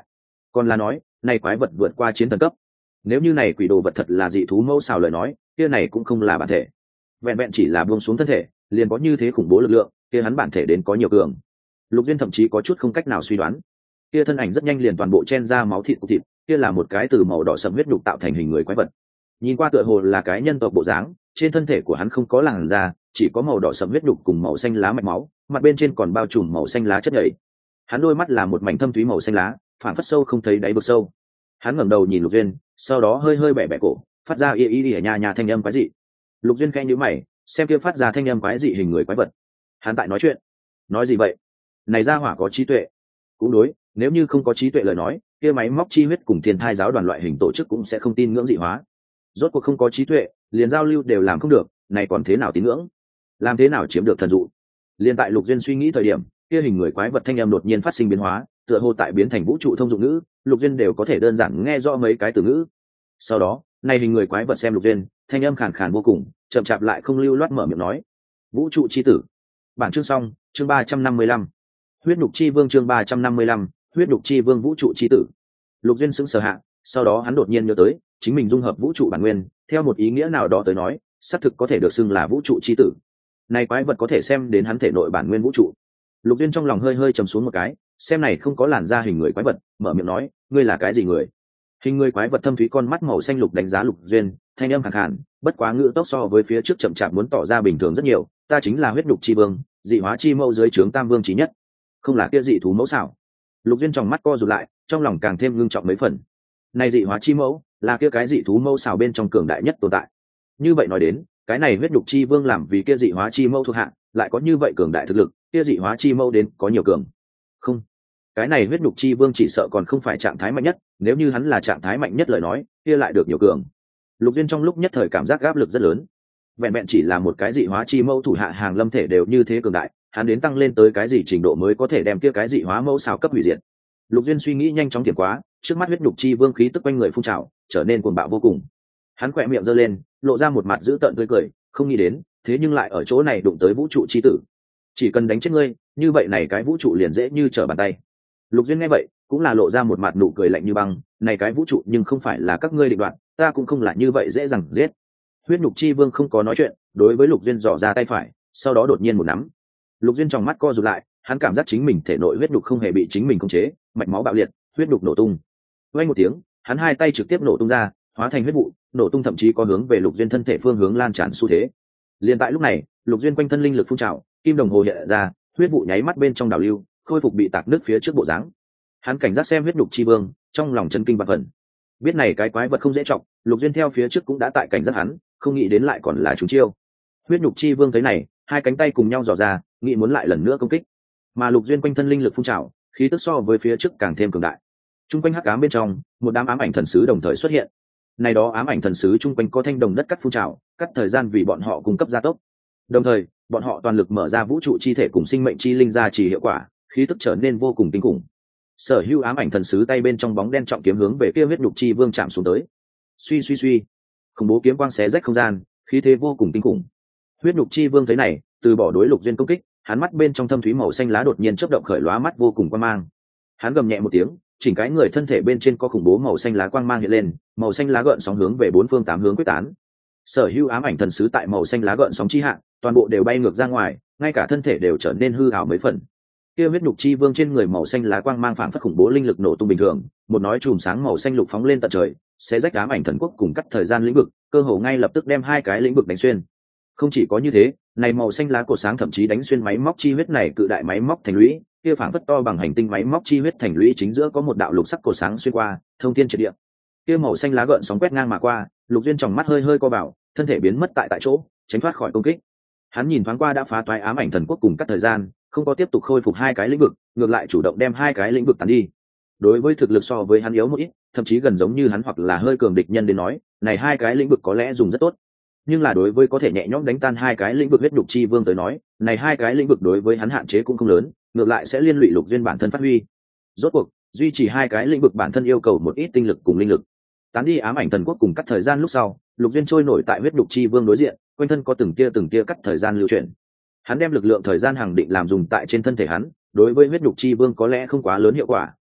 còn là nói này quái vật vượt qua chiến thần cấp? Nếu như này quỷ đồ vật thật là dị thú mẫu xào lời nói, kia này cũng không là bản thể, vẹn vẹn chỉ là buông xuống thân thể liền có như thế khủng bố lực lượng, kia hắn bản thể đến có nhiều cường. Lục Duyên thậm chí có chút không cách nào suy đoán. Kia thân ảnh rất nhanh liền toàn bộ chen ra máu thịt cục thịt, kia là một cái từ màu đỏ sẫm huyết nhục tạo thành hình người quái vật. Nhìn qua tựa hồ là cái nhân tộc bộ dáng, trên thân thể của hắn không có làn da, chỉ có màu đỏ sẫm huyết nhục cùng màu xanh lá mạch máu, mặt bên trên còn bao trùm màu xanh lá chất nhầy. Hắn đôi mắt là một mảnh thâm thúy màu xanh lá, phản phất sâu không thấy đáy vực sâu. Hắn ngẩng đầu nhìn Lục Duyên, sau đó hơi hơi bẻ bẻ cổ, phát ra y nha nha thanh âm quái dị. Lục Duyên khẽ nhíu mày, xem kia phát ra thanh âm quái dị hình người quái vật. Hắn tại nói chuyện. Nói gì vậy? Này ra hỏa có trí tuệ. Cũng đối, nếu như không có trí tuệ lời nói, kia máy móc chi huyết cùng thiên thai giáo đoàn loại hình tổ chức cũng sẽ không tin ngưỡng dị hóa. Rốt cuộc không có trí tuệ, liền giao lưu đều làm không được, này còn thế nào tín ngưỡng? Làm thế nào chiếm được thần dụ? Liên tại Lục Duyên suy nghĩ thời điểm, kia hình người quái vật thanh âm đột nhiên phát sinh biến hóa, tựa hồ tại biến thành vũ trụ thông dụng ngữ, Lục Duyên đều có thể đơn giản nghe rõ mấy cái từ ngữ. Sau đó, này hình người quái vật xem Lục Duyên, thanh âm khàn khàn vô cùng, chậm chạp lại không lưu loát mở miệng nói: "Vũ trụ chi tử." Bản chương xong, chương 355. Huyết nhục chi vương chương 355, huyết nhục chi vương vũ trụ chi tử. Lục Duyên sững sờ hạ, sau đó hắn đột nhiên nhớ tới, chính mình dung hợp vũ trụ bản nguyên, theo một ý nghĩa nào đó tới nói, xác thực có thể được xưng là vũ trụ chi tử. Này quái vật có thể xem đến hắn thể nội bản nguyên vũ trụ. Lục Duyên trong lòng hơi hơi trầm xuống một cái, xem này không có làn da hình người quái vật, mở miệng nói: "Ngươi là cái gì người?" Hình người quái vật thâm thúy con mắt màu xanh lục đánh giá Lục Duyên, thanh âm khàn khàn, bất quá ngữ tốc so với phía trước chậm chạp muốn tỏ ra bình thường rất nhiều. "Ta chính là huyết nhục chi vương, dị hóa chi mẫu dưới trướng Tam Vương chí nhất." Không là kia dị thú mẫu xảo. Lục Duyên trong mắt co rụt lại, trong lòng càng thêm ngưng trọng mấy phần. Này dị hóa chi mẫu là kia cái dị thú mẫu xảo bên trong cường đại nhất tồn tại. Như vậy nói đến, cái này huyết nhục chi vương làm vì kia dị hóa chi mẫu thuộc hạ, lại có như vậy cường đại thực lực, kia dị hóa chi mẫu đến có nhiều cường. Không, cái này huyết nhục chi vương chỉ sợ còn không phải trạng thái mạnh nhất, nếu như hắn là trạng thái mạnh nhất lời nói, kia lại được nhiều cường. Lục Duyên trong lúc nhất thời cảm giác áp lực rất lớn. Vẹn vẹn chỉ là một cái dị hóa chi mẫu thủ hạ hàng lâm thể đều như thế cường đại, hắn đến tăng lên tới cái gì trình độ mới có thể đem kia cái dị hóa mẫu xào cấp hủy diệt. Lục Duyên suy nghĩ nhanh chóng thiểm quá, trước mắt huyết nhục chi vương khí tức quanh người phun trào, trở nên cuồng bạo vô cùng. Hắn khỏe miệng giơ lên, lộ ra một mặt dữ tợn tươi cười, không nghĩ đến, thế nhưng lại ở chỗ này đụng tới vũ trụ chi tử. Chỉ cần đánh chết ngươi, như vậy này cái vũ trụ liền dễ như trở bàn tay. Lục Duyên nghe vậy, cũng là lộ ra một mặt nụ cười lạnh như băng, này cái vũ trụ nhưng không phải là các ngươi định đoạt, ta cũng không là như vậy dễ dàng giết. Huyết nhục chi vương không có nói chuyện, đối với Lục Duyên dò ra tay phải, sau đó đột nhiên một nắm. Lục Duyên trong mắt co rụt lại, hắn cảm giác chính mình thể nội huyết nhục không hề bị chính mình khống chế, mạch máu bạo liệt, huyết nhục nổ tung. Vang một tiếng, hắn hai tay trực tiếp nổ tung ra, hóa thành huyết vụ, nổ tung thậm chí có hướng về Lục Duyên thân thể phương hướng lan tràn xu thế. Liên tại lúc này, Lục Duyên quanh thân linh lực phun trào, kim đồng hồ hiện ra, huyết vụ nháy mắt bên trong đảo lưu, khôi phục bị tạc nứt phía trước bộ dáng. Hắn cảnh giác xem huyết nhục chi vương, trong lòng chân kinh bạc phần. Biết này cái quái vật không dễ trọng, Lục Duyên theo phía trước cũng đã tại cảnh giác hắn, không nghĩ đến lại còn là chúng chiêu. Huyết nhục chi vương thấy này, hai cánh tay cùng nhau dò ra, nghĩ muốn lại lần nữa công kích. Mà Lục Duyên quanh thân linh lực phun trào, khí tức so với phía trước càng thêm cường đại. Trung quanh hắc ám bên trong, một đám ám ảnh thần sứ đồng thời xuất hiện. Này đó ám ảnh thần sứ trung quanh có thanh đồng đất cắt phun trào, cắt thời gian vì bọn họ cung cấp gia tốc. Đồng thời, bọn họ toàn lực mở ra vũ trụ chi thể cùng sinh mệnh chi linh ra chỉ hiệu quả, khí tức trở nên vô cùng kinh khủng. Sở hữu ám ảnh thần sứ tay bên trong bóng đen trọng kiếm hướng về kia huyết nhục chi vương chạm xuống tới. Suy suy suy, khủng bố kiếm quang xé rách không gian, khí thế vô cùng kinh khủng. Huyết nhục chi vương thấy này, từ bỏ đối Lục Duyên công kích, hắn mắt bên trong thâm thúy màu xanh lá đột nhiên chớp động khởi lóa mắt vô cùng quang mang. Hắn gầm nhẹ một tiếng, chỉnh cái người thân thể bên trên có khủng bố màu xanh lá quang mang hiện lên, màu xanh lá gợn sóng hướng về bốn phương tám hướng quyết tán. Sở hữu ám ảnh thần sứ tại màu xanh lá gợn sóng chi hạ, toàn bộ đều bay ngược ra ngoài, ngay cả thân thể đều trở nên hư ảo mấy phần. Kia huyết nhục chi vương trên người màu xanh lá quang mang phảng phất khủng bố linh lực nổ tung bình thường, một nói chùm sáng màu xanh lục phóng lên tận trời, sẽ rách ám ảnh thần quốc cùng cắt thời gian lĩnh vực, cơ hồ ngay lập tức đem hai cái lĩnh vực đánh xuyên. Không chỉ có như thế, này màu xanh lá cột sáng thậm chí đánh xuyên máy móc chi huyết này cự đại máy móc thành lũy, kia phảng phất to bằng hành tinh máy móc chi huyết thành lũy chính giữa có một đạo lục sắc cột sáng xuyên qua, thông thiên triệt địa. Kia màu xanh lá gợn sóng quét ngang mà qua, Lục Duyên trong mắt hơi hơi co vào, thân thể biến mất tại chỗ, tránh thoát khỏi công kích. Hắn nhìn thoáng qua đã phá toái ám ảnh thần quốc cùng cắt thời gian, không có tiếp tục khôi phục hai cái lĩnh vực, ngược lại chủ động đem hai cái lĩnh vực tán đi. Đối với thực lực so với hắn yếu một ít, thậm chí gần giống như hắn hoặc là hơi cường địch nhân đến nói, này hai cái lĩnh vực có lẽ dùng rất tốt. Nhưng là đối với có thể nhẹ nhõm đánh tan hai cái lĩnh vực huyết nhục chi vương tới nói, này hai cái lĩnh vực đối với hắn hạn chế cũng không lớn, ngược lại sẽ liên lụy Lục Duyên bản thân phát huy. Rốt cuộc, duy trì hai cái lĩnh vực bản thân yêu cầu một ít tinh lực cùng linh lực. Tán đi ám ảnh thần quốc cùng cắt thời gian lúc sau, Lục Duyên trôi nổi tại huyết nhục chi vương đối diện, quanh thân có từng tia cắt thời gian lưu chuyển. Hắn đem lực lượng thời gian hàng định làm dùng tại trên thân thể hắn, đối với huyết nhục chi vương có lẽ không quá lớn hiệu quả,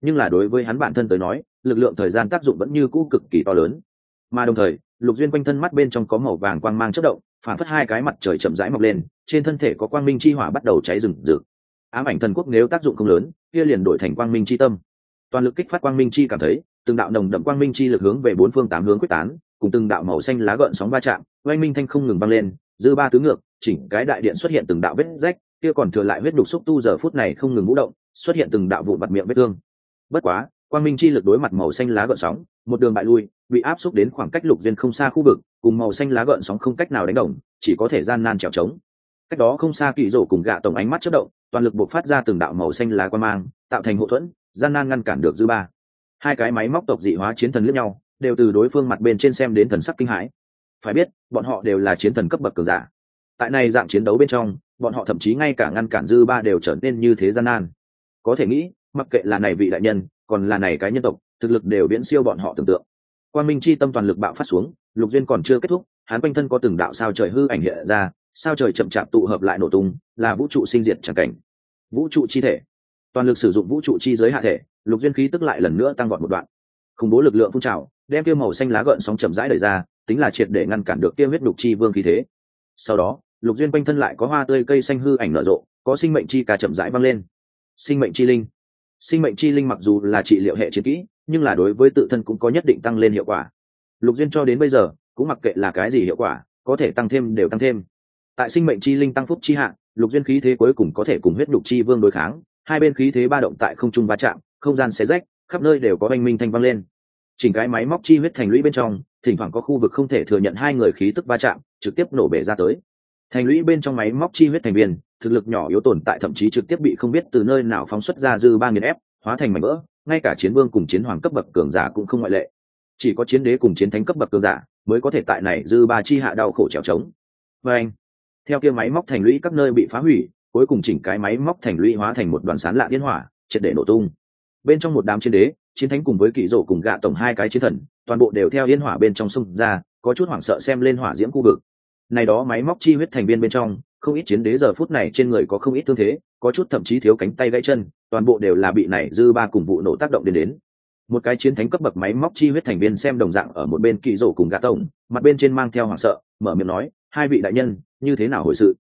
nhưng là đối với hắn bản thân tới nói lực lượng thời gian tác dụng vẫn như cũ cực kỳ to lớn. Mà đồng thời Lục Duyên quanh thân mắt bên trong có màu vàng quang mang chớp động, phản phất hai cái mặt trời chậm rãi mọc lên, trên thân thể có quang minh chi hỏa bắt đầu cháy rừng rực. Ám ảnh thần quốc nếu tác dụng không lớn, kia liền đổi thành quang minh chi tâm. Toàn lực kích phát quang minh chi cảm thấy, từng đạo nồng đậm quang minh chi lực hướng về bốn phương tám hướng quyết tán, cùng từng đạo màu xanh lá gợn sóng va chạm, oanh minh thanh không ngừng vang lên, dư ba tứ ngược, chỉnh cái đại điện xuất hiện từng đạo vết rách, kia còn thừa lại huyết đục xúc tu giờ phút này không ngừng vũ động, xuất hiện từng đạo vụn vặt miệng vết thương. Bất quá, quang minh chi lực đối mặt màu xanh lá gợn sóng, một đường bại lui, bị áp xúc đến khoảng cách Lục Duyên không xa khu vực, cùng màu xanh lá gợn sóng không cách nào đánh đồng, chỉ có thể gian nan trèo trống. Cách đó không xa Kỷ Dỗ cùng Gạ Tổng ánh mắt chớp động, toàn lực bộc phát ra từng đạo màu xanh lá quang mang, tạo thành hộ thuẫn, gian nan ngăn cản được dư ba. Hai cái máy móc tộc dị hóa chiến thần liếc nhau, đều từ đối phương mặt bên trên xem đến thần sắc kinh hãi. Phải biết, bọn họ đều là chiến thần cấp bậc cường giả. Tại này dạng chiến đấu bên trong, bọn họ thậm chí ngay cả ngăn cản dư ba đều trở nên như thế gian nan. Có thể nghĩ, mặc kệ là này vị đại nhân, còn là này cái nhân tộc, thực lực đều viễn siêu bọn họ tưởng tượng. Quang minh chi tâm toàn lực bạo phát xuống, Lục Duyên còn chưa kết thúc, hắn quanh thân có từng đạo sao trời hư ảnh hiện ra, sao trời chậm chạp tụ hợp lại nổ tung, là vũ trụ sinh diệt chẳng cảnh. Vũ trụ chi thể, toàn lực sử dụng vũ trụ chi giới hạ thể, Lục Duyên khí tức lại lần nữa tăng vọt một đoạn. Khủng bố lực lượng phun trào, đem kia màu xanh lá gợn sóng chậm rãi đẩy ra, tính là triệt để ngăn cản được kia huyết đục chi vương khí thế. Sau đó, Lục Duyên quanh thân lại có hoa tươi cây xanh hư ảnh nở rộ, có sinh mệnh chi ca chậm rãi vang lên. Sinh mệnh chi linh. Sinh mệnh chi linh mặc dù là trị liệu hệ chiến kỹ, nhưng là đối với tự thân cũng có nhất định tăng lên hiệu quả. Lục Duyên cho đến bây giờ cũng mặc kệ là cái gì hiệu quả, có thể tăng thêm đều tăng thêm. Tại sinh mệnh chi linh tăng phúc chi hạ, Lục Duyên khí thế cuối cùng có thể cùng huyết đục chi vương đối kháng, hai bên khí thế ba động tại không trung va chạm, không gian xé rách, khắp nơi đều có oanh minh thanh vang lên. Chỉnh cái máy móc chi huyết thành lũy bên trong, thỉnh thoảng có khu vực không thể thừa nhận hai người khí tức va chạm, trực tiếp nổ bể ra tới. Thành lũy bên trong máy móc chi huyết thành viên, thực lực nhỏ yếu tồn tại thậm chí trực tiếp bị không biết từ nơi nào phóng xuất ra dư 3000 ép, hóa thành mảnh vỡ, ngay cả chiến vương cùng chiến hoàng cấp bậc cường giả cũng không ngoại lệ. Chỉ có chiến đế cùng chiến thánh cấp bậc cường giả mới có thể tại này dư ba chi hạ đau khổ trèo trống. Và anh, theo kia máy móc thành lũy các nơi bị phá hủy, cuối cùng chỉnh cái máy móc thành lũy hóa thành một đoàn sáng lạ điên hỏa, triệt để nổ tung. Bên trong một đám chiến đế, chiến thánh cùng với Kỷ Dỗ cùng Gạ Tổng hai cái chiến thần, toàn bộ đều theo yên hỏa bên trong xung ra, có chút hoảng sợ xem lên hỏa diễm khu vực. Này đó máy móc chi huyết thành viên bên trong, không ít chiến đế giờ phút này trên người có không ít thương thế, có chút thậm chí thiếu cánh tay gãy chân, toàn bộ đều là bị này dư ba cùng vụ nổ tác động đến. Một cái chiến thánh cấp bậc máy móc chi huyết thành viên xem đồng dạng ở một bên Kỷ Dỗ cùng Gạ Tổng, mặt bên trên mang theo hoảng sợ, mở miệng nói, hai vị đại nhân, như thế nào hồi sự?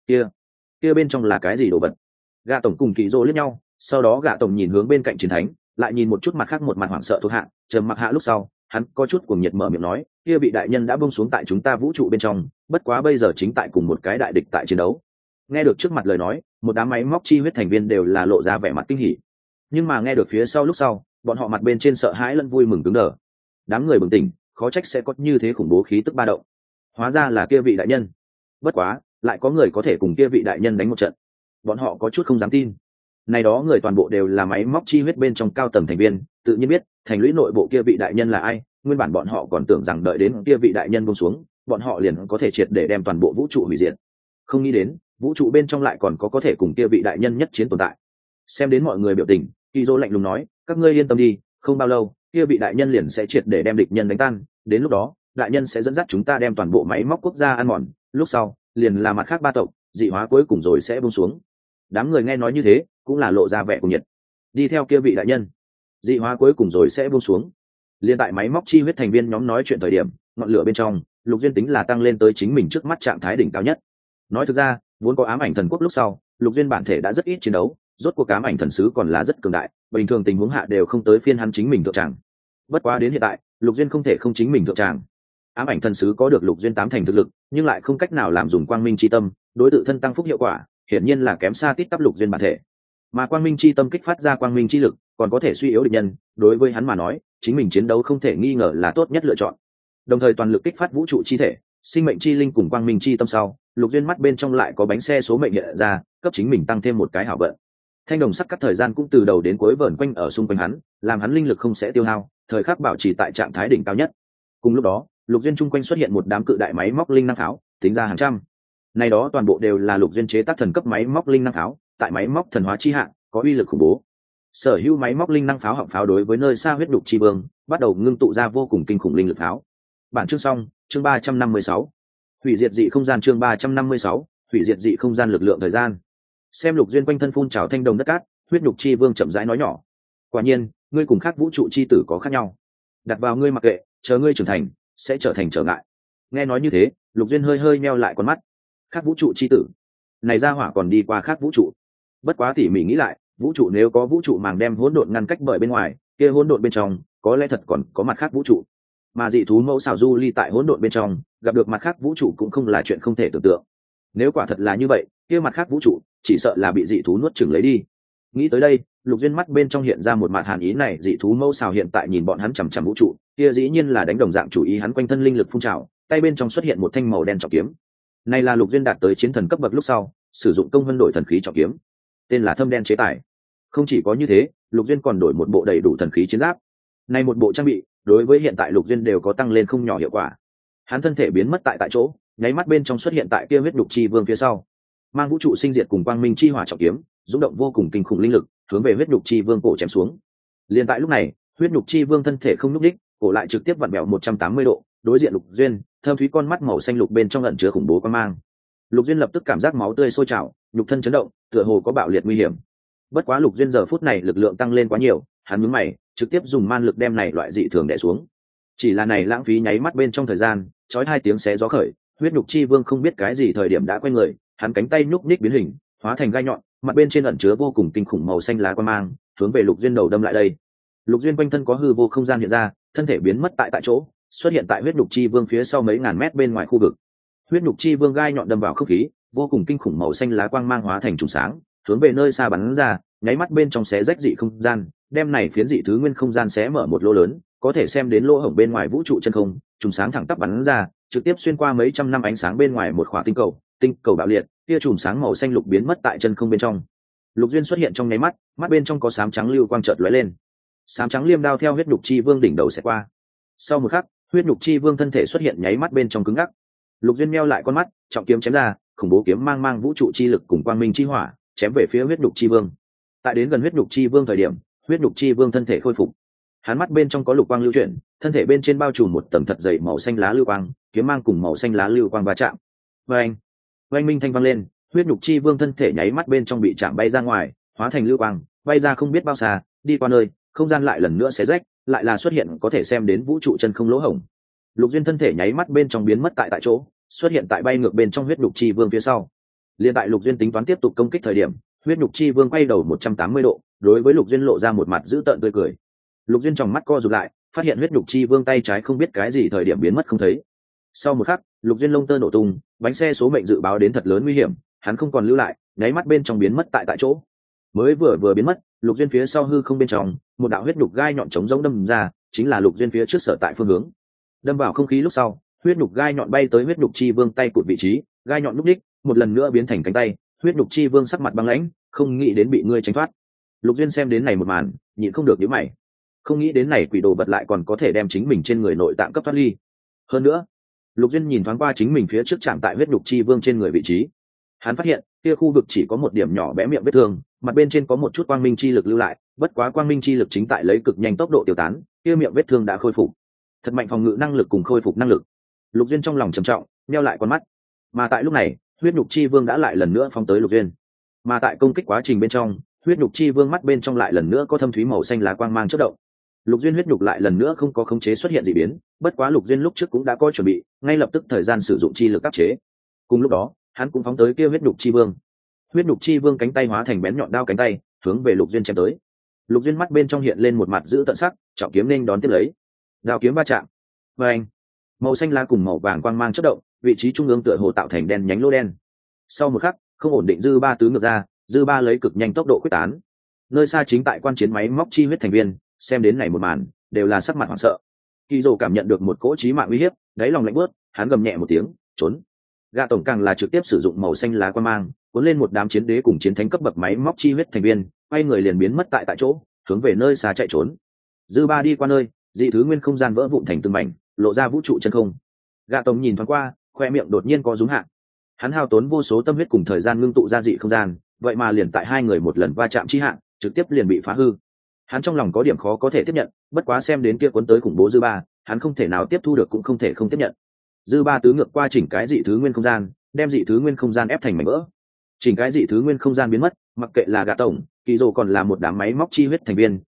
Kia bên trong là cái gì đồ vật? Gạ Tổng cùng Kỷ Dỗ liếc nhau, sau đó Gạ Tổng nhìn hướng bên cạnh chiến thánh, lại nhìn một chút mặt khác một mặt hoảng sợ thuộc hạ, trầm mặc hạ lúc sau, hắn có chút cuồng nhiệt mở miệng nói, kia vị đại nhân đã buông xuống tại chúng ta vũ trụ bên trong, bất quá bây giờ chính tại cùng một cái đại địch tại chiến đấu. Nghe được trước mặt lời nói, một đám máy móc chi huyết thành viên đều là lộ ra vẻ mặt kinh hỉ, nhưng mà nghe được phía sau lúc sau, bọn họ mặt bên trên sợ hãi lẫn vui mừng cứng đờ. Đám người bừng tỉnh, khó trách sẽ có như thế khủng bố khí tức ba động. Hóa ra là kia vị đại nhân. Bất quá, lại có người có thể cùng kia vị đại nhân đánh một trận. Bọn họ có chút không dám tin. Này đó người toàn bộ đều là máy móc chi huyết bên trong cao tầng thành viên, tự nhiên biết thành lũy nội bộ kia vị đại nhân là ai. Nguyên bản bọn họ còn tưởng rằng đợi đến kia vị đại nhân buông xuống, bọn họ liền có thể triệt để đem toàn bộ vũ trụ hủy diệt. Không nghĩ đến, vũ trụ bên trong lại còn có thể cùng kia vị đại nhân nhất chiến tồn tại. Xem đến mọi người biểu tình, Kỳ Dỗ lạnh lùng nói, các ngươi yên tâm đi, không bao lâu, kia vị đại nhân liền sẽ triệt để đem địch nhân đánh tan. Đến lúc đó, đại nhân sẽ dẫn dắt chúng ta đem toàn bộ máy móc quốc gia ăn mòn. Lúc sau, liền là mặt khác ba tộc, dị hóa cuối cùng rồi sẽ buông xuống. Đám người nghe nói như thế, cũng là lộ ra vẻ cuồng nhiệt. Đi theo kia vị đại nhân, dị hóa cuối cùng rồi sẽ buông xuống. Liên tại máy móc chi huyết thành viên nhóm nói chuyện thời điểm, ngọn lửa bên trong, Lục Duyên tính là tăng lên tới chính mình trước mắt trạng thái đỉnh cao nhất. Nói thực ra, vốn có ám ảnh thần quốc lúc sau, Lục Duyên bản thể đã rất ít chiến đấu, rốt cuộc ám ảnh thần sứ còn là rất cường đại, bình thường tình huống hạ đều không tới phiên hắn chính mình thượng tràng. Bất quá đến hiện tại, Lục Duyên không thể không chính mình thượng tràng. Ám ảnh thần sứ có được Lục Duyên 8 thành thực lực, nhưng lại không cách nào làm dùng quang minh chi tâm, đối tự thân tăng phúc hiệu quả, hiển nhiên là kém xa tít tắp Lục Duyên bản thể. Mà quang minh chi tâm kích phát ra quang minh chi lực, còn có thể suy yếu địch nhân, đối với hắn mà nói, chính mình chiến đấu không thể nghi ngờ là tốt nhất lựa chọn. Đồng thời toàn lực kích phát vũ trụ chi thể, sinh mệnh chi linh cùng quang minh chi tâm sau, Lục Duyên mắt bên trong lại có bánh xe số mệnh hiện ra, cấp chính mình tăng thêm một cái hảo vận. Thanh đồng sắc cắt thời gian cũng từ đầu đến cuối vờn quanh ở xung quanh hắn, làm hắn linh lực không sẽ tiêu hao, thời khắc bảo trì tại trạng thái đỉnh cao nhất. Cùng lúc đó, Lục Duyên chung quanh xuất hiện một đám cự đại máy móc linh năng pháo, tính ra hàng trăm. Này đó toàn bộ đều là Lục Duyên chế tác thần cấp máy móc linh năng pháo, tại máy móc thần hóa chi hạng, có uy lực khủng bố. Sở hữu máy móc linh năng pháo họng pháo đối với nơi xa huyết đục chi vương, bắt đầu ngưng tụ ra vô cùng kinh khủng linh lực pháo. Bản chương xong, chương 356. Hủy diệt dị không gian chương 356, hủy diệt dị không gian lực lượng thời gian. Xem Lục Duyên quanh thân phun trào thanh đồng đất cát, huyết nhục chi vương chậm rãi nói nhỏ. Quả nhiên, ngươi cùng khác vũ trụ chi tử có khác nhau, đặt vào ngươi mặc kệ, chờ ngươi trưởng thành sẽ trở thành trở ngại. Nghe nói như thế, Lục Duyên hơi hơi meo lại con mắt. Khác vũ trụ chi tử, này ra hỏa còn đi qua khác vũ trụ. Bất quá tỉ mỉ nghĩ lại, vũ trụ nếu có vũ trụ màng đem hỗn độn ngăn cách bởi bên ngoài, kia hỗn độn bên trong có lẽ thật còn có mặt khác vũ trụ. Mà dị thú mẫu xảo du ly tại hỗn độn bên trong gặp được mặt khác vũ trụ cũng không là chuyện không thể tưởng tượng. Nếu quả thật là như vậy, kia mặt khác vũ trụ chỉ sợ là bị dị thú nuốt chửng lấy đi. Nghĩ tới đây, Lục Duyên mắt bên trong hiện ra một mạt hàn ý, này dị thú mẫu xảo hiện tại nhìn bọn hắn chằm chằm vũ trụ, kia dĩ nhiên là đánh đồng dạng chủ ý hắn quanh thân linh lực phun trào, tay bên trong xuất hiện một thanh màu đen trọng kiếm. Này là Lục Duyên đạt tới chiến thần cấp bậc lúc sau, sử dụng công vân đổi thần khí trọng kiếm, tên là Thâm Đen chế tài. Không chỉ có như thế, Lục Duyên còn đổi một bộ đầy đủ thần khí chiến giáp. Này một bộ trang bị, đối với hiện tại Lục Duyên đều có tăng lên không nhỏ hiệu quả. Hắn thân thể biến mất tại chỗ, nháy mắt bên trong xuất hiện tại kia huyết nhục chi vương phía sau, mang vũ trụ sinh diệt cùng quang minh chi hỏa trọng kiếm, rung động vô cùng kinh khủng linh lực, hướng về huyết nhục chi vương cổ chém xuống. Liên tại lúc này, huyết nhục chi vương thân thể không nhúc nhích, cổ lại trực tiếp vặn bẹo 180 độ, đối diện Lục Duyên, thâm thúy con mắt màu xanh lục bên trong ẩn chứa khủng bố quang mang. Lục Duyên lập tức cảm giác máu tươi sôi trào, nhục thân chấn động, tựa hồ có bạo liệt nguy hiểm. Bất quá Lục Duyên giờ phút này lực lượng tăng lên quá nhiều, hắn nhướng mày, trực tiếp dùng man lực đem này loại dị thường đè xuống. Chỉ là này lãng phí nháy mắt bên trong thời gian, chói hai tiếng xé gió khởi, huyết nhục chi vương không biết cái gì thời điểm đã quay người, hắn cánh tay nhúc nhích biến hình, hóa thành gai nhọn, mặt bên trên ẩn chứa vô cùng kinh khủng màu xanh lá quang mang, hướng về Lục Duyên đầu đâm lại đây. Lục Duyên quanh thân có hư vô không gian hiện ra, thân thể biến mất tại chỗ, xuất hiện tại huyết nhục chi vương phía sau mấy ngàn mét bên ngoài khu vực. Huyết nhục chi vương gai nhọn đâm vào không khí, vô cùng kinh khủng màu xanh lá quang mang hóa thành trùng sáng, hướng về nơi xa bắn ra, nháy mắt bên trong xé rách dị không gian, đem này phiến dị thứ nguyên không gian xé mở một lỗ lớn, có thể xem đến lỗ hổng bên ngoài vũ trụ chân không, trùng sáng thẳng tắp bắn ra, trực tiếp xuyên qua mấy trăm năm ánh sáng bên ngoài một khỏa tinh cầu bạo liệt, kia trùng sáng màu xanh lục biến mất tại chân không bên trong. Lục Duyên xuất hiện trong nháy mắt, mắt bên trong có xám trắng lưu quang chợt lóe lên. Xám trắng liêm đao theo huyết nhục chi vương đỉnh đầu sẽ qua. Sau một khắc, huyết nhục chi vương thân thể xuất hiện nháy mắt bên trong cứng ngắc. Lục Duyên meo lại con mắt, trọng kiếm chém ra, khủng bố kiếm mang vũ trụ chi lực cùng quang minh chi hỏa, chém về phía huyết nhục chi vương. Tại đến gần huyết nhục chi vương thời điểm, huyết nhục chi vương thân thể khôi phục. Hắn mắt bên trong có lục quang lưu chuyển, thân thể bên trên bao trùm một tầng thật dày màu xanh lá lưu quang, kiếm mang cùng màu xanh lá lưu quang va chạm. Oanh minh thanh vang lên, huyết nhục chi vương thân thể nháy mắt bên trong bị chạm bay ra ngoài, hóa thành lưu quang, bay ra không biết bao xa, đi qua nơi, không gian lại lần nữa xé rách, lại là xuất hiện có thể xem đến vũ trụ chân không lỗ hổng. Lục Duyên thân thể nháy mắt bên trong biến mất tại chỗ, xuất hiện tại bay ngược bên trong huyết nhục chi vương phía sau. Liên tại Lục Duyên tính toán tiếp tục công kích thời điểm, huyết nhục chi vương quay đầu 180 độ, đối với Lục Duyên lộ ra một mặt dữ tợn tươi cười. Lục Duyên tròng mắt co rụt lại, phát hiện huyết nhục chi vương tay trái không biết cái gì thời điểm biến mất không thấy. Sau một khắc, Lục Duyên lông tơ nổ tung, bánh xe số mệnh dự báo đến thật lớn nguy hiểm, hắn không còn lưu lại, nháy mắt bên trong biến mất tại chỗ. Mới vừa biến mất, Lục Duyên phía sau hư không bên trong, một đạo huyết nhục gai nhọn chống giống đâm ra, chính là Lục Duyên phía trước sở tại phương hướng. Đâm vào không khí lúc sau, huyết nhục gai nhọn bay tới huyết nhục chi vương tay cụt vị trí, gai nhọn lúc đích, một lần nữa biến thành cánh tay, huyết nhục chi vương sắc mặt băng lãnh, không nghĩ đến bị ngươi tránh thoát. Lục Duyên xem đến này một màn, nhịn không được nhíu mày. Không nghĩ đến này quỷ đồ vật lại còn có thể đem chính mình trên người nội tạng cấp thoát ly. Hơn nữa, Lục Duyên nhìn thoáng qua chính mình phía trước chạm tại huyết nhục chi vương trên người vị trí, hắn phát hiện kia khu vực chỉ có một điểm nhỏ bé miệng vết thương, mặt bên trên có một chút quang minh chi lực lưu lại, bất quá quang minh chi lực chính tại lấy cực nhanh tốc độ tiêu tán, kia miệng vết thương đã khôi phục. Thật mạnh phòng ngự năng lực cùng khôi phục năng lực. Lục Duyên trong lòng trầm trọng, nheo lại con mắt. Mà tại lúc này, huyết nhục chi vương đã lại lần nữa phóng tới Lục Duyên. Mà tại công kích quá trình bên trong, huyết nhục chi vương mắt bên trong lại lần nữa có thâm thúy màu xanh lá quang mang chớp động. Lục Duyên huyết nhục lại lần nữa không có khống chế xuất hiện dị biến, bất quá Lục Duyên lúc trước cũng đã có chuẩn bị, ngay lập tức thời gian sử dụng chi lực áp chế. Cùng lúc đó, hắn cũng phóng tới kia huyết nhục chi vương. Huyết nhục chi vương cánh tay hóa thành bén nhọn đao cánh tay, hướng về Lục Duyên chém tới. Lục Duyên mắt bên trong hiện lên một mặt dữ tợn sắc, trọng kiếm nên đón tiếp lấy. Đao kiếm va chạm. Oeng. Màu xanh lá cùng màu vàng quang mang chớp động, vị trí trung ương tựa hồ tạo thành đen nhánh lỗ đen. Sau một khắc, không ổn định dư ba tứ ngược ra, dư ba lấy cực nhanh tốc độ quyết tán. Nơi xa chính tại quan chiến máy móc chi huyết thành viên, xem đến này một màn, đều là sắc mặt hoảng sợ. Kỳ Dụ cảm nhận được một cỗ chí mạng uy hiếp, đáy lòng lạnh buốt, hắn gầm nhẹ một tiếng, trốn. Gã tổng càng là trực tiếp sử dụng màu xanh lá quang mang, cuốn lên một đám chiến đế cùng chiến thánh cấp bậc máy móc chi huyết thành viên, quay người liền biến mất tại chỗ, hướng về nơi xa chạy trốn. Dư ba đi qua nơi, dị thứ nguyên không gian vỡ vụn thành từng mảnh, lộ ra vũ trụ chân không. Gã tổng nhìn thoáng qua, khoe miệng đột nhiên có rúm hạ. Hắn hao tốn vô số tâm huyết cùng thời gian ngưng tụ ra dị không gian, vậy mà liền tại hai người một lần va chạm chi hạn, trực tiếp liền bị phá hư. Hắn trong lòng có điểm khó có thể tiếp nhận, bất quá xem đến kia cuốn tới khủng bố dư ba, hắn không thể nào tiếp thu được cũng không thể không tiếp nhận. Dư ba tứ ngược qua chỉnh cái dị thứ nguyên không gian, đem dị thứ nguyên không gian ép thành mảnh vỡ. Chỉnh cái dị thứ nguyên không gian biến mất, mặc kệ là Gã tổng, Kỳ Dụ còn là một đám máy móc chi huyết thành viên,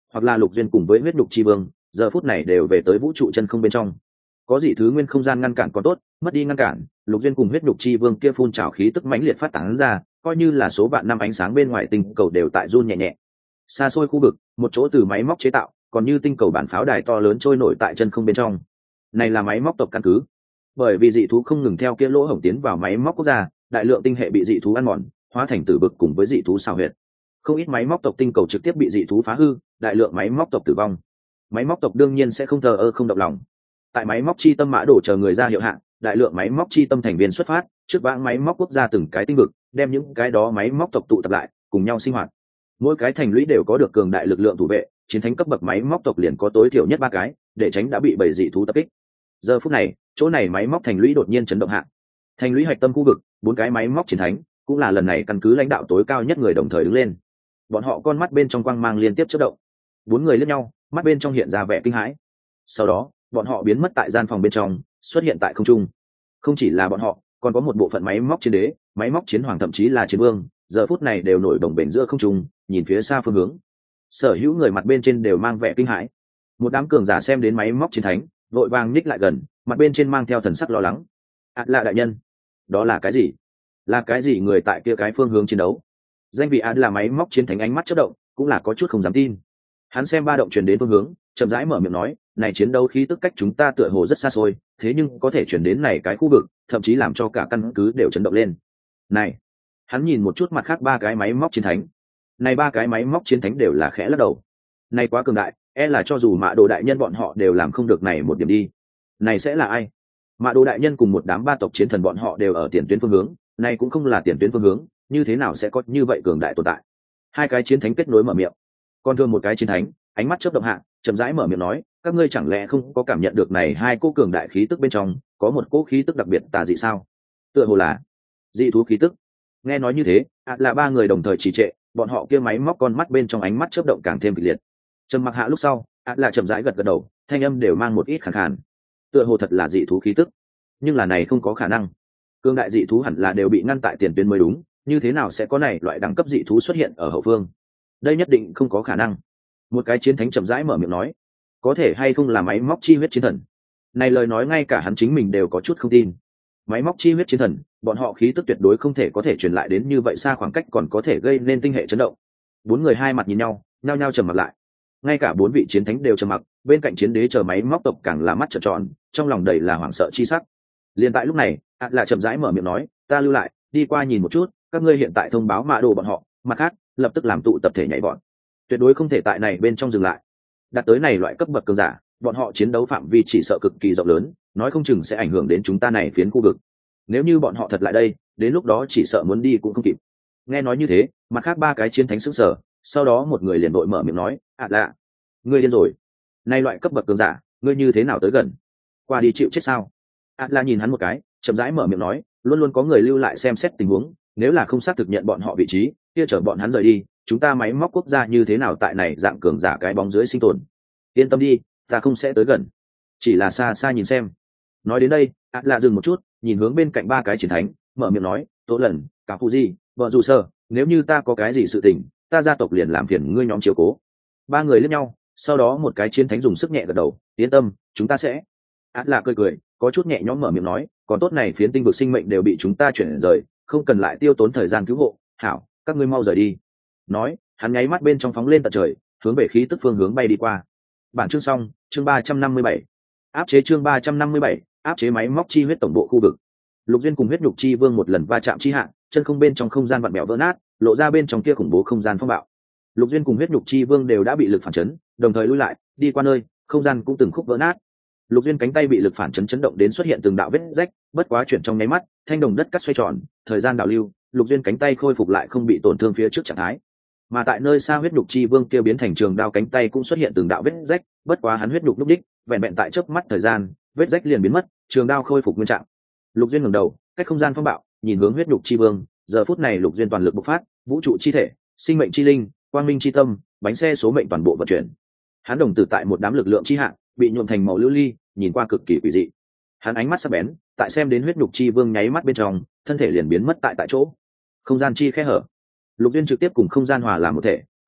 hoặc là Lục Duyên cùng với huyết nhục chi vương giờ phút này đều về tới vũ trụ chân không bên trong. Có dị thứ nguyên không gian ngăn cản còn tốt, mất đi ngăn cản, Lục Duyên cùng huyết nhục chi vương kia phun trào khí tức mãnh liệt phát tán ra, coi như là số vạn năm ánh sáng bên ngoài tinh cầu đều tại run nhẹ nhẹ. Xa xôi khu vực, một chỗ từ máy móc chế tạo, còn như tinh cầu bản pháo đài to lớn trôi nổi tại chân không bên trong. Này là máy móc tộc căn cứ. Bởi vì dị thú không ngừng theo kia lỗ hổng tiến vào máy móc quốc gia, đại lượng tinh hệ bị dị thú ăn mòn, hóa thành tử vực cùng với dị thú xào huyệt. Không ít máy móc tộc tinh cầu trực tiếp bị dị thú phá hư, đại lượng máy móc tộc tử vong. Máy móc tộc đương nhiên sẽ không thờ ơ không động lòng. Tại máy móc chi tâm mã đổ chờ người ra hiệu hạn, đại lượng máy móc chi tâm thành viên xuất phát, trước vãng máy móc quốc gia từng cái tinh vực, đem những cái đó máy móc tộc tụ tập lại, cùng nhau sinh hoạt. Mỗi cái thành lũy đều có được cường đại lực lượng thủ vệ, chiến thánh cấp bậc máy móc tộc liền có tối thiểu nhất 3 cái, để tránh đã bị bầy dị thú tập kích. Giờ phút này, chỗ này máy móc thành lũy đột nhiên chấn động hạ. Thành lũy hạch tâm khu vực, 4 cái máy móc chiến thánh, cũng là lần này căn cứ lãnh đạo tối cao nhất người đồng thời đứng lên. Bọn họ con mắt bên trong quang mang liên tiếp chớp động. 4 người liếc nhau, mắt bên trong hiện ra vẻ kinh hãi. Sau đó, bọn họ biến mất tại gian phòng bên trong, xuất hiện tại không trung. Không chỉ là bọn họ, còn có một bộ phận máy móc chiến đế, máy móc chiến hoàng thậm chí là chiến vương, giờ phút này đều nổi đồng bền giữa không trung, nhìn phía xa phương hướng. Sở hữu người mặt bên trên đều mang vẻ kinh hãi. Một đám cường giả xem đến máy móc chiến thánh, vội vàng nhích lại gần, mặt bên trên mang theo thần sắc lo lắng. Là đại nhân, đó là cái gì? Là cái gì người tại kia cái phương hướng chiến đấu? Danh vị là máy móc chiến thánh, ánh mắt chớp động, cũng là có chút không dám tin. Hắn xem ba động truyền đến phương hướng, chậm rãi mở miệng nói, này chiến đấu khí tức cách chúng ta tựa hồ rất xa xôi, thế nhưng có thể truyền đến này cái khu vực, thậm chí làm cho cả căn cứ đều chấn động lên. Này, hắn nhìn một chút mặt khác 3 cái máy móc chiến thánh. Này 3 cái máy móc chiến thánh đều là khẽ lắc đầu. Này quá cường đại, là cho dù Mạ Đồ đại nhân bọn họ đều làm không được này một điểm đi. Này sẽ là ai? Mạ Đồ đại nhân cùng một đám ba tộc chiến thần bọn họ đều ở tiền tuyến phương hướng, này cũng không là tiền tuyến phương hướng, như thế nào sẽ có như vậy cường đại tồn tại? 2 cái chiến thánh kết nối mở miệng. Còn thường một cái chiến thánh, ánh mắt chớp động hạ, chậm rãi mở miệng nói, các ngươi chẳng lẽ không có cảm nhận được này 2 cô cường đại khí tức bên trong, có một cỗ khí tức đặc biệt tà dị sao? Tựa hồ là dị thú khí tức. Nghe nói như thế, là 3 người đồng thời trì trệ, bọn họ kia máy móc con mắt bên trong ánh mắt chớp động càng thêm kịch liệt. Trầm mặc hạ lúc sau, là chậm rãi gật gật đầu, thanh âm đều mang một ít khàn khàn. Tựa hồ thật là dị thú khí tức, nhưng là này không có khả năng. Cương đại dị thú hẳn là đều bị ngăn tại tiền tuyến mới đúng, như thế nào sẽ có này loại đẳng cấp dị thú xuất hiện ở hậu phương? Đây nhất định không có khả năng. Một cái chiến thánh chậm rãi mở miệng nói, có thể hay không là máy móc chi huyết chiến thần? Này lời nói ngay cả hắn chính mình đều có chút không tin. Máy móc chi huyết chiến thần, bọn họ khí tức tuyệt đối không thể có thể truyền lại đến như vậy xa khoảng cách, còn có thể gây nên tinh hệ chấn động. 4 người hai mặt nhìn nhau, nhao nhao trầm mặt lại. Ngay cả 4 vị chiến thánh đều trầm mặc, bên cạnh chiến đế chờ máy móc tộc càng là mắt trợn tròn, trong lòng đầy là hoảng sợ chi sắc. Liên tại lúc này, là chậm rãi mở miệng nói, ta lưu lại, đi qua nhìn một chút, các ngươi hiện tại thông báo Mạ Đồ bọn họ, mặt khác, lập tức làm tụ tập thể nhảy bọn. Tuyệt đối không thể tại này bên trong dừng lại. Đạt tới này loại cấp bậc cường giả, bọn họ chiến đấu phạm vi chỉ sợ cực kỳ rộng lớn, nói không chừng sẽ ảnh hưởng đến chúng ta này phiến khu vực. Nếu như bọn họ thật lại đây, đến lúc đó chỉ sợ muốn đi cũng không kịp. Nghe nói như thế, mặt khác 3 cái chiến thánh sững sờ, sau đó một người liền đội mở miệng nói, là, ngươi điên rồi. Này loại cấp bậc cường giả, ngươi như thế nào tới gần? Qua đi chịu chết sao? là nhìn hắn một cái, chậm rãi mở miệng nói, luôn luôn có người lưu lại xem xét tình huống, nếu là không xác thực nhận bọn họ vị trí, kia chở bọn hắn rời đi, chúng ta máy móc quốc gia như thế nào tại này dạng cường giả cái bóng dưới sinh tồn. Yên tâm đi, ta không sẽ tới gần, chỉ là xa xa nhìn xem. Nói đến đây, là dừng một chút, nhìn hướng bên cạnh 3 cái chiến thánh, mở miệng nói, Tố Lần, cả phụ gì, vợ dù sơ, nếu như ta có cái gì sự tình, ta gia tộc liền làm phiền ngươi nhóm chiếu cố. 3 người liếc nhau, sau đó một cái chiến thánh dùng sức nhẹ gật đầu, yên tâm, chúng ta sẽ. Là cười cười, có chút nhẹ nhõm mở miệng nói, còn tốt này phiến tinh vực sinh mệnh đều bị chúng ta chuyển rời, không cần lại tiêu tốn thời gian cứu hộ. Hảo, các ngươi mau rời đi. Nói, hắn nháy mắt bên trong phóng lên tận trời, hướng về khí tức phương hướng bay đi qua. Bản chương xong, chương 357. Áp chế chương 357, áp chế máy móc chi huyết tổng bộ khu vực. Lục Duyên cùng huyết nhục chi vương một lần va chạm chi hạn, chân không bên trong không gian vặn bèo vỡ nát, lộ ra bên trong kia khủng bố không gian phong bạo. Lục Duyên cùng huyết nhục chi vương đều đã bị lực phản chấn, đồng thời lui lại, đi qua nơi, không gian cũng từng khúc vỡ nát. Lục Duyên cánh tay bị lực phản chấn chấn động đến xuất hiện từng đạo vết rách, bất quá chuyển trong nháy mắt, thanh đồng đất cắt xoay tròn, thời gian đảo lưu, Lục Duyên cánh tay khôi phục lại không bị tổn thương phía trước trạng thái. Mà tại nơi xa huyết nhục chi vương kia biến thành trường đao cánh tay cũng xuất hiện từng đạo vết rách, bất quá hắn huyết nhục lúc đích, vẹn vẹn tại chớp mắt thời gian, vết rách liền biến mất, trường đao khôi phục nguyên trạng. Lục Duyên ngẩng đầu, cách không gian phong bạo, nhìn hướng huyết nhục chi vương, giờ phút này Lục Duyên toàn lực bộc phát, vũ trụ chi thể, sinh mệnh chi linh, quang minh chi tâm, bánh xe số mệnh toàn bộ vận chuyển. Hắn đồng tử tại một đám lực lượng chi hạng, bị nhuộm thành màu lưu ly, nhìn qua cực kỳ quỷ dị. Hắn ánh mắt sắc bén, tại xem đến huyết nhục chi vương nháy mắt bên trong, thân thể liền biến mất tại chỗ. Không gian chi khe hở, Lục Duyên trực tiếp cùng không gian hòa làm một thể,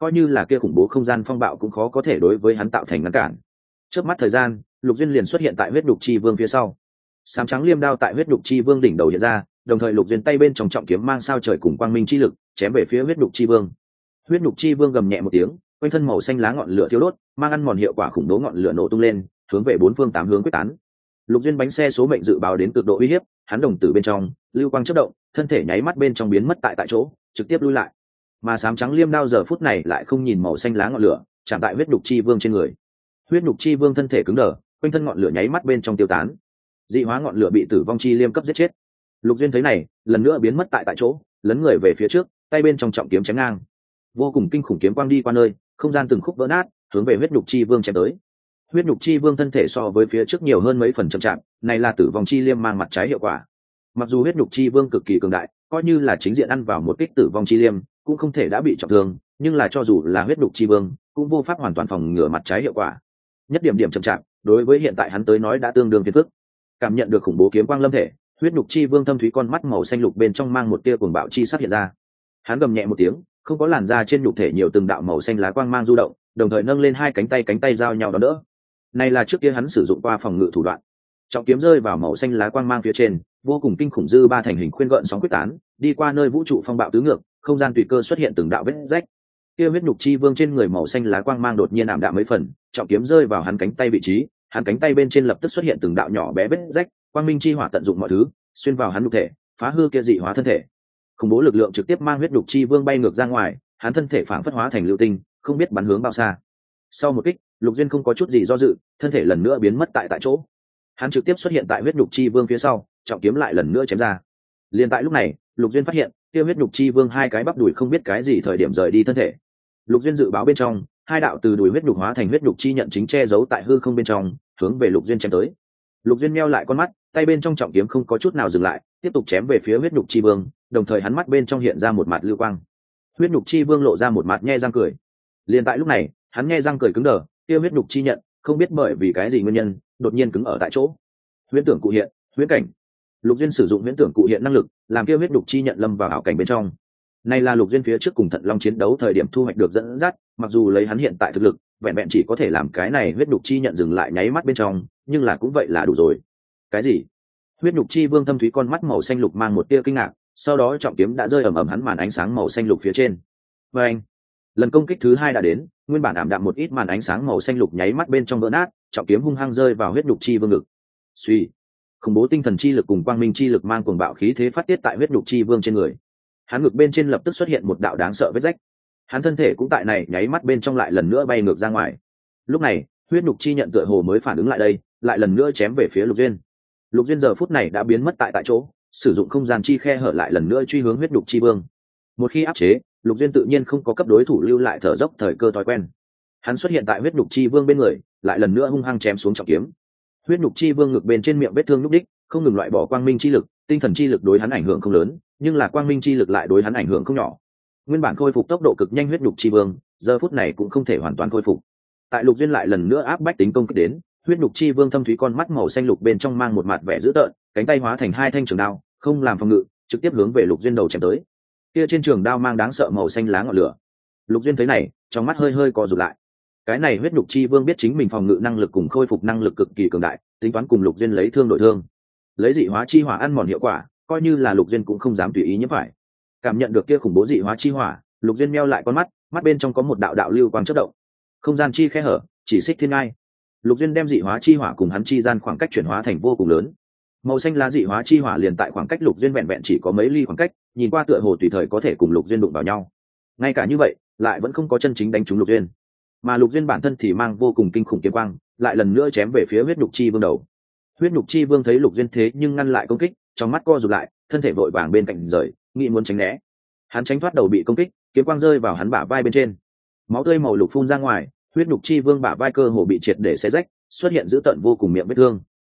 coi như là kia khủng bố không gian phong bạo cũng khó có thể đối với hắn tạo thành ngăn cản. Trước mắt thời gian, Lục Duyên liền xuất hiện tại huyết đục chi vương phía sau. Sám trắng liêm đao tại huyết đục chi vương đỉnh đầu hiện ra, đồng thời Lục Duyên tay bên trong trọng kiếm mang sao trời cùng quang minh chi lực chém về phía huyết đục chi vương. Huyết đục chi vương gầm nhẹ một tiếng, quanh thân màu xanh lá ngọn lửa thiêu đốt, mang ăn mòn hiệu quả khủng bố ngọn lửa nổ tung lên, hướng về bốn phương tám hướng quyết tán. Lục Duyên bánh xe số mệnh dự báo đến cực độ uy hiếp, hắn đồng tử bên trong lưu quang chớp động, thân thể nháy mắt bên trong biến mất tại chỗ, trực tiếp lui lại. Mà sám trắng liêm đao giờ phút này lại không nhìn màu xanh lá ngọn lửa, chạm tại huyết đục chi vương trên người. Huyết đục chi vương thân thể cứng đờ, quanh thân ngọn lửa nháy mắt bên trong tiêu tán. Dị hóa ngọn lửa bị tử vong chi liêm cấp giết chết. Lục Duyên thấy này, lần nữa biến mất tại chỗ, lấn người về phía trước, tay bên trong trọng kiếm chém ngang. Vô cùng kinh khủng kiếm quang đi qua nơi, không gian từng khúc vỡ nát, hướng về huyết đục chi vương chém tới. Huyết nhục chi vương thân thể so với phía trước nhiều hơn mấy phần chậm chạp, này là tử vong chi liêm mang mặt trái hiệu quả. Mặc dù huyết nhục chi vương cực kỳ cường đại, coi như là chính diện ăn vào một kích tử vong chi liêm cũng không thể đã bị trọng thương, nhưng là cho dù là huyết nhục chi vương cũng vô pháp hoàn toàn phòng ngừa mặt trái hiệu quả. Nhất điểm chậm chạp, đối với hiện tại hắn tới nói đã tương đương phiền phức. Cảm nhận được khủng bố kiếm quang lâm thể, huyết nhục chi vương thâm thúy con mắt màu xanh lục bên trong mang một tia cuồng bạo chi sắc hiện ra. Hắn gầm nhẹ một tiếng, không có làn da trên nhục thể nhiều từng đạo màu xanh lá quang mang du động, đồng thời nâng lên hai cánh tay giao nhau đón đỡ. Này là trước kia hắn sử dụng qua phòng ngự thủ đoạn. Trọng kiếm rơi vào màu xanh lá quang mang phía trên, vô cùng kinh khủng dư ba thành hình khuyên gợn sóng quyết tán, đi qua nơi vũ trụ phong bạo tứ ngược, không gian tùy cơ xuất hiện từng đạo vết rách. Kia huyết nhục chi vương trên người màu xanh lá quang mang đột nhiên ảm đạm mấy phần, trọng kiếm rơi vào hắn cánh tay vị trí, hắn cánh tay bên trên lập tức xuất hiện từng đạo nhỏ bé vết rách, quang minh chi hỏa tận dụng mọi thứ, xuyên vào hắn nhục thể, phá hư kia dị hóa thân thể. Khủng bố lực lượng trực tiếp mang huyết nhục chi vương bay ngược ra ngoài, hắn thân thể phảng phất hóa thành lưu tinh, không biết bắn hướng bao xa. Sau một kích, Lục Duyên không có chút gì do dự, thân thể lần nữa biến mất tại chỗ. Hắn trực tiếp xuất hiện tại huyết nhục chi vương phía sau, trọng kiếm lại lần nữa chém ra. Liên tại lúc này, Lục Duyên phát hiện, kia huyết nhục chi vương hai cái bắp đùi không biết cái gì thời điểm rời đi thân thể. Lục Duyên dự báo bên trong, hai đạo từ đùi huyết nhục hóa thành huyết nhục chi nhận chính che giấu tại hư không bên trong, hướng về Lục Duyên chém tới. Lục Duyên meo lại con mắt, tay bên trong trọng kiếm không có chút nào dừng lại, tiếp tục chém về phía huyết nhục chi vương, đồng thời hắn mắt bên trong hiện ra một mặt lưu quang. Huyết nhục chi vương lộ ra một mặt nhe răng cười. Liên tại lúc này, hắn nhe răng cười cứng đờ, kia huyết nhục chi nhận không biết bởi vì cái gì nguyên nhân đột nhiên cứng ở tại chỗ. Huyễn tưởng cụ hiện, huyễn cảnh. Lục Duyên sử dụng huyễn tưởng cụ hiện năng lực, làm kia huyết nhục chi nhận lâm vào ảo cảnh bên trong. Này là Lục Duyên phía trước cùng Thận Long chiến đấu thời điểm thu hoạch được dẫn dắt, mặc dù lấy hắn hiện tại thực lực, vẹn vẹn chỉ có thể làm cái này huyết nhục chi nhận dừng lại nháy mắt bên trong, nhưng là cũng vậy là đủ rồi. Cái gì? Huyết nhục chi vương thâm thúy con mắt màu xanh lục mang một tia kinh ngạc, sau đó trọng kiếm đã rơi ầm ầm hắn màn ánh sáng màu xanh lục phía trên. Và anh, lần công kích thứ hai đã đến, nguyên bản ảm đạm một ít màn ánh sáng màu xanh lục nháy mắt bên trong vỡ nát, trọng kiếm hung hăng rơi vào huyết nhục chi vương ngực. Suy, khủng bố tinh thần chi lực cùng quang minh chi lực mang cuồng bạo khí thế phát tiết tại huyết nhục chi vương trên người. Hắn ngực bên trên lập tức xuất hiện một đạo đáng sợ vết rách. Hắn thân thể cũng tại này nháy mắt bên trong lại lần nữa bay ngược ra ngoài. Lúc này, huyết nhục chi nhận tựa hồ mới phản ứng lại đây, lại lần nữa chém về phía Lục Duyên. Lục Duyên giờ phút này đã biến mất tại chỗ, sử dụng không gian chi khe hở lại lần nữa truy hướng huyết nhục chi vương. Một khi áp chế, Lục Duyên tự nhiên không có cấp đối thủ lưu lại thở dốc thời cơ thói quen. Hắn xuất hiện tại huyết nhục chi vương bên người, lại lần nữa hung hăng chém xuống trọng kiếm. Huyết nhục chi vương ngực bên trên miệng vết thương lúc đích, không ngừng loại bỏ quang minh chi lực, tinh thần chi lực đối hắn ảnh hưởng không lớn, nhưng là quang minh chi lực lại đối hắn ảnh hưởng không nhỏ. Nguyên bản khôi phục tốc độ cực nhanh huyết nhục chi vương, giờ phút này cũng không thể hoàn toàn khôi phục. Tại Lục Duyên lại lần nữa áp bách tính công kích đến, huyết nhục chi vương thâm thúy con mắt màu xanh lục bên trong mang một mặt vẻ dữ tợn, cánh tay hóa thành hai thanh trường đao, không làm phòng ngự, trực tiếp hướng về Lục Duyên đầu chém tới. Kia trên trường đao mang đáng sợ màu xanh lá ngọn lửa. Lục Duyên thấy này, trong mắt hơi co rụt lại. Cái này huyết nhục chi vương biết chính mình phòng ngự năng lực cùng khôi phục năng lực cực kỳ cường đại, tính toán cùng Lục Duyên lấy thương đổi thương, lấy dị hóa chi hỏa ăn mòn hiệu quả, coi như là Lục Duyên cũng không dám tùy ý nhiễm phải. Cảm nhận được kia khủng bố dị hóa chi hỏa, Lục Duyên meo lại con mắt, mắt bên trong có một đạo đạo lưu quang chớp động. Không gian chi khe hở, chỉ xích thiên ngai. Lục Duyên đem dị hóa chi hỏa cùng hắn chi gian khoảng cách chuyển hóa thành vô cùng lớn. Màu xanh lá dị hóa chi hỏa liền tại khoảng cách Lục Duyên vẹn vẹn chỉ có mấy ly khoảng cách, nhìn qua tựa hồ tùy thời có thể cùng Lục Duyên đụng vào nhau. Ngay cả như vậy, lại vẫn không có chân chính đánh trúng Lục Duyên. Mà Lục Duyên bản thân thì mang vô cùng kinh khủng kiếm quang, lại lần nữa chém về phía huyết nhục chi vương đầu. Huyết nhục chi vương thấy Lục Duyên thế nhưng ngăn lại công kích, trong mắt co rụt lại, thân thể vội vàng bên cạnh rời, nghĩ muốn tránh né. Hắn tránh thoát đầu bị công kích, kiếm quang rơi vào hắn bả vai bên trên. Máu tươi màu lục phun ra ngoài, huyết nhục chi vương bả vai cơ hồ bị triệt để xé rách, xuất hiện dữ tợn vô cùng miệng vết thương.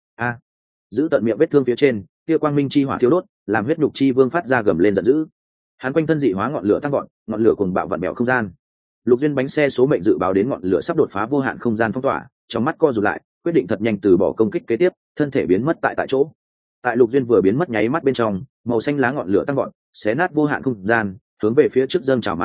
Giữ tận miệng vết thương phía trên, kia quang minh chi hỏa thiêu đốt, làm huyết nhục chi vương phát ra gầm lên giận dữ. Hắn quanh thân dị hóa ngọn lửa tăng vọt, ngọn lửa cùng bạo vặn bẹo không gian. Lục Duyên bánh xe số mệnh dự báo đến ngọn lửa sắp đột phá vô hạn không gian phong tỏa, trong mắt co rụt lại, quyết định thật nhanh từ bỏ công kích kế tiếp, thân thể biến mất tại chỗ. Tại Lục Duyên vừa biến mất nháy mắt bên trong, màu xanh lá ngọn lửa tăng vọt, xé nát vô hạn không gian, hướng về phía trước dâng trào mà đi,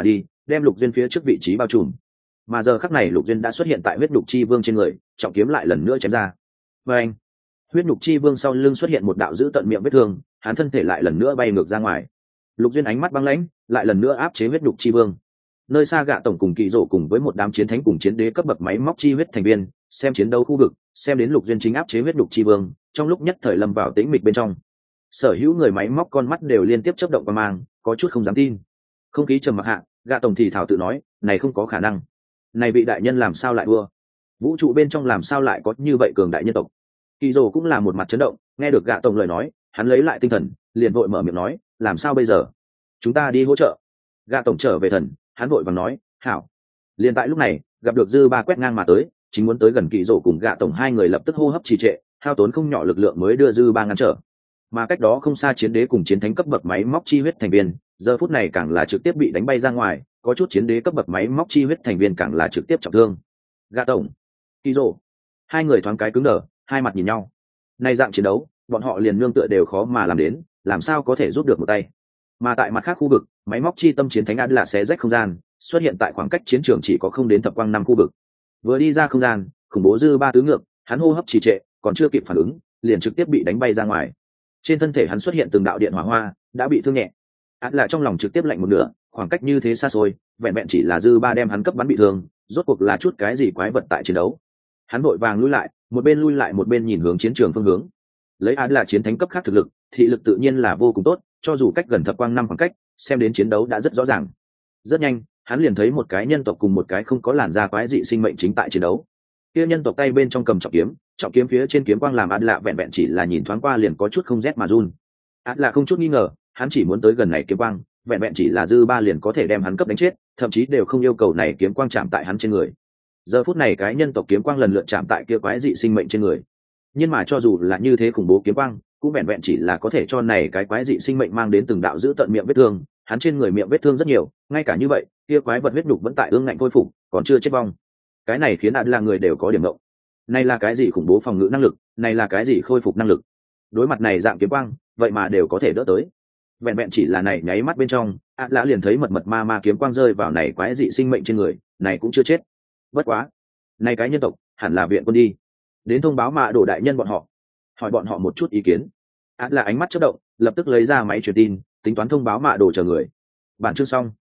đem Lục Duyên phía trước vị trí bao trùm. Mà giờ khắc này Lục Duyên đã xuất hiện tại huyết nhục chi vương trên người, trọng kiếm lại lần nữa chém ra. Và anh, huyết nhục chi vương sau lưng xuất hiện một đạo dữ tận miệng vết thương, hắn thân thể lại lần nữa bay ngược ra ngoài. Lục Duyên ánh mắt băng lãnh, lại lần nữa áp chế huyết nhục chi vương. Nơi xa Gạ tổng cùng Kỳ Dỗ cùng với một đám chiến thánh cùng chiến đế cấp bậc máy móc chi huyết thành viên, xem chiến đấu khu vực, xem đến Lục Duyên chính áp chế huyết nhục chi vương, trong lúc nhất thời lâm vào tĩnh mịch bên trong. Sở hữu người máy móc con mắt đều liên tiếp chớp động qua mang, có chút không dám tin. Không khí trầm mặc hạ, Gạ tổng thì thảo tự nói, này không có khả năng. Này vị đại nhân làm sao lại đua? Vũ trụ bên trong làm sao lại có như vậy cường đại nhân tộc? Kỳ Dỗ cũng là một mặt chấn động, nghe được Gạ tổng lời nói, hắn lấy lại tinh thần, liền vội mở miệng nói, làm sao bây giờ? Chúng ta đi hỗ trợ. Gạ tổng trở về thần, hắn vội vàng nói, hảo. Liền tại lúc này, gặp được dư ba quét ngang mà tới, chính muốn tới gần Kỳ Dỗ cùng Gạ tổng hai người lập tức hô hấp trì trệ, hao tốn không nhỏ lực lượng mới đưa dư ba ngăn trở. Mà cách đó không xa chiến đế cùng chiến thánh cấp bậc máy móc chi huyết thành viên, giờ phút này càng là trực tiếp bị đánh bay ra ngoài, có chút chiến đế cấp bậc máy móc chi huyết thành viên càng là trực tiếp trọng thương. Gạ tổng, Kỳ Dỗ, hai người thoáng cái cứng đờ, hai mặt nhìn nhau. Nay dạng chiến đấu, bọn họ liền nương tựa đều khó mà làm đến, làm sao có thể giúp được một tay. Mà tại mặt khác khu vực, máy móc chi tâm chiến thánh Ad là xé rách không gian, xuất hiện tại khoảng cách chiến trường chỉ có không đến thập quang năm khu vực. Vừa đi ra không gian, khủng bố dư ba tứ ngược, hắn hô hấp trì trệ, còn chưa kịp phản ứng, liền trực tiếp bị đánh bay ra ngoài. Trên thân thể hắn xuất hiện từng đạo điện hỏa hoa, đã bị thương nhẹ. Ad là trong lòng trực tiếp lạnh một nửa, khoảng cách như thế xa xôi, vẹn vẹn chỉ là dư ba đem hắn cấp bắn bị thương, rốt cuộc là chút cái gì quái vật tại chiến đấu. Hắn vội vàng lui lại, một bên nhìn hướng chiến trường phương hướng. Lấy Ad là chiến thánh cấp khác thực lực, thị lực tự nhiên là vô cùng tốt, cho dù cách gần thập quang năm khoảng cách, xem đến chiến đấu đã rất rõ ràng. Rất nhanh, hắn liền thấy một cái nhân tộc cùng một cái không có làn da quái dị sinh mệnh chính tại chiến đấu. Kia nhân tộc tay bên trong cầm trọng kiếm phía trên kiếm quang làm Ad lạ vẹn vẹn chỉ là nhìn thoáng qua liền có chút không rét mà run. Ad lạ không chút nghi ngờ, hắn chỉ muốn tới gần này kiếm quang, vẹn vẹn chỉ là dư ba liền có thể đem hắn cấp đánh chết, thậm chí đều không yêu cầu này kiếm quang chạm tại hắn trên người. Giờ phút này cái nhân tộc kiếm quang lần lượt chạm tại kia quái dị sinh mệnh trên người. Nhưng mà cho dù là như thế khủng bố kiếm quang, cũng vẹn vẹn chỉ là có thể cho này cái quái dị sinh mệnh mang đến từng đạo giữ tận miệng vết thương, hắn trên người miệng vết thương rất nhiều, ngay cả như vậy, kia quái vật huyết nhục vẫn tại ương ngạnh khôi phục, còn chưa chết vong. Cái này khiến Ad là người đều có điểm động. Này là cái gì khủng bố phòng ngự năng lực, này là cái gì khôi phục năng lực? Đối mặt này dạng kiếm quang, vậy mà đều có thể đỡ tới. Vẹn vẹn chỉ là này nháy mắt bên trong, Ad lã liền thấy mật ma kiếm quang rơi vào này quái dị sinh mệnh trên người, này cũng chưa chết. Bất quá, này cái nhân tộc, hẳn là viện quân đi. Đến thông báo Mạ Đồ đại nhân bọn họ, hỏi bọn họ một chút ý kiến. Ad là ánh mắt chớp động, lập tức lấy ra máy truyền tin, tính toán thông báo Mạ Đồ chờ người. Bản chương xong.